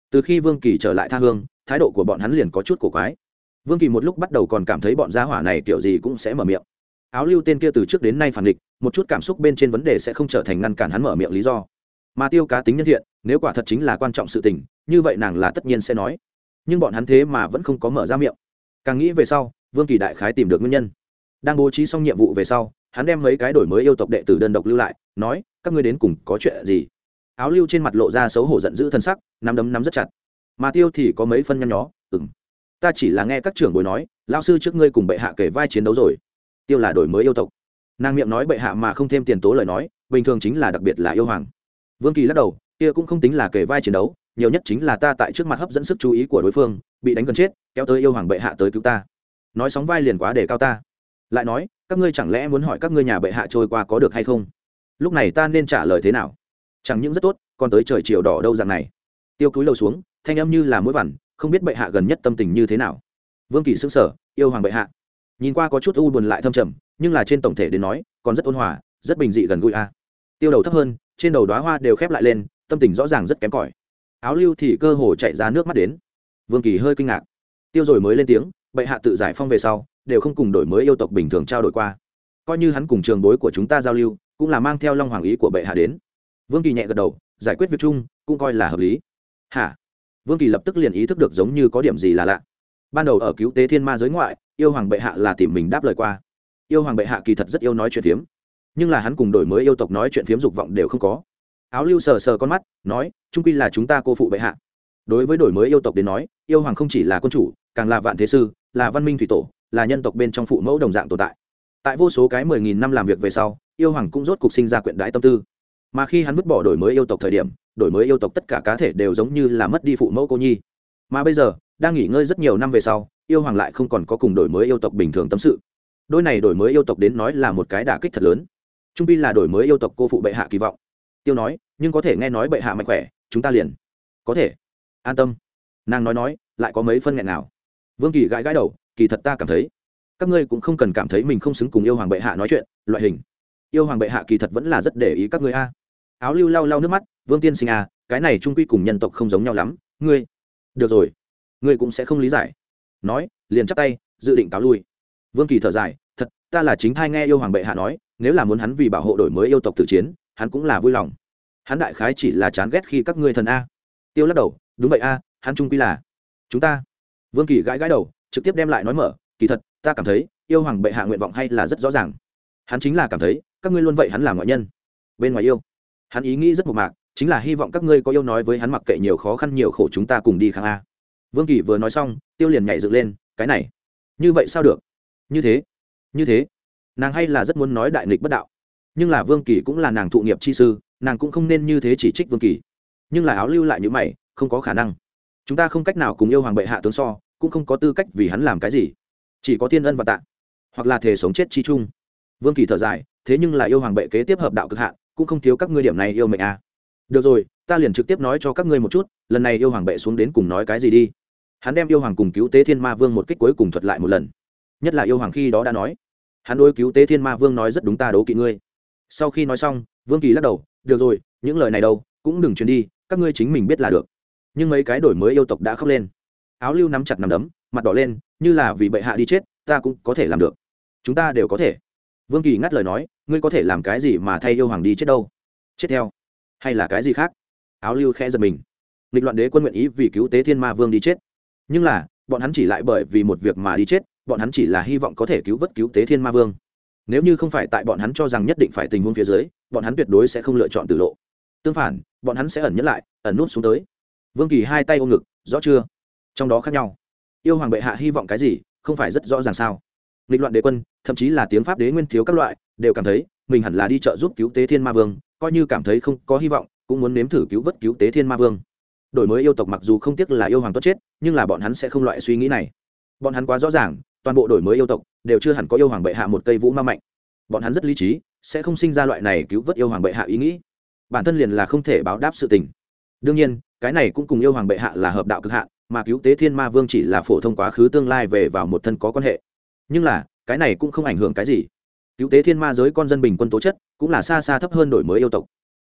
A: Từ khi Vương Kỳ trở lại tha hương, thái độ của bọn hắn liền có chút cổ quái. Vương Kỳ một lúc bắt đầu còn cảm thấy bọn gia hỏa này kiểu gì cũng sẽ mở miệng. Áo lưu tên kia từ trước đến nay phản địch, một chút cảm xúc bên trên vấn đề sẽ không trở thành ngăn cản hắn mở miệng lý do. Mà Tiêu cá tính nhân thiện, nếu quả thật chính là quan trọng sự tình, như vậy nàng là tất nhiên sẽ nói. Nhưng bọn hắn thế mà vẫn không có mở ra miệng. Càng nghĩ về sau, Vương Kỳ đại khái tìm được nguyên nhân. Đang bố trí xong nhiệm vụ về sau, hắn đem mấy cái đổi mới yêu tộc đệ tử đơn độc lưu lại, nói: các ngươi đến cùng có chuyện gì? Áo lưu trên mặt lộ ra xấu hổ giận dữ thân sắc, nắm đấm nắm rất chặt. Mà Tiêu thì có mấy phân nhăn nhó, ừm, ta chỉ là nghe các trưởng bối nói, lão sư trước ngươi cùng bệ hạ kể vai chiến đấu rồi. Tiêu là đổi mới yêu tộc. Nàng miệng nói bệ hạ mà không thêm tiền tố lời nói, bình thường chính là đặc biệt là yêu hoàng. Vương Kỳ lắc đầu, kia cũng không tính là kể vai chiến đấu, nhiều nhất chính là ta tại trước mặt hấp dẫn sức chú ý của đối phương, bị đánh gần chết, kéo tới yêu hoàng bệ hạ tới cứu ta. Nói sóng vai liền quá để cao ta. Lại nói, các ngươi chẳng lẽ muốn hỏi các ngươi nhà bệ hạ trôi qua có được hay không? Lúc này ta nên trả lời thế nào? Chẳng những rất tốt, còn tới trời chiều đỏ đâu dạng này. Tiêu cúi đầu xuống, thanh âm như là mũi vằn, không biết bệ hạ gần nhất tâm tình như thế nào. Vương Kỳ sững sờ, yêu hoàng bệ hạ. Nhìn qua có chút u buồn lại thâm trầm, nhưng là trên tổng thể đến nói, còn rất ôn hòa, rất bình dị gần gũi a. Tiêu đầu thấp hơn, trên đầu đóa hoa đều khép lại lên, tâm tình rõ ràng rất kém cỏi. Áo lưu thì cơ hồ chảy ra nước mắt đến. Vương Kỳ hơi kinh ngạc. Tiêu rồi mới lên tiếng, bệ hạ tự giải phong về sau, đều không cùng đổi mới yêu tộc bình thường trao đổi qua. Coi như hắn cùng trường bối của chúng ta giao lưu, cũng là mang theo long hoàng ý của bệ hạ đến. Vương Kỳ nhẹ gật đầu, giải quyết việc chung, cũng coi là hợp lý. Hả? Vương Kỳ lập tức liền ý thức được giống như có điểm gì là lạ. Ban đầu ở cứu tế thiên ma giới ngoại, yêu hoàng bệ hạ là tìm mình đáp lời qua. Yêu hoàng bệ hạ kỳ thật rất yêu nói chuyện phiếm, nhưng là hắn cùng đổi mới yêu tộc nói chuyện phiếm dục vọng đều không có. Áo lưu sờ sờ con mắt, nói, trung quy là chúng ta cô phụ bệ hạ. Đối với đổi mới yêu tộc đến nói, yêu hoàng không chỉ là quân chủ, càng là vạn thế sư, là văn minh thủy tổ, là nhân tộc bên trong phụ mẫu đồng dạng tồn tại. Tại vô số cái mười nghìn năm làm việc về sau, yêu hoàng cũng rốt cục sinh ra quyện đãi tâm tư. Mà khi hắn vứt bỏ đổi mới yêu tộc thời điểm, đổi mới yêu tộc tất cả cá thể đều giống như là mất đi phụ mẫu cô nhi. Mà bây giờ, đang nghỉ ngơi rất nhiều năm về sau, yêu hoàng lại không còn có cùng đổi mới yêu tộc bình thường tâm sự. Đôi này đổi mới yêu tộc đến nói là một cái đả kích thật lớn. Trung pi là đổi mới yêu tộc cô phụ bệ hạ kỳ vọng. Tiêu nói, nhưng có thể nghe nói bệ hạ mạnh khỏe, chúng ta liền có thể an tâm. Nàng nói nói, lại có mấy phân nghẹn nào. Vương Kỳ gãi gãi đầu, kỳ thật ta cảm thấy, các ngươi cũng không cần cảm thấy mình không xứng cùng yêu hoàng bệ hạ nói chuyện, loại hình. Yêu hoàng bệ hạ kỳ thật vẫn là rất để ý các ngươi a. Áo lưu lau lau nước mắt, Vương tiên sinh a, cái này trung quy cùng nhân tộc không giống nhau lắm, ngươi. Được rồi, ngươi cũng sẽ không lý giải. Nói, liền chắp tay, dự định cáo lui. Vương Kỳ thở dài, thật, ta là chính thai nghe yêu hoàng bệ hạ nói, nếu là muốn hắn vì bảo hộ đổi mới yêu tộc tử chiến, hắn cũng là vui lòng. Hắn đại khái chỉ là chán ghét khi các ngươi thần a. Tiêu lắc đầu, đúng vậy a, hắn trung quy là chúng ta. Vương Kỳ gãi gãi đầu, trực tiếp đem lại nói mở, kỳ thật, ta cảm thấy, yêu hoàng bệ hạ nguyện vọng hay là rất rõ ràng. Hắn chính là cảm thấy, các ngươi luôn vậy hắn là ngoại nhân. Bên ngoài yêu, hắn ý nghĩ rất mộc mạc, chính là hy vọng các ngươi có yêu nói với hắn mặc kệ nhiều khó khăn nhiều khổ chúng ta cùng đi kháng a. Vương Kỳ vừa nói xong, Tiêu liền nhảy dựng lên, cái này, như vậy sao được? Như thế, như thế. Nàng hay là rất muốn nói đại nghịch bất đạo, nhưng là Vương Kỳ cũng là nàng thụ nghiệp chi sư, nàng cũng không nên như thế chỉ trích Vương Kỳ. Nhưng là áo lưu lại như mày, không có khả năng. Chúng ta không cách nào cùng yêu hoàng bệ hạ tướng so, cũng không có tư cách vì hắn làm cái gì, chỉ có thiên ân và tạ, hoặc là thể sống chết chi chung. Vương Kỳ thở dài, thế nhưng là yêu hoàng bệ kế tiếp hợp đạo cực hạn, cũng không thiếu các ngươi điểm này yêu mệnh à. Được rồi, ta liền trực tiếp nói cho các ngươi một chút, lần này yêu hoàng bệ xuống đến cùng nói cái gì đi. Hắn đem yêu hoàng cùng cứu tế thiên ma vương một kích cuối cùng thuật lại một lần. Nhất là yêu hoàng khi đó đã nói, hắn đối cứu tế thiên ma vương nói rất đúng, ta đố kỵ ngươi. Sau khi nói xong, Vương Kỳ lắc đầu, được rồi, những lời này đâu cũng đừng truyền đi, các ngươi chính mình biết là được. Nhưng mấy cái đổi mới yêu tộc đã khóc lên. Áo lưu nắm chặt nắm đấm, mặt đỏ lên, như là vì bệ hạ đi chết, ta cũng có thể làm được, chúng ta đều có thể. Vương Kỳ ngắt lời nói, ngươi có thể làm cái gì mà thay yêu hoàng đi chết đâu? Chết theo, hay là cái gì khác? Áo lưu khẽ giật mình. Nghịch loạn đế quân nguyện ý vì cứu tế thiên ma vương đi chết, nhưng là bọn hắn chỉ lại bởi vì một việc mà đi chết, bọn hắn chỉ là hy vọng có thể cứu vớt cứu tế thiên ma vương. Nếu như không phải tại bọn hắn cho rằng nhất định phải tình huống phía dưới, bọn hắn tuyệt đối sẽ không lựa chọn tử lộ. Tương phản, bọn hắn sẽ ẩn nhẫn lại, ẩn nút xuống tới. Vương Kỳ hai tay ôm ngực, rõ chưa? Trong đó khác nhau. Yêu hoàng bệ hạ hy vọng cái gì, không phải rất rõ ràng sao? Nghịch loạn đế quân, thậm chí là tiếng pháp đế nguyên thiếu các loại, đều cảm thấy mình hẳn là đi trợ giúp cứu tế thiên ma vương, coi như cảm thấy không có hy vọng, cũng muốn nếm thử cứu vớt cứu tế thiên ma vương. Đổi mới yêu tộc mặc dù không tiếc là yêu hoàng tốt chết, nhưng là bọn hắn sẽ không loại suy nghĩ này. Bọn hắn quá rõ ràng, toàn bộ đổi mới yêu tộc đều chưa hẳn có yêu hoàng bệ hạ một cây vũ ma mạnh. Bọn hắn rất lý trí, sẽ không sinh ra loại này cứu vớt yêu hoàng bệ hạ ý nghĩ. Bản thân liền là không thể báo đáp sự tình. Đương nhiên, cái này cũng cùng yêu hoàng bệ hạ là hợp đạo cực hạn, mà cứu tế thiên ma vương chỉ là phổ thông quá khứ tương lai về vào một thân có quan hệ. Nhưng là, cái này cũng không ảnh hưởng cái gì. Cứu tế thiên ma giới con dân bình quân tố chất cũng là xa xa thấp hơn đổi mới yêu tộc.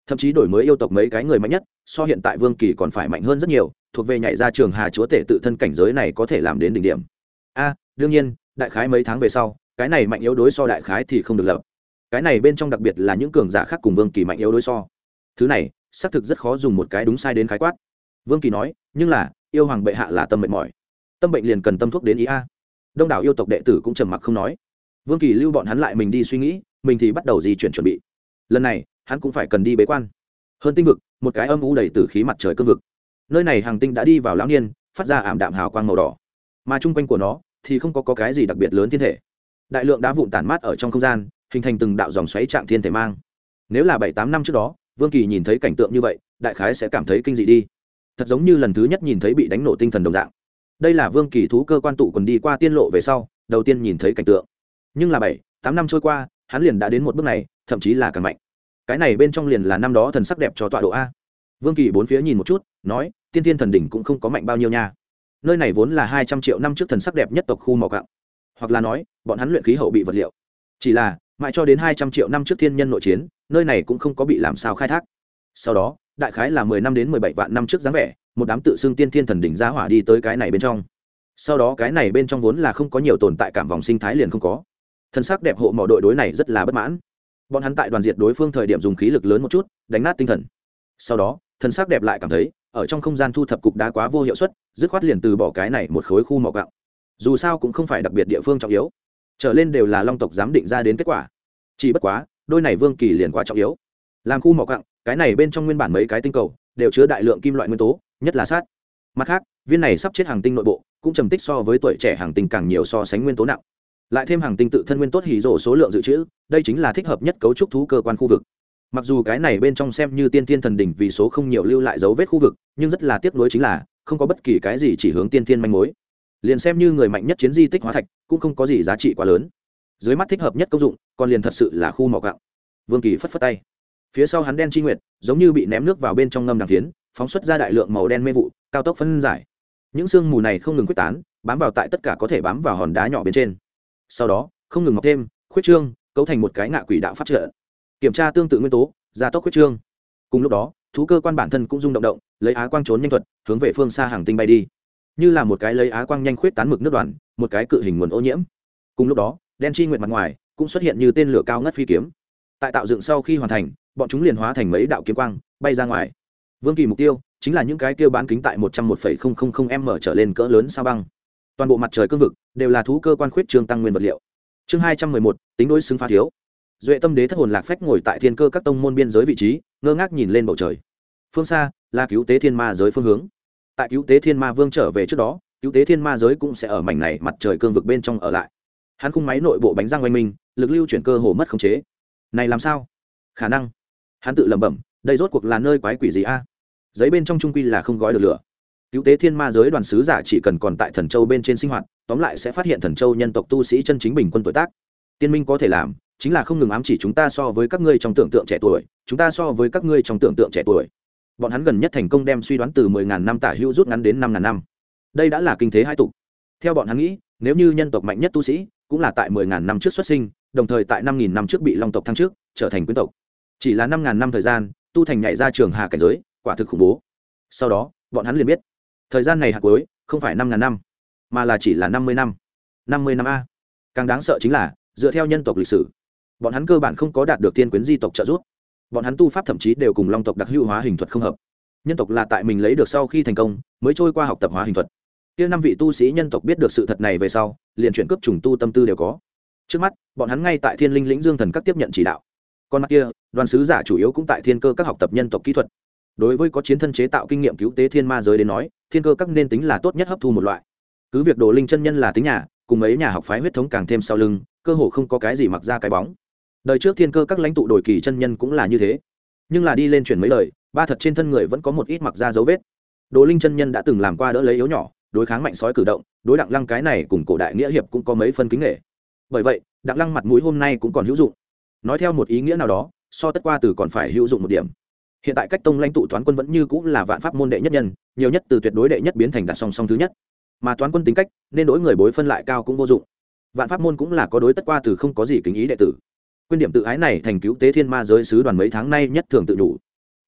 A: thậm chí đổi mới yêu tộc mấy cái người mạnh nhất so hiện tại Vương Kỳ còn phải mạnh hơn rất nhiều, thuộc về nhảy ra trường hà chúa tể tự thân cảnh giới này có thể làm đến đỉnh điểm. A đương nhiên đại khái mấy tháng về sau cái này mạnh yếu đối so đại khái thì không được lập, cái này bên trong đặc biệt là những cường giả khác cùng Vương Kỳ mạnh yếu đối so, thứ này xác thực rất khó dùng một cái đúng sai đến khái quát. Vương Kỳ nói, nhưng là yêu hoàng bệ hạ là tâm mệt mỏi, tâm bệnh liền cần tâm thuốc đến ý a. Đông đảo yêu tộc đệ tử cũng trầm mặc không nói. Vương Kỳ lưu bọn hắn lại mình đi suy nghĩ, mình thì bắt đầu di chuyển chuẩn bị. Lần này hắn cũng phải cần đi bế quan. Hơn tinh vực, một cái âm u đầy tử khí mặt trời cương vực, nơi này hàng tinh đã đi vào lão niên, phát ra ảm đạm hào quang màu đỏ, mà chung quanh của nó thì không có, có cái gì đặc biệt lớn thiên thể. Đại lượng đá vụn tản mát ở trong không gian, hình thành từng đạo dòng xoáy trạng thiên thể mang. Nếu là bảy tám năm trước đó Vương Kỳ nhìn thấy cảnh tượng như vậy đại khái sẽ cảm thấy kinh dị đi, thật giống như lần thứ nhất nhìn thấy bị đánh nổ tinh thần đồng dạng. Đây là Vương Kỳ thú cơ quan tụ còn đi qua tiên lộ về sau đầu tiên nhìn thấy cảnh tượng, nhưng là bảy tám năm trôi qua hắn liền đã đến một bước này, thậm chí là càng mạnh. Cái này bên trong liền là năm đó thần sắc đẹp cho tọa độ a. Vương Kỳ bốn phía nhìn một chút nói, tiên thiên thần đỉnh cũng không có mạnh bao nhiêu nha, nơi này vốn là hai trăm triệu năm trước thần sắc đẹp nhất tộc khu mỏ cặng, hoặc là nói bọn hắn luyện khí hậu bị vật liệu, chỉ là mãi cho đến hai trăm triệu năm trước thiên nhân nội chiến nơi này cũng không có bị làm sao khai thác. Sau đó đại khái là mười năm đến mười bảy vạn năm trước dáng vẻ, một đám tự xưng tiên thiên thần đỉnh giá hỏa đi tới cái này bên trong. Sau đó cái này bên trong vốn là không có nhiều tồn tại, cảm vòng sinh thái liền không có. Thần sắc đẹp hộ mỏ đội đối này rất là bất mãn, bọn hắn tại đoàn diệt đối phương thời điểm dùng khí lực lớn một chút đánh nát tinh thần. Sau đó thần sắc đẹp lại cảm thấy ở trong không gian thu thập cục đá quá vô hiệu suất, dứt khoát liền từ bỏ cái này một khối khu mỏ gạo. Dù sao cũng không phải đặc biệt địa phương trọng yếu, trở lên đều là long tộc giám định ra đến kết quả. Chỉ bất quá đôi này Vương Kỳ liền quá trọng yếu. Làm khu mỏ gạo, cái này bên trong nguyên bản mấy cái tinh cầu đều chứa đại lượng kim loại nguyên tố, nhất là sắt. Mặt khác viên này sắp chết hàng tinh nội bộ cũng trầm tích so với tuổi trẻ hàng tinh càng nhiều so sánh nguyên tố nặng, lại thêm hàng tinh tự thân nguyên tốt hỉ rổ số lượng dự trữ, đây chính là thích hợp nhất cấu trúc thú cơ quan khu vực. Mặc dù cái này bên trong xem như tiên thiên thần đỉnh vì số không nhiều lưu lại dấu vết khu vực, nhưng rất là tiếc nuối chính là không có bất kỳ cái gì chỉ hướng tiên thiên manh mối. Liền xem như người mạnh nhất chiến di tích hóa thạch cũng không có gì giá trị quá lớn. Dưới mắt thích hợp nhất công dụng còn liền thật sự là khu mỏ gạo. Vương Kỳ phất phất tay, phía sau hắn đen chi nguyệt giống như bị ném nước vào bên trong ngâm đằng phiến, phóng xuất ra đại lượng màu đen mê vụ, cao tốc phân giải. Những sương mù này không ngừng quyết tán, bám vào tại tất cả có thể bám vào hòn đá nhỏ bên trên, sau đó không ngừng mọc thêm, khuyết trương, cấu thành một cái ngạ quỷ đạo pháp trận. Kiểm tra tương tự nguyên tố, gia tốc khuyết trương. Cùng lúc đó thú cơ quan bản thân cũng rung động động, lấy á quang trốn nhanh thuật hướng về phương xa hàng tinh bay đi, như là một cái lấy á quang nhanh khuyết tán mực nước đoàn, một cái cự hình nguồn ô nhiễm. Cùng lúc đó đen chi nguyệt mặt ngoài cũng xuất hiện như tên lửa cao ngất phi kiếm, tại tạo dựng sau khi hoàn thành bọn chúng liền hóa thành mấy đạo kiếm quang bay ra ngoài. Vương Kỳ mục tiêu chính là những cái kia bán kính tại một trăm một phẩy không không không m trở lên cỡ lớn sao băng. Toàn bộ mặt trời cương vực đều là thú cơ quan khuyết trương tăng nguyên vật liệu. Chương hai trăm mười một, tính đối xứng phá thiếu. Duệ Tâm Đế thất hồn lạc phách ngồi tại thiên cơ các tông môn biên giới vị trí, ngơ ngác nhìn lên bầu trời. Phương xa là cứu tế thiên ma giới phương hướng. Tại cứu tế thiên ma vương trở về trước đó, cứu tế thiên ma giới cũng sẽ ở mảnh này mặt trời cương vực bên trong ở lại. Hắn khung máy nội bộ bánh răng oanh minh, lực lưu chuyển cơ hồ mất khống chế. Này làm sao? Khả năng. Hắn tự lẩm bẩm, đây rốt cuộc là nơi quái quỷ gì a? Giấy bên trong trung quy là không gói được lửa. Cứu tế thiên ma giới đoàn sứ giả chỉ cần còn tại Thần Châu bên trên sinh hoạt, tóm lại sẽ phát hiện Thần Châu nhân tộc tu sĩ chân chính bình quân tuổi tác. Tiên minh có thể làm chính là không ngừng ám chỉ chúng ta so với các ngươi trong tưởng tượng trẻ tuổi, chúng ta so với các ngươi trong tưởng tượng trẻ tuổi. Bọn hắn gần nhất thành công đem suy đoán từ mười ngàn năm tả hữu rút ngắn đến năm ngàn năm. Đây đã là kinh thế hai tục. Theo bọn hắn nghĩ, nếu như nhân tộc mạnh nhất tu sĩ cũng là tại mười ngàn năm trước xuất sinh, đồng thời tại năm nghìn năm trước bị long tộc thăng trước, trở thành quyến tộc. Chỉ là năm ngàn năm thời gian, tu thành nhảy ra trường hà cảnh giới, quả thực khủng bố. Sau đó, bọn hắn liền biết, thời gian này hạt cuối không phải năm ngàn năm, mà là chỉ là năm mươi năm. năm mươi năm a. Càng đáng sợ chính là, dựa theo nhân tộc lịch sử, bọn hắn cơ bản không có đạt được tiên quyến di tộc trợ giúp. Bọn hắn tu pháp thậm chí đều cùng long tộc đặc hữu hóa hình thuật không hợp. Nhân tộc là tại mình lấy được sau khi thành công, mới trôi qua học tập hóa hình thuật. Kia năm vị tu sĩ nhân tộc biết được sự thật này về sau, liền chuyển cấp trùng tu tâm tư đều có. Trước mắt, bọn hắn ngay tại Thiên Linh Lĩnh Dương Thần các tiếp nhận chỉ đạo. Còn mặt kia, đoàn sứ giả chủ yếu cũng tại thiên cơ các học tập nhân tộc kỹ thuật. Đối với có chiến thân chế tạo kinh nghiệm cứu tế thiên ma giới đến nói, thiên cơ các nên tính là tốt nhất hấp thu một loại. Cứ việc Đồ Linh chân nhân là tính nhà, cùng mấy nhà học phái huyết thống càng thêm sau lưng, cơ hồ không có cái gì mặc ra cái bóng. Đời trước thiên cơ các lãnh tụ Đồi Kỳ chân nhân cũng là như thế, nhưng là đi lên chuyển mấy lời, ba thật trên thân người vẫn có một ít mặc ra dấu vết. Đồ Linh chân nhân đã từng làm qua đỡ lấy yếu nhỏ, đối kháng mạnh sói cử động, đối Đặng Lăng cái này cùng cổ đại nghĩa hiệp cũng có mấy phân kính nể. Bởi vậy, Đặng Lăng mặt mũi hôm nay cũng còn hữu dụng. Nói theo một ý nghĩa nào đó, so tất qua từ còn phải hữu dụng một điểm. Hiện tại cách tông lãnh tụ Toán Quân vẫn như cũng là vạn pháp môn đệ nhất nhân, nhiều nhất từ tuyệt đối đệ nhất biến thành đặt song song thứ nhất. Mà Toán Quân tính cách, nên đối người bối phân lại cao cũng vô dụng. Vạn pháp môn cũng là có đối tất qua từ không có gì kính ý đệ tử. Quyên điểm tự ái này thành cứu tế thiên ma giới sứ đoàn mấy tháng nay nhất thường tự đủ.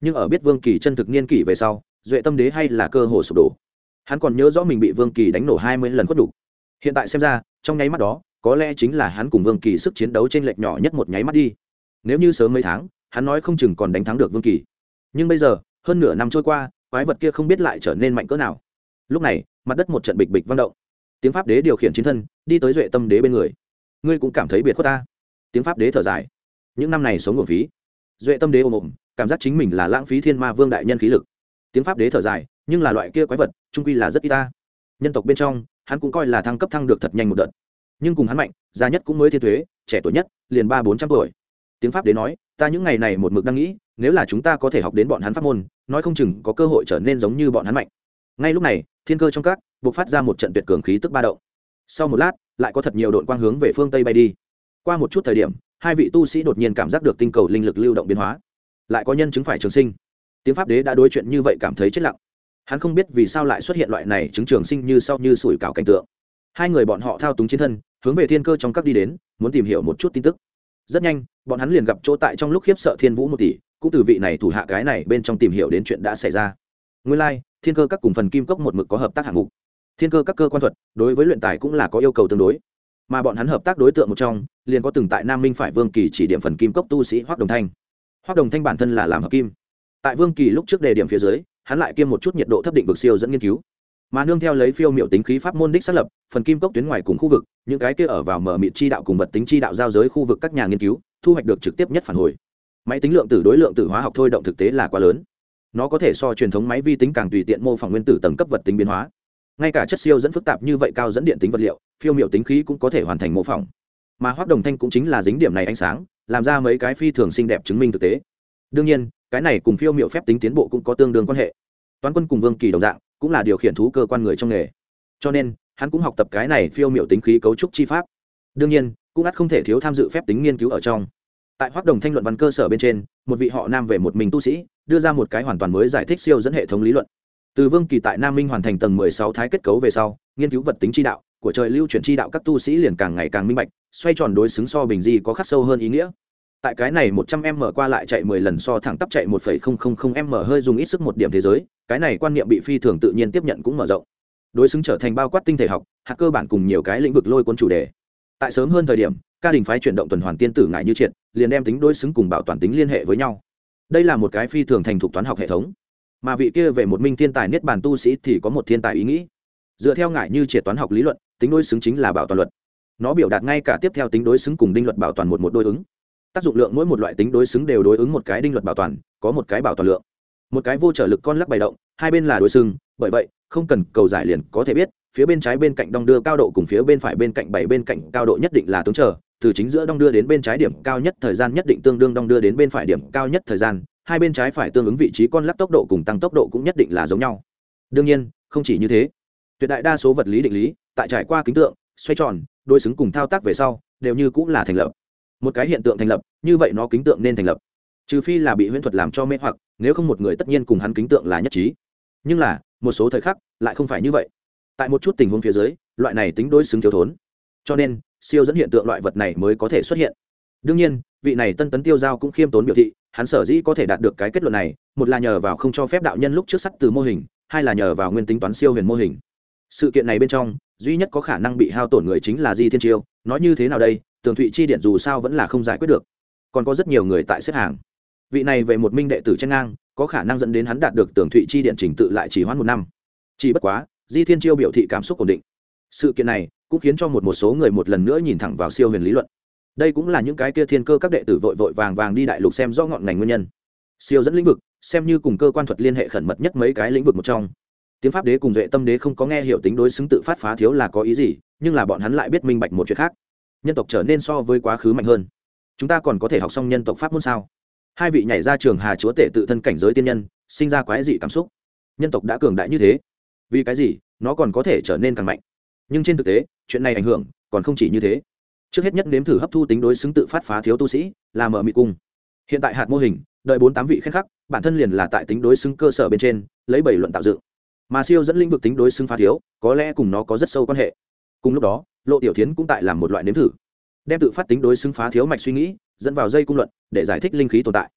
A: nhưng ở biết vương kỳ chân thực niên kỷ về sau duệ tâm đế hay là cơ hồ sụp đổ. Hắn còn nhớ rõ mình bị vương kỳ đánh nổ hai mươi lần khuất đủ. Hiện tại xem ra trong nháy mắt đó có lẽ chính là hắn cùng vương kỳ sức chiến đấu trên lệch nhỏ nhất một nháy mắt đi. Nếu như sớm mấy tháng hắn nói không chừng còn đánh thắng được vương kỳ, nhưng bây giờ hơn nửa năm trôi qua quái vật kia không biết lại trở nên mạnh cỡ nào. Lúc này mặt đất một trận bịch bịch vang động, tiếng pháp đế điều khiển chiến thân đi tới duệ tâm đế bên người. Ngươi cũng cảm thấy biệt khuất ta? Tiếng pháp đế thở dài, những năm này sống nguồn phí. Duệ tâm đế ôm ôm cảm giác chính mình là lãng phí thiên ma vương đại nhân khí lực. Tiếng pháp đế thở dài, nhưng là loại kia quái vật trung quy là rất ít ta. Nhân tộc bên trong hắn cũng coi là thăng cấp thăng được thật nhanh một đợt, nhưng cùng hắn mạnh già nhất cũng mới thiên thuế, trẻ tuổi nhất liền ba bốn trăm tuổi. Tiếng pháp đế nói, ta những ngày này một mực đang nghĩ, nếu là chúng ta có thể học đến bọn hắn pháp môn, nói không chừng có cơ hội trở nên giống như bọn hắn mạnh. Ngay lúc này thiên cơ trong các buộc phát ra một trận tuyệt cường khí tức ba động. Sau một lát lại có thật nhiều đội quang hướng về phương tây bay đi. Qua một chút thời điểm hai vị tu sĩ đột nhiên cảm giác được tinh cầu linh lực lưu động biến hóa, lại có nhân chứng phải trường sinh. Tiếng pháp đế đã đối chuyện như vậy cảm thấy chết lặng. Hắn không biết vì sao lại xuất hiện loại này chứng trường sinh như sau như sủi cảo cảnh tượng. Hai người bọn họ thao túng chiến thân hướng về thiên cơ trong các đi đến, muốn tìm hiểu một chút tin tức. Rất nhanh bọn hắn liền gặp chỗ tại trong lúc khiếp sợ thiên vũ một tỷ, cũng từ vị này thủ hạ cái này bên trong tìm hiểu đến chuyện đã xảy ra. Nguyên lai like, thiên cơ các cùng phần kim cốc một mực có hợp tác hạng mục. Thiên cơ các cơ quan thuật đối với luyện tài cũng là có yêu cầu tương đối, mà bọn hắn hợp tác đối tượng một trong liền có từng tại Nam Minh phải Vương Kỳ chỉ điểm phần kim cốc tu sĩ Hoắc Đồng Thanh. Hoắc Đồng Thanh bản thân là làm hợp kim, tại Vương Kỳ lúc trước đề điểm phía dưới, hắn lại kiêm một chút nhiệt độ thấp định vực siêu dẫn nghiên cứu, mà nương theo lấy phiêu miểu tính khí pháp môn đích xác lập phần kim cốc tuyến ngoài cùng khu vực, những cái kia ở vào mở mịt chi đạo cùng vật tính chi đạo giao giới khu vực các nhà nghiên cứu thu hoạch được trực tiếp nhất phản hồi. Máy tính lượng tử đối lượng tử hóa học thôi động thực tế là quá lớn, nó có thể so truyền thống máy vi tính càng tùy tiện mô phỏng nguyên tử tầng cấp vật tính biến hóa. Ngay cả chất siêu dẫn phức tạp như vậy cao dẫn điện tính vật liệu, phiêu miểu tính khí cũng có thể hoàn thành mô phỏng. Mà Hoắc Đồng Thanh cũng chính là dính điểm này ánh sáng, làm ra mấy cái phi thường xinh đẹp chứng minh thực tế. Đương nhiên cái này cùng phiêu miểu phép tính tiến bộ cũng có tương đương quan hệ. Toán Quân cùng Vương Kỳ đồng dạng cũng là điều khiển thú cơ quan người trong nghề, cho nên hắn cũng học tập cái này phiêu miểu tính khí cấu trúc chi pháp. Đương nhiên cũng ắt không thể thiếu tham dự phép tính nghiên cứu ở trong. Tại Hoắc Đồng Thanh luận văn cơ sở bên trên, một vị họ Nam về một mình tu sĩ đưa ra một cái hoàn toàn mới giải thích siêu dẫn hệ thống lý luận. Từ Vương Kỳ tại Nam Minh hoàn thành tầng mười sáu thái kết cấu về sau, nghiên cứu vật tính chi đạo của trời lưu chuyển chi đạo các tu sĩ liền càng ngày càng minh bạch, xoay tròn đối xứng so bình di có khắc sâu hơn ý nghĩa. Tại cái này một trăm m qua lại chạy mười lần so thẳng tắp chạy một phẩy không không không m hơi dùng ít sức một điểm thế giới, cái này quan niệm bị phi thường tự nhiên tiếp nhận cũng mở rộng. Đối xứng trở thành bao quát tinh thể học, hạt cơ bản cùng nhiều cái lĩnh vực lôi cuốn chủ đề. Tại sớm hơn thời điểm, Ca Đình phái chuyển động tuần hoàn tiên tử ngại như triệt, liền đem tính đối xứng cùng bảo toàn tính liên hệ với nhau. Đây là một cái phi thường thành thục toán học hệ thống. Mà vị kia về một minh thiên tài niết bàn tu sĩ thì có một thiên tài ý nghĩ. Dựa theo ngại như triệt toán học lý luận, tính đối xứng chính là bảo toàn luật. Nó biểu đạt ngay cả tiếp theo tính đối xứng cùng đinh luật bảo toàn một một đối ứng. Tác dụng lượng mỗi một loại tính đối xứng đều đối ứng một cái đinh luật bảo toàn, có một cái bảo toàn lượng. Một cái vô trở lực con lắc bày động, hai bên là đối xứng, bởi vậy không cần cầu giải liền có thể biết, phía bên trái bên cạnh đong đưa cao độ cùng phía bên phải bên cạnh bảy bên cạnh cao độ nhất định là tương trở, từ chính giữa đong đưa đến bên trái điểm cao nhất thời gian nhất định tương đương đong đưa đến bên phải điểm cao nhất thời gian, hai bên trái phải tương ứng vị trí con lắc tốc độ cùng tăng tốc độ cũng nhất định là giống nhau. Đương nhiên không chỉ như thế, tuyệt đại đa số vật lý định lý tại trải qua kính tượng xoay tròn đối xứng cùng thao tác về sau đều như cũng là thành lập. Một cái hiện tượng thành lập như vậy nó kính tượng nên thành lập, trừ phi là bị huyễn thuật làm cho mê hoặc, nếu không một người tất nhiên cùng hắn kính tượng là nhất trí. Nhưng là một số thời khắc lại không phải như vậy, tại một chút tình huống phía dưới loại này tính đối xứng thiếu thốn, cho nên siêu dẫn hiện tượng loại vật này mới có thể xuất hiện. Đương nhiên vị này tân tấn tiêu giao cũng khiêm tốn biểu thị, hắn sở dĩ có thể đạt được cái kết luận này, một là nhờ vào không cho phép đạo nhân lúc trước sắt từ mô hình, hai là nhờ vào nguyên tính toán siêu huyền mô hình. Sự kiện này bên trong duy nhất có khả năng bị hao tổn người chính là Di Thiên Chiêu. Nói như thế nào đây, Tường Thụy chi điện dù sao vẫn là không giải quyết được, còn có rất nhiều người tại xếp hàng. Vị này về một minh đệ tử chen ngang, có khả năng dẫn đến hắn đạt được Tường Thụy chi điện trình tự lại chỉ hoãn một năm. Chỉ bất quá Di Thiên Chiêu biểu thị cảm xúc ổn định. Sự kiện này cũng khiến cho một một số người một lần nữa nhìn thẳng vào siêu huyền lý luận. Đây cũng là những cái kia thiên cơ các đệ tử vội vội vàng vàng đi đại lục xem rõ ngọn ngành nguyên nhân. Siêu dẫn lĩnh vực xem như cùng cơ quan thuật liên hệ khẩn mật nhất mấy cái lĩnh vực một trong. Tiếng Pháp đế cùng Duệ Tâm đế không có nghe hiểu tính đối xứng tự phát phá thiếu là có ý gì, nhưng là bọn hắn lại biết minh bạch một chuyện khác. Nhân tộc trở nên so với quá khứ mạnh hơn. Chúng ta còn có thể học xong nhân tộc pháp môn sao? Hai vị nhảy ra trường Hà chúa tể tự thân cảnh giới tiên nhân, sinh ra quái dị cảm xúc. Nhân tộc đã cường đại như thế, vì cái gì nó còn có thể trở nên càng mạnh? Nhưng trên thực tế, chuyện này ảnh hưởng còn không chỉ như thế. Trước hết nhất nếm thử hấp thu tính đối xứng tự phát phá thiếu tu sĩ là mở mịt cung. Hiện tại hạt mô hình đợi bốn tám vị khen khắc, bản thân liền là tại tính đối xứng cơ sở bên trên lấy bảy luận tạo dựng, mà siêu dẫn lĩnh vực tính đối xứng phá thiếu có lẽ cùng nó có rất sâu quan hệ. Cùng lúc đó Lộ Tiểu Thiến cũng tại làm một loại nếm thử, đem tự phát tính đối xứng phá thiếu mạch suy nghĩ dẫn vào dây cung luận để giải thích linh khí tồn tại.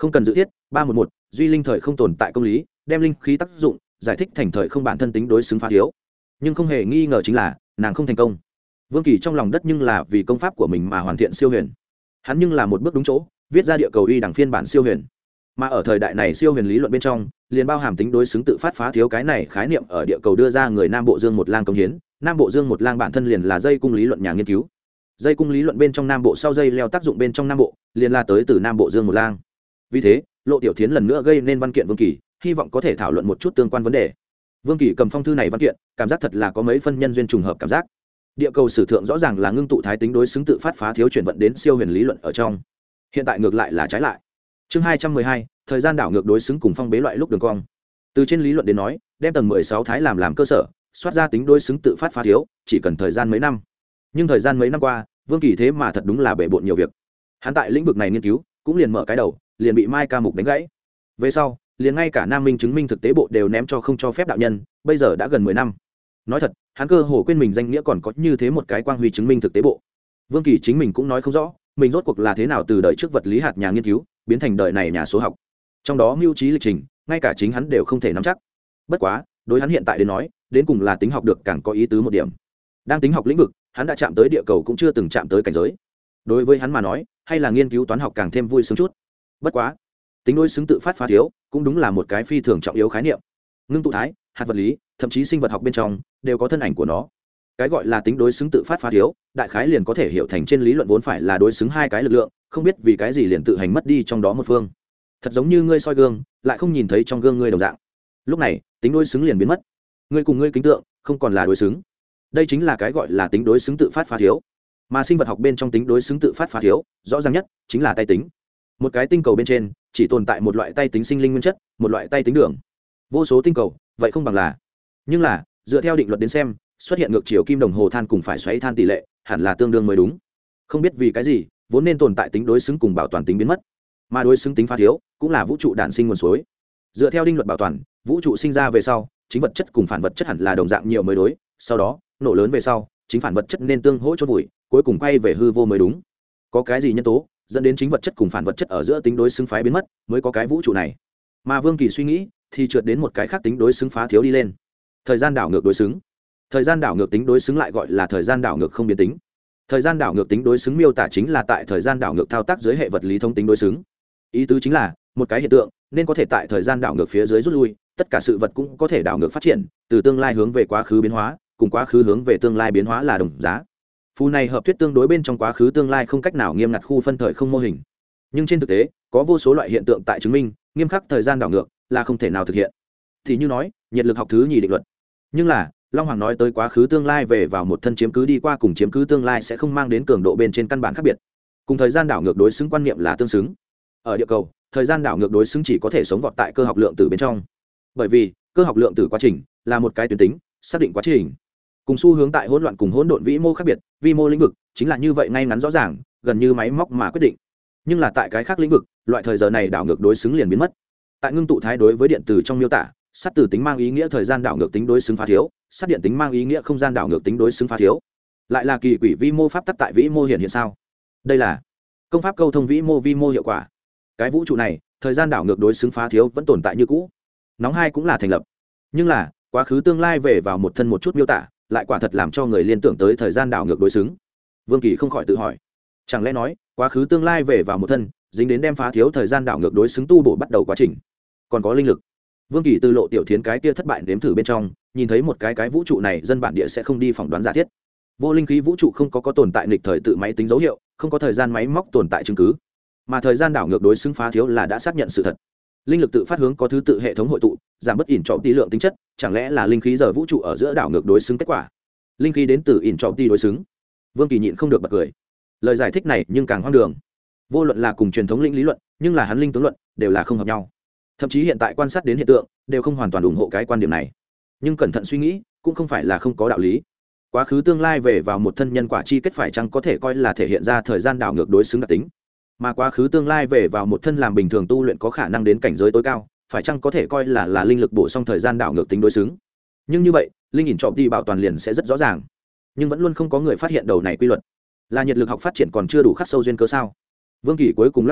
A: không cần dự thiết. Ba một một duy linh thời không tồn tại công lý, đem linh khí tác dụng giải thích thành thời không bản thân tính đối xứng phá thiếu. Nhưng không hề nghi ngờ chính là nàng không thành công. Vương Kỳ trong lòng đất nhưng là vì công pháp của mình mà hoàn thiện siêu huyền, hắn nhưng là một bước đúng chỗ viết ra địa cầu uy đẳng phiên bản siêu huyền. Mà ở thời đại này siêu huyền lý luận bên trong liền bao hàm tính đối xứng tự phát phá thiếu cái này khái niệm ở địa cầu đưa ra người Nam Bộ Dương một lang công hiến. Nam Bộ Dương một lang bản thân liền là dây cung lý luận nhà nghiên cứu, dây cung lý luận bên trong Nam Bộ sau dây leo tác dụng bên trong Nam Bộ liền là tới từ Nam Bộ Dương một lang. Vì thế Lộ Tiểu Thiến lần nữa gây nên văn kiện Vương Kỳ, hy vọng có thể thảo luận một chút tương quan vấn đề. Vương Kỳ cầm phong thư này văn kiện, cảm giác thật là có mấy phân nhân duyên trùng hợp cảm giác. Địa cầu sử thượng rõ ràng là ngưng tụ thái tính đối xứng tự phát phá thiếu chuyển vận đến siêu huyền lý luận ở trong, hiện tại ngược lại là trái lại. Chương hai trăm mười hai, thời gian đảo ngược đối xứng cùng phong bế loại lúc đường cong. Từ trên lý luận đến nói, đem tầng mười sáu thái làm làm cơ sở, soát ra tính đối xứng tự phát phá thiếu, chỉ cần thời gian mấy năm. Nhưng thời gian mấy năm qua, Vương Kỳ thế mà thật đúng là bể bộn nhiều việc. Hắn tại lĩnh vực này nghiên cứu, cũng liền mở cái đầu, liền bị Mai Ca Mục đánh gãy. Về sau, liền ngay cả Nam Minh chứng minh thực tế bộ đều ném cho không cho phép đạo nhân, bây giờ đã gần mười năm. Nói thật, hắn cơ hồ quên mình danh nghĩa còn có như thế một cái quang huy chứng minh thực tế bộ. Vương Kỳ chính mình cũng nói không rõ, mình rốt cuộc là thế nào từ đời trước vật lý hạt nhà nghiên cứu biến thành đời này nhà số học. Trong đó mưu trí lịch trình, ngay cả chính hắn đều không thể nắm chắc. Bất quá, đối hắn hiện tại đến nói, đến cùng là tính học được càng có ý tứ một điểm. Đang tính học lĩnh vực, hắn đã chạm tới địa cầu cũng chưa từng chạm tới cảnh giới. Đối với hắn mà nói, hay là nghiên cứu toán học càng thêm vui sướng chút. Bất quá, tính đối xứng tự phát phá thiếu, cũng đúng là một cái phi thường trọng yếu khái niệm. Ngưng tụ thái, hạt vật lý, thậm chí sinh vật học bên trong đều có thân ảnh của nó. Cái gọi là tính đối xứng tự phát phá thiếu, đại khái liền có thể hiểu thành trên lý luận vốn phải là đối xứng hai cái lực lượng, không biết vì cái gì liền tự hành mất đi trong đó một phương. Thật giống như ngươi soi gương, lại không nhìn thấy trong gương ngươi đồng dạng. Lúc này, tính đối xứng liền biến mất. Ngươi cùng ngươi kính tượng không còn là đối xứng. Đây chính là cái gọi là tính đối xứng tự phát phá thiếu. Mà sinh vật học bên trong tính đối xứng tự phát phá thiếu, rõ ràng nhất chính là tay tính. Một cái tinh cầu bên trên chỉ tồn tại một loại tay tính sinh linh nguyên chất, một loại tay tính đường. Vô số tinh cầu, vậy không bằng là. Nhưng là, dựa theo định luật đến xem, xuất hiện ngược chiều kim đồng hồ than cùng phải xoáy than tỷ lệ, hẳn là tương đương mới đúng. Không biết vì cái gì, vốn nên tồn tại tính đối xứng cùng bảo toàn tính biến mất, mà đối xứng tính phá thiếu, cũng là vũ trụ đản sinh nguồn suối. Dựa theo định luật bảo toàn, vũ trụ sinh ra về sau, chính vật chất cùng phản vật chất hẳn là đồng dạng nhiều mới đối, sau đó, nổ lớn về sau, chính phản vật chất nên tương hỗ chôn vùi, cuối cùng quay về hư vô mới đúng. Có cái gì nhân tố dẫn đến chính vật chất cùng phản vật chất ở giữa tính đối xứng phái biến mất, mới có cái vũ trụ này. Mà Vương Kỳ suy nghĩ, thì trượt đến một cái khác tính đối xứng phá thiếu đi lên. Thời gian đảo ngược đối xứng. Thời gian đảo ngược tính đối xứng lại gọi là thời gian đảo ngược không biến tính. Thời gian đảo ngược tính đối xứng miêu tả chính là tại thời gian đảo ngược thao tác dưới hệ vật lý thông tính đối xứng. Ý tứ chính là, một cái hiện tượng nên có thể tại thời gian đảo ngược phía dưới rút lui, tất cả sự vật cũng có thể đảo ngược phát triển, từ tương lai hướng về quá khứ biến hóa, cùng quá khứ hướng về tương lai biến hóa là đồng giá. Phù này hợp thuyết tương đối bên trong quá khứ tương lai không cách nào nghiêm ngặt khu phân thời không mô hình. Nhưng trên thực tế, có vô số loại hiện tượng tại chứng minh, nghiêm khắc thời gian đảo ngược là không thể nào thực hiện. Thì như nói, nhiệt lực học thứ nhì định luật. Nhưng là, Long Hoàng nói tới quá khứ tương lai về vào một thân chiếm cứ đi qua cùng chiếm cứ tương lai sẽ không mang đến cường độ bên trên căn bản khác biệt. Cùng thời gian đảo ngược đối xứng quan niệm là tương xứng. Ở địa cầu, thời gian đảo ngược đối xứng chỉ có thể sống vọt tại cơ học lượng tử bên trong. Bởi vì, cơ học lượng tử quá trình là một cái tuyến tính, xác định quá trình. Cùng xu hướng tại hỗn loạn cùng hỗn độn vĩ mô khác biệt, vi mô lĩnh vực chính là như vậy ngay ngắn rõ ràng, gần như máy móc mà quyết định. Nhưng là tại cái khác lĩnh vực, loại thời giờ này đảo ngược đối xứng liền biến mất. Tại ngưng tụ thái đối với điện tử trong miêu tả, sắt tử tính mang ý nghĩa thời gian đảo ngược tính đối xứng phá thiếu, sắt điện tính mang ý nghĩa không gian đảo ngược tính đối xứng phá thiếu. Lại là kỳ quỷ vi mô pháp tắc tại vĩ mô hiện hiện sao? Đây là công pháp câu thông vĩ mô vi mô hiệu quả. Cái vũ trụ này, thời gian đảo ngược đối xứng phá thiếu vẫn tồn tại như cũ. Nóng hai cũng là thành lập. Nhưng là, quá khứ tương lai về vào một thân một chút miêu tả, lại quả thật làm cho người liên tưởng tới thời gian đảo ngược đối xứng. Vương Kỳ không khỏi tự hỏi, chẳng lẽ nói, quá khứ tương lai về vào một thân, dính đến đem phá thiếu thời gian đảo ngược đối xứng tu bổ bắt đầu quá trình. Còn có linh lực. Vương Kỳ từ Lộ Tiểu Thiến cái kia thất bại nếm thử bên trong, nhìn thấy một cái cái vũ trụ này dân bản địa sẽ không đi phỏng đoán giả thiết. Vô linh khí vũ trụ không có có tồn tại nghịch thời tự máy tính dấu hiệu, không có thời gian máy móc tồn tại chứng cứ. Mà thời gian đảo ngược đối xứng phá thiếu là đã xác nhận sự thật. Linh lực tự phát hướng có thứ tự hệ thống hội tụ, giảm bất ỉn trọng tỷ lượng tính chất, chẳng lẽ là linh khí giờ vũ trụ ở giữa đảo ngược đối xứng kết quả? Linh khí đến từ ỉn trọng tỷ đối xứng. Vương Kỳ nhịn không được bật cười. Lời giải thích này nhưng càng hoang đường. Vô luận là cùng truyền thống linh lý luận, nhưng là hắn linh tướng luận, đều là không hợp nhau. Thậm chí hiện tại quan sát đến hiện tượng, đều không hoàn toàn ủng hộ cái quan điểm này. Nhưng cẩn thận suy nghĩ, cũng không phải là không có đạo lý. Quá khứ tương lai về vào một thân nhân quả chi kết phải chăng có thể coi là thể hiện ra thời gian đảo ngược đối xứng đặc tính, mà quá khứ tương lai về vào một thân làm bình thường tu luyện có khả năng đến cảnh giới tối cao, phải chăng có thể coi là là linh lực bổ sung thời gian đảo ngược tính đối xứng. Nhưng như vậy, linh ỉn trọng đi bảo toàn liền sẽ rất rõ ràng. Nhưng vẫn luôn không có người phát hiện đầu này quy luật. Là nhiệt lực học phát triển còn chưa đủ khắc sâu duyên cơ sao? Vương Kỳ cuối cùng lắc đầu,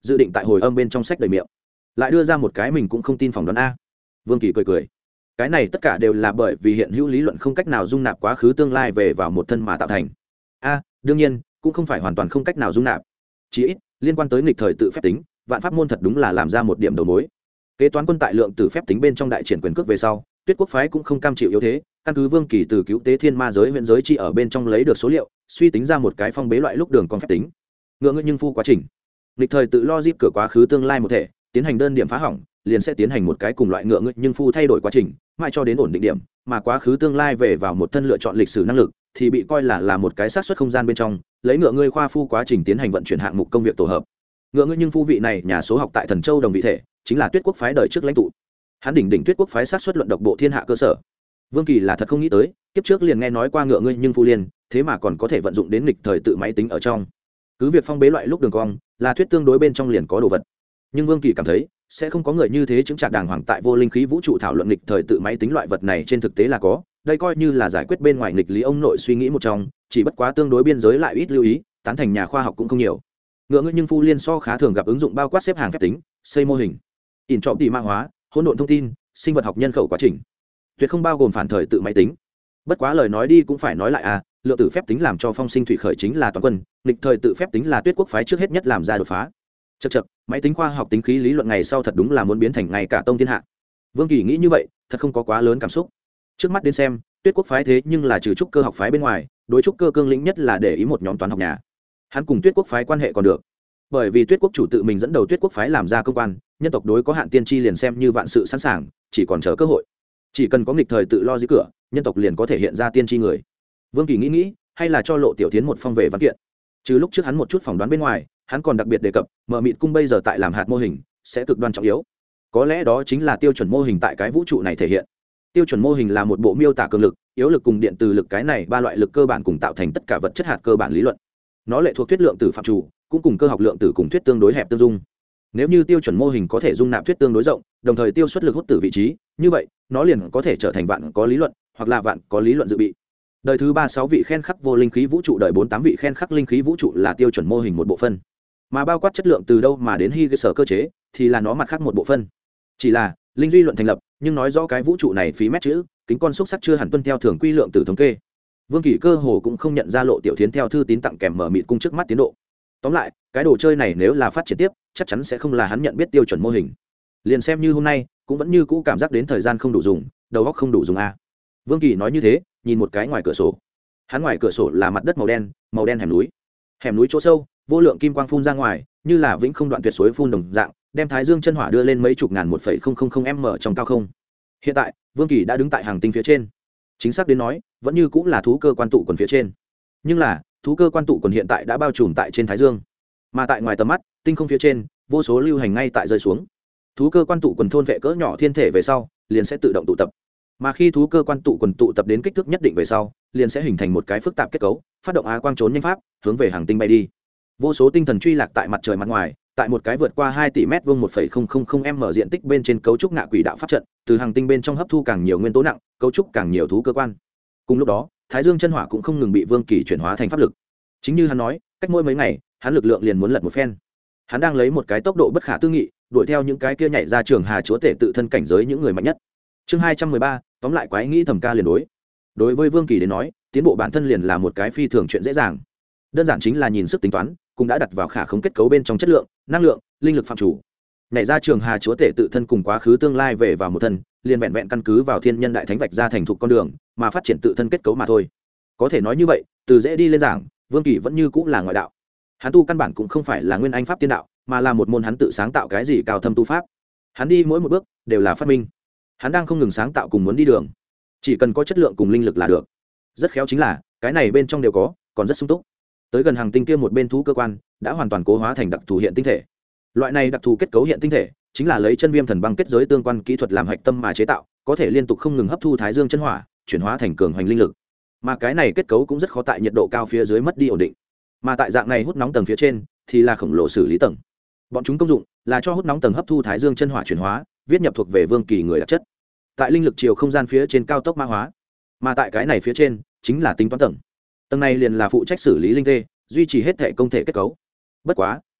A: dự định tại hồi âm bên trong sách đầy miệng lại đưa ra một cái mình cũng không tin phỏng đoán a. Vương Kỳ cười cười, cái này tất cả đều là bởi vì hiện hữu lý luận không cách nào dung nạp quá khứ tương lai về vào một thân mà tạo thành. A, đương nhiên cũng không phải hoàn toàn không cách nào dung nạp, chỉ ít liên quan tới nghịch thời tự phép tính, vạn pháp môn thật đúng là làm ra một điểm đầu mối. Kế toán quân tại lượng từ phép tính bên trong đại triển quyền cước về sau, Tuyết quốc phái cũng không cam chịu yếu thế, căn cứ Vương Kỳ từ cứu tế thiên ma giới huyện giới chi ở bên trong lấy được số liệu, suy tính ra một cái phong bế loại lúc đường con phép tính. Ngựa ngựa nhưng phu quá trình, nghịch thời tự logic cửa quá khứ tương lai một thể, tiến hành đơn điểm phá hỏng, liền sẽ tiến hành một cái cùng loại ngựa ngựa nhưng phu thay đổi quá trình, mãi cho đến ổn định điểm, mà quá khứ tương lai về vào một thân lựa chọn lịch sử năng lực, thì bị coi là là một cái xác suất không gian bên trong, lấy ngựa ngươi khoa phu quá trình tiến hành vận chuyển hạng mục công việc tổ hợp. Ngựa ngươi nhưng phu vị này nhà số học tại Thần Châu đồng vị thể, chính là Tuyết quốc phái đời trước lãnh tụ. Hắn đỉnh đỉnh Tuyết quốc phái xác suất luận độc bộ thiên hạ cơ sở. Vương Kỳ là thật không nghĩ tới, kiếp trước liền nghe nói qua ngựa ngươi nhưng phu liên, thế mà còn có thể vận dụng đến nghịch thời tự máy tính ở trong. Cứ việc phong bế loại lúc đường cong, là thuyết tương đối bên trong liền có đồ vật. Nhưng Vương Kỳ cảm thấy, sẽ không có người như thế chứng trạc đàng hoàng tại vô linh khí vũ trụ thảo luận nghịch thời tự máy tính loại vật này trên thực tế là có, đây coi như là giải quyết bên ngoài nghịch lý ông nội suy nghĩ một trong, chỉ bất quá tương đối biên giới lại ít lưu ý, tán thành nhà khoa học cũng không nhiều. Ngựa ngươi nhưng phu liên so khá thường gặp ứng dụng bao quát xếp hàng phép tính, xây mô hình, ỉn trọng tỷ mã hóa, hỗn độn thông tin, sinh vật học nhân khẩu quá trình, tuyệt không bao gồm phản thời tự máy tính. Bất quá lời nói đi cũng phải nói lại à, lượng tử phép tính làm cho phong sinh thủy khởi chính là toàn quân, nghịch thời tự phép tính là Tuyết quốc phái trước hết nhất làm ra đột phá. Chậc chậc, máy tính khoa học tính khí lý luận ngày sau thật đúng là muốn biến thành ngày cả tông thiên hạ. Vương Kỳ nghĩ như vậy, thật không có quá lớn cảm xúc. Trước mắt đến xem, Tuyết quốc phái thế nhưng là trừ trúc cơ học phái bên ngoài, đối trúc cơ cương lĩnh nhất là để ý một nhóm toán học nhà. Hắn cùng Tuyết quốc phái quan hệ còn được, bởi vì Tuyết quốc chủ tự mình dẫn đầu Tuyết quốc phái làm ra công quan, nhân tộc đối có hạn tiên tri liền xem như vạn sự sẵn sàng, chỉ còn chờ cơ hội. Chỉ cần có nghịch thời tự lo dưới cửa, nhân tộc liền có thể hiện ra tiên tri người. Vương Kỳ nghĩ nghĩ, hay là cho Lộ Tiểu Thiến một phong về văn kiện. Trừ lúc trước hắn một chút phỏng đoán bên ngoài, hắn còn đặc biệt đề cập, mở mịt cung bây giờ tại làm hạt mô hình, sẽ cực đoan trọng yếu. Có lẽ đó chính là tiêu chuẩn mô hình tại cái vũ trụ này thể hiện. Tiêu chuẩn mô hình là một bộ miêu tả cường lực, yếu lực cùng điện từ lực cái này ba loại lực cơ bản cùng tạo thành tất cả vật chất hạt cơ bản lý luận. Nó lệ thuộc thuyết lượng tử phạm chủ, cũng cùng cơ học lượng tử cùng thuyết tương đối hẹp tương dung. Nếu như tiêu chuẩn mô hình có thể dung nạp thuyết tương đối rộng, đồng thời tiêu suất lực hút tử vị trí, như vậy, nó liền có thể trở thành vạn có lý luận, hoặc là vạn có lý luận dự bị. Đời thứ ba sáu vị khen khắc vô linh khí vũ trụ, đời bốn tám vị khen khắc linh khí vũ trụ là tiêu chuẩn mô hình một bộ phân. Mà bao quát chất lượng từ đâu mà đến hy cơ sở cơ chế, thì là nó mặt khác một bộ phân. Chỉ là linh duy luận thành lập, nhưng nói rõ cái vũ trụ này phí mét chữ, kính con xúc sắc chưa hẳn tuân theo thường quy lượng từ thống kê. Vương Kỳ cơ hồ cũng không nhận ra Lộ Tiểu Thiến theo thư tín tặng kèm mở mịt cung trước mắt tiến độ. Tóm lại, cái đồ chơi này nếu là phát triển tiếp, chắc chắn sẽ không là hắn nhận biết tiêu chuẩn mô hình. Liền xem như hôm nay, cũng vẫn như cũ cảm giác đến thời gian không đủ dùng, đầu óc không đủ dùng a. Vương Kỳ nói như thế, nhìn một cái ngoài cửa sổ. Hắn ngoài cửa sổ là mặt đất màu đen, màu đen hẻm núi. Hẻm núi chỗ sâu, vô lượng kim quang phun ra ngoài, như là vĩnh không đoạn tuyệt suối phun đồng dạng, đem Thái Dương chân hỏa đưa lên mấy chục ngàn một phẩy không không không m trong cao không. Hiện tại, Vương Kỳ đã đứng tại hàng tinh phía trên. Chính xác đến nói, vẫn như cũng là thú cơ quan tụ quần phía trên. Nhưng là, thú cơ quan tụ quần hiện tại đã bao trùm tại trên Thái Dương. Mà tại ngoài tầm mắt, tinh không phía trên, vô số lưu hành ngay tại rơi xuống. Thú cơ quan tụ quần thôn vệ cỡ nhỏ thiên thể về sau, liền sẽ tự động tụ tập. Mà khi thú cơ quan tụ quần tụ tập đến kích thước nhất định về sau, liền sẽ hình thành một cái phức tạp kết cấu, phát động á quang trốn nhanh pháp, hướng về hàng tinh bay đi. Vô số tinh thần truy lạc tại mặt trời mặt ngoài, tại một cái vượt qua hai tỷ mét vuông một phẩy không không không m diện tích bên trên cấu trúc ngạ quỷ đạo pháp trận, từ hàng tinh bên trong hấp thu càng nhiều nguyên tố nặng, cấu trúc càng nhiều thú cơ quan. Cùng lúc đó, Thái Dương chân hỏa cũng không ngừng bị Vương Kỳ chuyển hóa thành pháp lực. Chính như hắn nói, cách mỗi mấy ngày, hắn lực lượng liền muốn lật một phen. Hắn đang lấy một cái tốc độ bất khả tư nghị, đuổi theo những cái kia nhảy ra trường hà chúa tể tự thân cảnh giới những người mạnh nhất. Chương hai trăm mười ba, tóm lại quái nghĩ thầm ca liền đối. Đối với Vương Kỳ đến nói, tiến bộ bản thân liền là một cái phi thường chuyện dễ dàng. Đơn giản chính là nhìn sức tính toán, cũng đã đặt vào khả khống kết cấu bên trong chất lượng, năng lượng, linh lực phạm chủ. Nhảy ra trường hà chúa tể tự thân cùng quá khứ tương lai về vào một thân, liền vẹn vẹn căn cứ vào thiên nhân đại thánh vạch ra thành thục con đường, mà phát triển tự thân kết cấu mà thôi. Có thể nói như vậy, từ dễ đi lên giảng, Vương Kỳ vẫn như cũng là ngoại đạo. Hắn tu căn bản cũng không phải là nguyên anh pháp tiên đạo, mà là một môn hắn tự sáng tạo cái gì cao thâm tu pháp. Hắn đi mỗi một bước đều là phát minh. Hắn đang không ngừng sáng tạo cùng muốn đi đường. Chỉ cần có chất lượng cùng linh lực là được. Rất khéo chính là, cái này bên trong đều có, còn rất sung túc. Tới gần hàng tinh kia một bên thú cơ quan, đã hoàn toàn cố hóa thành đặc thù hiện tinh thể. Loại này đặc thù kết cấu hiện tinh thể, chính là lấy chân viêm thần băng kết giới tương quan kỹ thuật làm hạch tâm mà chế tạo, có thể liên tục không ngừng hấp thu Thái Dương chân hỏa, chuyển hóa thành cường hoành linh lực. Mà cái này kết cấu cũng rất khó tại nhiệt độ cao phía dưới mất đi ổn định. Mà tại dạng này hút nóng tầng phía trên, thì là khổng lồ xử lý tầng. Bọn chúng công dụng là cho hút nóng tầng hấp thu Thái Dương chân hỏa chuyển hóa, viết nhập thuộc về Vương Kỳ người đặc chất. Tại linh lực chiều không gian phía trên cao tốc mã hóa, mà tại cái này phía trên chính là tính toán tầng. Tầng này liền là phụ trách xử lý linh tê, duy trì hết thể công thể kết cấu. Bất quá,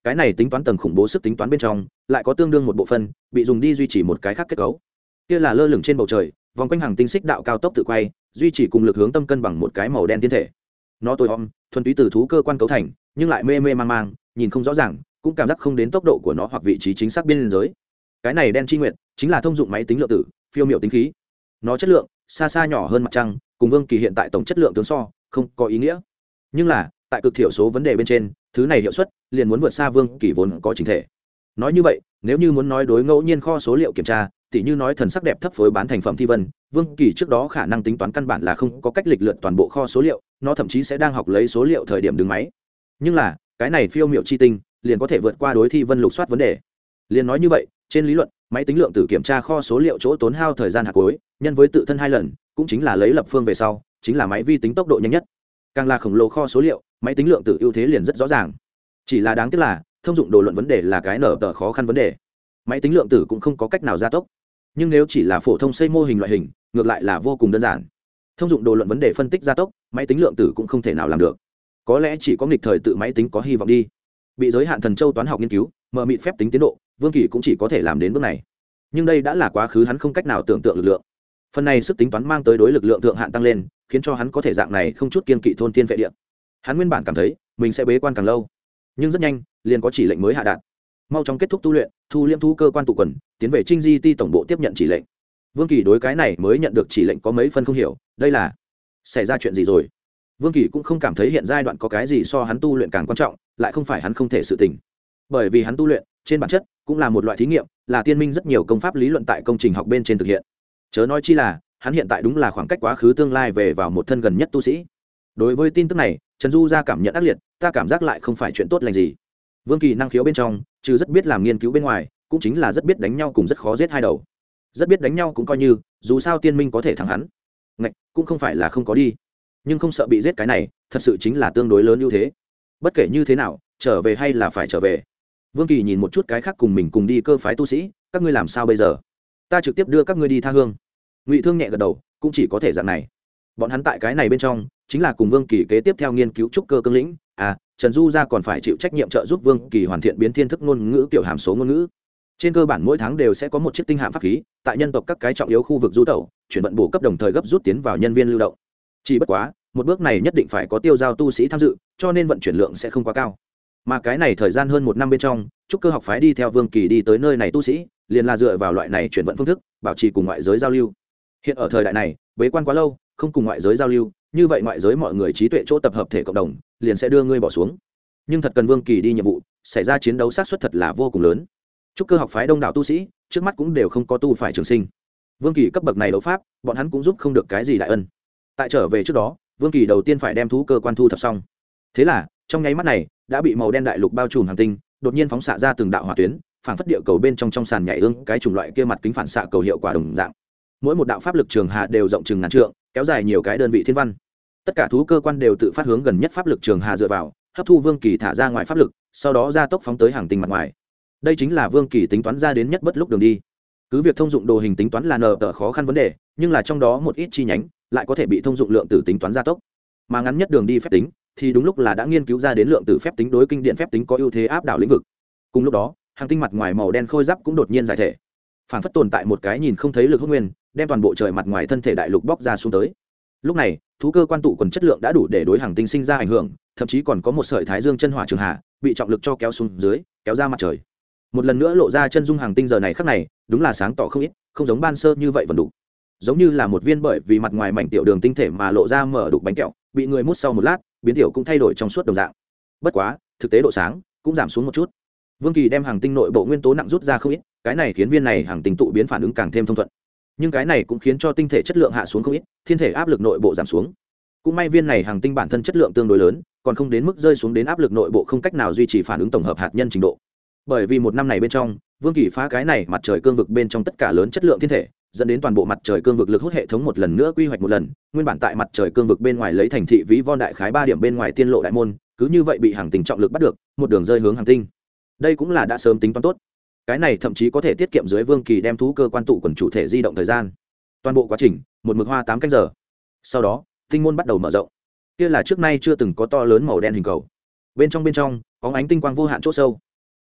A: cái này tính toán tầng khủng bố sức tính toán bên trong lại có tương đương một bộ phân bị dùng đi duy trì một cái khác kết cấu, kia là lơ lửng trên bầu trời vòng quanh hàng tinh xích đạo cao tốc tự quay, duy trì cùng lực hướng tâm cân bằng một cái màu đen thiên thể. Nó tối om thuần túy từ thú cơ quan cấu thành, nhưng lại mê mê mang mang, nhìn không rõ ràng, cũng cảm giác không đến tốc độ của nó hoặc vị trí chính xác biên giới. Cái này đen chi nguyệt chính là thông dụng máy tính lượng tử, phiêu miểu tính khí. Nó chất lượng xa xa nhỏ hơn mặt trăng, cùng Vương Kỳ hiện tại tổng chất lượng tướng so, không có ý nghĩa. Nhưng là, tại cực thiểu số vấn đề bên trên, thứ này hiệu suất liền muốn vượt xa Vương Kỳ vốn có chính thể. Nói như vậy, nếu như muốn nói đối ngẫu nhiên kho số liệu kiểm tra, tỉ như nói thần sắc đẹp thấp phối bán thành phẩm thi vân, Vương Kỳ trước đó khả năng tính toán căn bản là không có cách lịch lượt toàn bộ kho số liệu, nó thậm chí sẽ đang học lấy số liệu thời điểm đứng máy. Nhưng là, cái này phiêu miểu chi tinh, liền có thể vượt qua đối thi vân lục soát vấn đề. Liền nói như vậy, trên lý luận, máy tính lượng tử kiểm tra kho số liệu chỗ tốn hao thời gian hạt cuối, nhân với tự thân hai lần, cũng chính là lấy lập phương về sau, chính là máy vi tính tốc độ nhanh nhất. Càng là khổng lồ kho số liệu, máy tính lượng tử ưu thế liền rất rõ ràng. Chỉ là đáng tiếc là, thông dụng đồ luận vấn đề là cái nở tờ khó khăn vấn đề. Máy tính lượng tử cũng không có cách nào gia tốc. Nhưng nếu chỉ là phổ thông xây mô hình loại hình, ngược lại là vô cùng đơn giản. Thông dụng đồ luận vấn đề phân tích gia tốc, máy tính lượng tử cũng không thể nào làm được. Có lẽ chỉ có nghịch thời tự máy tính có hy vọng đi. Bị giới hạn thần châu toán học nghiên cứu, mờ mịt phép tính tiến độ, Vương Kỳ cũng chỉ có thể làm đến bước này. Nhưng đây đã là quá khứ hắn không cách nào tưởng tượng lực lượng. Phần này sức tính toán mang tới đối lực lượng thượng hạn tăng lên, khiến cho hắn có thể dạng này không chút kiên kỵ thôn tiên vệ địa. Hắn nguyên bản cảm thấy mình sẽ bế quan càng lâu, nhưng rất nhanh liền có chỉ lệnh mới hạ đạt. Mau chóng kết thúc tu luyện, thu liễm thú cơ quan tụ quần, tiến về Trinh Di Ti tổng bộ tiếp nhận chỉ lệnh. Vương Kỳ đối cái này mới nhận được chỉ lệnh có mấy phân không hiểu, đây là xảy ra chuyện gì rồi? Vương Kỳ cũng không cảm thấy hiện giai đoạn có cái gì so hắn tu luyện càng quan trọng, lại không phải hắn không thể sự tình. Bởi vì hắn tu luyện, trên bản chất cũng là một loại thí nghiệm, là tiên minh rất nhiều công pháp lý luận tại công trình học bên trên thực hiện. Chớ nói chi là, hắn hiện tại đúng là khoảng cách quá khứ tương lai về vào một thân gần nhất tu sĩ. Đối với tin tức này, Trần Du ra cảm nhận ác liệt, ta cảm giác lại không phải chuyện tốt lành gì. Vương Kỳ năng khiếu bên trong, trừ rất biết làm nghiên cứu bên ngoài, cũng chính là rất biết đánh nhau cùng rất khó giết hai đầu. Rất biết đánh nhau cũng coi như, dù sao tiên minh có thể thắng hắn. Ngạch, cũng không phải là không có đi, nhưng không sợ bị giết cái này, thật sự chính là tương đối lớn ưu thế. Bất kể như thế nào, trở về hay là phải trở về. Vương Kỳ nhìn một chút cái khác cùng mình cùng đi cơ phái tu sĩ, các ngươi làm sao bây giờ? Ta trực tiếp đưa các ngươi đi tha hương. Ngụy Thương nhẹ gật đầu, cũng chỉ có thể dạng này. Bọn hắn tại cái này bên trong, chính là cùng Vương Kỳ kế tiếp theo nghiên cứu trúc cơ cương lĩnh, à, Trần Du gia còn phải chịu trách nhiệm trợ giúp Vương Kỳ hoàn thiện biến thiên thức ngôn ngữ kiểu hàm số ngôn ngữ. Trên cơ bản mỗi tháng đều sẽ có một chiếc tinh hạm pháp khí, tại nhân tộc các cái trọng yếu khu vực du tẩu, chuyển vận bổ cấp đồng thời gấp rút tiến vào nhân viên lưu động. Chỉ bất quá, một bước này nhất định phải có tiêu giao tu sĩ tham dự, cho nên vận chuyển lượng sẽ không quá cao. Mà cái này thời gian hơn một năm bên trong, trúc cơ học phái đi theo Vương Kỳ đi tới nơi này tu sĩ, liền là dựa vào loại này chuyển vận phương thức, bảo trì cùng ngoại giới giao lưu. Hiện ở thời đại này, bế quan quá lâu, không cùng ngoại giới giao lưu, như vậy ngoại giới mọi người trí tuệ chỗ tập hợp thể cộng đồng, liền sẽ đưa ngươi bỏ xuống. Nhưng thật cần Vương Kỳ đi nhiệm vụ, xảy ra chiến đấu xác suất thật là vô cùng lớn. Trúc cơ học phái đông đảo tu sĩ, trước mắt cũng đều không có tu phải trường sinh. Vương Kỳ cấp bậc này đấu pháp, bọn hắn cũng giúp không được cái gì đại ân. Tại trở về trước đó, Vương Kỳ đầu tiên phải đem thú cơ quan thu thập xong. Thế là, trong nháy mắt này, đã bị màu đen đại lục bao trùm hành tinh, đột nhiên phóng xạ ra từng đạo hỏa tuyến, phản phất địa cầu bên trong trong sàn nhảy ương, cái chủng loại kia mặt kính phản xạ cầu hiệu quả đồng dạng. Mỗi một đạo pháp lực trường hà đều rộng chừng ngàn trượng, kéo dài nhiều cái đơn vị thiên văn. Tất cả thú cơ quan đều tự phát hướng gần nhất pháp lực trường hà dựa vào, hấp thu Vương Kỳ thả ra ngoài pháp lực, sau đó ra tốc phóng tới hàng tinh mặt ngoài. Đây chính là Vương Kỳ tính toán ra đến nhất bất lúc đường đi. Cứ việc thông dụng đồ hình tính toán là nợ tờ khó khăn vấn đề, nhưng là trong đó một ít chi nhánh lại có thể bị thông dụng lượng tử tính toán gia tốc. Mà ngắn nhất đường đi phép tính thì đúng lúc là đã nghiên cứu ra đến lượng tử phép tính đối kinh điện phép tính có ưu thế áp đảo lĩnh vực. Cùng lúc đó, hàng tinh mặt ngoài màu đen khôi giáp cũng đột nhiên giải thể, phản phất tồn tại một cái nhìn không thấy lực hút nguyên, đem toàn bộ trời mặt ngoài thân thể đại lục bóc ra xuống tới. Lúc này, thú cơ quan tụ quần chất lượng đã đủ để đối hàng tinh sinh ra ảnh hưởng, thậm chí còn có một sợi thái dương chân hỏa trường hạ bị trọng lực cho kéo xuống dưới, kéo ra mặt trời. Một lần nữa lộ ra chân dung hàng tinh giờ này khắc này, đúng là sáng tỏ không ít, không giống ban sơ như vậy vẫn đủ. Giống như là một viên bởi vì mặt ngoài mảnh tiểu đường tinh thể mà lộ ra mở đục bánh kẹo, bị người mút sau một lát, biến tiểu cũng thay đổi trong suốt đồng dạng. Bất quá, thực tế độ sáng cũng giảm xuống một chút. Vương Kỳ đem hàng tinh nội bộ nguyên tố nặng rút ra không ít, cái này khiến viên này hàng tinh tụ biến phản ứng càng thêm thông thuận. Nhưng cái này cũng khiến cho tinh thể chất lượng hạ xuống không ít, thiên thể áp lực nội bộ giảm xuống. Cũng may viên này hàng tinh bản thân chất lượng tương đối lớn, còn không đến mức rơi xuống đến áp lực nội bộ không cách nào duy trì phản ứng tổng hợp hạt nhân trình độ. Bởi vì một năm này bên trong, Vương Kỳ phá cái này mặt trời cương vực bên trong tất cả lớn chất lượng thiên thể, dẫn đến toàn bộ mặt trời cương vực lực hút hệ thống một lần nữa quy hoạch một lần, nguyên bản tại mặt trời cương vực bên ngoài lấy thành thị ví von đại khái ba điểm bên ngoài tiên lộ đại môn, cứ như vậy bị hàng tinh trọng lực bắt được, một đường rơi hướng hàng tinh. Đây cũng là đã sớm tính toán tốt. Cái này thậm chí có thể tiết kiệm dưới Vương Kỳ đem thú cơ quan tụ quần chủ thể di động thời gian. Toàn bộ quá trình, một mực hoa tám canh giờ. Sau đó, tinh môn bắt đầu mở rộng. Kia là trước nay chưa từng có to lớn màu đen hình cầu. Bên trong bên trong, có ánh tinh quang vô hạn chỗ sâu.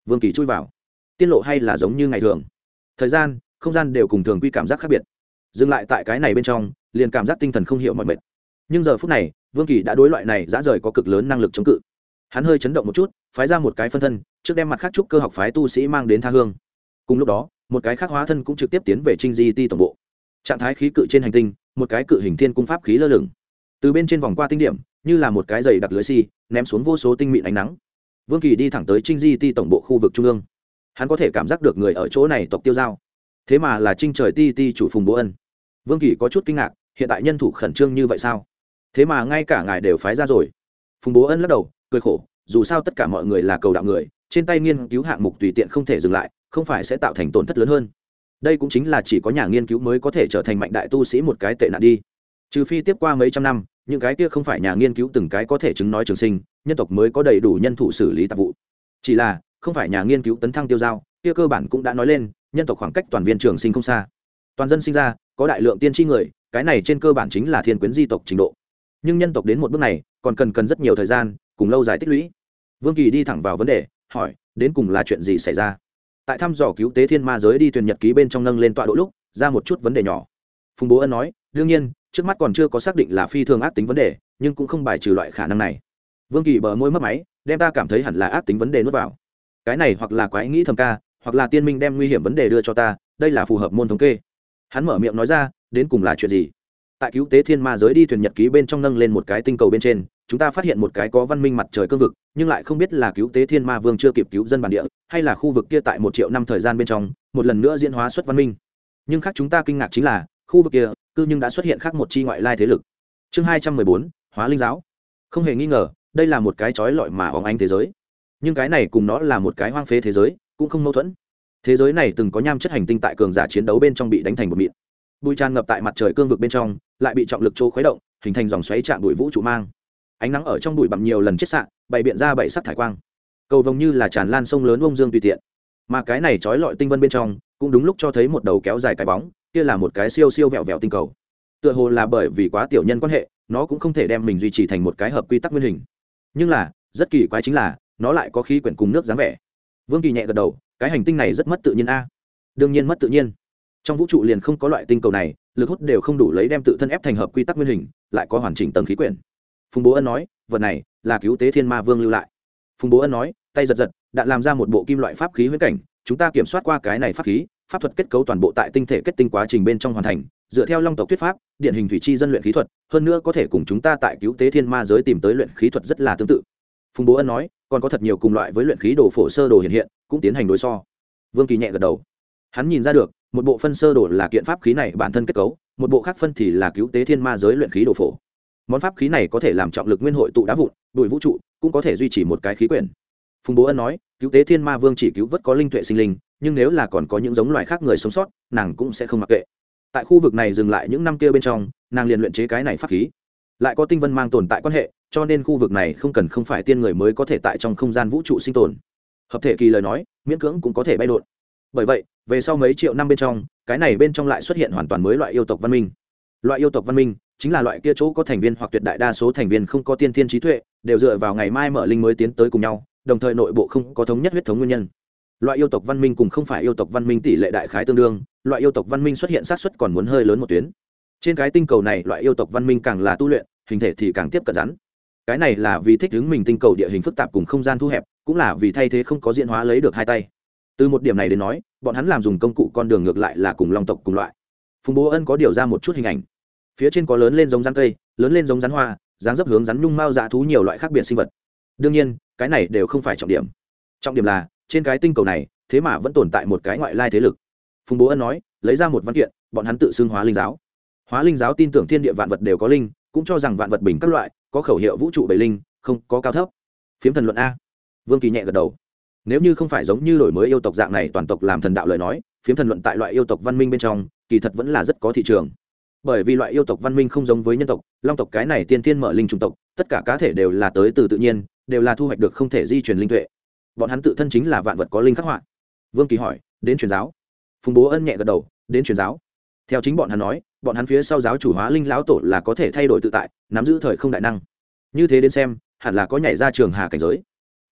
A: Vương Kỳ chui vào. Tiên lộ hay là giống như ngày thường, thời gian không gian đều cùng thường quy cảm giác khác biệt. Dừng lại tại cái này bên trong, liền cảm giác tinh thần không hiểu mỏi mệt. Nhưng giờ phút này Vương Kỳ đã đối loại này dã rời có cực lớn năng lực chống cự. Hắn hơi chấn động một chút, phái ra một cái phân thân, trước đem mặt khác trúc cơ học phái tu sĩ mang đến tha hương. Cùng lúc đó một cái khác hóa thân cũng trực tiếp tiến về Trinh Di Ti tổng bộ. Trạng thái khí cự trên hành tinh, một cái cự hình thiên cung pháp khí lơ lửng từ bên trên vòng qua tinh điểm, như là một cái dày đặc lưới xi ném xuống vô số tinh mịn ánh nắng. Vương Kỳ đi thẳng tới Trinh Di Ti tổng bộ khu vực trung ương. Hắn có thể cảm giác được người ở chỗ này tộc tiêu giao, thế mà là Trinh Trời Ti Ti chủ Phùng Bố Ân. Vương Kỳ có chút kinh ngạc, hiện tại nhân thủ khẩn trương như vậy sao? Thế mà ngay cả ngài đều phái ra rồi. Phùng Bố Ân lắc đầu cười khổ, dù sao tất cả mọi người là cầu đạo người, trên tay nghiên cứu hạng mục tùy tiện không thể dừng lại, không phải sẽ tạo thành tổn thất lớn hơn. Đây cũng chính là chỉ có nhà nghiên cứu mới có thể trở thành mạnh đại tu sĩ một cái tệ nạn đi. Trừ phi tiếp qua mấy trăm năm, những cái kia không phải nhà nghiên cứu từng cái có thể chứng nói trường sinh, nhân tộc mới có đầy đủ nhân thủ xử lý tạp vụ. Chỉ là không phải nhà nghiên cứu tấn thăng tiêu giao, kia cơ bản cũng đã nói lên, nhân tộc khoảng cách toàn viên trường sinh không xa. Toàn dân sinh ra, có đại lượng tiên tri người, cái này trên cơ bản chính là thiên quyến di tộc trình độ. Nhưng nhân tộc đến một bước này, còn cần cần rất nhiều thời gian, cùng lâu dài tích lũy. Vương Kỳ đi thẳng vào vấn đề, hỏi, đến cùng là chuyện gì xảy ra? Tại thăm dò cứu tế thiên ma giới đi thuyền nhật ký bên trong nâng lên tọa độ lúc, ra một chút vấn đề nhỏ. Phùng Bố Ân nói, đương nhiên, trước mắt còn chưa có xác định là phi thường ác tính vấn đề, nhưng cũng không bài trừ loại khả năng này. Vương Kỳ bờ môi mất máy, đem ta cảm thấy hẳn là ác tính vấn đề nuốt vào. Cái này hoặc là quái nghĩ thầm ca, hoặc là tiên minh đem nguy hiểm vấn đề đưa cho ta, đây là phù hợp môn thống kê. Hắn mở miệng nói ra, đến cùng là chuyện gì? Tại cứu tế thiên ma giới đi thuyền nhật ký bên trong nâng lên một cái tinh cầu bên trên, chúng ta phát hiện một cái có văn minh mặt trời cương vực, nhưng lại không biết là cứu tế thiên ma vương chưa kịp cứu dân bản địa, hay là khu vực kia tại một triệu năm thời gian bên trong một lần nữa diễn hóa xuất văn minh. Nhưng khác chúng ta kinh ngạc chính là khu vực kia cư nhưng đã xuất hiện khác một chi ngoại lai thế lực. Chương hai trăm mười bốn, Hóa Linh giáo. Không hề nghi ngờ, đây là một cái chói lọi mà óng ánh thế giới, nhưng cái này cùng nó là một cái hoang phế thế giới cũng không mâu thuẫn. Thế giới này từng có nham chất hành tinh tại cường giả chiến đấu bên trong bị đánh thành một mịn, bụi tràn ngập tại mặt trời cương vực bên trong, lại bị trọng lực chỗ khuấy động, hình thành dòng xoáy chạm bụi vũ trụ mang. Ánh nắng ở trong bụi bặm nhiều lần chết xạ, bày biện ra bảy sắc thải quang, cầu vồng như là tràn lan sông lớn ông dương tùy tiện. Mà cái này chói lọi tinh vân bên trong cũng đúng lúc cho thấy một đầu kéo dài cái bóng, kia là một cái siêu siêu vẹo vẹo tinh cầu. Tựa hồ là bởi vì quá tiểu nhân quan hệ, nó cũng không thể đem mình duy trì thành một cái hợp quy tắc nguyên hình. Nhưng là rất kỳ quái chính là nó lại có khí quyển cùng nước dáng vẻ. Vương Kỳ nhẹ gật đầu, cái hành tinh này rất mất tự nhiên a. Đương nhiên mất tự nhiên, trong vũ trụ liền không có loại tinh cầu này, lực hút đều không đủ lấy đem tự thân ép thành hợp quy tắc nguyên hình, lại có hoàn chỉnh tầng khí quyển. Phùng Bố Ân nói, vật này là cứu tế thiên ma vương lưu lại. Phùng Bố Ân nói, tay giật giật, đạn làm ra một bộ kim loại pháp khí huyễn cảnh, chúng ta kiểm soát qua cái này pháp khí, pháp thuật kết cấu toàn bộ tại tinh thể kết tinh quá trình bên trong hoàn thành, dựa theo long tộc thuyết pháp, điển hình thủy chi dân luyện khí thuật, hơn nữa có thể cùng chúng ta tại cứu tế thiên ma giới tìm tới luyện khí thuật rất là tương tự. Phùng Bố Ân nói, còn có thật nhiều cùng loại với luyện khí đồ phổ sơ đồ hiện hiện, cũng tiến hành đối so. Vương Kỳ nhẹ gật đầu, hắn nhìn ra được, một bộ phân sơ đồ là kiện pháp khí này bản thân kết cấu, một bộ khác phân thì là cứu tế thiên ma giới luyện khí đồ phổ. Món pháp khí này có thể làm trọng lực nguyên hội tụ đá vụn, bụi vũ trụ, cũng có thể duy trì một cái khí quyển. Phùng Bố Ân nói, cứu tế thiên ma vương chỉ cứu vớt có linh tuệ sinh linh, nhưng nếu là còn có những giống loài khác người sống sót, nàng cũng sẽ không mặc kệ. Tại khu vực này dừng lại những năm kia bên trong, nàng liền luyện chế cái này pháp khí. Lại có tinh vân mang tồn tại quan hệ, cho nên khu vực này không cần không phải tiên người mới có thể tại trong không gian vũ trụ sinh tồn. Hợp thể kỳ lời nói, miễn cưỡng cũng có thể bay đột. Bởi vậy, về sau mấy triệu năm bên trong, cái này bên trong lại xuất hiện hoàn toàn mới loại yêu tộc văn minh. Loại yêu tộc văn minh chính là loại kia chỗ có thành viên hoặc tuyệt đại đa số thành viên không có tiên thiên trí tuệ, đều dựa vào ngày mai mở linh mới tiến tới cùng nhau, đồng thời nội bộ không có thống nhất huyết thống nguyên nhân. Loại yêu tộc văn minh cùng không phải yêu tộc văn minh tỷ lệ đại khái tương đương, loại yêu tộc văn minh xuất hiện xác suất còn muốn hơi lớn một tuyến. Trên cái tinh cầu này, loại yêu tộc văn minh càng là tu luyện, hình thể thì càng tiếp cận rắn. Cái này là vì thích ứng mình tinh cầu địa hình phức tạp cùng không gian thu hẹp, cũng là vì thay thế không có diễn hóa lấy được hai tay. Từ một điểm này đến nói, bọn hắn làm dùng công cụ con đường ngược lại là cùng long tộc cùng loại. Phùng Bố Ân có điều ra một chút hình ảnh, phía trên có lớn lên giống rắn cây, lớn lên giống rắn hoa, dáng dấp hướng rắn nhung mao dạ thú nhiều loại khác biệt sinh vật. Đương nhiên, cái này đều không phải trọng điểm. Trọng điểm là trên cái tinh cầu này, thế mà vẫn tồn tại một cái ngoại lai thế lực. Phùng Bố Ân nói, lấy ra một văn kiện, bọn hắn tự xưng Hóa Linh giáo. Hóa Linh giáo tin tưởng thiên địa vạn vật đều có linh, cũng cho rằng vạn vật bình các loại, có khẩu hiệu vũ trụ bảy linh, không có cao thấp. Phiếm thần luận a. Vương Kỳ nhẹ gật đầu. Nếu như không phải giống như đổi mới yêu tộc dạng này toàn tộc làm thần đạo lời nói, phiếm thần luận tại loại yêu tộc văn minh bên trong, kỳ thật vẫn là rất có thị trường. Bởi vì loại yêu tộc văn minh không giống với nhân tộc, long tộc cái này tiên tiên mở linh chủng tộc, tất cả cá thể đều là tới từ tự nhiên, đều là thu hoạch được không thể di truyền linh tuệ. Bọn hắn tự thân chính là vạn vật có linh khắc họa. Vương Kỳ hỏi, đến truyền giáo? Phùng Bố Ân nhẹ gật đầu, đến truyền giáo. Theo chính bọn hắn nói, bọn hắn phía sau giáo chủ Hóa Linh lão tổ là có thể thay đổi tự tại, nắm giữ thời không đại năng. Như thế đến xem, hẳn là có nhảy ra trường hà cảnh giới.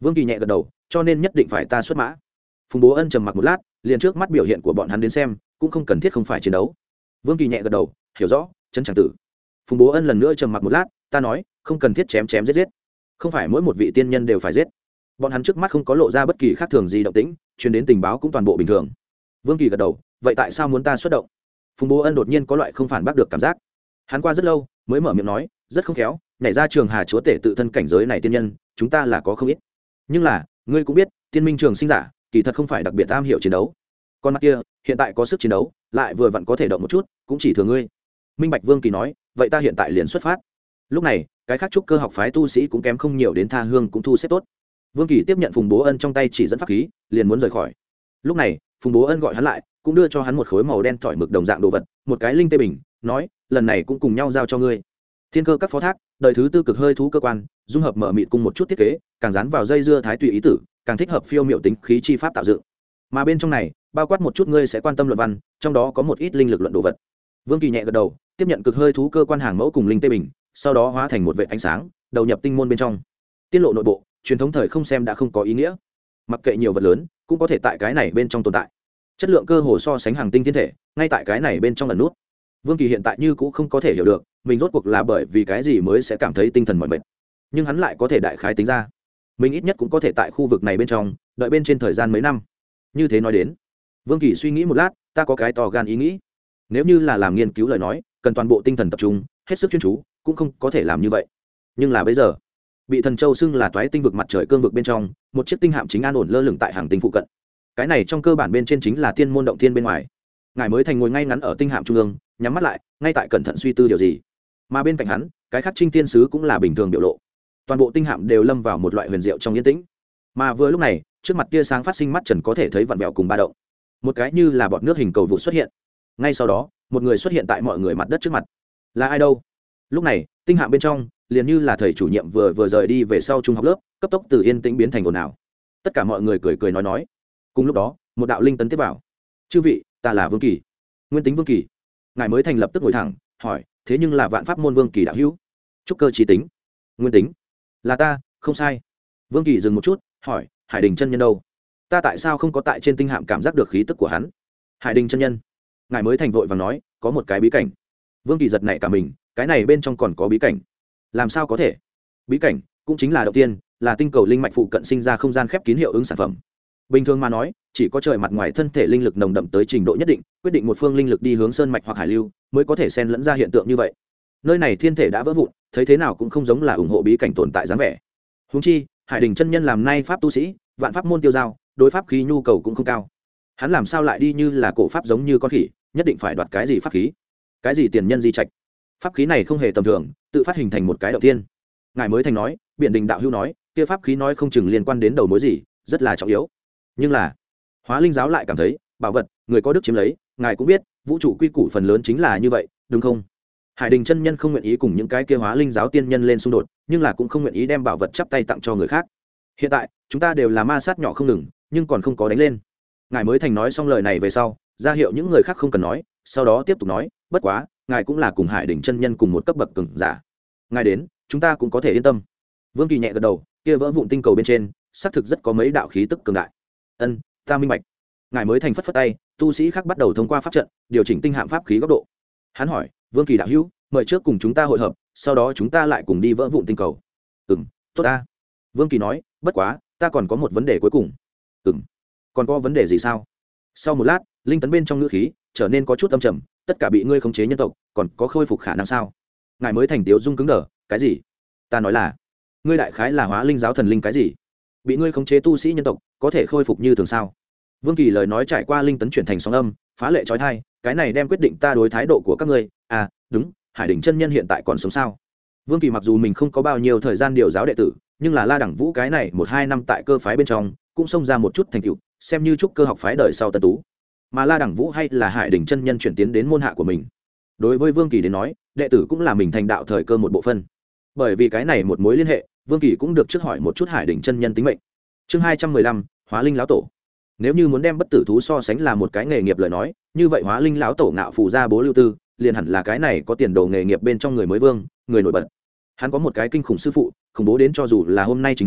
A: Vương Kỳ nhẹ gật đầu, cho nên nhất định phải ta xuất mã. Phùng Bố Ân trầm mặc một lát, liền trước mắt biểu hiện của bọn hắn đến xem, cũng không cần thiết không phải chiến đấu. Vương Kỳ nhẹ gật đầu, hiểu rõ, chân chẳng tử. Phùng Bố Ân lần nữa trầm mặc một lát, ta nói, không cần thiết chém chém giết giết, không phải mỗi một vị tiên nhân đều phải giết. Bọn hắn trước mắt không có lộ ra bất kỳ khác thường gì động tĩnh, truyền đến tình báo cũng toàn bộ bình thường. Vương Kỳ gật đầu, vậy tại sao muốn ta xuất động? Phùng Bố Ân đột nhiên có loại không phản bác được cảm giác. Hắn qua rất lâu mới mở miệng nói, rất không khéo, nhảy ra Trường Hà chúa tể tự thân cảnh giới này tiên nhân, chúng ta là có không ít. Nhưng là, ngươi cũng biết, tiên minh trường sinh giả, kỳ thật không phải đặc biệt am hiểu chiến đấu. Con mắt kia, hiện tại có sức chiến đấu, lại vừa vặn có thể động một chút, cũng chỉ thừa ngươi. Minh Bạch Vương Kỳ nói, vậy ta hiện tại liền xuất phát. Lúc này, cái khác trúc cơ học phái tu sĩ cũng kém không nhiều đến tha hương cũng thu xếp tốt. Vương Kỳ tiếp nhận Phùng Bố Ân trong tay chỉ dẫn pháp khí, liền muốn rời khỏi. Lúc này, Phùng Bố Ân gọi hắn lại, cũng đưa cho hắn một khối màu đen thỏi mực đồng dạng đồ vật, một cái linh tê bình, nói, lần này cũng cùng nhau giao cho ngươi. Thiên cơ các phó thác, đời thứ tư cực hơi thú cơ quan, dung hợp mở mịt cùng một chút thiết kế, càng dán vào dây dưa thái tùy ý tử, càng thích hợp phiêu miệu tính khí chi pháp tạo dựng. Mà bên trong này, bao quát một chút ngươi sẽ quan tâm luận văn, trong đó có một ít linh lực luận đồ vật. Vương Kỳ nhẹ gật đầu, tiếp nhận cực hơi thú cơ quan hàng mẫu cùng linh tê bình, sau đó hóa thành một vệt ánh sáng, đầu nhập tinh môn bên trong. Tiên lộ nội bộ, truyền thống thời không xem đã không có ý nghĩa. Mặc kệ nhiều vật lớn, cũng có thể tại cái này bên trong tồn tại. Chất lượng cơ hồ so sánh hàng tinh thiên thể, ngay tại cái này bên trong ẩn nút. Vương Kỳ hiện tại như cũng không có thể hiểu được, mình rốt cuộc là bởi vì cái gì mới sẽ cảm thấy tinh thần mỏi mệt. Nhưng hắn lại có thể đại khái tính ra, mình ít nhất cũng có thể tại khu vực này bên trong, đợi bên trên thời gian mấy năm. Như thế nói đến, Vương Kỳ suy nghĩ một lát, ta có cái to gan ý nghĩ. Nếu như là làm nghiên cứu lời nói, cần toàn bộ tinh thần tập trung, hết sức chuyên chú, cũng không có thể làm như vậy. Nhưng là bây giờ, bị Thần Châu xưng là toái tinh vực mặt trời cương vực bên trong, một chiếc tinh hạm chính an ổn lơ lửng tại hàng tinh phụ cận. Cái này trong cơ bản bên trên chính là tiên môn động thiên bên ngoài. Ngài mới thành ngồi ngay ngắn ở tinh hạm trung ương, nhắm mắt lại, ngay tại cẩn thận suy tư điều gì. Mà bên cạnh hắn, cái khác trinh tiên sứ cũng là bình thường biểu lộ. Toàn bộ tinh hạm đều lâm vào một loại huyền diệu trong yên tĩnh. Mà vừa lúc này, trước mặt tia sáng phát sinh mắt trần có thể thấy vặn vẹo cùng ba động. Một cái như là bọt nước hình cầu vụ xuất hiện. Ngay sau đó, một người xuất hiện tại mọi người mặt đất trước mặt. Là ai đâu? Lúc này, tinh hạm bên trong, liền như là thầy chủ nhiệm vừa vừa rời đi về sau trung học lớp, cấp tốc từ yên tĩnh biến thành ồn ào. Tất cả mọi người cười cười nói nói. Cùng lúc đó, một đạo linh tấn tiếp vào. Chư vị, ta là Vương Kỳ. Nguyên tính Vương Kỳ. Ngài mới thành lập tức ngồi thẳng, hỏi, thế nhưng là vạn pháp môn Vương Kỳ đạo hữu. Trúc cơ trí tính. Nguyên tính. Là ta, không sai. Vương Kỳ dừng một chút, hỏi, Hải Đình chân nhân đâu? Ta tại sao không có tại trên tinh hạm cảm giác được khí tức của hắn? Hải Đình chân nhân. Ngài mới thành vội vàng nói, có một cái bí cảnh. Vương Kỳ giật nảy cả mình, cái này bên trong còn có bí cảnh? Làm sao có thể? Bí cảnh cũng chính là đầu tiên, là tinh cầu linh mạch phụ cận sinh ra không gian khép kín hiệu ứng sản phẩm. Bình thường mà nói, chỉ có trời mặt ngoài thân thể linh lực nồng đậm tới trình độ nhất định, quyết định một phương linh lực đi hướng sơn mạch hoặc hải lưu, mới có thể xen lẫn ra hiện tượng như vậy. Nơi này thiên thể đã vỡ vụn, thấy thế nào cũng không giống là ủng hộ bí cảnh tồn tại dáng vẻ. Huống chi, Hải Đình chân nhân làm nay pháp tu sĩ, vạn pháp môn tiêu giao, đối pháp khí nhu cầu cũng không cao. Hắn làm sao lại đi như là cổ pháp giống như con khỉ, nhất định phải đoạt cái gì pháp khí? Cái gì tiền nhân di trạch? Pháp khí này không hề tầm thường, tự phát hình thành một cái đầu tiên. Ngài mới thành nói, Biện Đình đạo hữu nói, kia pháp khí nói không chừng liên quan đến đầu mối gì, rất là trọng yếu. Nhưng là, Hóa Linh giáo lại cảm thấy, bảo vật, người có đức chiếm lấy, ngài cũng biết, vũ trụ quy củ phần lớn chính là như vậy, đúng không? Hải Đình chân nhân không nguyện ý cùng những cái kia Hóa Linh giáo tiên nhân lên xung đột, nhưng là cũng không nguyện ý đem bảo vật chắp tay tặng cho người khác. Hiện tại, chúng ta đều là ma sát nhỏ không ngừng, nhưng còn không có đánh lên. Ngài mới thành nói xong lời này về sau, ra hiệu những người khác không cần nói, sau đó tiếp tục nói, bất quá, ngài cũng là cùng Hải Đình chân nhân cùng một cấp bậc cường giả. Ngài đến, chúng ta cũng có thể yên tâm. Vương Kỳ nhẹ gật đầu, kia vỡ vụn tinh cầu bên trên, xác thực rất có mấy đạo khí tức cường đại. Ân, ta minh bạch. Ngài mới thành phất phất tay, tu sĩ khác bắt đầu thông qua pháp trận, điều chỉnh tinh hạm pháp khí góc độ. Hắn hỏi, Vương Kỳ đạo hữu, mời trước cùng chúng ta hội hợp, sau đó chúng ta lại cùng đi vỡ vụn tinh cầu. Ừm, tốt ta. Vương Kỳ nói, bất quá, ta còn có một vấn đề cuối cùng. Ừm, còn có vấn đề gì sao? Sau một lát, linh tấn bên trong ngữ khí trở nên có chút âm trầm, tất cả bị ngươi khống chế nhân tộc, còn có khôi phục khả năng sao? Ngài mới thành tiếu dung cứng đờ, cái gì? Ta nói là, ngươi đại khái là Hóa Linh giáo thần linh cái gì? Bị ngươi khống chế tu sĩ nhân tộc, có thể khôi phục như thường sao? Vương Kỳ lời nói trải qua linh tấn chuyển thành sóng âm, phá lệ chói tai, cái này đem quyết định ta đối thái độ của các ngươi. À, đúng, Hải Đình chân nhân hiện tại còn sống sao? Vương Kỳ mặc dù mình không có bao nhiêu thời gian điều giáo đệ tử, nhưng là La Đẳng Vũ cái này một hai năm tại cơ phái bên trong, cũng xông ra một chút thành tựu, xem như trúc cơ học phái đời sau tân tú. Mà La Đẳng Vũ hay là Hải Đình chân nhân chuyển tiến đến môn hạ của mình. Đối với Vương Kỳ đến nói, đệ tử cũng là mình thành đạo thời cơ một bộ phân. Bởi vì cái này một mối liên hệ, Vương Kỳ cũng được trước hỏi một chút Hải Đình chân nhân tính mệnh. Chương hai trăm mười lăm, Hóa Linh lão tổ. Nếu như muốn đem bất tử thú so sánh là một cái nghề nghiệp lời nói, như vậy Hóa Linh lão tổ ngạo phù gia bố lưu tư, liền hẳn là cái này có tiền đồ nghề nghiệp bên trong người mới vương, người nổi bật. Hắn có một cái kinh khủng sư phụ, khủng bố đến cho dù là hôm nay chính hắn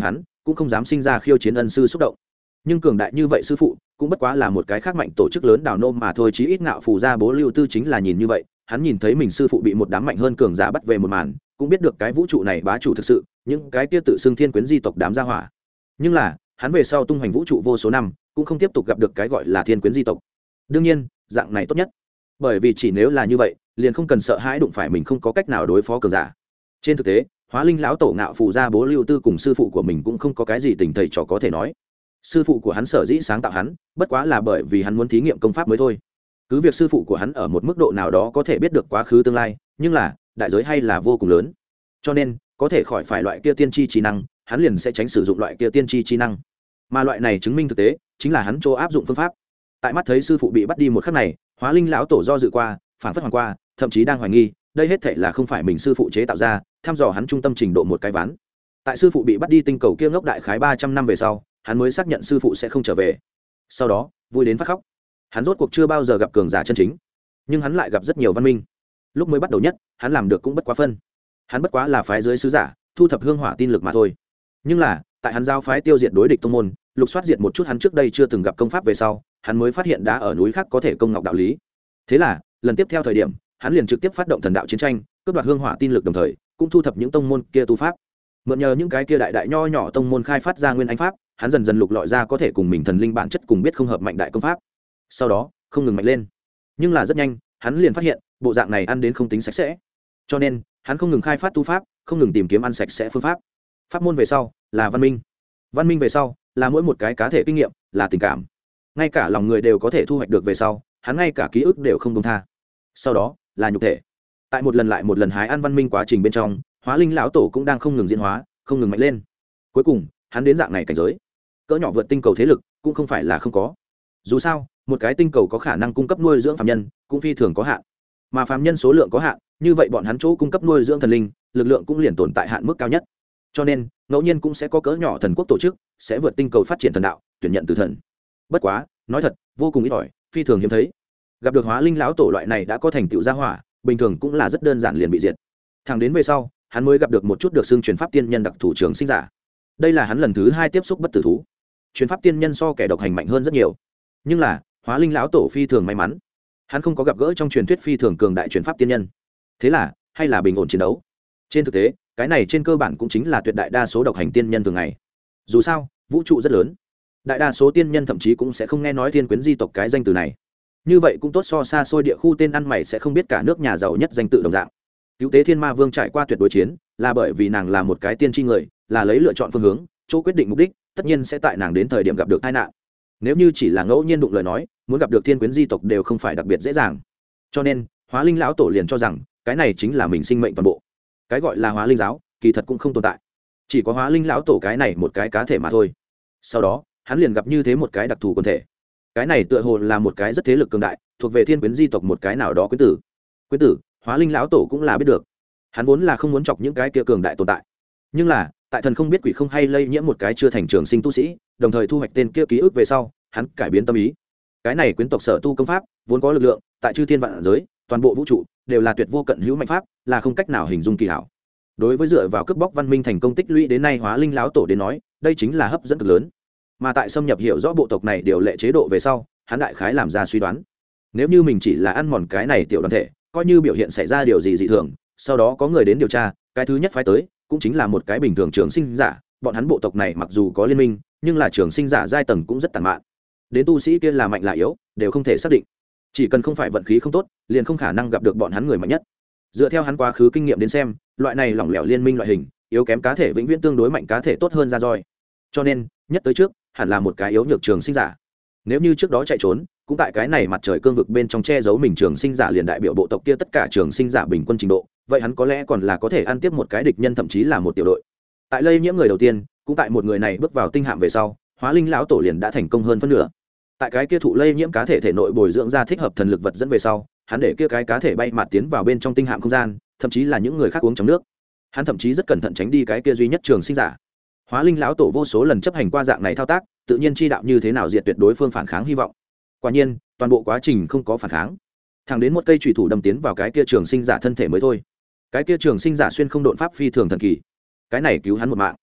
A: cũng không dám sinh ra khiêu chiến ân sư xúc động. Nhưng cường đại như vậy sư phụ cũng bất quá là một cái khác mạnh tổ chức lớn đào nôm mà thôi. Chí ít ngạo phù gia Bố Lưu Tư chính là nhìn như vậy, hắn nhìn thấy mình sư phụ bị một đám mạnh hơn cường giả bắt về một màn, cũng biết được cái vũ trụ này bá chủ thực sự, những cái kia tự xưng thiên quyến di tộc đám gia hỏa. Nhưng là hắn về sau tung hoành vũ trụ vô số năm cũng không tiếp tục gặp được cái gọi là thiên quyến di tộc. Đương nhiên dạng này tốt nhất, bởi vì chỉ nếu là như vậy liền không cần sợ hãi đụng phải mình không có cách nào đối phó cường giả. Trên thực tế Hóa Linh lão tổ ngạo phù gia Bố Lưu Tư cùng sư phụ của mình cũng không có cái gì tình thầy trò có thể nói. Sư phụ của hắn sở dĩ sáng tạo hắn bất quá là bởi vì hắn muốn thí nghiệm công pháp mới thôi. Cứ việc sư phụ của hắn ở một mức độ nào đó có thể biết được quá khứ tương lai, nhưng là đại giới hay là vô cùng lớn, cho nên có thể khỏi phải loại kia tiên tri trí năng, hắn liền sẽ tránh sử dụng loại kia tiên tri trí năng. Mà loại này chứng minh thực tế chính là hắn chỗ áp dụng phương pháp. Tại mắt thấy sư phụ bị bắt đi một khắc này, Hóa Linh lão tổ do dự qua, phản phất hoàng qua, thậm chí đang hoài nghi đây hết thảy là không phải mình sư phụ chế tạo ra, thăm dò hắn trung tâm trình độ một cái ván. Tại sư phụ bị bắt đi tinh cầu kia ngốc đại khái ba trăm năm về sau, hắn mới xác nhận sư phụ sẽ không trở về. Sau đó vui đến phát khóc. Hắn rốt cuộc chưa bao giờ gặp cường giả chân chính, nhưng hắn lại gặp rất nhiều văn minh. Lúc mới bắt đầu nhất hắn làm được cũng bất quá phân, hắn bất quá là phái dưới sứ giả thu thập hương hỏa tin lực mà thôi. Nhưng là tại hắn giao phái tiêu diệt đối địch tông môn, lục soát diệt một chút hắn trước đây chưa từng gặp công pháp về sau, hắn mới phát hiện đá ở núi khác có thể công ngọc đạo lý. Thế là lần tiếp theo thời điểm hắn liền trực tiếp phát động thần đạo chiến tranh, cướp đoạt hương hỏa tin lực, đồng thời cũng thu thập những tông môn kia tu pháp. Mượn nhờ những cái kia đại đại nho nhỏ tông môn khai phát ra nguyên anh pháp, hắn dần dần lục lọi ra có thể cùng mình thần linh bản chất cùng biết không hợp mạnh đại công pháp. Sau đó không ngừng mạnh lên, nhưng là rất nhanh hắn liền phát hiện bộ dạng này ăn đến không tính sạch sẽ, cho nên hắn không ngừng khai phát tu pháp, không ngừng tìm kiếm ăn sạch sẽ phương pháp. Pháp môn về sau là văn minh, văn minh về sau là mỗi một cái cá thể kinh nghiệm, là tình cảm, ngay cả lòng người đều có thể thu hoạch được về sau, hắn ngay cả ký ức đều không buông tha. Sau đó là nhục thể. Tại một lần lại một lần hái ăn văn minh quá trình bên trong, Hóa Linh lão tổ cũng đang không ngừng diễn hóa, không ngừng mạnh lên. Cuối cùng hắn đến dạng này cảnh giới, cỡ nhỏ vượt tinh cầu thế lực cũng không phải là không có. Dù sao một cái tinh cầu có khả năng cung cấp nuôi dưỡng phàm nhân cũng phi thường có hạn, mà phàm nhân số lượng có hạn, như vậy bọn hắn chỗ cung cấp nuôi dưỡng thần linh lực lượng cũng liền tồn tại hạn mức cao nhất. Cho nên ngẫu nhiên cũng sẽ có cỡ nhỏ thần quốc tổ chức sẽ vượt tinh cầu phát triển thần đạo, tuyển nhận từ thần. Bất quá nói thật vô cùng ít ỏi, phi thường hiếm thấy. Gặp được Hóa Linh lão tổ loại này đã có thành tựu gia hỏa, bình thường cũng là rất đơn giản liền bị diệt. Thẳng đến về sau hắn mới gặp được một chút được xưng truyền pháp tiên nhân đặc thủ trường sinh giả. Đây là hắn lần thứ hai tiếp xúc bất tử thú. Truyền pháp tiên nhân so kẻ độc hành mạnh hơn rất nhiều, nhưng là Hóa Linh lão tổ phi thường may mắn, hắn không có gặp gỡ trong truyền thuyết phi thường cường đại truyền pháp tiên nhân. Thế là hay là bình ổn chiến đấu. Trên thực tế cái này trên cơ bản cũng chính là tuyệt đại đa số độc hành tiên nhân thường ngày. Dù sao vũ trụ rất lớn, đại đa số tiên nhân thậm chí cũng sẽ không nghe nói thiên quyến di tộc cái danh từ này. Như vậy cũng tốt so xa xôi địa khu tên ăn mày sẽ không biết cả nước nhà giàu nhất danh tự đồng dạng. Cứu tế thiên ma vương trải qua tuyệt đối chiến là bởi vì nàng là một cái tiên tri người, là lấy lựa chọn phương hướng chỗ quyết định mục đích, tất nhiên sẽ tại nàng đến thời điểm gặp được tai nạn. Nếu như chỉ là ngẫu nhiên đụng lời nói, muốn gặp được thiên quyến di tộc đều không phải đặc biệt dễ dàng. Cho nên Hóa Linh lão tổ liền cho rằng cái này chính là mình sinh mệnh toàn bộ. Cái gọi là Hóa Linh giáo kỳ thật cũng không tồn tại, chỉ có Hóa Linh lão tổ cái này một cái cá thể mà thôi. Sau đó hắn liền gặp như thế một cái đặc thù quần thể, cái này tựa hồ là một cái rất thế lực cường đại, thuộc về thiên quyến di tộc một cái nào đó quyến tử. Quyến tử Hóa Linh lão tổ cũng là biết được, hắn vốn là không muốn chọc những cái kia cường đại tồn tại, nhưng là tại thần không biết quỷ không hay lây nhiễm một cái chưa thành trường sinh tu sĩ, đồng thời thu hoạch tên kia ký ức về sau, hắn cải biến tâm ý. Cái này quyến tộc sở tu công pháp vốn có lực lượng tại chư thiên vạn giới, toàn bộ vũ trụ đều là tuyệt vô cận hữu mạnh pháp, là không cách nào hình dung kỳ hảo. Đối với dựa vào cướp bóc văn minh thành công tích lũy đến nay Hóa Linh lão tổ đến nói, đây chính là hấp dẫn cực lớn. Mà tại xâm nhập hiểu rõ bộ tộc này điều lệ chế độ về sau, hắn đại khái làm ra suy đoán, nếu như mình chỉ là ăn mòn cái này tiểu đoàn thể, coi như biểu hiện xảy ra điều gì dị thường, sau đó có người đến điều tra, cái thứ nhất phái tới cũng chính là một cái bình thường trường sinh giả. Bọn hắn bộ tộc này mặc dù có liên minh, nhưng là trường sinh giả giai tầng cũng rất tàn mạn, đến tu sĩ kia là mạnh là yếu đều không thể xác định. Chỉ cần không phải vận khí không tốt, liền không khả năng gặp được bọn hắn người mạnh nhất. Dựa theo hắn quá khứ kinh nghiệm đến xem, loại này lỏng lẻo liên minh loại hình, yếu kém cá thể vĩnh viễn tương đối mạnh cá thể tốt hơn ra roi. Cho nên nhất tới trước hẳn là một cái yếu nhược trường sinh giả. Nếu như trước đó chạy trốn, cũng tại cái này mặt trời cương vực bên trong che giấu mình trường sinh giả, liền đại biểu bộ tộc kia tất cả trường sinh giả bình quân trình độ, vậy hắn có lẽ còn là có thể ăn tiếp một cái địch nhân, thậm chí là một tiểu đội. Tại lây nhiễm người đầu tiên, cũng tại một người này bước vào tinh hạm về sau, Hóa Linh lão tổ liền đã thành công hơn phân nửa. Tại cái kia thụ lây nhiễm cá thể thể nội bồi dưỡng ra thích hợp thần lực vật dẫn về sau, hắn để kia cái cá thể bay mạt tiến vào bên trong tinh hạm không gian, thậm chí là những người khác uống trong nước. Hắn thậm chí rất cẩn thận tránh đi cái kia duy nhất trường sinh giả. Hóa Linh lão tổ vô số lần chấp hành qua dạng này thao tác, tự nhiên chi đạo như thế nào diệt tuyệt đối phương phản kháng hy vọng. Quả nhiên toàn bộ quá trình không có phản kháng, thẳng đến một cây chủy thủ đâm tiến vào cái kia trường sinh giả thân thể mới thôi. Cái kia trường sinh giả xuyên không độn pháp phi thường thần kỳ, cái này cứu hắn một mạng.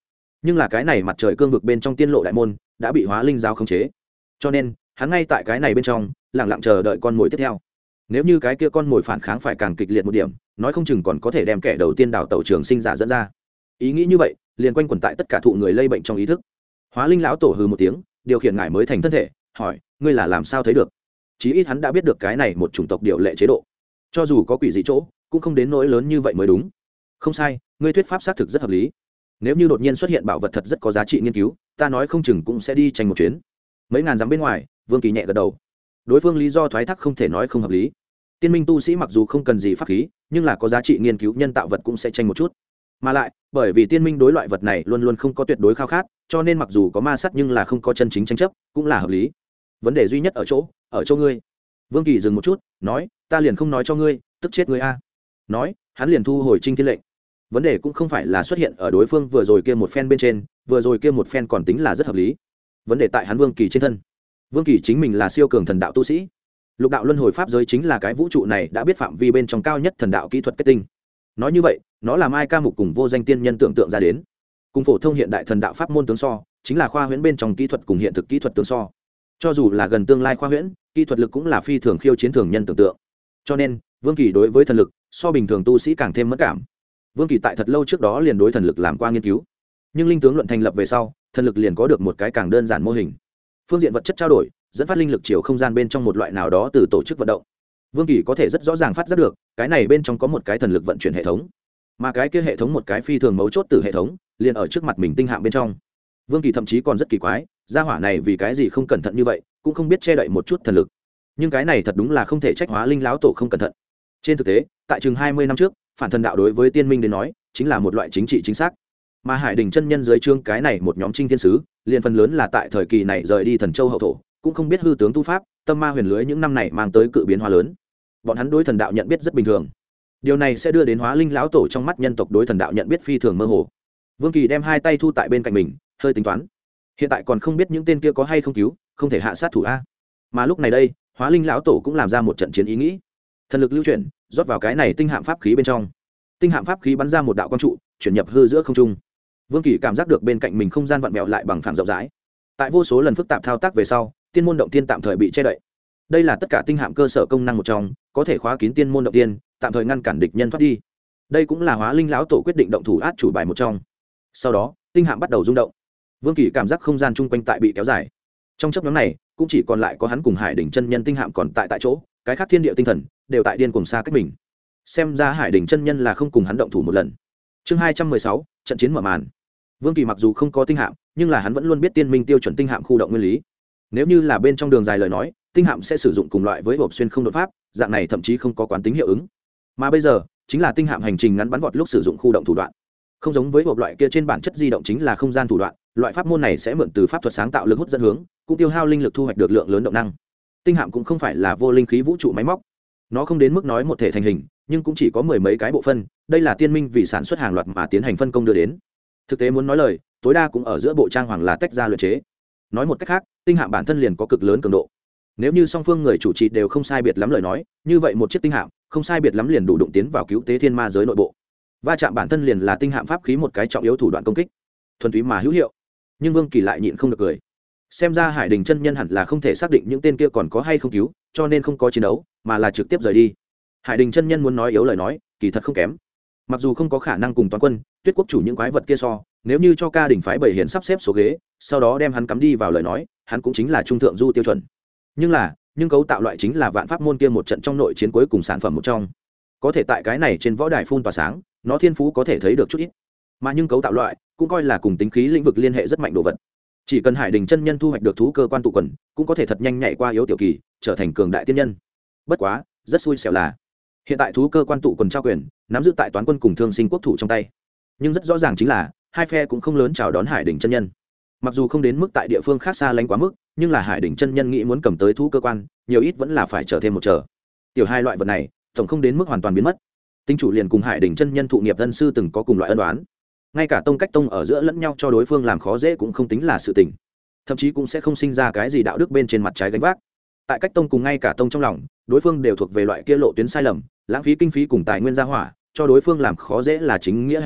A: nhưng là cái này mặt trời cương vực bên trong tiên lộ đại môn đã bị hóa linh giáo khống chế, cho nên hắn ngay tại cái này bên trong lẳng lặng chờ đợi con mồi tiếp theo. Nếu như cái kia con mồi phản kháng phải càng kịch liệt một điểm, nói không chừng còn có thể đem kẻ đầu tiên đào tẩu trường sinh giả dẫn ra. Ý nghĩ như vậy liền quanh quẩn tại tất cả thụ người lây bệnh trong ý thức. Hóa linh lão tổ hừ một tiếng, điều khiển ngải mới thành thân thể, hỏi ngươi là làm sao thấy được? Chí ít hắn đã biết được cái này một chủng tộc điều lệ chế độ, cho dù có quỷ dị chỗ cũng không đến nỗi lớn như vậy mới đúng. Không sai, ngươi thuyết pháp xác thực rất hợp lý. Nếu như đột nhiên xuất hiện bảo vật thật rất có giá trị nghiên cứu, ta nói không chừng cũng sẽ đi tranh một chuyến. Mấy ngàn dặm bên ngoài, Vương Kỳ nhẹ gật đầu. Đối phương lý do thoái thác không thể nói không hợp lý. Tiên minh tu sĩ mặc dù không cần gì pháp khí, nhưng là có giá trị nghiên cứu nhân tạo vật cũng sẽ tranh một chút. Mà lại, bởi vì tiên minh đối loại vật này luôn luôn không có tuyệt đối khao khát, cho nên mặc dù có ma sát nhưng là không có chân chính tranh chấp, cũng là hợp lý. Vấn đề duy nhất ở chỗ, ở chỗ ngươi. Vương Kỳ dừng một chút, nói, ta liền không nói cho ngươi, tức chết ngươi a. Nói, hắn liền thu hồi Trinh Thiên lệnh. Vấn đề cũng không phải là xuất hiện ở đối phương vừa rồi kia một phen bên trên, vừa rồi kia một phen còn tính là rất hợp lý. Vấn đề tại hắn Vương Kỳ trên thân. Vương Kỳ chính mình là siêu cường thần đạo tu sĩ. Lục đạo luân hồi pháp giới chính là cái vũ trụ này đã biết phạm vi bên trong cao nhất thần đạo kỹ thuật kết tinh. Nói như vậy, nó là Mai Ca Mục cùng vô danh tiên nhân tưởng tượng ra đến. Cùng phổ thông hiện đại thần đạo pháp môn tướng so, chính là khoa huyễn bên trong kỹ thuật cùng hiện thực kỹ thuật tướng so. Cho dù là gần tương lai khoa huyễn, kỹ thuật lực cũng là phi thường khiêu chiến thường nhân tưởng tượng. Cho nên, Vương Kỳ đối với thần lực, so bình thường tu sĩ càng thêm mất cảm. Vương Kỳ tại thật lâu trước đó liền đối thần lực làm qua nghiên cứu, nhưng linh tướng luận thành lập về sau, thần lực liền có được một cái càng đơn giản mô hình. Phương diện vật chất trao đổi, dẫn phát linh lực chiều không gian bên trong một loại nào đó từ tổ chức vận động. Vương Kỳ có thể rất rõ ràng phát giác được, cái này bên trong có một cái thần lực vận chuyển hệ thống, mà cái kia hệ thống một cái phi thường mấu chốt từ hệ thống, liền ở trước mặt mình tinh hạng bên trong. Vương Kỳ thậm chí còn rất kỳ quái, gia hỏa này vì cái gì không cẩn thận như vậy, cũng không biết che đậy một chút thần lực. Nhưng cái này thật đúng là không thể trách Hóa Linh lão tổ không cẩn thận. Trên thực tế, tại chừng hai mươi năm trước, phản thần đạo đối với tiên minh đến nói, chính là một loại chính trị chính xác. Mà Hải Đình chân nhân dưới trương cái này một nhóm trinh thiên sứ, liền phần lớn là tại thời kỳ này rời đi Thần Châu hậu thổ, cũng không biết hư tướng tu pháp, tâm ma huyền lưới những năm này mang tới cự biến hóa lớn. Bọn hắn đối thần đạo nhận biết rất bình thường. Điều này sẽ đưa đến Hóa Linh lão tổ trong mắt nhân tộc đối thần đạo nhận biết phi thường mơ hồ. Vương Kỳ đem hai tay thu tại bên cạnh mình, hơi tính toán. Hiện tại còn không biết những tên kia có hay không cứu, không thể hạ sát thủ a. Mà lúc này đây, Hóa Linh lão tổ cũng làm ra một trận chiến ý nghĩ. Thần lực lưu chuyển, rót vào cái này tinh hạm pháp khí bên trong. Tinh hạm pháp khí bắn ra một đạo quang trụ, chuyển nhập hư giữa không trung. Vương Kỳ cảm giác được bên cạnh mình không gian vặn vẹo lại bằng phẳng rộng rãi. Tại vô số lần phức tạp thao tác về sau, tiên môn động tiên tạm thời bị che đậy. Đây là tất cả tinh hạm cơ sở công năng một trong, có thể khóa kín tiên môn động tiên, tạm thời ngăn cản địch nhân thoát đi. Đây cũng là Hóa Linh lão tổ quyết định động thủ át chủ bài một trong. Sau đó, tinh hạm bắt đầu rung động. Vương Kỳ cảm giác không gian chung quanh tại bị kéo dài. Trong chốc ngắn này, cũng chỉ còn lại có hắn cùng Hải Đỉnh chân nhân tinh hạm còn tại tại chỗ, cái khác thiên địa tinh thần đều tại điên cuồng xa cách mình. Xem ra Hải Đỉnh chân nhân là không cùng hắn động thủ một lần. Chương hai trăm mười sáu, trận chiến mở màn. Vương Kỳ mặc dù không có tinh hạm, nhưng là hắn vẫn luôn biết tiên minh tiêu chuẩn tinh hạm khu động nguyên lý. Nếu như là bên trong đường dài lời nói, tinh hạm sẽ sử dụng cùng loại với hộp xuyên không đột pháp, dạng này thậm chí không có quán tính hiệu ứng. Mà bây giờ, chính là tinh hạm hành trình ngắn bắn vọt lúc sử dụng khu động thủ đoạn. Không giống với hộp loại kia trên bản chất di động chính là không gian thủ đoạn, loại pháp môn này sẽ mượn từ pháp thuật sáng tạo lực hút dẫn hướng, cũng tiêu hao linh lực thu hoạch được lượng lớn động năng. Tinh hạm cũng không phải là vô linh khí vũ trụ máy móc, nó không đến mức nói một thể thành hình, nhưng cũng chỉ có mười mấy cái bộ phận. Đây là tiên minh vì sản xuất hàng loạt mà tiến hành phân công đưa đến. Thực tế muốn nói lời, tối đa cũng ở giữa bộ trang hoàng là tách ra luyện chế. Nói một cách khác, tinh hạm bản thân liền có cực lớn cường độ. Nếu như song phương người chủ trì đều không sai biệt lắm lời nói, như vậy một chiếc tinh hạm không sai biệt lắm liền đủ đụng tiến vào cứu tế thiên ma giới nội bộ. Va chạm bản thân liền là tinh hạm pháp khí một cái trọng yếu thủ đoạn công kích, thuần túy mà hữu hiệu. Nhưng Vương Kỳ lại nhịn không được cười. Xem ra Hải Đình chân nhân hẳn là không thể xác định những tên kia còn có hay không cứu, cho nên không có chiến đấu, mà là trực tiếp rời đi. Hải Đình chân nhân muốn nói yếu lời nói, kỳ thật không kém. Mặc dù không có khả năng cùng toàn quân, Tuyết quốc chủ những quái vật kia so, nếu như cho Ca đỉnh phái bảy hiển sắp xếp số ghế, sau đó đem hắn cắm đi vào lời nói, hắn cũng chính là trung thượng du tiêu chuẩn. Nhưng là, nhưng cấu tạo loại chính là vạn pháp môn kia một trận trong nội chiến cuối cùng sản phẩm một trong. Có thể tại cái này trên võ đài phun tỏa sáng, nó thiên phú có thể thấy được chút ít. Mà nhưng cấu tạo loại cũng coi là cùng tính khí lĩnh vực liên hệ rất mạnh đồ vật. Chỉ cần Hải Đình chân nhân thu hoạch được thú cơ quan tụ quần, cũng có thể thật nhanh nhảy qua yếu tiểu kỳ, trở thành cường đại tiên nhân. Bất quá, rất xui xẻo là hiện tại thú cơ quan tụ quần trao quyền nắm giữ tại toán quân cùng thương sinh quốc thủ trong tay. Nhưng rất rõ ràng chính là hai phe cũng không lớn chào đón Hải Đình chân nhân. Mặc dù không đến mức tại địa phương khác xa lánh quá mức, nhưng là Hải Đình chân nhân nghĩ muốn cầm tới thú cơ quan, nhiều ít vẫn là phải chờ thêm một chờ. Tiểu hai loại vật này, tổng không đến mức hoàn toàn biến mất. Tinh chủ liền cùng Hải Đình chân nhân thụ nghiệp thân sư từng có cùng loại ân đoán, ngay cả tông cách tông ở giữa lẫn nhau cho đối phương làm khó dễ cũng không tính là sự tình, thậm chí cũng sẽ không sinh ra cái gì đạo đức bên trên mặt trái gánh vác. Tại cách tông cùng ngay cả tông trong lòng, đối phương đều thuộc về loại kia lộ tuyến sai lầm, lãng phí kinh phí cùng tài nguyên gia hỏa, cho đối phương làm khó dễ là chính nghĩa hành vi,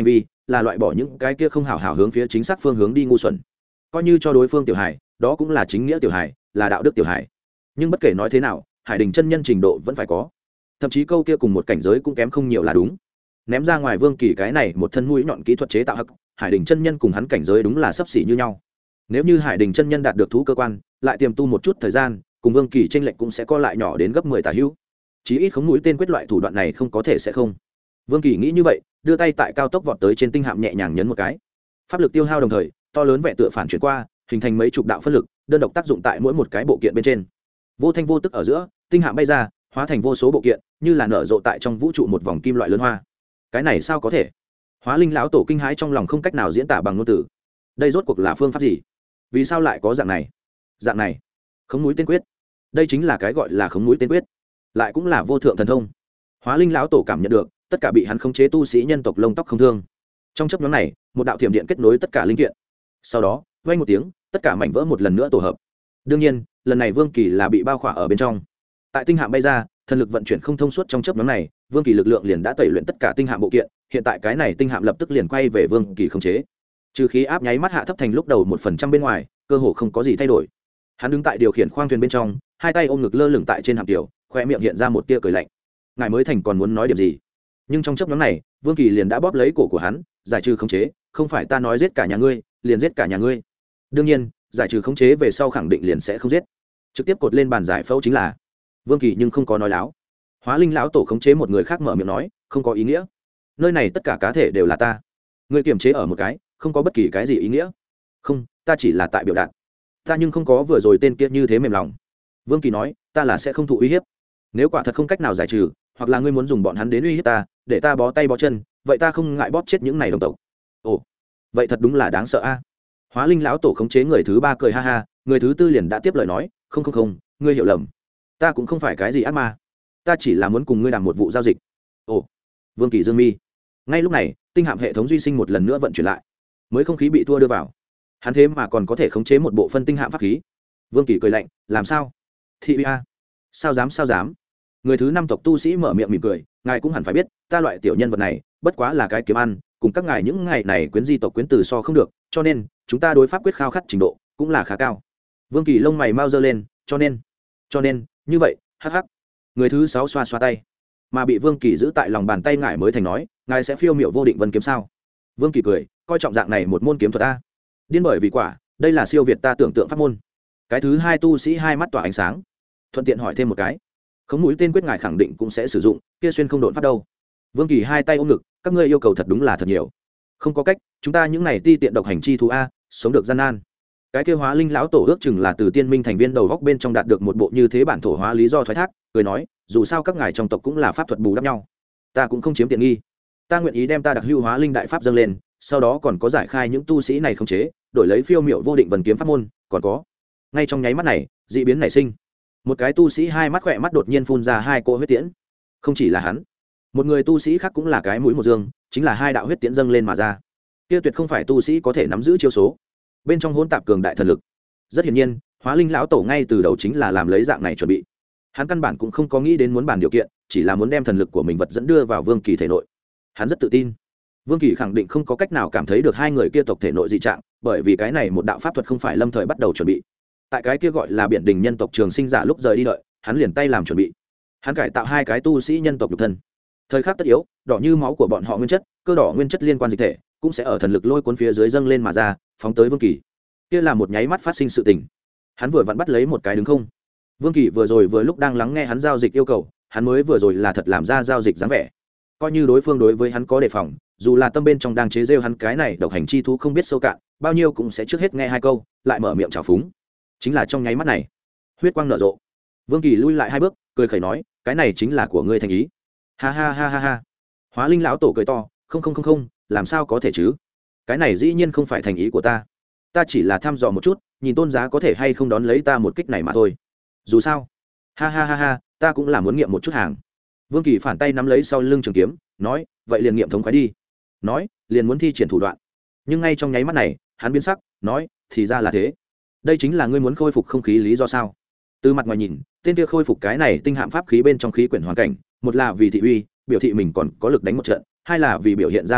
A: là loại bỏ những cái kia không hảo hảo hướng phía chính xác phương hướng đi ngu xuẩn, coi như cho đối phương tiểu hài đó cũng là chính nghĩa tiểu hài, là đạo đức tiểu hài. Nhưng bất kể nói thế nào Hải Đình chân nhân trình độ vẫn phải có, thậm chí câu kia cùng một cảnh giới cũng kém không nhiều là đúng. Ném ra ngoài Vương Kỳ cái này một thân mũi nhọn kỹ thuật chế tạo hắc, Hải Đình chân nhân cùng hắn cảnh giới đúng là sấp xỉ như nhau. Nếu như Hải Đình chân nhân đạt được thú cơ quan, lại tiềm tu một chút thời gian, cùng Vương Kỳ chênh lệch cũng sẽ co lại nhỏ đến gấp mười tả hữu. Chí ít khống mũi tên quyết loại thủ đoạn này không có thể sẽ không. Vương Kỳ nghĩ như vậy, đưa tay tại cao tốc vọt tới trên tinh hạm nhẹ nhàng nhấn một cái. Pháp lực tiêu hao đồng thời, to lớn vẽ tựa phản chuyển qua, hình thành mấy chục đạo phân lực, đơn độc tác dụng tại mỗi một cái bộ kiện bên trên. Vô thanh vô tức ở giữa, tinh hạm bay ra, hóa thành vô số bộ kiện, như là nở rộ tại trong vũ trụ một vòng kim loại lớn hoa. Cái này sao có thể? Hóa Linh lão tổ kinh hãi trong lòng không cách nào diễn tả bằng ngôn từ. Đây rốt cuộc là phương pháp gì? Vì sao lại có dạng này? Dạng này, khống mũi tên quyết. Đây chính là cái gọi là khống mũi tên quyết, lại cũng là vô thượng thần thông. Hóa Linh lão tổ cảm nhận được, tất cả bị hắn khống chế tu sĩ nhân tộc lông tóc không thương. Trong chớp nhoáng này, một đạo thiểm điện kết nối tất cả linh kiện. Sau đó, vang một tiếng, tất cả mảnh vỡ một lần nữa tổ hợp. Đương nhiên, lần này Vương Kỳ là bị bao khỏa ở bên trong. Tại tinh hạm bay ra, thần lực vận chuyển không thông suốt trong chớp nhoáng này, Vương Kỳ lực lượng liền đã tẩy luyện tất cả tinh hạm bộ kiện, hiện tại cái này tinh hạm lập tức liền quay về Vương Kỳ khống chế. Trừ khí áp nháy mắt hạ thấp thành lúc đầu một phần trăm bên ngoài, cơ hồ không có gì thay đổi. Hắn đứng tại điều khiển khoang thuyền bên trong, hai tay ôm ngực lơ lửng tại trên hạm tiểu, khoe miệng hiện ra một tia cười lạnh. Ngài mới thành còn muốn nói điểm gì? Nhưng trong chớp nhoáng này, Vương Kỳ liền đã bóp lấy cổ của hắn, giải trừ khống chế, không phải ta nói giết cả nhà ngươi, liền giết cả nhà ngươi. Đương nhiên, giải trừ khống chế về sau khẳng định liền sẽ không giết. Trực tiếp cột lên bàn giải phẫu chính là. Vương Kỳ nhưng không có nói láo. Hóa Linh lão tổ khống chế một người khác mở miệng nói, không có ý nghĩa. Nơi này tất cả cá thể đều là ta. Ngươi kiềm chế ở một cái, không có bất kỳ cái gì ý nghĩa. Không, ta chỉ là tại biểu đạt. Ta nhưng không có vừa rồi tên kia như thế mềm lòng. Vương Kỳ nói, ta là sẽ không thụ uy hiếp. Nếu quả thật không cách nào giải trừ, hoặc là ngươi muốn dùng bọn hắn đến uy hiếp ta, để ta bó tay bó chân, vậy ta không ngại bóp chết những này đồng tộc. Ồ, vậy thật đúng là đáng sợ a. Hóa Linh lão tổ khống chế người thứ ba cười ha ha, người thứ tư liền đã tiếp lời nói, không không không, ngươi hiểu lầm, ta cũng không phải cái gì ác ma, ta chỉ là muốn cùng ngươi làm một vụ giao dịch. Ồ, Vương Kỳ dương mi. Ngay lúc này, tinh hạm hệ thống duy sinh một lần nữa vận chuyển lại, mới không khí bị thua đưa vào. Hắn thế mà còn có thể khống chế một bộ phân tinh hạm pháp khí. Vương Kỳ cười lạnh, làm sao? Thị uy a, sao dám sao dám? Người thứ năm tộc tu sĩ mở miệng mỉm cười, ngài cũng hẳn phải biết, ta loại tiểu nhân vật này, bất quá là cái kiếm ăn, cùng các ngài những ngày này quyến di tộc quyến từ so không được, cho nên chúng ta đối pháp quyết khao khát trình độ cũng là khá cao. Vương Kỳ lông mày mau giơ lên, cho nên, cho nên, như vậy, hắc hắc. Người thứ sáu xoa xoa tay, mà bị Vương Kỳ giữ tại lòng bàn tay ngài mới thành nói, ngài sẽ phiêu miệu vô định vân kiếm sao? Vương Kỳ cười, coi trọng dạng này một môn kiếm thuật a. Điên bởi vì quả, đây là siêu việt ta tưởng tượng pháp môn. Cái thứ hai tu sĩ hai mắt tỏa ánh sáng, thuận tiện hỏi thêm một cái, khống mũi tên quyết ngài khẳng định cũng sẽ sử dụng, kia xuyên không độn pháp đâu? Vương Kỳ hai tay ôm ngực, các ngươi yêu cầu thật đúng là thật nhiều. Không có cách, chúng ta những này ti tiện độc hành chi thú a, sống được gian nan. Cái kia Hóa Linh lão tổ ước chừng là từ tiên minh thành viên đầu góc bên trong đạt được một bộ như thế bản thổ hóa lý do thoái thác, cười nói, dù sao các ngài trong tộc cũng là pháp thuật bù đắp nhau, ta cũng không chiếm tiện nghi, ta nguyện ý đem ta đặc hữu hóa linh đại pháp dâng lên, sau đó còn có giải khai những tu sĩ này không chế, đổi lấy phiêu miệu vô định vần kiếm pháp môn, còn có. Ngay trong nháy mắt này, dị biến nảy sinh. Một cái tu sĩ hai mắt khỏe mắt đột nhiên phun ra hai cỗ huyết tiễn. Không chỉ là hắn, một người tu sĩ khác cũng là cái mũi một dương, chính là hai đạo huyết tiễn dâng lên mà ra. Kia tuyệt không phải tu sĩ có thể nắm giữ chiêu số, bên trong hỗn tạp cường đại thần lực. Rất hiển nhiên, Hóa Linh lão tổ ngay từ đầu chính là làm lấy dạng này chuẩn bị. Hắn căn bản cũng không có nghĩ đến muốn bàn điều kiện, chỉ là muốn đem thần lực của mình vật dẫn đưa vào Vương Kỳ thể nội. Hắn rất tự tin, Vương Kỳ khẳng định không có cách nào cảm thấy được hai người kia tộc thể nội dị trạng, bởi vì cái này một đạo pháp thuật không phải lâm thời bắt đầu chuẩn bị. Tại cái kia gọi là biển đình nhân tộc trường sinh giả lúc rời đi đợi, hắn liền tay làm chuẩn bị. Hắn cải tạo hai cái tu sĩ nhân tộc nhục thân. Thời khắc tất yếu, đỏ như máu của bọn họ nguyên chất, cơ đỏ nguyên chất liên quan dịch thể, cũng sẽ ở thần lực lôi cuốn phía dưới dâng lên mà ra, phóng tới Vương Kỳ. Kia là một nháy mắt phát sinh sự tình. Hắn vừa vặn bắt lấy một cái đứng không. Vương Kỳ vừa rồi vừa lúc đang lắng nghe hắn giao dịch yêu cầu, hắn mới vừa rồi là thật làm ra giao dịch dáng vẻ. Coi như đối phương đối với hắn có đề phòng, dù là tâm bên trong đang chế giễu hắn cái này độc hành chi thú không biết sâu cạn, bao nhiêu cũng sẽ trước hết nghe hai câu, lại mở miệng chào phúng. Chính là trong nháy mắt này, huyết quang nở rộ. Vương Kỳ lui lại hai bước, cười khẩy nói, cái này chính là của ngươi thành ý. Ha ha ha ha ha. Hóa Linh lão tổ cười to, không không không không, làm sao có thể chứ? Cái này dĩ nhiên không phải thành ý của ta. Ta chỉ là thăm dò một chút, nhìn tôn giá có thể hay không đón lấy ta một kích này mà thôi. Dù sao, ha ha ha ha, ta cũng là muốn nghiệm một chút hàng. Vương Kỳ phản tay nắm lấy sau lưng trường kiếm, nói, vậy liền nghiệm thống khoái đi. Nói, liền muốn thi triển thủ đoạn. Nhưng ngay trong nháy mắt này, hắn biến sắc, nói, thì ra là thế. Đây chính là ngươi muốn khôi phục không khí lý do sao? Từ mặt ngoài nhìn, tên kia khôi phục cái này tinh hạm pháp khí bên trong khí quyển hoàn cảnh, một là vì thị uy, biểu thị mình còn có lực đánh một trận, hai là vì biểu hiện ra thành ý,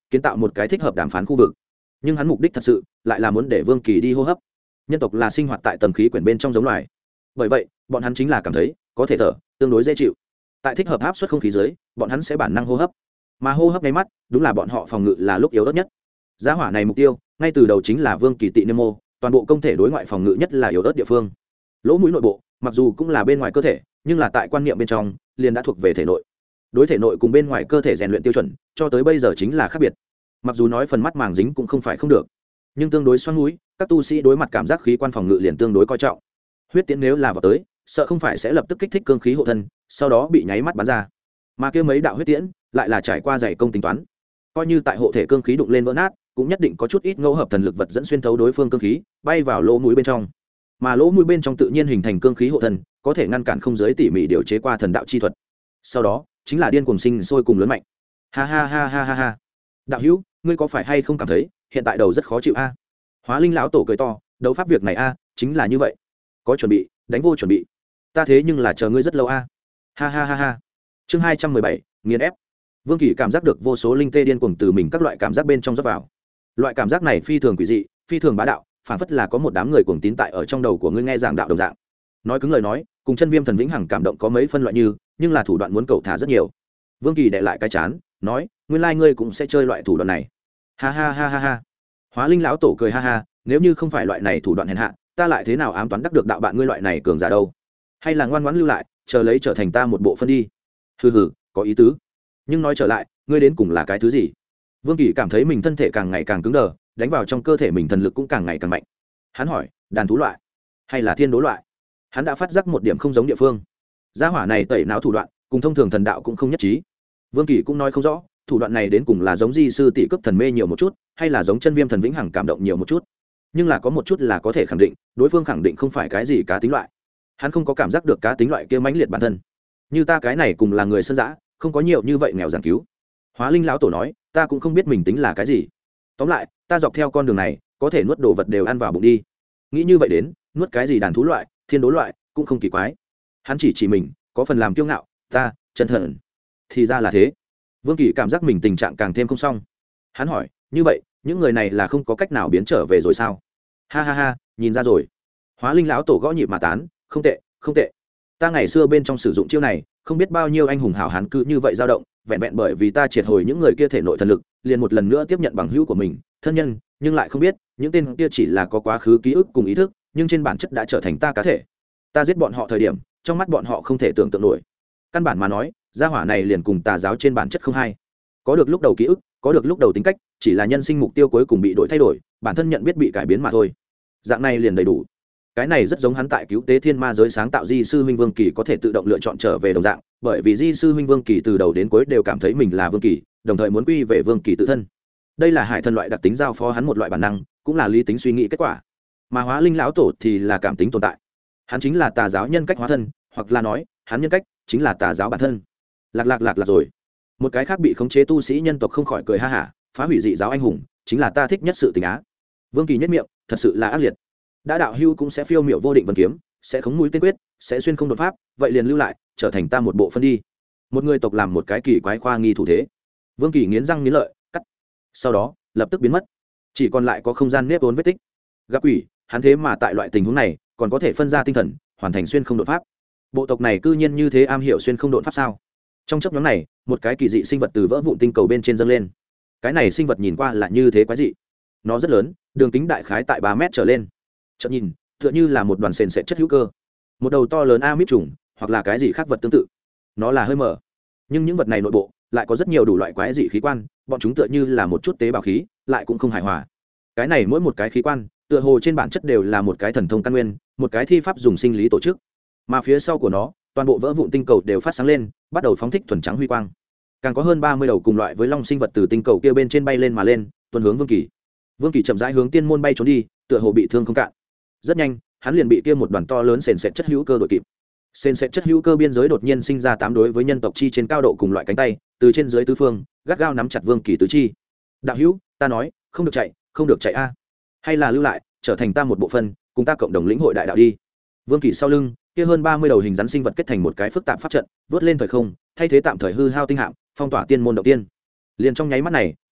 A: kiến tạo một cái thích hợp đàm phán khu vực. Nhưng hắn mục đích thật sự lại là muốn để Vương Kỳ đi hô hấp. Nhân tộc là sinh hoạt tại tầng khí quyển bên trong giống loài, bởi vậy bọn hắn chính là cảm thấy có thể thở, tương đối dễ chịu. Tại thích hợp áp suất không khí dưới, bọn hắn sẽ bản năng hô hấp, mà hô hấp ngay mắt đúng là bọn họ phòng ngự là lúc yếu ớt nhất. Giá hỏa này mục tiêu ngay từ đầu chính là Vương Kỳ tị niêm mô, toàn bộ công thể đối ngoại phòng ngự nhất là yếu ớt địa phương. Lỗ mũi nội bộ mặc dù cũng là bên ngoài cơ thể, nhưng là tại quan niệm bên trong liền đã thuộc về thể nội. Đối thể nội cùng bên ngoài cơ thể rèn luyện tiêu chuẩn cho tới bây giờ chính là khác biệt. Mặc dù nói phần mắt màng dính cũng không phải không được, nhưng tương đối xoắn mũi, các tu sĩ đối mặt cảm giác khí quan phòng ngự liền tương đối coi trọng. Huyết tiễn nếu là vào tới, sợ không phải sẽ lập tức kích thích cương khí hộ thân, sau đó bị nháy mắt bắn ra. Mà kia mấy đạo huyết tiễn lại là trải qua dày công tính toán, coi như tại hộ thể cương khí đụng lên vỡ nát, cũng nhất định có chút ít ngẫu hợp thần lực vật dẫn xuyên thấu đối phương cương khí, bay vào lỗ mũi bên trong. Mà lỗ mũi bên trong tự nhiên hình thành cương khí hộ thân, có thể ngăn cản không giới tỉ mỉ điều chế qua thần đạo chi thuật. Sau đó chính là điên cuồng sinh sôi cùng lớn mạnh. Ha ha ha ha ha ha. Đạo hữu, ngươi có phải hay không cảm thấy hiện tại đầu rất khó chịu a? Hóa Linh lão tổ cười to, đấu pháp việc này a, chính là như vậy. Có chuẩn bị, đánh vô chuẩn bị. Ta thế nhưng là chờ ngươi rất lâu a. Ha ha ha ha. Chương hai trăm mười bảy, nghiền ép. Vương Kỳ cảm giác được vô số linh tê điên cuồng từ mình các loại cảm giác bên trong rót vào. Loại cảm giác này phi thường quỷ dị, phi thường bá đạo, phản phất là có một đám người cuồng tín tại ở trong đầu của ngươi nghe giảng đạo đồng dạng. Nói cứng lời nói, cùng Chân Viêm Thần Vĩnh Hằng cảm động có mấy phân loại như, nhưng là thủ đoạn muốn cầu thả rất nhiều. Vương Kỳ đè lại cái chán, nói, nguyên lai ngươi cũng sẽ chơi loại thủ đoạn này. Ha ha ha ha ha. Hóa Linh lão tổ cười ha ha, nếu như không phải loại này thủ đoạn hèn hạ, ta lại thế nào ám toán đắc được đạo bạn ngươi loại này cường giả đâu? Hay là ngoan ngoãn lưu lại, chờ lấy trở thành ta một bộ phân đi. Hừ hừ, có ý tứ. Nhưng nói trở lại, ngươi đến cùng là cái thứ gì? Vương Kỳ cảm thấy mình thân thể càng ngày càng cứng đờ, đánh vào trong cơ thể mình thần lực cũng càng ngày càng mạnh. Hắn hỏi, đàn thú loại hay là thiên đố loại? Hắn đã phát giác một điểm không giống địa phương. Gia hỏa này tẩy não thủ đoạn, cùng thông thường thần đạo cũng không nhất trí. Vương Kỳ cũng nói không rõ, thủ đoạn này đến cùng là giống Di sư tỷ cấp thần mê nhiều một chút, hay là giống Chân Viêm Thần Vĩnh Hằng cảm động nhiều một chút. Nhưng là có một chút là có thể khẳng định, đối phương khẳng định không phải cái gì cá tính loại. Hắn không có cảm giác được cá tính loại kia mãnh liệt bản thân. Như ta cái này cùng là người sơn dã, không có nhiều như vậy nghèo giảng cứu. Hóa Linh lão tổ nói, ta cũng không biết mình tính là cái gì. Tóm lại, ta dọc theo con đường này, có thể nuốt đồ vật đều ăn vào bụng đi. Nghĩ như vậy đến, nuốt cái gì đàn thú loại, thiên đố loại, cũng không kỳ quái. Hắn chỉ chỉ mình, có phần làm kiêu ngạo, ta, chân thần. Thì ra là thế. Vương Kỳ cảm giác mình tình trạng càng thêm không xong. Hắn hỏi, như vậy, những người này là không có cách nào biến trở về rồi sao? Ha ha ha, nhìn ra rồi. Hóa Linh lão tổ gõ nhịp mà tán, không tệ, không tệ. Ta ngày xưa bên trong sử dụng chiêu này, không biết bao nhiêu anh hùng hảo hán cứ như vậy dao động, vẹn vẹn bởi vì ta triệt hồi những người kia thể nội thần lực, liền một lần nữa tiếp nhận bằng hữu của mình, thân nhân, nhưng lại không biết, những tên kia chỉ là có quá khứ ký ức cùng ý thức, nhưng trên bản chất đã trở thành ta cá thể. Ta giết bọn họ thời điểm, trong mắt bọn họ không thể tưởng tượng nổi. Căn bản mà nói, gia hỏa này liền cùng tà giáo trên bản chất không hay. Có được lúc đầu ký ức, có được lúc đầu tính cách, chỉ là nhân sinh mục tiêu cuối cùng bị đổi thay đổi, bản thân nhận biết bị cải biến mà thôi. Dạng này liền đầy đủ. Cái này rất giống hắn tại cứu tế thiên ma giới sáng tạo Di sư huynh Vương Kỳ có thể tự động lựa chọn trở về đồng dạng, bởi vì Di sư huynh Vương Kỳ từ đầu đến cuối đều cảm thấy mình là Vương Kỳ, đồng thời muốn quy về Vương Kỳ tự thân. Đây là hải thần loại đặc tính giao phó hắn một loại bản năng, cũng là lý tính suy nghĩ kết quả. Mà Hóa Linh lão tổ thì là cảm tính tồn tại. Hắn chính là tà giáo nhân cách hóa thân, hoặc là nói, hắn nhân cách chính là tà giáo bản thân. Lạc lạc lạc lạc rồi. Một cái khác bị khống chế tu sĩ nhân tộc không khỏi cười ha hả, phá hủy dị giáo anh hùng, chính là ta thích nhất sự tình á. Vương Kỳ nhất miệng, thật sự là ác liệt. Đã đạo hưu cũng sẽ phiêu miểu vô định vân kiếm, sẽ khống mũi tên quyết, sẽ xuyên không đột pháp, vậy liền lưu lại, trở thành ta một bộ phân đi. Một người tộc làm một cái kỳ quái khoa nghi thủ thế. Vương Kỳ nghiến răng nghiến lợi, cắt. Sau đó, lập tức biến mất. Chỉ còn lại có không gian nếp vốn vết tích. Gặp quỷ, hắn thế mà tại loại tình huống này, còn có thể phân ra tinh thần, hoàn thành xuyên không đột pháp. Bộ tộc này cư nhiên như thế am hiểu xuyên không đột pháp sao? Trong chốc ngắn này, một cái kỳ dị sinh vật từ vỡ vụn tinh cầu bên trên dâng lên. Cái này sinh vật nhìn qua là như thế quái dị. Nó rất lớn, đường kính đại khái tại ba mét trở lên. Chợt nhìn, tựa như là một đoàn sền sệt chất hữu cơ, một đầu to lớn amip trùng, hoặc là cái gì khác vật tương tự. Nó là hơi mở, nhưng những vật này nội bộ lại có rất nhiều đủ loại quái dị khí quan, bọn chúng tựa như là một chút tế bào khí, lại cũng không hài hòa. Cái này mỗi một cái khí quan, tựa hồ trên bản chất đều là một cái thần thông căn nguyên, một cái thi pháp dùng sinh lý tổ chức. Mà phía sau của nó, toàn bộ vỡ vụn tinh cầu đều phát sáng lên, bắt đầu phóng thích thuần trắng huy quang. Càng có hơn ba mươi đầu cùng loại với long sinh vật từ tinh cầu kia bên trên bay lên mà lên, tuần hướng Vương Kỳ. Vương Kỳ chậm rãi hướng tiên môn bay trốn đi, tựa hồ bị thương không cạn. Rất nhanh, hắn liền bị kia một đoàn to lớn sền sệt chất hữu cơ đuổi kịp. Sền sệt chất hữu cơ biên giới đột nhiên sinh ra tám đối với nhân tộc chi trên cao độ cùng loại cánh tay, từ trên dưới tứ phương, gắt gao nắm chặt Vương Kỳ tứ chi. Đạo hữu, ta nói, không được chạy, không được chạy a. Hay là lưu lại, trở thành ta một bộ phận, cùng ta cộng đồng lĩnh hội đại đạo đi. Vương Kỳ sau lưng, kia hơn ba mươi đầu hình rắn sinh vật kết thành một cái phức tạp pháp trận, vớt lên thời không, thay thế tạm thời hư hao tinh hạm, phong tỏa tiên môn động tiên. Liền trong nháy mắt này,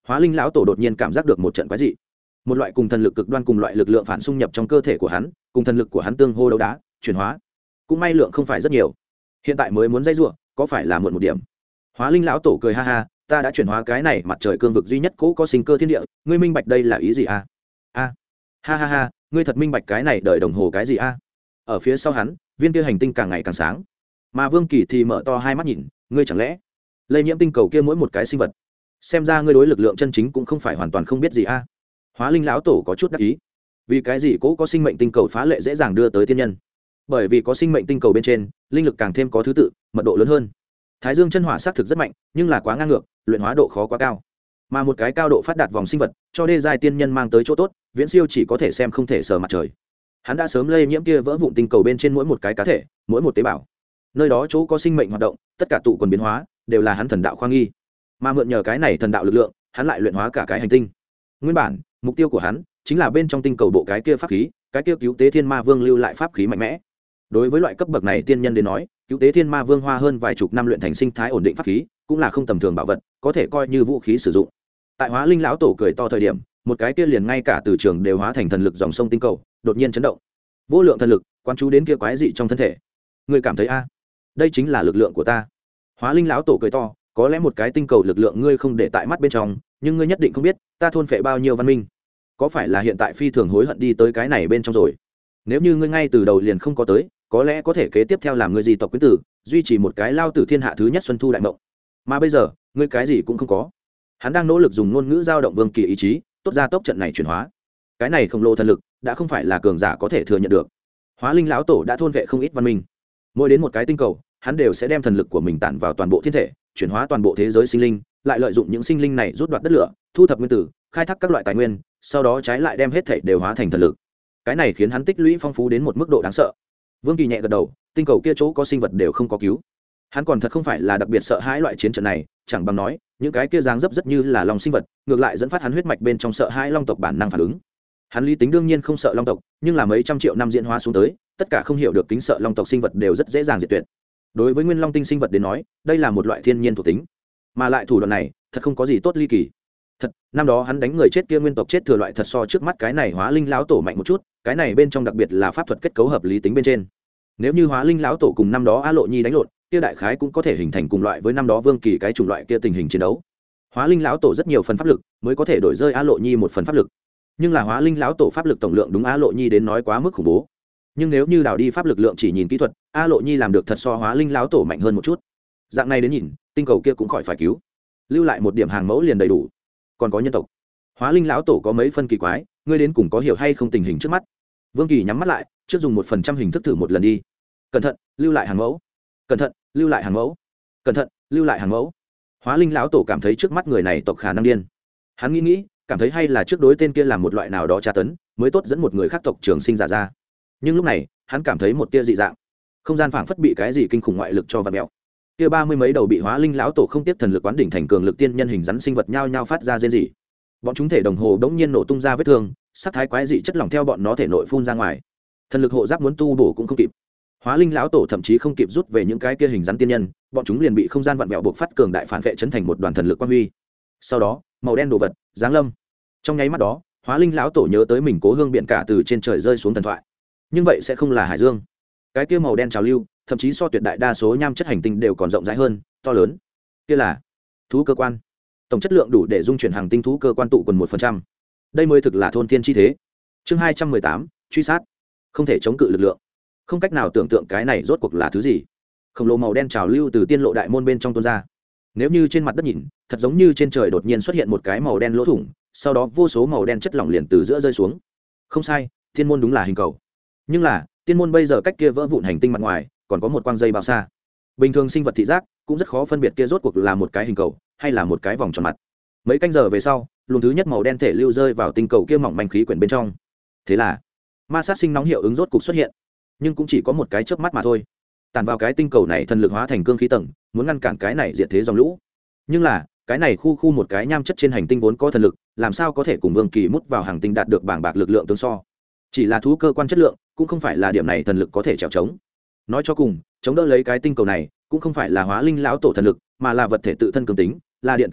A: Hóa Linh lão tổ đột nhiên cảm giác được một trận quái dị, một loại cùng thần lực cực đoan cùng loại lực lượng phản xung nhập trong cơ thể của hắn, cùng thần lực của hắn tương hô đấu đá chuyển hóa. Cũng may lượng không phải rất nhiều, hiện tại mới muốn dây rủa, có phải là muộn một điểm. Hóa Linh lão tổ cười ha ha, ta đã chuyển hóa cái này mặt trời cương vực duy nhất cũ có sinh cơ thiên địa, ngươi minh bạch đây là ý gì a? A, ha ha ha, ngươi thật minh bạch cái này đợi đồng hồ cái gì a? Ở phía sau hắn, viên kia hành tinh càng ngày càng sáng, mà Vương Kỳ thì mở to hai mắt nhìn, ngươi chẳng lẽ lây nhiễm tinh cầu kia mỗi một cái sinh vật? Xem ra ngươi đối lực lượng chân chính cũng không phải hoàn toàn không biết gì a. Hóa Linh lão tổ có chút đắc ý, vì cái gì cố có sinh mệnh tinh cầu phá lệ dễ dàng đưa tới tiên nhân? Bởi vì có sinh mệnh tinh cầu bên trên, linh lực càng thêm có thứ tự, mật độ lớn hơn. Thái Dương chân hỏa xác thực rất mạnh, nhưng là quá ngang ngược, luyện hóa độ khó quá cao. Mà một cái cao độ phát đạt vòng sinh vật, cho đê giai tiên nhân mang tới chỗ tốt, viễn siêu chỉ có thể xem không thể sờ mặt trời. Hắn đã sớm lây nhiễm kia vỡ vụn tinh cầu bên trên mỗi một cái cá thể, mỗi một tế bào. Nơi đó chỗ có sinh mệnh hoạt động, tất cả tụ quần biến hóa, đều là hắn thần đạo khoa nghi. Mà mượn nhờ cái này thần đạo lực lượng, hắn lại luyện hóa cả cái hành tinh. Nguyên bản, mục tiêu của hắn chính là bên trong tinh cầu bộ cái kia pháp khí, cái kia cứu tế thiên ma vương lưu lại pháp khí mạnh mẽ. Đối với loại cấp bậc này tiên nhân đến nói, cứu tế thiên ma vương hoa hơn vài chục năm luyện thành sinh thái ổn định pháp khí, cũng là không tầm thường bảo vật, có thể coi như vũ khí sử dụng. Tại Hóa Linh lão tổ cười to thời điểm, một cái kia liền ngay cả từ trường đều hóa thành thần lực dòng sông tinh cầu, đột nhiên chấn động. Vô lượng thần lực quan chú đến kia quái dị trong thân thể. Ngươi cảm thấy a? Đây chính là lực lượng của ta. Hóa Linh lão tổ cười to, có lẽ một cái tinh cầu lực lượng ngươi không để tại mắt bên trong, nhưng ngươi nhất định không biết, ta thôn phệ bao nhiêu văn minh. Có phải là hiện tại phi thường hối hận đi tới cái này bên trong rồi? Nếu như ngươi ngay từ đầu liền không có tới, có lẽ có thể kế tiếp theo làm ngươi di tộc quý tử, duy trì một cái lao tử thiên hạ thứ nhất xuân thu đại mộng. Mà bây giờ, ngươi cái gì cũng không có. Hắn đang nỗ lực dùng ngôn ngữ giao động Vương Kỳ ý chí, tốt ra tốc trận này chuyển hóa. Cái này khổng lồ thần lực, đã không phải là cường giả có thể thừa nhận được. Hóa Linh lão tổ đã thôn vệ không ít văn minh. Mỗi đến một cái tinh cầu, hắn đều sẽ đem thần lực của mình tản vào toàn bộ thiên thể, chuyển hóa toàn bộ thế giới sinh linh, lại lợi dụng những sinh linh này rút đoạt đất lửa, thu thập nguyên tử, khai thác các loại tài nguyên, sau đó trái lại đem hết thảy đều hóa thành thần lực. Cái này khiến hắn tích lũy phong phú đến một mức độ đáng sợ. Vương Kỳ nhẹ gật đầu, tinh cầu kia chỗ có sinh vật đều không có cứu. Hắn còn thật không phải là đặc biệt sợ hãi loại chiến trận này, chẳng bằng nói, những cái kia dáng dấp rất như là long sinh vật, ngược lại dẫn phát hắn huyết mạch bên trong sợ hãi long tộc bản năng phản ứng. Hắn lý tính đương nhiên không sợ long tộc, nhưng là mấy trăm triệu năm diễn hóa xuống tới, tất cả không hiểu được kính sợ long tộc sinh vật đều rất dễ dàng diệt tuyệt. Đối với nguyên long tinh sinh vật đến nói, đây là một loại thiên nhiên thuộc tính, mà lại thủ đoạn này, thật không có gì tốt ly kỳ. Thật, năm đó hắn đánh người chết kia nguyên tộc chết thừa loại thật so trước mắt cái này Hóa Linh lão tổ mạnh một chút, cái này bên trong đặc biệt là pháp thuật kết cấu hợp lý tính bên trên. Nếu như Hóa Linh lão tổ cùng năm đó A Lộ Nhi đánh lộn, kia đại khái cũng có thể hình thành cùng loại với năm đó Vương Kỳ cái chủng loại kia tình hình chiến đấu. Hóa Linh lão tổ rất nhiều phần pháp lực, mới có thể đổi rơi A Lộ Nhi một phần pháp lực. Nhưng là Hóa Linh lão tổ pháp lực tổng lượng đúng A Lộ Nhi đến nói quá mức khủng bố. Nhưng nếu như đào đi pháp lực lượng chỉ nhìn kỹ thuật, A Lộ Nhi làm được thật so Hóa Linh lão tổ mạnh hơn một chút. Dạng này đến nhìn, tinh cầu kia cũng khỏi phải cứu, lưu lại một điểm hàng mẫu liền đầy đủ. Còn có nhân tộc, Hóa Linh lão tổ có mấy phân kỳ quái, ngươi đến cùng có hiểu hay không tình hình trước mắt? Vương Kỳ nhắm mắt lại, trước dùng một phần trăm hình thức thử một lần đi. Cẩn thận, lưu lại hàng mẫu. Cẩn thận, lưu lại hàng mẫu. Cẩn thận, lưu lại hàng mẫu. Hóa Linh lão tổ cảm thấy trước mắt người này tộc khả năng điên. Hắn nghĩ nghĩ, cảm thấy hay là trước đối tên kia làm một loại nào đó tra tấn, mới tốt dẫn một người khác tộc trường sinh giả ra. Nhưng lúc này, hắn cảm thấy một tia dị dạng. Không gian phảng phất bị cái gì kinh khủng ngoại lực cho vặn mèo. Kia ba mươi mấy đầu bị Hóa Linh lão tổ không tiếp thần lực quán đỉnh thành cường lực tiên nhân hình rắn sinh vật nhao nhao phát ra rên rỉ. Bọn chúng thể đồng hồ đống nhiên nổ tung ra vết thương, sát thái quái dị chất lỏng theo bọn nó thể nội phun ra ngoài. Thần lực hộ giáp muốn tu bổ cũng không kịp. Hóa Linh lão tổ thậm chí không kịp rút về những cái kia hình rắn tiên nhân, bọn chúng liền bị không gian vặn vẹo buộc phát cường đại phản vệ chấn thành một đoàn thần lực quang huy. Sau đó, màu đen đồ vật giáng lâm. Trong nháy mắt đó, Hóa Linh lão tổ nhớ tới mình cố hương biển cả từ trên trời rơi xuống thần thoại. Nhưng vậy sẽ không là hải dương. Cái kia màu đen trào lưu, thậm chí so tuyệt đại đa số nham chất hành tinh đều còn rộng rãi hơn, to lớn. Kia là thú cơ quan. Tổng chất lượng đủ để dung chuyển hàng tinh thú cơ quan tụ quần một phần trăm. Đây mới thực là thôn thiên chi thế. Chương hai trăm mười tám, truy sát. Không thể chống cự lực lượng. Không cách nào tưởng tượng cái này rốt cuộc là thứ gì. Khổng lồ màu đen trào lưu từ tiên lộ đại môn bên trong tuôn ra. Nếu như trên mặt đất nhìn, thật giống như trên trời đột nhiên xuất hiện một cái màu đen lỗ thủng, sau đó vô số màu đen chất lỏng liền từ giữa rơi xuống. Không sai, thiên môn đúng là hình cầu. Nhưng là, tiên môn bây giờ cách kia vỡ vụn hành tinh mặt ngoài, còn có một quang dây bao xa. Bình thường sinh vật thị giác cũng rất khó phân biệt kia rốt cuộc là một cái hình cầu hay là một cái vòng tròn mặt. Mấy canh giờ về sau, luồng thứ nhất màu đen thể lưu rơi vào tinh cầu kia mỏng manh khí quyển bên trong. Thế là, ma sát sinh nóng hiệu ứng rốt cục xuất hiện, nhưng cũng chỉ có một cái chớp mắt mà thôi. Tản vào cái tinh cầu này thần lực hóa thành cương khí tầng, muốn ngăn cản cái này diệt thế dòng lũ. Nhưng là, cái này khu khu một cái nham chất trên hành tinh vốn có thần lực, làm sao có thể cùng Vương Kỳ mút vào hành tinh đạt được bảng bạc lực lượng tương so. Chỉ là thú cơ quan chất lượng, cũng không phải là điểm này thần lực có thể chèo chống. Nói cho cùng, chống đỡ lấy cái tinh cầu này, cũng không phải là Hóa Linh lão tổ thần lực, mà là vật thể tự thân cường tính, là điện từ lực,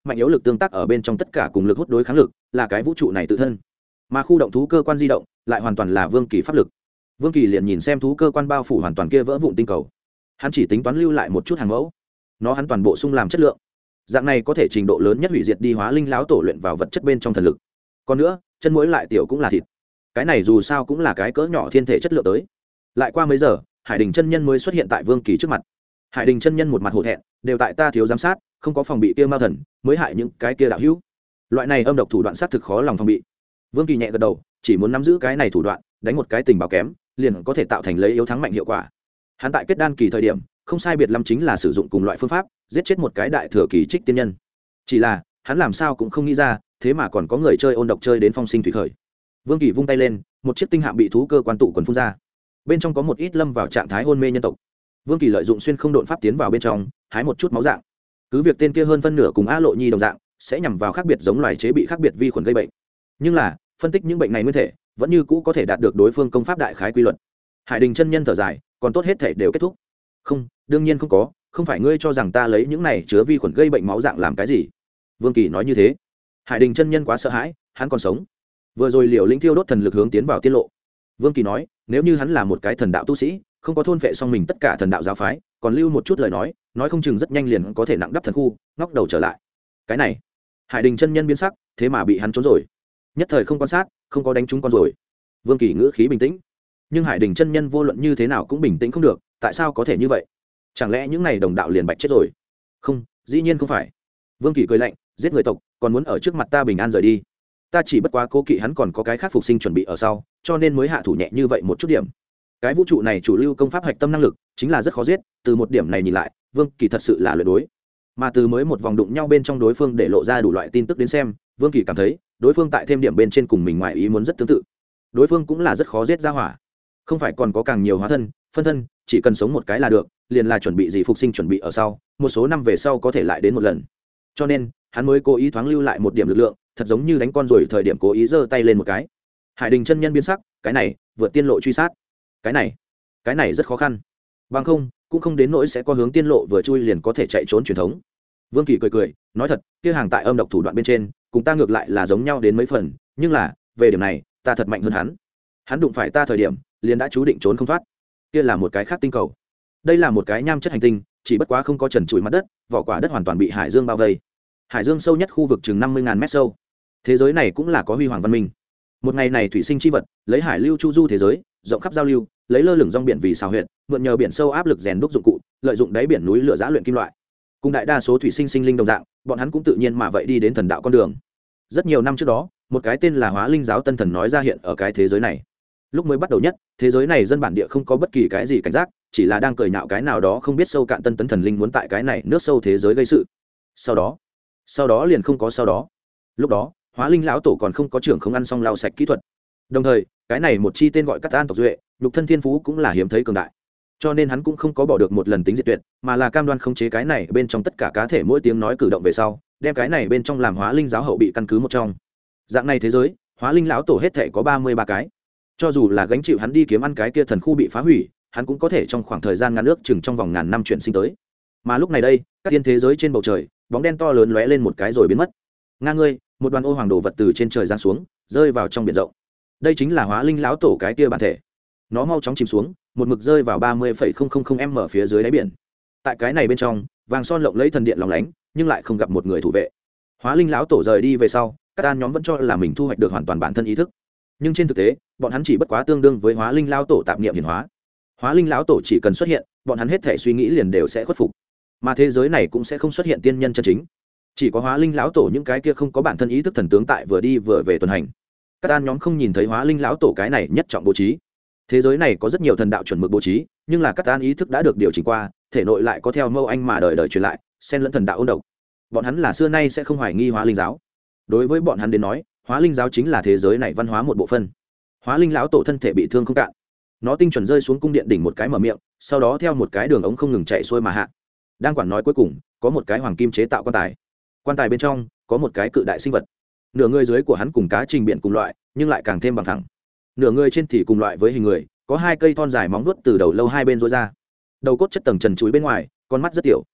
A: mạnh yếu lực tương tác ở bên trong tất cả cùng lực hút đối kháng lực là cái vũ trụ này tự thân, mà khu động thú cơ quan di động lại hoàn toàn là Vương Kỳ pháp lực. Vương Kỳ liền nhìn xem thú cơ quan bao phủ hoàn toàn kia vỡ vụn tinh cầu, hắn chỉ tính toán lưu lại một chút hàng mẫu, nó hắn toàn bộ sung làm chất lượng, dạng này có thể trình độ lớn nhất hủy diệt đi Hóa Linh lão tổ luyện vào vật chất bên trong thần lực. Còn nữa, chân mũi lại tiểu cũng là thịt, cái này dù sao cũng là cái cỡ nhỏ thiên thể chất lượng tới. Lại qua mấy giờ, Hải Đình chân nhân mới xuất hiện tại Vương Kỳ trước mặt. Hải Đình chân nhân một mặt hổ thẹn, đều tại ta thiếu giám sát, không có phòng bị kia ma thần, mới hại những cái kia đạo hữu. Loại này âm độc thủ đoạn sát thực khó lòng phòng bị. Vương Kỳ nhẹ gật đầu, chỉ muốn nắm giữ cái này thủ đoạn, đánh một cái tình báo kém, liền có thể tạo thành lấy yếu thắng mạnh hiệu quả. Hắn tại kết đan kỳ thời điểm, không sai biệt lắm chính là sử dụng cùng loại phương pháp, giết chết một cái đại thừa kỳ trích tiên nhân. Chỉ là, hắn làm sao cũng không nghĩ ra, thế mà còn có người chơi ôn độc chơi đến phong sinh thủy khởi. Vương Kỳ vung tay lên, một chiếc tinh hạm bị thú cơ quan tụ quần phun ra. Bên trong có một ít lâm vào trạng thái hôn mê nhân tộc. Vương Kỳ lợi dụng xuyên không độn pháp tiến vào bên trong, hái một chút máu dạng. Cứ việc tên kia hơn phân nửa cùng A Lộ Nhi đồng dạng, sẽ nhằm vào khác biệt giống loài chế bị khác biệt vi khuẩn gây bệnh. Nhưng là, phân tích những bệnh này nguyên thể, vẫn như cũ có thể đạt được đối phương công pháp đại khái quy luật. Hải Đình chân nhân thở dài, còn tốt hết thể đều kết thúc. Không, đương nhiên không có, không phải ngươi cho rằng ta lấy những này chứa vi khuẩn gây bệnh máu dạng làm cái gì? Vương Kỳ nói như thế. Hải Đình chân nhân quá sợ hãi, hắn còn sống. Vừa rồi Liều Lĩnh thiêu đốt thần lực hướng tiến vào tiết lộ. Vương Kỳ nói, nếu như hắn là một cái thần đạo tu sĩ, không có thôn vệ xong mình tất cả thần đạo giáo phái, còn lưu một chút lời nói, nói không chừng rất nhanh liền có thể nặng đắp thần khu, ngóc đầu trở lại. Cái này, Hải Đình chân nhân biến sắc, thế mà bị hắn trốn rồi. Nhất thời không quan sát, không có đánh trúng con rồi. Vương Kỳ ngữ khí bình tĩnh, nhưng Hải Đình chân nhân vô luận như thế nào cũng bình tĩnh không được, tại sao có thể như vậy? Chẳng lẽ những này đồng đạo liền bạch chết rồi? Không, dĩ nhiên không phải. Vương Kỳ cười lạnh, giết người tộc, còn muốn ở trước mặt ta bình an rời đi. Ta chỉ bất quá cố kỵ hắn còn có cái khác phục sinh chuẩn bị ở sau, cho nên mới hạ thủ nhẹ như vậy một chút điểm. Cái vũ trụ này chủ lưu công pháp hạch tâm năng lực, chính là rất khó giết, từ một điểm này nhìn lại, Vương Kỳ thật sự là luyện đối. Mà từ mới một vòng đụng nhau bên trong đối phương để lộ ra đủ loại tin tức đến xem, Vương Kỳ cảm thấy, đối phương tại thêm điểm bên trên cùng mình ngoài ý muốn rất tương tự. Đối phương cũng là rất khó giết ra hỏa. Không phải còn có càng nhiều hóa thân, phân thân, chỉ cần sống một cái là được, liền là chuẩn bị gì phục sinh chuẩn bị ở sau, một số năm về sau có thể lại đến một lần. Cho nên, hắn mới cố ý thoáng lưu lại một điểm lực lượng, thật giống như đánh con rồi thời điểm cố ý giơ tay lên một cái. Hải Đình chân nhân biến sắc, cái này, vượt tiên lộ truy sát. Cái này, cái này rất khó khăn. Bằng không, cũng không đến nỗi sẽ có hướng tiên lộ vừa chui liền có thể chạy trốn truyền thống. Vương Kỳ cười cười, nói thật, kia hàng tại âm độc thủ đoạn bên trên, cùng ta ngược lại là giống nhau đến mấy phần, nhưng là, về điểm này, ta thật mạnh hơn hắn. Hắn đụng phải ta thời điểm, liền đã chú định trốn không thoát. Kia là một cái khác tinh cầu. Đây là một cái nham chất hành tinh, chỉ bất quá không có trần trụi mặt đất, vỏ quả đất hoàn toàn bị hải dương bao vây. Hải dương sâu nhất khu vực chừng năm mươi ngàn mét sâu. Thế giới này cũng là có huy hoàng văn minh. Một ngày này thủy sinh chi vật, lấy hải lưu chu du thế giới, rộng khắp giao lưu, lấy lơ lửng rong biển vì xào huyệt, mượn nhờ biển sâu áp lực rèn đúc dụng cụ, lợi dụng đáy biển núi lửa giã luyện kim loại. Cùng đại đa số thủy sinh sinh linh đồng dạng, bọn hắn cũng tự nhiên mà vậy đi đến thần đạo con đường. Rất nhiều năm trước đó, một cái tên là Hóa Linh giáo tân thần nói ra hiện ở cái thế giới này. Lúc mới bắt đầu nhất, thế giới này dân bản địa không có bất kỳ cái gì cảnh giác, chỉ là đang cười nhạo cái nào đó không biết sâu cạn tân tấn thần linh muốn tại cái này nước sâu thế giới gây sự. Sau đó, sau đó liền không có sau đó. Lúc đó, Hóa Linh lão tổ còn không có trưởng không ăn xong lau sạch kỹ thuật. Đồng thời, cái này một chi tên gọi Cát An tộc duệ, nhục thân thiên phú cũng là hiếm thấy cường đại. Cho nên hắn cũng không có bỏ được một lần tính diệt tuyệt, mà là cam đoan khống chế cái này bên trong tất cả cá thể mỗi tiếng nói cử động về sau, đem cái này bên trong làm Hóa Linh giáo hậu bị căn cứ một trong. Dạng này thế giới, Hóa Linh lão tổ hết thảy có ba mươi ba cái. Cho dù là gánh chịu hắn đi kiếm ăn cái kia thần khu bị phá hủy, hắn cũng có thể trong khoảng thời gian ngắn ước chừng trong vòng ngàn năm chuyển sinh tới. Mà lúc này đây, các tiên thế giới trên bầu trời, bóng đen to lớn lóe lên một cái rồi biến mất. Nga ngươi, một đoàn ô hoàng đồ vật từ trên trời giáng xuống, rơi vào trong biển rộng. Đây chính là Hóa Linh lão tổ cái kia bản thể. Nó mau chóng chìm xuống, một mực rơi vào ba mươi phẩy không không không m phía dưới đáy biển. Tại cái này bên trong, vàng son lộng lẫy thần điện lóng lánh, nhưng lại không gặp một người thủ vệ. Hóa Linh lão tổ rời đi về sau, các an nhóm vẫn cho là mình thu hoạch được hoàn toàn bản thân ý thức. Nhưng trên thực tế, bọn hắn chỉ bất quá tương đương với Hóa Linh lão tổ tạp niệm hiển hóa. Hóa Linh lão tổ chỉ cần xuất hiện, bọn hắn hết thể suy nghĩ liền đều sẽ khuất phục. Mà thế giới này cũng sẽ không xuất hiện tiên nhân chân chính. Chỉ có Hóa Linh lão tổ những cái kia không có bản thân ý thức thần tướng tại vừa đi vừa về tuần hành. Các an nhóm không nhìn thấy Hóa Linh lão tổ cái này nhất trọng bố trí. Thế giới này có rất nhiều thần đạo chuẩn mực bố trí, nhưng là các an ý thức đã được điều chỉnh qua, thể nội lại có theo mâu anh mà đời đời truyền lại, xen lẫn thần đạo ôn độc. Bọn hắn là xưa nay sẽ không hoài nghi Hóa Linh giáo. Đối với bọn hắn đến nói, Hóa Linh giáo chính là thế giới này văn hóa một bộ phận. Hóa Linh lão tổ thân thể bị thương không cạn, nó tinh chuẩn rơi xuống cung điện đỉnh một cái mở miệng, sau đó theo một cái đường ống không ngừng chạy xuôi mà hạ. Đang quản nói cuối cùng, có một cái hoàng kim chế tạo quan tài. Quan tài bên trong có một cái cự đại sinh vật. Nửa người dưới của hắn cùng cá trình biển cùng loại, nhưng lại càng thêm bằng thẳng. Nửa người trên thì cùng loại với hình người, có hai cây thon dài móng vuốt từ đầu lâu hai bên rối ra. Đầu cốt chất tầng trần chuối bên ngoài, con mắt rất tiểu.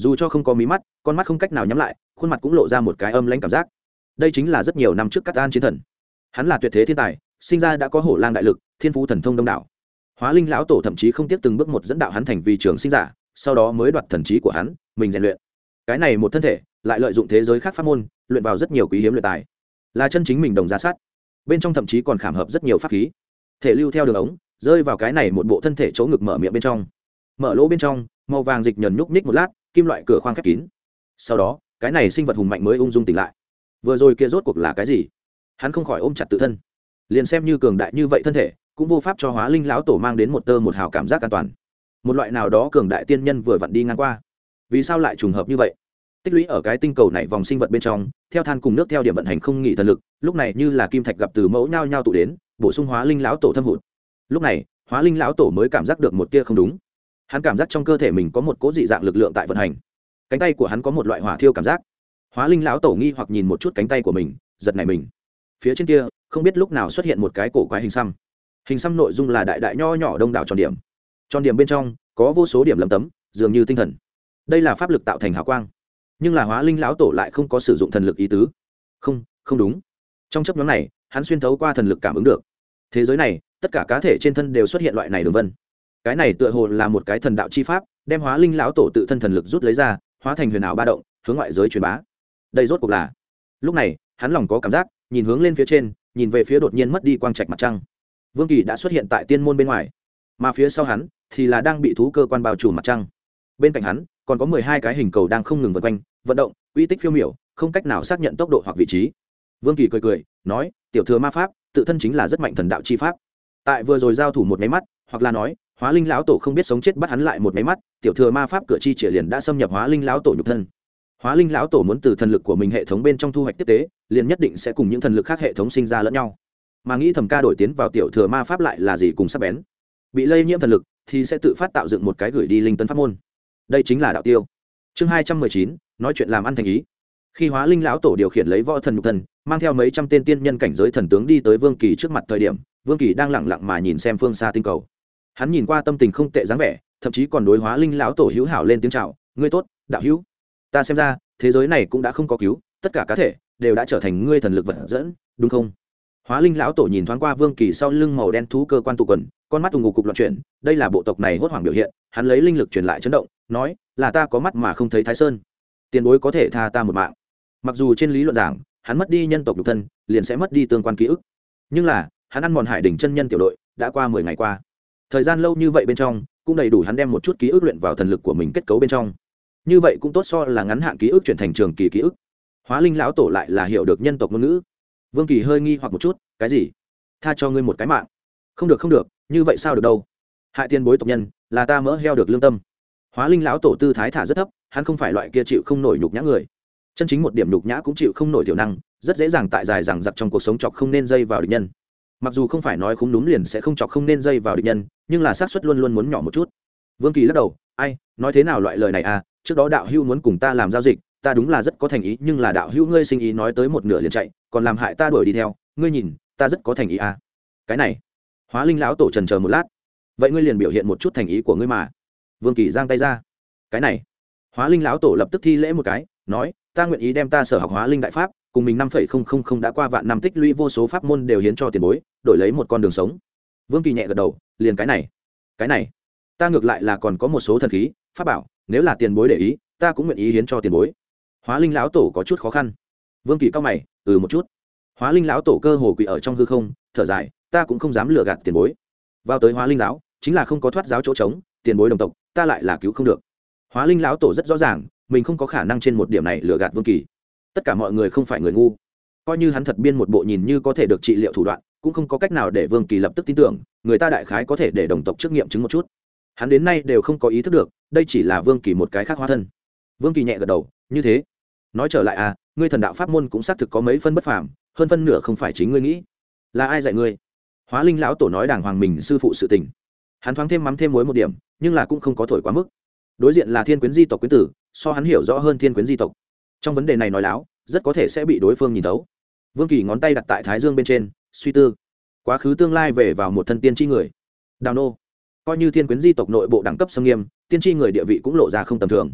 A: dù cho không có mí mắt, con mắt không cách nào nhắm lại, khuôn mặt cũng lộ ra một cái âm lãnh cảm giác. Đây chính là rất nhiều năm trước Cát An chiến thần. Hắn là tuyệt thế thiên tài, sinh ra đã có hổ lang đại lực, thiên phú thần thông đông đảo. Hóa Linh lão tổ thậm chí không tiếc từng bước một dẫn đạo hắn thành vì trường sinh giả, sau đó mới đoạt thần trí của hắn, mình rèn luyện. Cái này một thân thể, lại lợi dụng thế giới khác pháp môn, luyện vào rất nhiều quý hiếm luyện tài. Là chân chính mình đồng giá sát. Bên trong thậm chí còn khảm hợp rất nhiều pháp khí. Thể lưu theo đường ống, rơi vào cái này một bộ thân thể chỗ ngực mở miệng bên trong. Mở lỗ bên trong, màu vàng dịch nhờn nhúc nhích một lát, kim loại cửa khoang khép kín. Sau đó, cái này sinh vật hùng mạnh mới ung dung tỉnh lại. Vừa rồi kia rốt cuộc là cái gì? Hắn không khỏi ôm chặt tự thân. Liền xem như cường đại như vậy thân thể, cũng vô pháp cho Hóa Linh lão tổ mang đến một tơ một hào cảm giác an toàn. Một loại nào đó cường đại tiên nhân vừa vặn đi ngang qua. Vì sao lại trùng hợp như vậy? Tích lũy ở cái tinh cầu này vòng sinh vật bên trong, theo than cùng nước theo điểm vận hành không nghỉ thần lực, lúc này như là kim thạch gặp từ mẫu nhau nhau tụ đến, bổ sung Hóa Linh lão tổ thâm hụt. Lúc này, Hóa Linh lão tổ mới cảm giác được một tia không đúng. Hắn cảm giác trong cơ thể mình có một cỗ dị dạng lực lượng tại vận hành. Cánh tay của hắn có một loại hỏa thiêu cảm giác. Hóa Linh lão tổ nghi hoặc nhìn một chút cánh tay của mình, giật nảy mình. Phía trên kia, không biết lúc nào xuất hiện một cái cổ quái hình xăm. Hình xăm nội dung là đại đại nho nhỏ đông đảo tròn điểm. Tròn điểm bên trong có vô số điểm lấm tấm, dường như tinh thần. Đây là pháp lực tạo thành hào quang. Nhưng là Hóa Linh lão tổ lại không có sử dụng thần lực ý tứ. Không, không đúng. Trong chớp nhoáng này, hắn xuyên thấu qua thần lực cảm ứng được. Thế giới này, tất cả cá thể trên thân đều xuất hiện loại này đường vân. Cái này tựa hồ là một cái thần đạo chi pháp, đem Hóa Linh lão tổ tự thân thần lực rút lấy ra, hóa thành huyền ảo ba động, hướng ngoại giới truyền bá. Đây rốt cuộc là. Lúc này, hắn lòng có cảm giác, nhìn hướng lên phía trên, nhìn về phía đột nhiên mất đi quang trạch mặt trăng. Vương Kỳ đã xuất hiện tại tiên môn bên ngoài, mà phía sau hắn thì là đang bị thú cơ quan bao trùm mặt trăng. Bên cạnh hắn còn có mười hai cái hình cầu đang không ngừng vần quanh, vận động, uy tích phiêu miểu, không cách nào xác nhận tốc độ hoặc vị trí. Vương Kỳ cười cười, nói, tiểu thừa ma pháp, tự thân chính là rất mạnh thần đạo chi pháp. Tại vừa rồi giao thủ một máy mắt, hoặc là nói, Hóa Linh lão tổ không biết sống chết bắt hắn lại một máy mắt, tiểu thừa ma pháp cửa chi chỉ liền đã xâm nhập Hóa Linh lão tổ nhục thân. Hóa Linh lão tổ muốn từ thần lực của mình hệ thống bên trong thu hoạch tiếp tế, liền nhất định sẽ cùng những thần lực khác hệ thống sinh ra lẫn nhau. Mà nghĩ thầm ca đổi tiến vào tiểu thừa ma pháp lại là gì cùng sắc bén. Bị lây nhiễm thần lực thì sẽ tự phát tạo dựng một cái gửi đi linh tấn pháp môn. Đây chính là đạo tiêu. Chương hai trăm mười chín, nói chuyện làm ăn thành ý. Khi Hóa Linh lão tổ điều khiển lấy võ thần nhục thần, mang theo mấy trăm tên tiên nhân cảnh giới thần tướng đi tới Vương Kỳ trước mặt thời điểm, Vương Kỳ đang lặng lặng mà nhìn xem phương xa tinh cầu. Hắn nhìn qua tâm tình không tệ dáng vẻ, thậm chí còn đối Hóa Linh lão tổ hữu hảo lên tiếng chào, "Ngươi tốt, đạo hữu. Ta xem ra, thế giới này cũng đã không có cứu, tất cả cá thể đều đã trở thành ngươi thần lực vật dẫn, đúng không?" Hóa Linh lão tổ nhìn thoáng qua Vương Kỳ sau lưng màu đen thú cơ quan tụ quần, con mắt ù ngục cục loạn chuyển, đây là bộ tộc này hốt hoảng biểu hiện, hắn lấy linh lực truyền lại chấn động, nói, "Là ta có mắt mà không thấy Thái Sơn, tiền bối có thể tha ta một mạng." Mặc dù trên lý luận giảng, hắn mất đi nhân tộc nhục thân, liền sẽ mất đi tương quan ký ức, nhưng là, hắn ăn mòn Hải đỉnh chân nhân tiểu đội, đã qua mười ngày qua. Thời gian lâu như vậy bên trong, cũng đầy đủ hắn đem một chút ký ức luyện vào thần lực của mình kết cấu bên trong. Như vậy cũng tốt so là ngắn hạn ký ức chuyển thành trường kỳ ký ức. Hóa Linh lão tổ lại là hiểu được nhân tộc ngôn ngữ. Vương Kỳ hơi nghi hoặc một chút, "Cái gì? Tha cho ngươi một cái mạng?" "Không được không được, như vậy sao được đâu? Hại tiền bối tộc nhân, là ta mỡ heo được lương tâm." Hóa Linh lão tổ tư thái thả rất thấp, hắn không phải loại kia chịu không nổi nhục nhã người. Chân chính một điểm nhục nhã cũng chịu không nổi tiểu năng, rất dễ dàng tại dài dằng dặc trong cuộc sống chọc không nên dây vào địch nhân. Mặc dù không phải nói khúm núm liền sẽ không chọc không nên dây vào địch nhân, nhưng là xác suất luôn luôn muốn nhỏ một chút. Vương Kỳ lắc đầu, "Ai, nói thế nào loại lời này à, trước đó đạo hữu muốn cùng ta làm giao dịch, ta đúng là rất có thành ý, nhưng là đạo hữu ngươi sinh ý nói tới một nửa liền chạy, còn làm hại ta đuổi đi theo, ngươi nhìn, ta rất có thành ý à." "Cái này." Hóa Linh lão tổ chần chờ một lát, "Vậy ngươi liền biểu hiện một chút thành ý của ngươi mà." Vương Kỳ giang tay ra. "Cái này." Hóa Linh lão tổ lập tức thi lễ một cái, nói, "Ta nguyện ý đem ta sở học Hóa Linh đại pháp, cùng mình năm phẩy không không không đã qua vạn năm tích lũy vô số pháp môn đều hiến cho tiền bối, đổi lấy một con đường sống." Vương Kỳ nhẹ gật đầu, "Liền cái này." "Cái này, ta ngược lại là còn có một số thần khí, pháp bảo, nếu là tiền bối để ý, ta cũng nguyện ý hiến cho tiền bối." Hóa Linh lão tổ có chút khó khăn. Vương Kỳ cau mày, "Ừ một chút." Hóa Linh lão tổ cơ hồ quỳ ở trong hư không, thở dài, "Ta cũng không dám lừa gạt tiền bối. Vào tới Hóa Linh giáo, chính là không có thoát giáo chỗ trống, tiền bối đồng tộc, ta lại là cứu không được." Hóa Linh lão tổ rất rõ ràng, mình không có khả năng trên một điểm này lừa gạt Vương Kỳ. Tất cả mọi người không phải người ngu, coi như hắn thật biên một bộ nhìn như có thể được trị liệu thủ đoạn, cũng không có cách nào để Vương Kỳ lập tức tin tưởng, người ta đại khái có thể để đồng tộc trước nghiệm chứng một chút. Hắn đến nay đều không có ý thức được, đây chỉ là Vương Kỳ một cái khác hóa thân. Vương Kỳ nhẹ gật đầu, "Như thế." Nói trở lại à, ngươi thần đạo pháp môn cũng xác thực có mấy phân bất phàm, hơn phân nửa không phải chính ngươi nghĩ. Là ai dạy ngươi? Hóa Linh lão tổ nói đàng hoàng mình sư phụ sự tình. Hắn thoáng thêm mắm thêm muối một điểm, nhưng là cũng không có thổi quá mức. Đối diện là Thiên Quyến di tộc quyến tử, so hắn hiểu rõ hơn Thiên Quyến di tộc. Trong vấn đề này nói láo, rất có thể sẽ bị đối phương nhìn thấu. Vương Kỳ ngón tay đặt tại thái dương bên trên, suy tư. Quá khứ tương lai về vào một thân tiên tri người. Đào nô. Coi như Thiên Quyến di tộc nội bộ đẳng cấp xâm nghiêm, tiên tri người địa vị cũng lộ ra không tầm thường.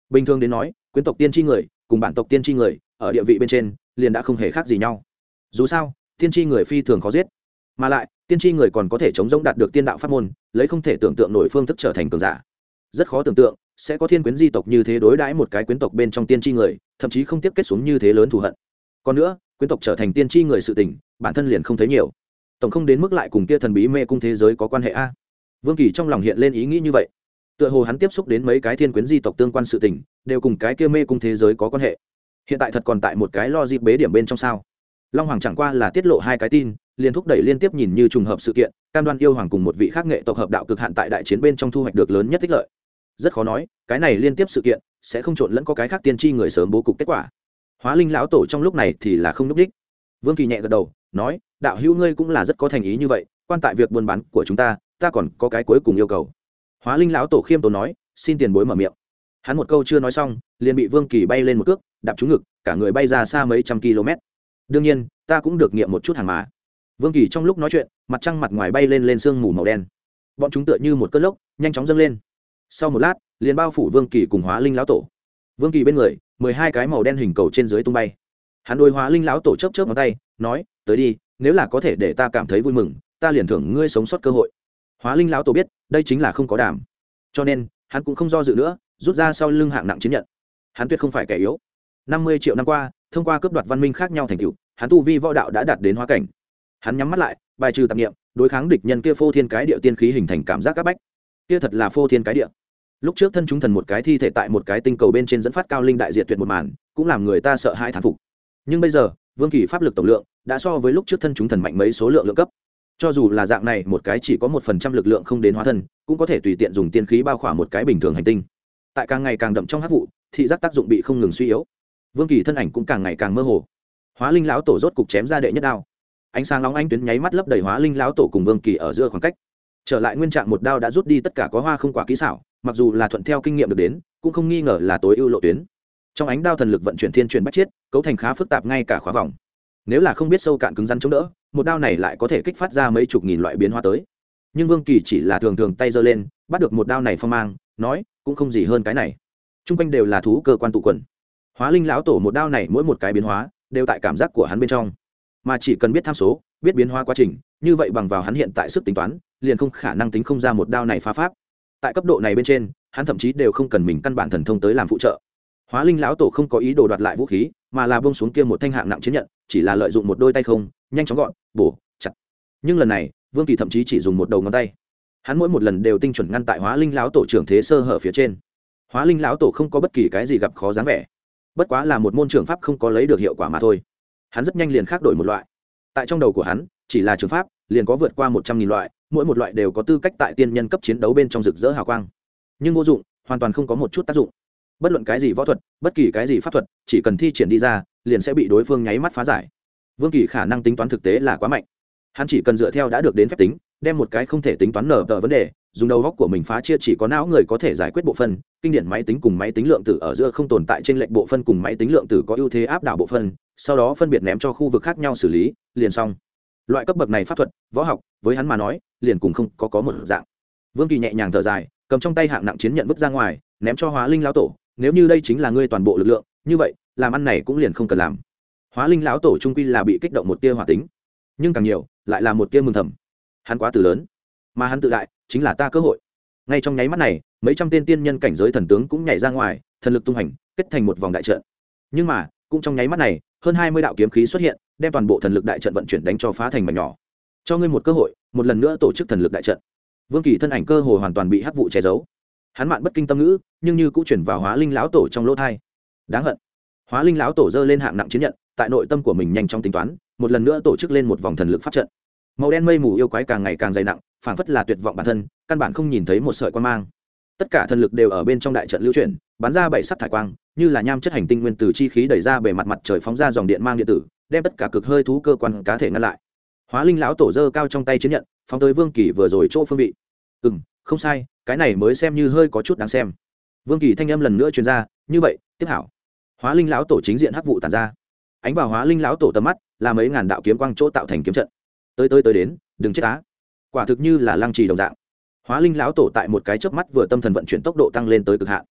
A: bình thường đến nói quyến tộc tiên tri người cùng bản tộc tiên tri người ở địa vị bên trên liền đã không hề khác gì nhau. Dù sao tiên tri người phi thường khó giết, mà lại tiên tri người còn có thể chống giống đạt được tiên đạo pháp môn, lấy không thể tưởng tượng nổi phương thức trở thành cường giả. Rất khó tưởng tượng sẽ có thiên quyến di tộc như thế đối đãi một cái quyến tộc bên trong tiên tri người, thậm chí không tiếp kết xuống như thế lớn thù hận. Còn nữa quyến tộc trở thành tiên tri người sự tình bản thân liền không thấy nhiều, tổng không đến mức lại cùng kia thần bí mê cung thế giới có quan hệ a. Vương Kỳ trong lòng hiện lên ý nghĩ như vậy, tựa hồ hắn tiếp xúc đến mấy cái thiên quyến di tộc tương quan sự tình đều cùng cái kia mê cung thế giới có quan hệ. Hiện tại thật còn tại một cái lo dịp bế điểm bên trong sao? Long Hoàng chẳng qua là tiết lộ hai cái tin, liền thúc đẩy liên tiếp nhìn như trùng hợp sự kiện, cam đoan yêu hoàng cùng một vị khác nghệ tộc hợp đạo cực hạn tại đại chiến bên trong thu hoạch được lớn nhất ích lợi. Rất khó nói cái này liên tiếp sự kiện sẽ không trộn lẫn có cái khác tiên tri người sớm bố cục kết quả. Hóa Linh lão tổ trong lúc này thì là không núp đích. Vương Kỳ nhẹ gật đầu nói, đạo hữu ngươi cũng là rất có thành ý như vậy, quan tại việc buôn bán của chúng ta ta còn có cái cuối cùng yêu cầu. Hóa Linh lão tổ khiêm tốn nói, xin tiền bối mở miệng. Hắn một câu chưa nói xong liền bị Vương Kỳ bay lên một cước đạp trúng ngực, cả người bay ra xa mấy trăm km. Đương nhiên ta cũng được nghiệm một chút hàng mà. Vương Kỳ trong lúc nói chuyện mặt trăng mặt ngoài bay lên lên sương mù màu đen, bọn chúng tựa như một cơn lốc nhanh chóng dâng lên, sau một lát liền bao phủ Vương Kỳ cùng Hóa Linh lão tổ. Vương Kỳ bên người mười hai cái màu đen hình cầu trên dưới tung bay. Hắn đôi Hóa Linh lão tổ chớp chớp ngón tay nói, tới đi, nếu là có thể để ta cảm thấy vui mừng ta liền thưởng ngươi sống sót cơ hội. Hóa Linh lão tổ biết đây chính là không có đảm, cho nên hắn cũng không do dự nữa, rút ra sau lưng hạng nặng chiến nhận. Hắn tuyệt không phải kẻ yếu. năm mươi triệu năm qua thông qua cướp đoạt văn minh khác nhau thành tựu, hắn tu vi võ đạo đã đạt đến hóa cảnh. Hắn nhắm mắt lại bài trừ tạp niệm, đối kháng địch nhân kia phô thiên cái địa tiên khí hình thành cảm giác các bách. Kia thật là phô thiên cái địa. Lúc trước thân chúng thần một cái thi thể tại một cái tinh cầu bên trên dẫn phát cao linh đại diệt tuyệt một màn cũng làm người ta sợ hãi thán phục. Nhưng bây giờ Vương Kỳ pháp lực tổng lượng đã so với lúc trước thân chúng thần mạnh mấy số lượng lượng cấp. Cho dù là dạng này một cái chỉ có một phần trăm lực lượng không đến hóa thân cũng có thể tùy tiện dùng tiên khí bao khỏa một cái bình thường hành tinh. Tại càng ngày càng đậm trong hắc vụ, thị giác tác dụng bị không ngừng suy yếu, Vương Kỳ thân ảnh cũng càng ngày càng mơ hồ. Hóa Linh lão tổ rốt cục chém ra đệ nhất đao, ánh sáng nóng ánh tuyến nháy mắt lấp đầy Hóa Linh lão tổ cùng Vương Kỳ ở giữa khoảng cách. Trở lại nguyên trạng, một đao đã rút đi tất cả có hoa không quả kỹ xảo, mặc dù là thuận theo kinh nghiệm được đến cũng không nghi ngờ là tối ưu lộ tuyến. Trong ánh đao thần lực vận chuyển thiên truyền bách chiết, cấu thành khá phức tạp ngay cả khóa vòng. Nếu là không biết sâu cạn cứng rắn chống đỡ, một đao này lại có thể kích phát ra mấy chục nghìn loại biến hóa tới. Nhưng Vương Kỳ chỉ là thường thường tay giơ lên bắt được một đao này phong mang, nói cũng không gì hơn cái này. Trung quanh đều là thú cơ quan tụ quần. Hóa Linh lão tổ một đao này mỗi một cái biến hóa đều tại cảm giác của hắn bên trong, mà chỉ cần biết tham số, biết biến hóa quá trình, như vậy bằng vào hắn hiện tại sức tính toán liền không khả năng tính không ra một đao này phá pháp. Tại cấp độ này bên trên hắn thậm chí đều không cần mình căn bản thần thông tới làm phụ trợ. Hóa Linh lão tổ không có ý đồ đoạt lại vũ khí, mà là buông xuống kia một thanh hạng nặng chiến nhận, chỉ là lợi dụng một đôi tay không nhanh chóng gọn bổ chặt. Nhưng lần này Vương Kỳ thậm chí chỉ dùng một đầu ngón tay, hắn mỗi một lần đều tinh chuẩn ngăn tại Hóa Linh lão tổ trưởng thế sơ hở phía trên. Hóa Linh lão tổ không có bất kỳ cái gì gặp khó dáng vẻ, bất quá là một môn trường pháp không có lấy được hiệu quả mà thôi. Hắn rất nhanh liền khác đổi một loại. Tại trong đầu của hắn chỉ là trường pháp liền có vượt qua một trăm nghìn loại, mỗi một loại đều có tư cách tại tiên nhân cấp chiến đấu bên trong rực rỡ hào quang, nhưng vô dụng, hoàn toàn không có một chút tác dụng. Bất luận cái gì võ thuật, bất kỳ cái gì pháp thuật, chỉ cần thi triển đi ra liền sẽ bị đối phương nháy mắt phá giải. Vương Kỳ khả năng tính toán thực tế là quá mạnh, hắn chỉ cần dựa theo đã được đến phép tính, đem một cái không thể tính toán nở tờ vấn đề dùng đầu góc của mình phá chia chỉ có não người có thể giải quyết bộ phân. Kinh điển máy tính cùng máy tính lượng tử ở giữa không tồn tại trên lệch bộ phân cùng máy tính lượng tử có ưu thế áp đảo bộ phân, sau đó phân biệt ném cho khu vực khác nhau xử lý liền xong. Loại cấp bậc này pháp thuật võ học với hắn mà nói liền cùng không có có một dạng. Vương Kỳ nhẹ nhàng thở dài, cầm trong tay hạng nặng chiến nhận vứt ra ngoài, ném cho Hóa Linh lão tổ, nếu như đây chính là ngươi toàn bộ lực lượng, như vậy làm ăn này cũng liền không cần làm. Hóa Linh lão tổ trung quy là bị kích động một tia hỏa tính, nhưng càng nhiều lại là một tia mừng thầm. Hắn quá từ lớn, mà hắn tự đại chính là ta cơ hội. Ngay trong nháy mắt này, mấy trăm tên tiên nhân cảnh giới thần tướng cũng nhảy ra ngoài, thần lực tung hành, kết thành một vòng đại trận. Nhưng mà cũng trong nháy mắt này, hơn hai mươi đạo kiếm khí xuất hiện, đem toàn bộ thần lực đại trận vận chuyển đánh cho phá thành mảnh nhỏ. Cho ngươi một cơ hội, một lần nữa tổ chức thần lực đại trận. Vương Kỳ thân ảnh cơ hồ hoàn toàn bị hắc vụ che giấu. Hắn mạn bất kinh tâm ngữ, nhưng như cũng chuyển vào Hóa Linh lão tổ trong lỗ thai. Đáng hận. Hóa Linh lão tổ giơ lên hạng nặng chiến nhận, tại nội tâm của mình nhanh chóng tính toán, một lần nữa tổ chức lên một vòng thần lực pháp trận. Màu đen mây mù yêu quái càng ngày càng dày nặng, phảng phất là tuyệt vọng bản thân, căn bản không nhìn thấy một sợi quang mang. Tất cả thần lực đều ở bên trong đại trận lưu chuyển, bắn ra bảy sắc thải quang, như là nham chất hành tinh nguyên tử chi khí đẩy ra bề mặt mặt trời, phóng ra dòng điện mang điện tử, đem tất cả cực hơi thú cơ quan cá thể ngăn lại. Hóa Linh lão tổ giơ cao trong tay chiến nhận, phóng tới Vương Kỳ vừa rồi chỗ phương vị. Ừm, không sai, cái này mới xem như hơi có chút đáng xem. Vương Kỳ thanh âm lần nữa truyền ra, như vậy, tiếp hảo. Hóa Linh lão tổ chính diện hắc vụ tản ra, ánh vào Hóa Linh lão tổ tầm mắt, là mấy ngàn đạo kiếm quang chỗ tạo thành kiếm trận. Tới tới tới đến, đừng chết á. Quả thực như là lăng trì đồng dạng. Hóa Linh lão tổ tại một cái chớp mắt vừa tâm thần vận chuyển tốc độ tăng lên tới cực hạn.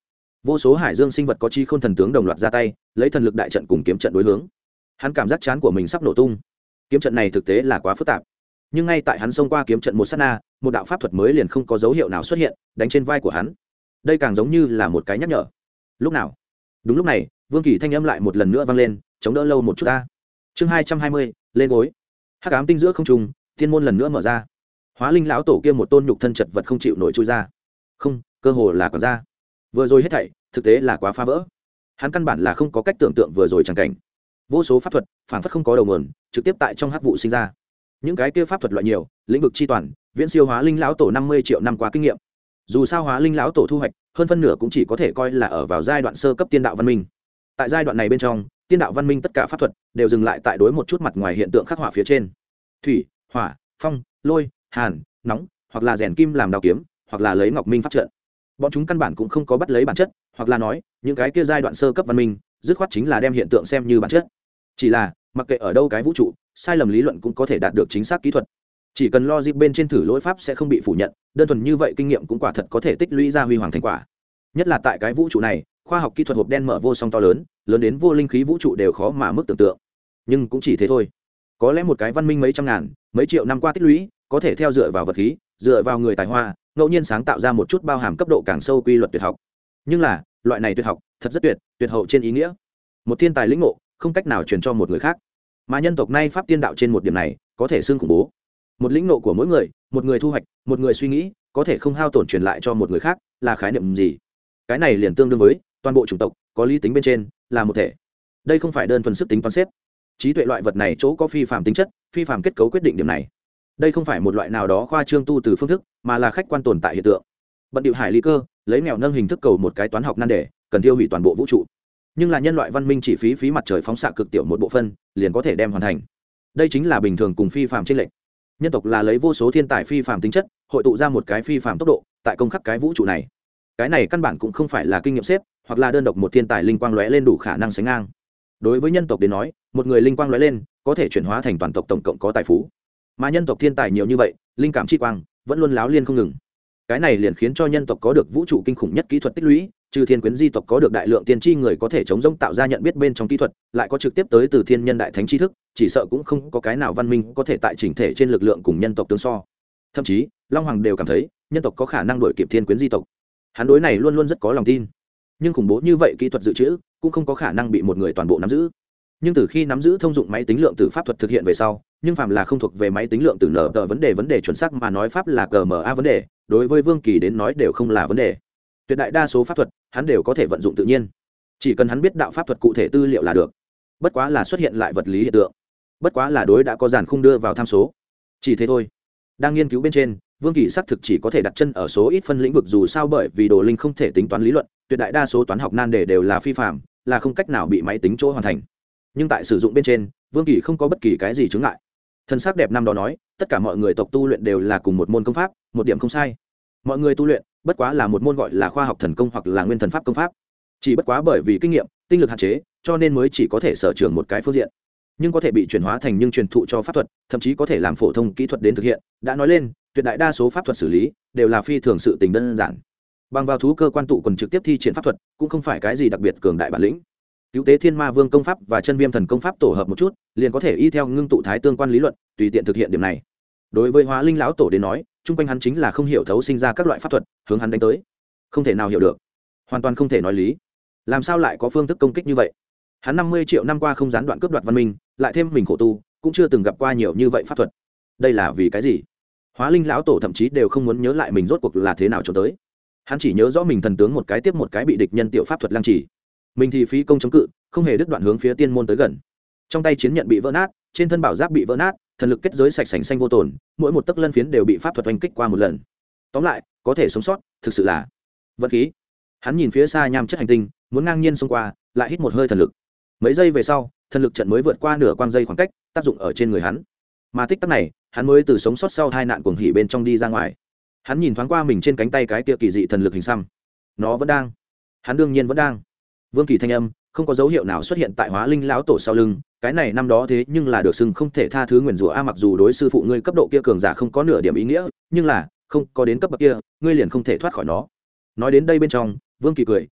A: vô số hải dương sinh vật có chi khôn thần tướng đồng loạt ra tay lấy thần lực đại trận cùng kiếm trận đối hướng. Hắn cảm giác chán của mình sắp nổ tung. Kiếm trận này thực tế là quá phức tạp, nhưng ngay tại hắn xông qua kiếm trận một sát na, một đạo pháp thuật mới liền không có dấu hiệu nào xuất hiện đánh trên vai của hắn. Đây càng giống như là một cái nhắc nhở. Lúc nào? Đúng lúc này, Vương Kỳ thanh âm lại một lần nữa vang lên, chống đỡ lâu một chút ta. Chương hai trăm hai mươi, lên gối. Hắc ám tinh giữa không trung, thiên môn lần nữa mở ra. Hóa linh lão tổ kia một tôn nhục thân chật vật không chịu nổi chui ra. Không, cơ hồ là còn ra. Vừa rồi hết thảy, thực tế là quá phá vỡ. Hắn căn bản là không có cách tưởng tượng vừa rồi chẳng cảnh. Vô số pháp thuật, phản phất không có đầu nguồn, trực tiếp tại trong hắc vụ sinh ra. Những cái kia pháp thuật loại nhiều, lĩnh vực chi toàn, viễn siêu Hóa linh lão tổ năm mươi triệu năm qua kinh nghiệm. Dù sao Hóa linh lão tổ thu hoạch, hơn phân nửa cũng chỉ có thể coi là ở vào giai đoạn sơ cấp tiên đạo văn minh. Tại giai đoạn này bên trong, tiên đạo văn minh tất cả pháp thuật đều dừng lại tại đối một chút mặt ngoài hiện tượng khắc họa phía trên. Thủy, hỏa, phong, lôi, hàn, nóng, hoặc là rèn kim làm đao kiếm, hoặc là lấy ngọc minh pháp trận. Bọn chúng căn bản cũng không có bắt lấy bản chất, hoặc là nói, những cái kia giai đoạn sơ cấp văn minh, dứt khoát chính là đem hiện tượng xem như bản chất. Chỉ là, mặc kệ ở đâu cái vũ trụ, sai lầm lý luận cũng có thể đạt được chính xác kỹ thuật. Chỉ cần logic bên trên thử lỗi pháp sẽ không bị phủ nhận, đơn thuần như vậy kinh nghiệm cũng quả thật có thể tích lũy ra huy hoàng thành quả. Nhất là tại cái vũ trụ này, khoa học kỹ thuật hộp đen mở vô song to lớn, lớn đến vô linh khí vũ trụ đều khó mà mức tưởng tượng. Nhưng cũng chỉ thế thôi. Có lẽ một cái văn minh mấy trăm ngàn, mấy triệu năm qua tích lũy, có thể theo dựa vào vật khí, dựa vào người tài hoa, ngẫu nhiên sáng tạo ra một chút bao hàm cấp độ càng sâu quy luật tuyệt học. Nhưng là, loại này tuyệt học, thật rất tuyệt, tuyệt hậu trên ý nghĩa. Một thiên tài lĩnh ngộ, không cách nào truyền cho một người khác. Mà nhân tộc nay pháp tiên đạo trên một điểm này, có thể xưng khủng bố. Một lĩnh ngộ của mỗi người, một người thu hoạch, một người suy nghĩ, có thể không hao tổn truyền lại cho một người khác, là khái niệm gì? Cái này liền tương đương với toàn bộ chủng tộc có lý tính bên trên là một thể. Đây không phải đơn thuần sức tính toán xếp. Trí tuệ loại vật này chỗ có phi phàm tính chất, phi phàm kết cấu quyết định điểm này. Đây không phải một loại nào đó khoa trương tu từ phương thức, mà là khách quan tồn tại hiện tượng. Bận điệu hải lý cơ, lấy nghèo nâng hình thức cầu một cái toán học nan đề, cần tiêu hủy toàn bộ vũ trụ. Nhưng là nhân loại văn minh chỉ phí phí mặt trời phóng xạ cực tiểu một bộ phân, liền có thể đem hoàn thành. Đây chính là bình thường cùng phi phàm chênh lệch. Nhân tộc là lấy vô số thiên tài phi phàm tính chất, hội tụ ra một cái phi phàm tốc độ, tại công khắc cái vũ trụ này. Cái này căn bản cũng không phải là kinh nghiệm xếp, hoặc là đơn độc một thiên tài linh quang lóe lên đủ khả năng sánh ngang. Đối với nhân tộc đến nói, một người linh quang lóe lên, có thể chuyển hóa thành toàn tộc tổng cộng có tài phú. Mà nhân tộc thiên tài nhiều như vậy, linh cảm chi quang vẫn luôn láo liên không ngừng. Cái này liền khiến cho nhân tộc có được vũ trụ kinh khủng nhất kỹ thuật tích lũy, trừ thiên quyến di tộc có được đại lượng tiên tri người có thể chống rông tạo ra nhận biết bên trong kỹ thuật, lại có trực tiếp tới từ thiên nhân đại thánh tri thức, chỉ sợ cũng không có cái nào văn minh có thể tại chỉnh thể trên lực lượng cùng nhân tộc tương so. Thậm chí, Long Hoàng đều cảm thấy, nhân tộc có khả năng đuổi kịp thiên quyến di tộc. Hắn đối này luôn luôn rất có lòng tin. Nhưng khủng bố như vậy kỹ thuật dự trữ, cũng không có khả năng bị một người toàn bộ nắm giữ. Nhưng từ khi nắm giữ thông dụng máy tính lượng tử pháp thuật thực hiện về sau, nhưng phàm là không thuộc về máy tính lượng tử nở tờ vấn đề vấn đề chuẩn xác mà nói pháp là giê em a vấn đề, đối với Vương Kỳ đến nói đều không là vấn đề. Tuyệt đại đa số pháp thuật, hắn đều có thể vận dụng tự nhiên. Chỉ cần hắn biết đạo pháp thuật cụ thể tư liệu là được. Bất quá là xuất hiện lại vật lý hiện tượng. Bất quá là đối đã có dàn khung đưa vào tham số. Chỉ thế thôi. Đang nghiên cứu bên trên, Vương Kỳ xác thực chỉ có thể đặt chân ở số ít phân lĩnh vực, dù sao bởi vì đồ linh không thể tính toán lý luận, tuyệt đại đa số toán học nan đề đều là phi phàm, là không cách nào bị máy tính chỗ hoàn thành. Nhưng tại sử dụng bên trên, Vương Kỳ không có bất kỳ cái gì chướng ngại. Thân sắc đẹp năm đó nói, tất cả mọi người tộc tu luyện đều là cùng một môn công pháp, một điểm không sai. Mọi người tu luyện, bất quá là một môn gọi là khoa học thần công hoặc là nguyên thần pháp công pháp. Chỉ bất quá bởi vì kinh nghiệm, tinh lực hạn chế, cho nên mới chỉ có thể sở trường một cái phương diện. Nhưng có thể bị chuyển hóa thành nhưng truyền thụ cho pháp thuật, thậm chí có thể làm phổ thông kỹ thuật đến thực hiện. Đã nói lên, tuyệt đại đa số pháp thuật xử lý đều là phi thường sự tình đơn giản. Bằng vào thú cơ quan tụ quần trực tiếp thi triển pháp thuật, cũng không phải cái gì đặc biệt cường đại bản lĩnh. Cứu tế thiên ma vương công pháp và chân viêm thần công pháp tổ hợp một chút, liền có thể y theo ngưng tụ thái tương quan lý luận, tùy tiện thực hiện điểm này. Đối với Hóa linh lão tổ đến nói, chung quanh hắn chính là không hiểu thấu sinh ra các loại pháp thuật, hướng hắn đánh tới. Không thể nào hiểu được, hoàn toàn không thể nói lý. Làm sao lại có phương thức công kích như vậy? Hắn năm mươi triệu năm qua không gián đoạn cướp đoạt văn minh, lại thêm mình khổ tu, cũng chưa từng gặp qua nhiều như vậy pháp thuật. Đây là vì cái gì? Hóa linh lão tổ thậm chí đều không muốn nhớ lại mình rốt cuộc là thế nào cho tới. Hắn chỉ nhớ rõ mình thần tướng một cái tiếp một cái bị địch nhân tiểu pháp thuật lăng trì. Mình thì phí công chống cự, không hề đứt đoạn hướng phía tiên môn tới gần. Trong tay chiến nhận bị vỡ nát, trên thân bảo giáp bị vỡ nát, thần lực kết giới sạch sành xanh vô tổn, mỗi một tấc lân phiến đều bị pháp thuật oanh kích qua một lần. Tóm lại, có thể sống sót, thực sự là vận khí. Hắn nhìn phía xa nham chất hành tinh, muốn ngang nhiên xông qua, lại hít một hơi thần lực. Mấy giây về sau, thần lực trận mới vượt qua nửa quang dây khoảng cách, tác dụng ở trên người hắn. Mà tích tắc này, hắn mới từ sống sót sau hai nạn cuồng hỉ bên trong đi ra ngoài. Hắn nhìn thoáng qua mình trên cánh tay cái kia kỳ dị thần lực hình xăm. Nó vẫn đang. Hắn đương nhiên vẫn đang. Vương Kỳ thanh âm không có dấu hiệu nào xuất hiện tại Hóa linh lão tổ sau lưng, cái này năm đó thế nhưng là được xưng không thể tha thứ nguyền rủa a, mặc dù đối sư phụ ngươi cấp độ kia cường giả không có nửa điểm ý nghĩa, nhưng là không có đến cấp bậc kia, ngươi liền không thể thoát khỏi nó. Nói đến đây bên trong, Vương Kỳ cười,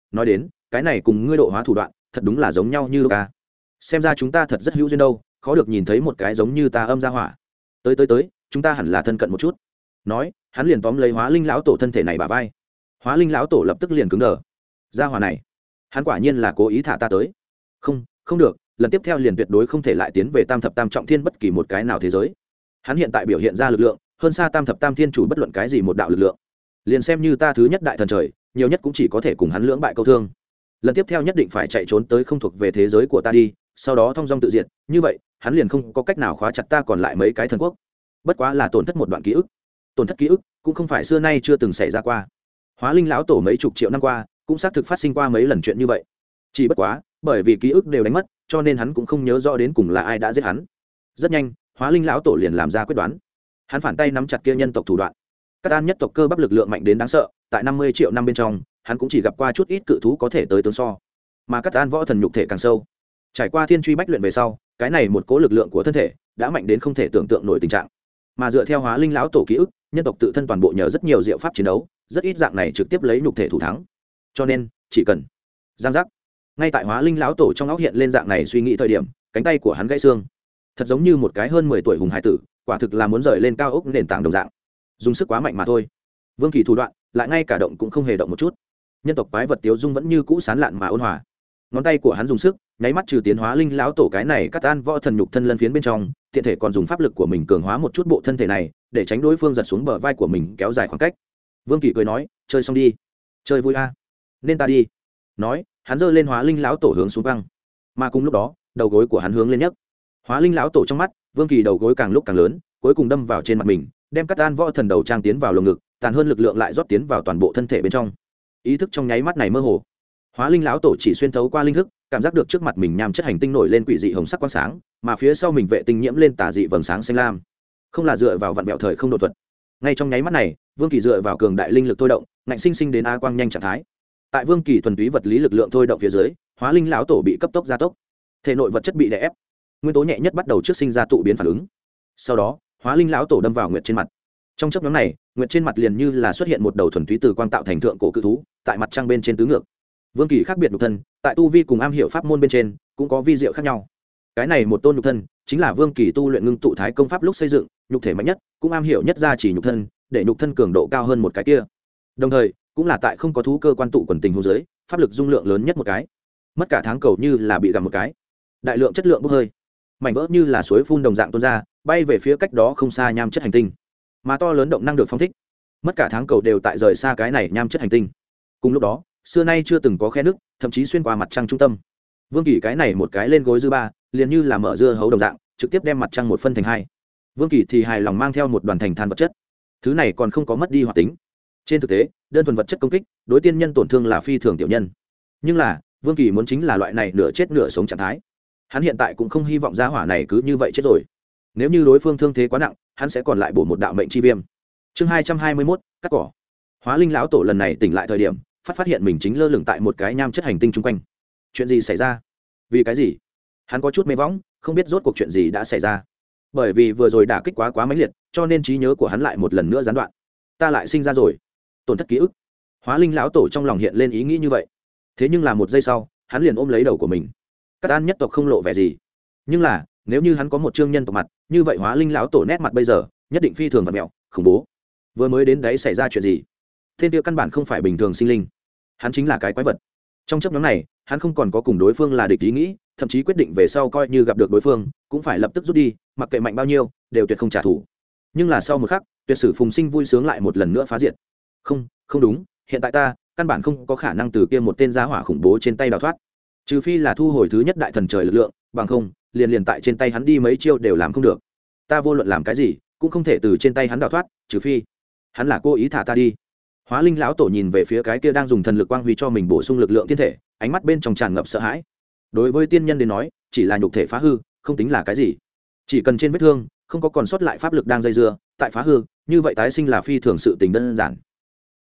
A: nói đến cái này cùng ngươi độ hóa thủ đoạn thật đúng là giống nhau như lúc ca. Xem ra chúng ta thật rất hữu duyên đâu, khó được nhìn thấy một cái giống như ta âm gia hỏa. Tới tới tới, chúng ta hẳn là thân cận một chút. Nói, hắn liền tóm lấy Hóa Linh lão tổ thân thể này bả vai. Hóa Linh lão tổ lập tức liền cứng đờ. Gia hỏa này, hắn quả nhiên là cố ý thả ta tới. Không, không được, lần tiếp theo liền tuyệt đối không thể lại tiến về Tam thập tam trọng thiên bất kỳ một cái nào thế giới. Hắn hiện tại biểu hiện ra lực lượng, hơn xa Tam thập tam thiên chủ bất luận cái gì một đạo lực lượng. Liền xem như ta thứ nhất đại thần trời, nhiều nhất cũng chỉ có thể cùng hắn lưỡng bại câu thương. Lần tiếp theo nhất định phải chạy trốn tới không thuộc về thế giới của ta đi, sau đó thông dong tự diệt, như vậy hắn liền không có cách nào khóa chặt ta còn lại mấy cái thần quốc. Bất quá là tổn thất một đoạn ký ức, tổn thất ký ức cũng không phải xưa nay chưa từng xảy ra qua. Hóa Linh lão tổ mấy chục triệu năm qua cũng xác thực phát sinh qua mấy lần chuyện như vậy, chỉ bất quá bởi vì ký ức đều đánh mất, cho nên hắn cũng không nhớ rõ đến cùng là ai đã giết hắn. Rất nhanh, Hóa Linh lão tổ liền làm ra quyết đoán, hắn phản tay nắm chặt kia nhân tộc thủ đoạn. Các an nhất tộc cơ bắp lực lượng mạnh đến đáng sợ, tại năm mươi triệu năm bên trong hắn cũng chỉ gặp qua chút ít cự thú có thể tới tướng so, mà các an võ thần nhục thể càng sâu, trải qua thiên truy bách luyện về sau, cái này một cố lực lượng của thân thể đã mạnh đến không thể tưởng tượng nổi tình trạng. Mà dựa theo Hóa Linh lão tổ ký ức, nhân tộc tự thân toàn bộ nhờ rất nhiều diệu pháp chiến đấu, rất ít dạng này trực tiếp lấy nhục thể thủ thắng, cho nên chỉ cần giang giác. Ngay tại Hóa Linh lão tổ trong óc hiện lên dạng này suy nghĩ thời điểm, cánh tay của hắn gãy xương, thật giống như một cái hơn mười tuổi hùng hải tử, quả thực là muốn rời lên cao ốc nền tảng đồng dạng, dùng sức quá mạnh mà thôi. Vương Kỳ thủ đoạn lại ngay cả động cũng không hề động một chút. Nhân tộc quái vật tiếu dung vẫn như cũ sán lạn mà ôn hòa. Ngón tay của hắn dùng sức nháy mắt trừ tiến Hóa Linh lão tổ cái này cắt tan võ thần nhục thân lân phiến bên trong, tiện thể còn dùng pháp lực của mình cường hóa một chút bộ thân thể này, để tránh đối phương giật xuống bờ vai của mình kéo dài khoảng cách. Vương Kỳ cười nói, chơi xong đi, chơi vui a à. Nên ta đi. Nói, hắn giơ lên Hóa Linh lão tổ hướng xuống băng, mà cùng lúc đó đầu gối của hắn hướng lên nhấc. Hóa Linh lão tổ trong mắt, Vương Kỳ đầu gối càng lúc càng lớn, cuối cùng đâm vào trên mặt mình, đem cắt tan võ thần đầu trang tiến vào lồng ngực, tàn hơn lực lượng lại rót tiến vào toàn bộ thân thể bên trong. Ý thức trong nháy mắt này mơ hồ. Hóa Linh lão tổ chỉ xuyên thấu qua linh thức, cảm giác được trước mặt mình nham chất hành tinh nổi lên quỷ dị hồng sắc quang sáng, mà phía sau mình vệ tinh nhiễm lên tà dị vầng sáng xanh lam. Không là dựa vào vạn vẹo thời không độ thuật. Ngay trong nháy mắt này, Vương Kỳ dựa vào cường đại linh lực thôi động, ngạnh sinh sinh đến a quang nhanh trạng thái. Tại Vương Kỳ thuần túy vật lý lực lượng thôi động phía dưới, Hóa Linh lão tổ bị cấp tốc gia tốc. Thể nội vật chất bị đè ép, nguyên tố nhẹ nhất bắt đầu trước sinh ra tụ biến phản ứng. Sau đó, Hóa Linh lão tổ đâm vào nguyệt trên mặt. Trong chốc ngắn này, nguyệt trên mặt liền như là xuất hiện một đầu thuần túy từ quang tạo thành thượng cổ cự thú, tại mặt trăng bên trên tứ ngược. Vương Kỳ khác biệt nhục thân, tại tu vi cùng am hiểu pháp môn bên trên cũng có vi diệu khác nhau. Cái này một tôn nhục thân chính là Vương Kỳ tu luyện ngưng tụ thái công pháp lúc xây dựng, nhục thể mạnh nhất, cũng am hiểu nhất ra chỉ nhục thân, để nhục thân cường độ cao hơn một cái kia. Đồng thời, cũng là tại không có thú cơ quan tụ quần tình huống dưới, pháp lực dung lượng lớn nhất một cái. Mất cả tháng cầu như là bị gặm một cái. Đại lượng chất lượng bốc hơi, mảnh vỡ như là suối phun đồng dạng tuôn ra, bay về phía cách đó không xa nham chất hành tinh. Mà to lớn động năng được phóng thích, mất cả tháng cầu đều tại rời xa cái này nham chất hành tinh. Cùng lúc đó, xưa nay chưa từng có khe nước, thậm chí xuyên qua mặt trăng trung tâm. Vương Kỳ cái này một cái lên gối dư ba, liền như là mở dưa hấu đồng dạng, trực tiếp đem mặt trăng một phân thành hai. Vương Kỳ thì hài lòng mang theo một đoàn thành than vật chất. Thứ này còn không có mất đi hoạt tính. Trên thực tế, đơn thuần vật chất công kích, đối tiên nhân tổn thương là phi thường tiểu nhân. Nhưng là, Vương Kỳ muốn chính là loại này nửa chết nửa sống trạng thái. Hắn hiện tại cũng không hy vọng gia hỏa này cứ như vậy chết rồi. Nếu như đối phương thương thế quá nặng, hắn sẽ còn lại bổ một đạo mệnh chi viêm. Chương hai trăm hai mươi mốt, cắt cỏ. Hóa Linh lão tổ lần này tỉnh lại thời điểm, phát phát hiện mình chính lơ lửng tại một cái nham chất hành tinh chung quanh. Chuyện gì xảy ra? Vì cái gì? Hắn có chút mê võng, không biết rốt cuộc chuyện gì đã xảy ra. Bởi vì vừa rồi đả kích quá quá mãnh liệt, cho nên trí nhớ của hắn lại một lần nữa gián đoạn. Ta lại sinh ra rồi, tổn thất ký ức. Hóa Linh lão tổ trong lòng hiện lên ý nghĩ như vậy. Thế nhưng là một giây sau, hắn liền ôm lấy đầu của mình. Các an nhất tộc không lộ vẻ gì, nhưng là nếu như hắn có một trương nhân tộc mặt, như vậy Hóa Linh lão tổ nét mặt bây giờ nhất định phi thường vật mẹo, khủng bố. Vừa mới đến đấy xảy ra chuyện gì? Thiên tiêu căn bản không phải bình thường sinh linh, hắn chính là cái quái vật. Trong chấp nhóm này, hắn không còn có cùng đối phương là địch ý nghĩ, thậm chí quyết định về sau coi như gặp được đối phương cũng phải lập tức rút đi, mặc kệ mạnh bao nhiêu đều tuyệt không trả thù. Nhưng là sau một khắc, tuyệt sử phùng sinh vui sướng lại một lần nữa phá diệt. Không, không đúng, hiện tại ta căn bản không có khả năng từ kia một tên giá hỏa khủng bố trên tay đào thoát, trừ phi là thu hồi thứ nhất đại thần trời lực lượng, bằng không liền liền tại trên tay hắn đi mấy chiêu đều làm không được. Ta vô luận làm cái gì cũng không thể từ trên tay hắn đào thoát, trừ phi hắn là cố ý thả ta đi. Hóa Linh lão tổ nhìn về phía cái kia đang dùng thần lực quang huy cho mình bổ sung lực lượng thiên thể, ánh mắt bên trong tràn ngập sợ hãi. Đối với tiên nhân đến nói, chỉ là nhục thể phá hư, không tính là cái gì. Chỉ cần trên vết thương không có còn sót lại pháp lực đang dây dưa, tại phá hư, như vậy tái sinh là phi thường sự tình đơn giản.